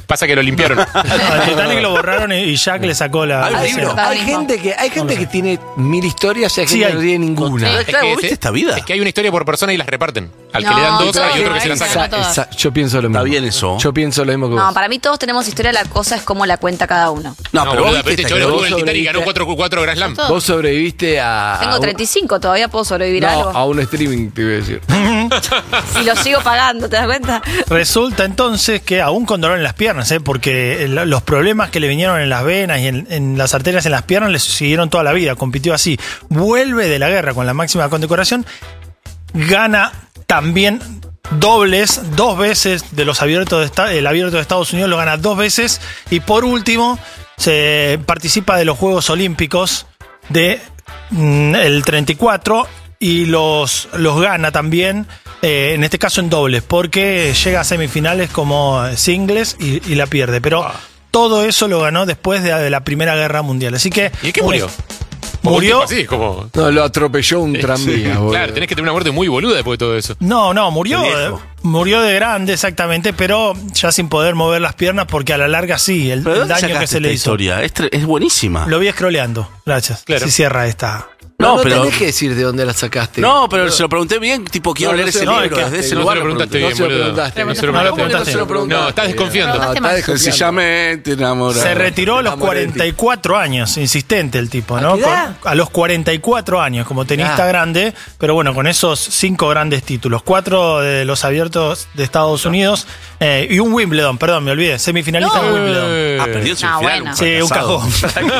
Pasa que lo limpiaron. Al Titanic lo borraron y Jack le sacó la... Hay gente que tiene 1000 historias y hay gente que no tiene ninguna. ¿viste esta vida? Es que hay una historia por persona y las reparten. Al que le dan 2 hay otro que se la saca. Yo pienso lo mismo. Está bien eso. Yo pienso lo mismo que vos. No, para mí todos tenemos historia, la cosa es cómo la cuenta cada uno. No, pero boluda, vos este chaval estuvo en el Titanic y ganó 4 Grand Slam. Vos sobreviviste a... Tengo 35, todavía puedo sobrevivir a algo. a un streaming, te iba a decir. Y lo sigo pagando, ¿te das cuenta? Resulta entonces que aún con dolor en las piernas, porque los problemas que le vinieron en las venas y en las arterias en las piernas le siguieron toda la vida, compitió así. Vuelve de la guerra con la máxima condecoración, gana también dobles, 2 veces de los abiertos el abierto de Estados Unidos lo gana 2 veces y por último se participa de los Juegos Olímpicos de el 34 y los gana también, en este caso en dobles, porque llega a semifinales como singles y la pierde, pero todo eso lo ganó después de la Primera Guerra Mundial, así que... ¿Y qué murió? Murió. Así, como... No, lo atropelló un tranvía. Sí, claro, tenés que tener una muerte muy boluda después de todo eso. No, murió de grande, exactamente, pero ya sin poder mover las piernas porque a la larga sí, el daño que se le hizo. Historia? Es buenísima. Lo vi scrolleando, gracias. Claro. Si cierra esta... No, pero tenés que decir de dónde la sacaste. No, pero se lo pregunté bien, tipo, quiero leer ese libro. Desde ese lugar lo preguntaste bien, boludo. No, estás desconfiando. Sencillamente enamorado. Se retiró a los 44 años, insistente el tipo, ¿no? A los 44 años, como tenista grande, pero bueno, con esos 5 grandes títulos. 4 de los abiertos de Estados Unidos y un Wimbledon, perdón, me olvidé, semifinalista en Wimbledon. Perdió el semifinal. Bueno. Sí, un cajón.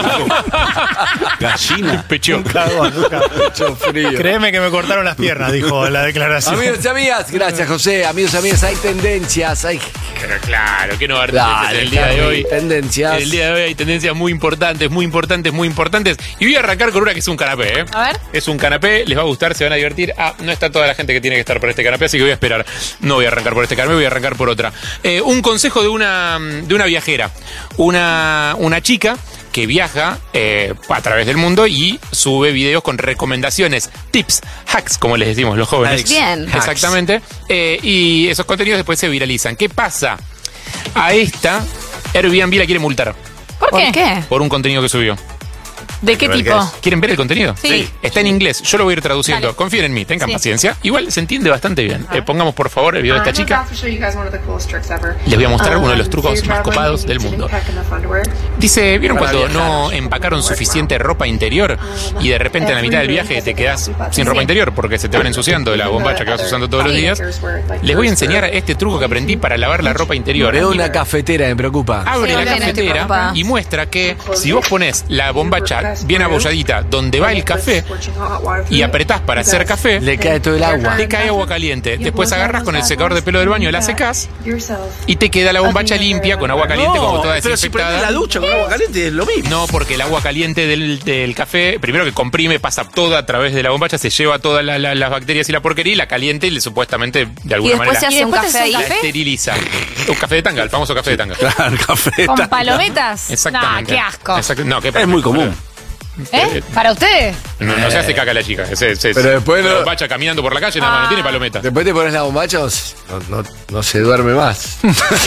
Gallina. Pecho. Un cagón. Frío. Créeme que me cortaron las piernas, dijo en la declaración. Amigos y amigas, gracias José. Amigos y amigas, hay tendencias, hay... Claro, que no va a haber tendencias en el día de hoy. Tendencias. En el día de hoy hay tendencias muy importantes, muy importantes, muy importantes. Y voy a arrancar con una que es un canapé, A ver. Es un canapé, les va a gustar, se van a divertir. No está toda la gente que tiene que estar por este canapé, así que voy a esperar. No voy a arrancar por este canapé, voy a arrancar por otra. Un consejo de una viajera. Una chica que viaja a través del mundo y sube videos con recomendaciones, tips, hacks, como les decimos los jóvenes. Bien. Exactamente. Y esos contenidos después se viralizan. ¿Qué pasa? A esta Airbnb la quiere multar. ¿Por qué? Por un contenido que subió. ¿De qué tipo? ¿Quieren ver el contenido? Sí. Está en inglés, yo lo voy a ir traduciendo. Dale. Confíen en mí, tengan paciencia. Igual se entiende bastante bien. Pongamos por favor el video de esta chica. Les voy a mostrar uno de los trucos más copados del mundo. Dice, ¿vieron cuando no empacaron suficiente ropa interior y de repente en la mitad del viaje te quedas sin ropa interior porque se te van ensuciando de la bombacha que vas usando todos los días? Les voy a enseñar este truco que aprendí para lavar la ropa interior. Veo una cafetera, me preocupa. Abre la cafetera y muestra que si vos pones la bombacha bien abolladita donde va el café y apretás para hacer café, le cae todo el agua. Le cae agua caliente. Después agarras con el secador de pelo del baño, la secás y te queda la bombacha limpia con agua caliente como toda pero si desinfectada. prendés la ducha con agua caliente es lo mismo. No, porque el agua caliente del café, primero que comprime, pasa toda a través de la bombacha, se lleva todas las bacterias y la porquería y la caliente y supuestamente de alguna manera se hace un café ahí. la esteriliza. Un café de tanga, el famoso café de tanga. Claro, el café de ¿Con tanga. palometas? Exactamente. Nah, qué asco. No, ¿qué Es muy común. ¿Para usted? No se hace caca la chica. Pero después la bombacha caminando por la calle, nada más, no tiene palometa. Después te pones la bombacha, no se duerme más.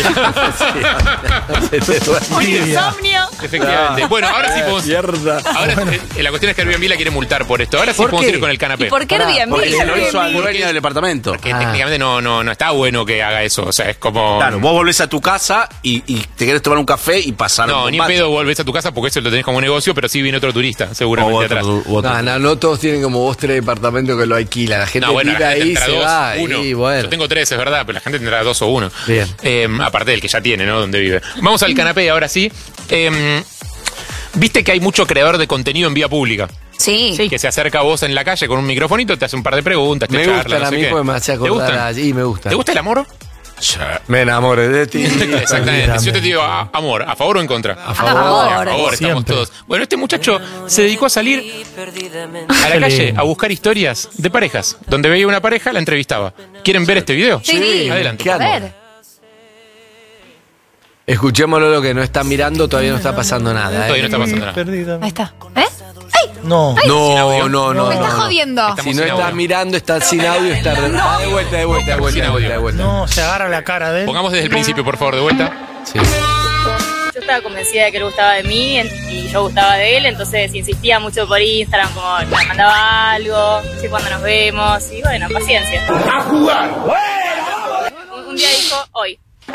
Insomnio. Efectivamente. Bueno, ahora sí podemos. Ahora la cuestión es que Airbnb la quiere multar por esto. Ahora sí podemos ir con el canapé. ¿Y por qué Airbnb? Porque se lo hizo al dueño del departamento. Porque técnicamente no está bueno que haga eso. O sea, es como. Claro, vos volvés a tu casa y te querés tomar un café y pasar. No, ni en pedo volvés a tu casa porque eso lo tenés como negocio, pero sí viene otro turista, seguramente atrás. No todos tienen como vos 3 departamentos que lo alquilan. La gente vive ahí, se va. Y bueno. Yo tengo 3, es verdad, pero la gente tendrá 2 o 1. Bien. Aparte del que ya tiene, ¿no? Donde vive. Vamos al canapé ahora sí. Viste que hay mucho creador de contenido en vía pública. Sí. Que se acerca a vos en la calle con un microfonito, te hace un par de preguntas, te charla. Me gustan a mí porque me hace acordar allí, me gusta. ¿Te gusta el amor? Me enamoré de ti. Exactamente. Si yo te digo amor, ¿a favor o en contra? A favor. Estamos todos. Bueno, este muchacho se dedicó a salir a la calle a buscar historias de parejas. Donde veía una pareja, la entrevistaba. ¿Quieren ver este video? Sí. Adelante. A ver. Escuchémoslo, lo que no están mirando, todavía no está pasando nada. Todavía no está pasando nada. Ahí está. ¿Eh? ¡Ay! No. No. Me está jodiendo. Si no estás mirando, está sin audio, está de vuelta. No, se agarra la cara de él. Pongamos desde el principio, por favor, de vuelta. Sí. yo estaba convencida de que él gustaba de mí y yo gustaba de él, entonces insistía mucho por Instagram, como me mandaba algo, no sé cuándo nos vemos, y bueno, paciencia. ¡A jugar! Un día dijo, hoy.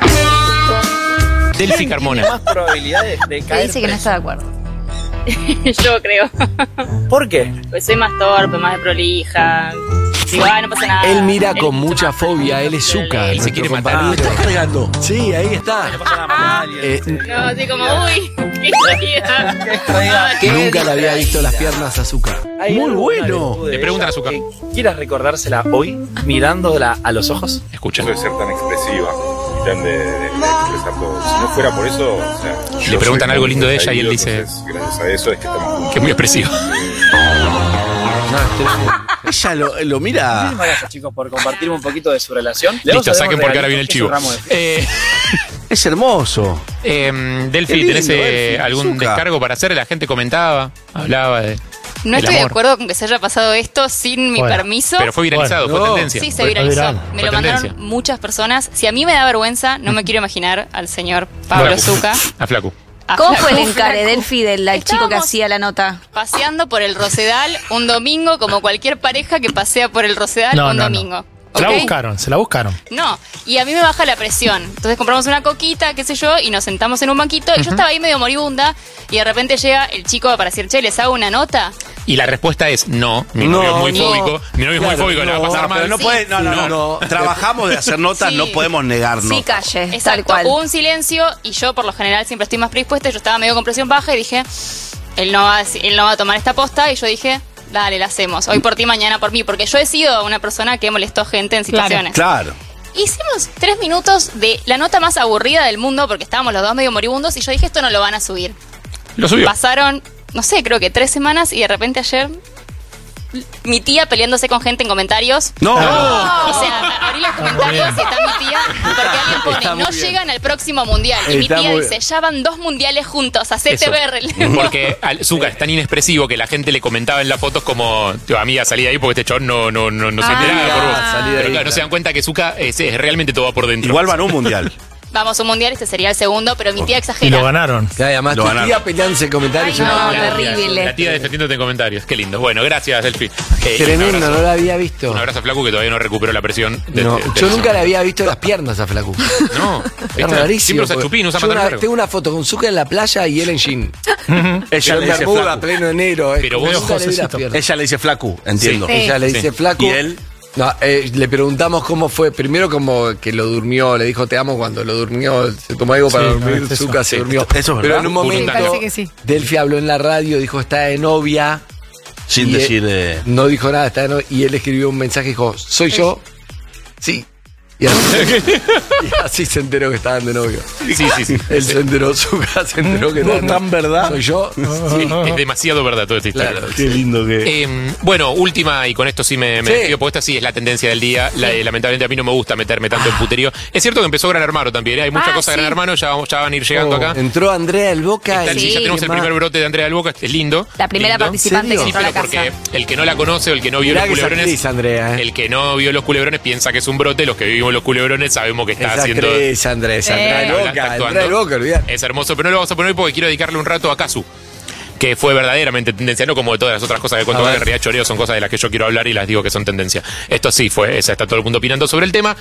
Delphi Carmona. ¿Tiene más probabilidades de Que caer dice que no está de acuerdo. Yo creo. ¿Por qué? Pues soy más torpe, más de prolija. Digo, no pasa nada. Él mira con mucha fobia, él es Zucca. Él se quiere matar. ¿Me estás cargando? Sí, ahí está. No, así como, uy, qué extraña. Nunca le había visto las piernas a Zucca. Muy bueno. Le preguntan a Zucca. ¿Quieras recordársela hoy mirándola a los ojos? Escucha. Eso de ser tan expresiva, de expresar todo. Si no fuera por eso, o sea, le preguntan algo lindo de ella y él dice, gracias a eso es que estamos juntos. que es muy expresivo. Ella lo mira. Muchísimas gracias, chicos, por compartirme un poquito de su relación. Listo, saquen porque ahora viene el chivo. Es hermoso. Delphi, ¿tenés algún descargo para hacer? La gente comentaba, hablaba de... No estoy de acuerdo con que se haya pasado esto sin mi permiso. Pero fue viralizado, fue tendencia. Sí, se viralizó. Me lo mandaron muchas personas. Si a mí me da vergüenza, no me quiero imaginar al señor Pablo Zucca. A Flacu. ¿Cómo fue el encare, Delphi, del chico que hacía la nota? Paseando por el Rosedal un domingo, como cualquier pareja que pasea por el Rosedal un domingo. Se la buscaron. No, y a mí me baja la presión. Entonces compramos una coquita, qué sé yo, y nos sentamos en un banquito. Y yo estaba ahí medio moribunda. Y de repente llega el chico para decir, che, ¿les hago una nota? Y la respuesta es no. Mi novio es muy fóbico. Mi novio es muy fóbico, le va a pasar mal. Pero no puede, no. Trabajamos de hacer notas, no podemos negarnos. Sí, calle. Exacto. Tal cual. Hubo un silencio y yo por lo general siempre estoy más predispuesta. Yo estaba medio con presión baja y dije, él no va a tomar esta posta. Y yo dije, dale, la hacemos. Hoy por ti, mañana por mí. Porque yo he sido una persona que molestó gente en situaciones. Claro. Hicimos 3 minutos de la nota más aburrida del mundo porque estábamos los dos medio moribundos y yo dije, esto no lo van a subir. Lo subió. Pasaron, no sé, creo que 3 semanas y de repente ayer mi tía peleándose con gente en comentarios. No. O sea, abrí los comentarios y está mi tía porque alguien pone, no llegan al próximo mundial. Y mi tía dice, ya van 2 mundiales juntos, hacete ver. Porque Zucca es tan inexpresivo que la gente le comentaba en las fotos como, amiga, salí de ahí porque este chabón no se enteraba por vos. Pero claro, no se dan cuenta que Zucca es realmente todo va por dentro. Igual van a un mundial. Vamos a un mundial, este sería el segundo, pero mi tía exagera. Y lo ganaron. Además, tu tía peleándose en comentarios. Terrible. La tía defendiéndote en comentarios. Qué lindo. Bueno, gracias, Delphi. Tremendo, no la había visto. Un abrazo a Flacu que todavía no recuperó la presión. Yo nunca le había visto las piernas a Flacu. No, es rarísimo. Siempre usa chupín, usa pantalón. Tengo una foto con Zucca en la playa y él en jean. Ella le dice Flacu. Pleno enero. Pero vos ella le dice Flacu, entiendo. Ella le dice Flacu. ¿Y él? No, le preguntamos cómo fue. Primero como que lo durmió, le dijo te amo cuando lo durmió, se tomó algo para dormir, Zucca se durmió. Eso es verdad. Pero en un momento Delphi habló en la radio, dijo está de novia. Sin decir no dijo nada, está de novia. Y él escribió un mensaje y dijo, ¿soy yo? Sí. Y así se enteró que estaban de novio. Sí. Él se enteró, Zucca se enteró que no tan verdad. ¿Soy yo? Sí, es demasiado verdad toda esta historia. Claro, qué lindo que... bueno, última, y con esto sí me despido, porque esta sí es la tendencia del día. Lamentablemente a mí no me gusta meterme tanto en puterío. Es cierto que empezó Gran Hermano también, hay mucha cosa de Gran Hermano, ya van a ir llegando acá. Entró Andrea del Boca. Ya tenemos el primer brote de Andrea del Boca, es lindo. La primera participante que entró a la casa. Porque el que no la conoce o el que no vio los culebrones, el que no vio los culebrones piensa que es un brote, los que vivimos los culebrones sabemos que está haciendo... Andrea Boca, es hermoso, pero no lo vamos a poner hoy porque quiero dedicarle un rato a Casu, que fue verdaderamente tendencia, no como de todas las otras cosas que cuento, que en realidad choreo son cosas de las que yo quiero hablar y las digo que son tendencia. Esto sí fue, está todo el mundo opinando sobre el tema.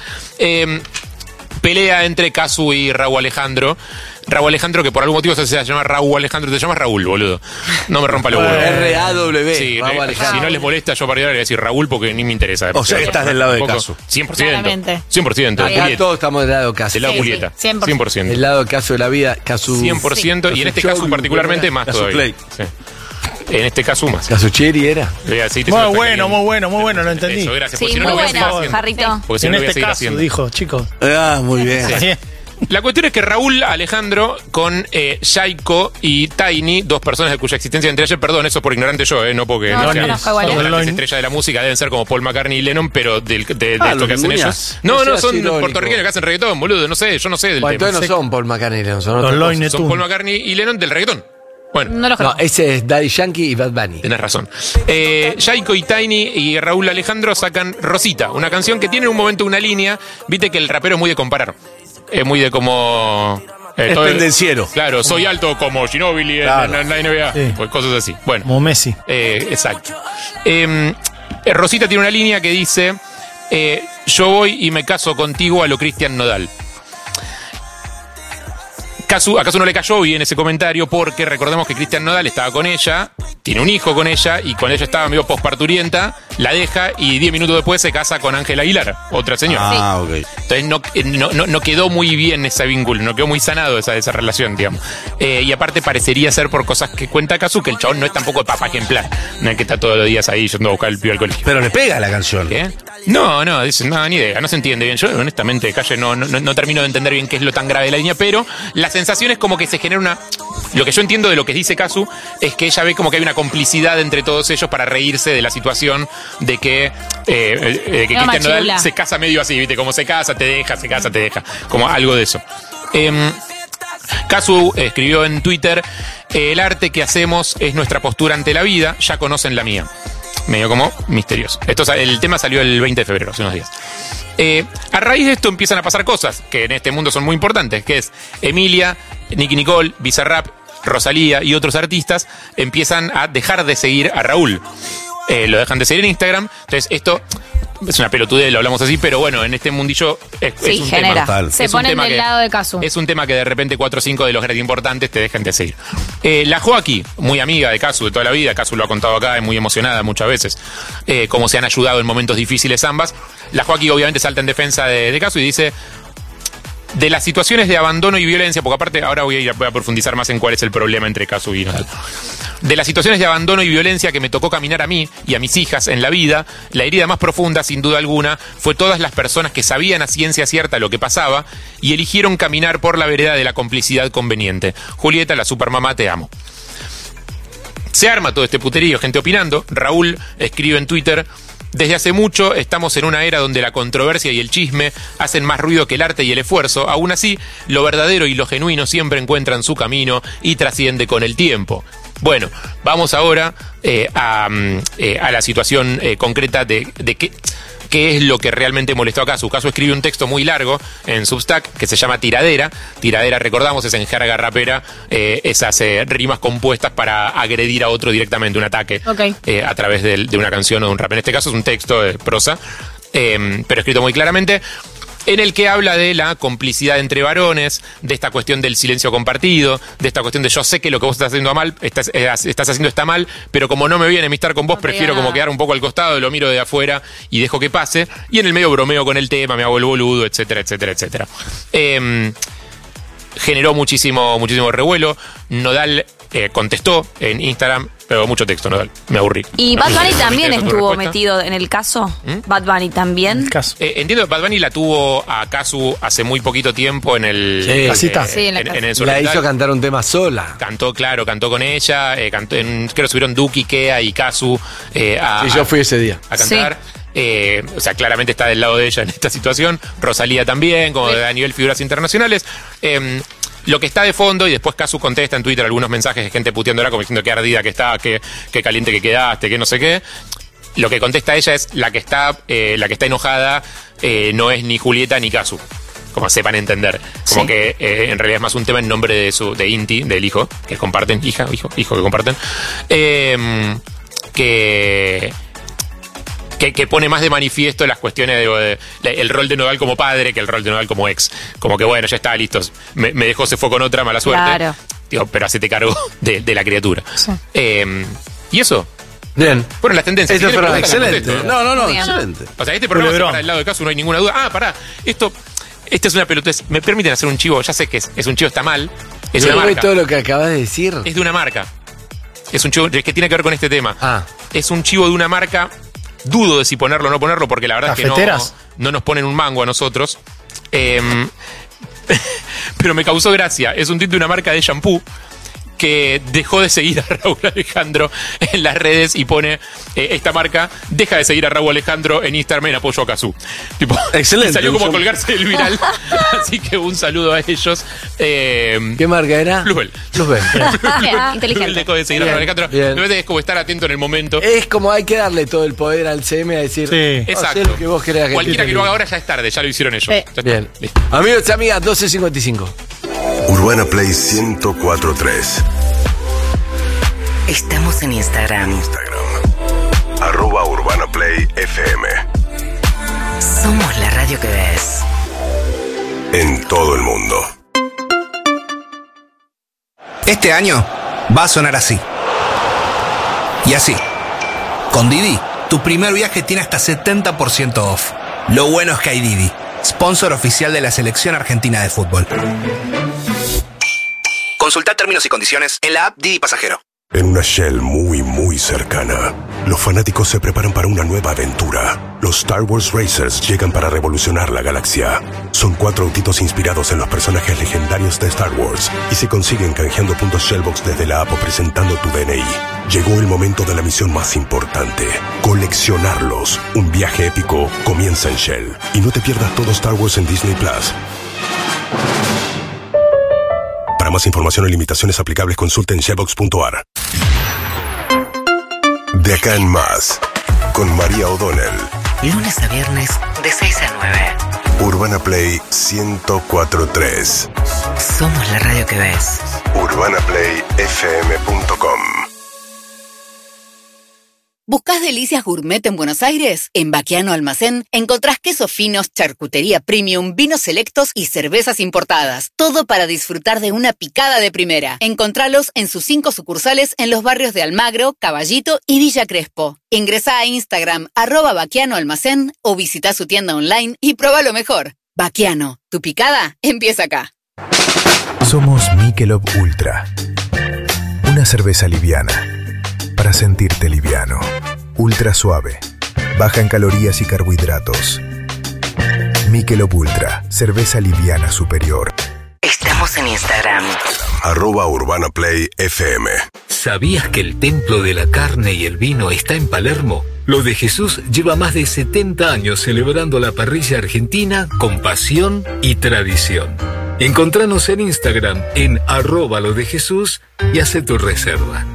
Pelea entre Casu y Raúl Alejandro. Raúl Alejandro, que por algún motivo se llama Raúl Alejandro, te llamas Raúl, boludo. No me rompa los huevos. R-A-W. Sí, si no les molesta, yo para ahora le voy a decir Raúl porque ni me interesa. O sea, estás del lado de Casu. 100%. 100%. Acá todos estamos del lado de Casu. Del lado de Julieta. 100%. El lado de Casu de la vida, Casu. 100%. Y en este caso particularmente más todavía. En este caso más. Casucheri era. Muy bueno, lo entendí. Eso, gracias. Sí, muy bueno, Jarrito. Porque en este caso, dijo, chicos. Muy bien. Sí. La cuestión es que Raúl Alejandro con Yaiko y Tiny, dos personas de cuya existencia entre ellos, perdón, eso por ignorante yo, no porque no son grandes estrellas de la música, deben ser como Paul McCartney y Lennon, pero de esto que hacen ellos. No, son puertorriqueños que hacen reggaetón, boludo, no sé, yo no sé del tema. Entonces no son Paul McCartney y Lennon, son Paul McCartney y Lennon del reggaetón. Bueno, no, ese es Daddy Yankee y Bad Bunny. Tenés razón. Yaiko y Tiny y Raúl Alejandro sacan Rosita, una canción que tiene en un momento una línea, viste que el rapero es muy de comparar. Es muy de como... Es pendenciero. Claro, soy alto como Ginóbili en la NBA. Sí. Pues cosas así. Bueno. Como Messi. Exacto. Rosita tiene una línea que dice: yo voy y me caso contigo a lo Cristian Nodal. A Casu no le cayó bien ese comentario porque recordemos que Cristian Nodal estaba con ella, tiene un hijo con ella y con ella estaba medio posparturienta, la deja y 10 minutos después se casa con Ángela Aguilar, otra señora. Ok. Entonces no quedó muy bien ese vínculo, no quedó muy sanado esa relación, digamos. Y aparte parecería ser por cosas que cuenta Casu que el chabón no es tampoco de papá ejemplar, no es que está todos los días ahí yendo a buscar el pibe al colegio. Pero le pega la canción. ¿Qué? No, dice, no, ni idea, no se entiende bien. Yo honestamente de calle no termino de entender bien qué es lo tan grave de la línea, pero la sensación es como que se genera una... Lo que yo entiendo de lo que dice Casu es que ella ve como que hay una complicidad entre todos ellos para reírse de la situación de que Cristian Nodal se casa medio así, ¿viste? Como se casa, te deja, como algo de eso. Casu escribió en Twitter: el arte que hacemos es nuestra postura ante la vida, ya conocen la mía. Medio como misterioso. El tema salió el 20 de febrero, hace unos días. A raíz de esto empiezan a pasar cosas que en este mundo son muy importantes, que es Emilia, Nicki Nicole, Bizarrap, Rosalía y otros artistas empiezan a dejar de seguir a Raúl. Lo dejan de seguir en Instagram. Entonces esto es una pelotudez, lo hablamos así, pero bueno, en este mundillo es un genera. tema. Se ponen del lado de Casu. Es un tema que de repente 4 o 5 de los grandes importantes te dejan de seguir. La Joaquí, muy amiga de Casu de toda la vida, Casu lo ha contado acá, es muy emocionada muchas veces, cómo se han ayudado en momentos difíciles ambas. La Joaquí obviamente salta en defensa de Casu y dice: de las situaciones de abandono y violencia, porque aparte ahora voy a profundizar más en cuál es el problema entre Casu y Nodal. De las situaciones de abandono y violencia que me tocó caminar a mí y a mis hijas en la vida, la herida más profunda, sin duda alguna, fue todas las personas que sabían a ciencia cierta lo que pasaba y eligieron caminar por la vereda de la complicidad conveniente. Julieta, la supermamá, te amo. Se arma todo este puterío, gente opinando. Raúl escribe en Twitter: desde hace mucho estamos en una era donde la controversia y el chisme hacen más ruido que el arte y el esfuerzo. Aún así, lo verdadero y lo genuino siempre encuentran su camino y trasciende con el tiempo. Bueno, vamos ahora a la situación concreta de qué es lo que realmente molestó a Casu. Casu escribe un texto muy largo en Substack que se llama Tiradera. Tiradera, recordamos, es en jerga rapera, esas rimas compuestas para agredir a otro directamente, un ataque a través de una canción o de un rap. En este caso es un texto de prosa, pero escrito muy claramente, en el que habla de la complicidad entre varones, de esta cuestión del silencio compartido, de esta cuestión de yo sé que lo que vos estás haciendo estás haciendo está mal, pero como no me voy a enemistar con vos, prefiero como quedar un poco al costado, lo miro de afuera y dejo que pase, y en el medio bromeo con el tema, me hago el boludo, etcétera, etcétera, etcétera. Generó muchísimo revuelo. Nodal contestó en Instagram, pero mucho texto, Nodal, me aburrí. ¿Y Bad Bunny también estuvo metido en el caso? ¿Bad Bunny también? Entiendo que Bad Bunny la tuvo a Casu hace muy poquito tiempo en el... casita. En el la hizo cantar un tema sola. Cantó con ella, creo que subieron Duki, Kea y Casu sí, yo fui ese día a cantar. O sea, claramente está del lado de ella en esta situación. Rosalía también, como a nivel figuras internacionales. Lo que está de fondo, y después Casu contesta en Twitter algunos mensajes de gente puteándola como diciendo qué ardida que está, qué caliente que quedaste, qué no sé qué. Lo que contesta ella es la que está enojada no es ni Julieta ni Casu, como sepan entender. Como que en realidad es más un tema en nombre de Inti, del hijo, que comparten, hijo que comparten. Que pone más de manifiesto las cuestiones de el rol de Nodal como padre que el rol de Nodal como ex. Como que bueno, ya está, listo. Me dejó, se fue con otra, mala suerte. Claro. Digo, pero hacete cargo de la criatura. Sí. ¿Y eso? Bien. Bueno, las tendencias. Eso fue excelente. No, excelente. O sea, este programa se para del lado de Casu, no hay ninguna duda. Pará. Esta es una pelotudez. ¿Me permiten hacer un chivo? Ya sé que es un chivo, está mal. Es de una marca. Todo lo que acabas de decir. Es de una marca. Es un chivo que tiene que ver con este tema. Es un chivo de una marca. Dudo de si ponerlo o no ponerlo, porque la verdad es que no nos ponen un mango a nosotros. Pero me causó gracia. Es un tuit de una marca de shampoo que dejó de seguir a Raúl Alejandro en las redes y pone esta marca deja de seguir a Raúl Alejandro en Instagram en apoyo a Casu. Excelente. Salió como a colgarse del viral. Así que un saludo a ellos. ¿Qué marca era? Plusbel. Inteligente. Dejó de seguir a Raúl Alejandro. Es como estar atento en el momento. Es como hay que darle todo el poder al CM a decir exacto. Lo que vos creas. Cualquiera que lo haga ahora ya es tarde, ya lo hicieron ellos. Bien. Amigos y amigas, 12:55. Urbana Play 104.3. Estamos en Instagram. @Urbana Play FM. Somos la radio que ves. En todo el mundo. Este año va a sonar así. Y así. Con Didi, tu primer viaje tiene hasta 70% off. Lo bueno es que hay Didi, sponsor oficial de la selección argentina de fútbol. Consulta términos y condiciones en la app Didi Pasajero. En una Shell muy cercana, los fanáticos se preparan para una nueva aventura. Los Star Wars Racers llegan para revolucionar la galaxia. Son 4 autitos inspirados en los personajes legendarios de Star Wars y se consiguen canjeando puntos Shellbox desde la app o presentando tu DNI. Llegó el momento de la misión más importante: coleccionarlos. Un viaje épico comienza en Shell. Y no te pierdas todo Star Wars en Disney Plus. Para más información y limitaciones aplicables, consulten shellbox.ar. De acá en más, con María O'Donnell. Lunes a viernes, de 6 a 9. Urbana Play 104.3. Somos la radio que ves. UrbanaPlayFM.com. ¿Buscás delicias gourmet en Buenos Aires? En Baquiano Almacén encontrás quesos finos, charcutería premium, vinos selectos y cervezas importadas. Todo para disfrutar de una picada de primera. Encontralos en sus 5 sucursales en los barrios de Almagro, Caballito y Villa Crespo. Ingresá a Instagram @Baquiano Almacén o visita su tienda online y prueba lo mejor. Baquiano, tu picada empieza acá. Somos Michelob Ultra. Una cerveza liviana. Para sentirte liviano. Ultra suave. Baja en calorías y carbohidratos. Michelob Ultra. Cerveza liviana superior. Estamos en Instagram. @Urbana Play FM. ¿Sabías que el templo de la carne y el vino está en Palermo? Lo de Jesús lleva más de 70 años celebrando la parrilla argentina con pasión y tradición. Encontranos en Instagram en @lodejesús y hace tu reserva.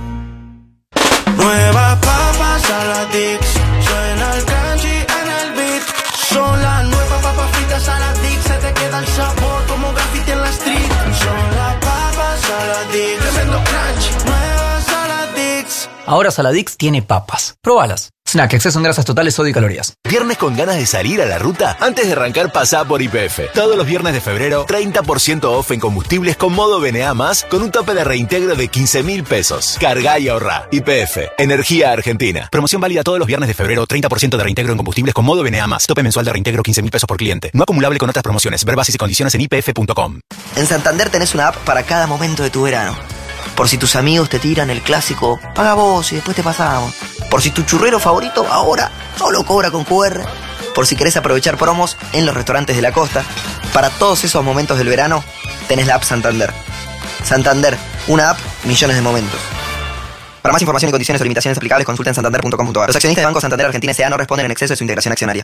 Nuevas papas Saladix, suena el crunchy en el beat. Son las nuevas papas fritas Saladix, se te queda el sabor como graffiti en la street. Son las papas Saladix, tremendo crunch, nuevas Saladix. Ahora Saladix tiene papas. Próbalas. Snack, exceso en grasas totales, sodio y calorías. ¿Viernes con ganas de salir a la ruta? Antes de arrancar, pasá por YPF. Todos los viernes de febrero, 30% off en combustibles con modo BNA+, con un tope de reintegro de 15.000 pesos. Cargá y ahorrá. YPF, Energía Argentina. Promoción válida todos los viernes de febrero, 30% de reintegro en combustibles con modo BNA+. Tope mensual de reintegro 15.000 pesos por cliente. No acumulable con otras promociones. Ver bases y condiciones en ypf.com. En Santander tenés una app para cada momento de tu verano. Por si tus amigos te tiran el clásico, paga vos y después te pasamos. Por si tu churrero favorito ahora solo cobra con QR. Por si querés aprovechar promos en los restaurantes de la costa. Para todos esos momentos del verano, tenés la app Santander. Santander, una app, millones de momentos. Para más información y condiciones o limitaciones aplicables, consulta en santander.com.ar. Los accionistas de Banco Santander Argentina S.A. no responden en exceso de su integración accionaria.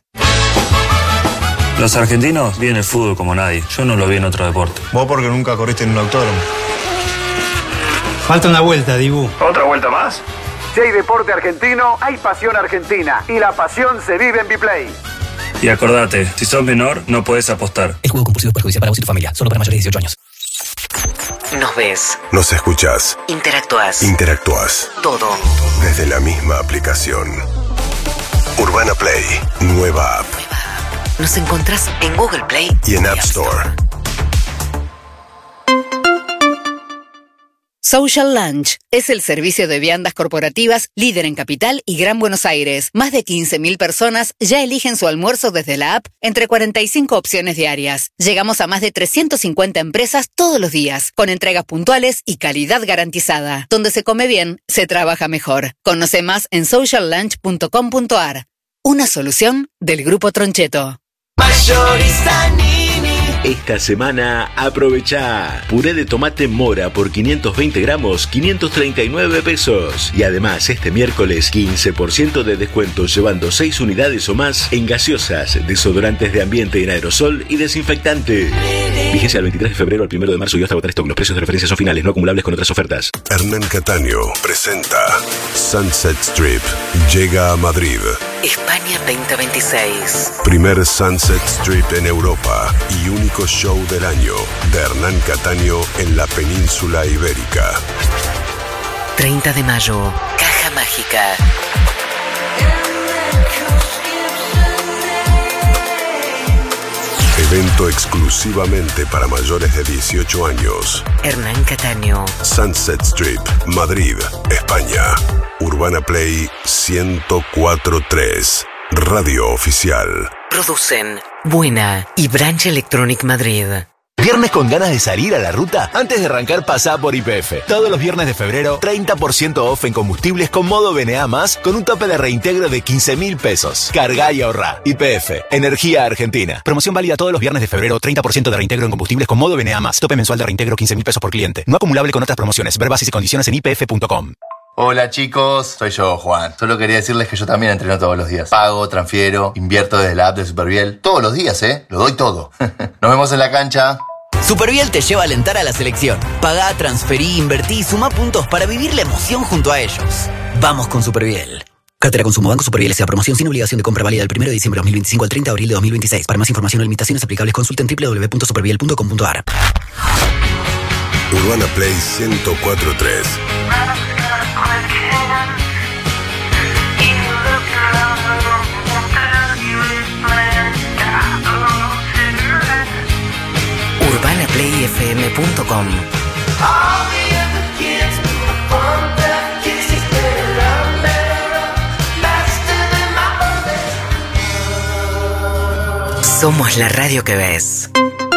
Los argentinos viven el fútbol como nadie. Yo no lo vi en otro deporte. Vos porque nunca corriste en un autódromo. Falta una vuelta, Dibu. ¿Otra vuelta más? Si hay deporte argentino, hay pasión argentina. Y la pasión se vive en Biplay. Y acordate, si sos menor, no podés apostar. El juego compulsivo es perjudicial para vos y tu familia. Solo para mayores de 18 años. Nos ves. Nos escuchás. Interactúas. Interactúas. Todo. Desde la misma aplicación. Urbana Play. Nueva app. Nos encontrás en Google Play y en App Store. Social Lunch es el servicio de viandas corporativas líder en Capital y Gran Buenos Aires. Más de 15.000 personas ya eligen su almuerzo desde la app entre 45 opciones diarias. Llegamos a más de 350 empresas todos los días, con entregas puntuales y calidad garantizada. Donde se come bien, se trabaja mejor. Conoce más en sociallunch.com.ar. Una solución del Grupo Troncheto. Mayorista Nini. Esta semana aprovechá puré de tomate mora por 520 gramos, 539 pesos. Y además este miércoles 15% de descuento llevando 6 unidades o más en gaseosas, desodorantes de ambiente en aerosol y desinfectante. Vigente Vigencia del 23 de febrero al 1 de marzo y hasta agotar stock. Los precios de referencia son finales, no acumulables con otras ofertas. Hernán Cataño presenta Sunset Strip. Llega a Madrid. España 2026. Primer Sunset Strip en Europa y único show del año de Hernán Cataño en la península ibérica. 30 de mayo, Caja Mágica. Evento exclusivamente para mayores de 18 años. Hernán Cataño. Sunset Strip, Madrid, España. Urbana Play 104.3. Radio oficial. Producen Buena y Branch Electronic Madrid. ¿Viernes con ganas de salir a la ruta? Antes de arrancar, pasá por YPF. Todos los viernes de febrero, 30% off en combustibles con modo BNA+, con un tope de reintegro de 15.000 pesos. Cargá y ahorrá. YPF, Energía Argentina. Promoción válida todos los viernes de febrero, 30% de reintegro en combustibles con modo BNA+. Tope mensual de reintegro 15.000 pesos por cliente. No acumulable con otras promociones. Ver bases y condiciones en ypf.com. Hola chicos, soy yo, Juan. Solo quería decirles que yo también entreno todos los días. Pago, transfiero, invierto desde la app de Superviel. Todos los días, Lo doy todo. Nos vemos en la cancha. Superviel te lleva a alentar a la selección. Pagá, transferí, invertí y suma puntos para vivir la emoción junto a ellos. Vamos con Superviel. Cartera Consumo Banco Superviel S.A. Promoción sin obligación de compra válida del 1 de diciembre de 2025 al 30 de abril de 2026. Para más información o limitaciones aplicables consulten www.superviel.com.ar. Urbana Play 104.3. UrbanaPlayFM.com. Somos la radio que ves.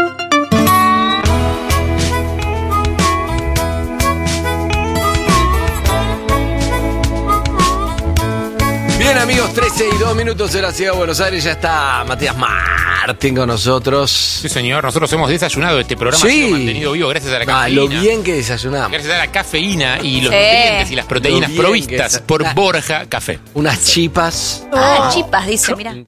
Bien amigos, 13 y 2 minutos de la ciudad de Buenos Aires. Ya está Matías Martín con nosotros. Sí señor, nosotros hemos desayunado. Este programa ha sido mantenido vivo gracias a la cafeína. Lo bien que desayunamos. Gracias a la cafeína y los nutrientes y las proteínas provistas por Borja Café. Unas chipas. Chipas, dice, mira.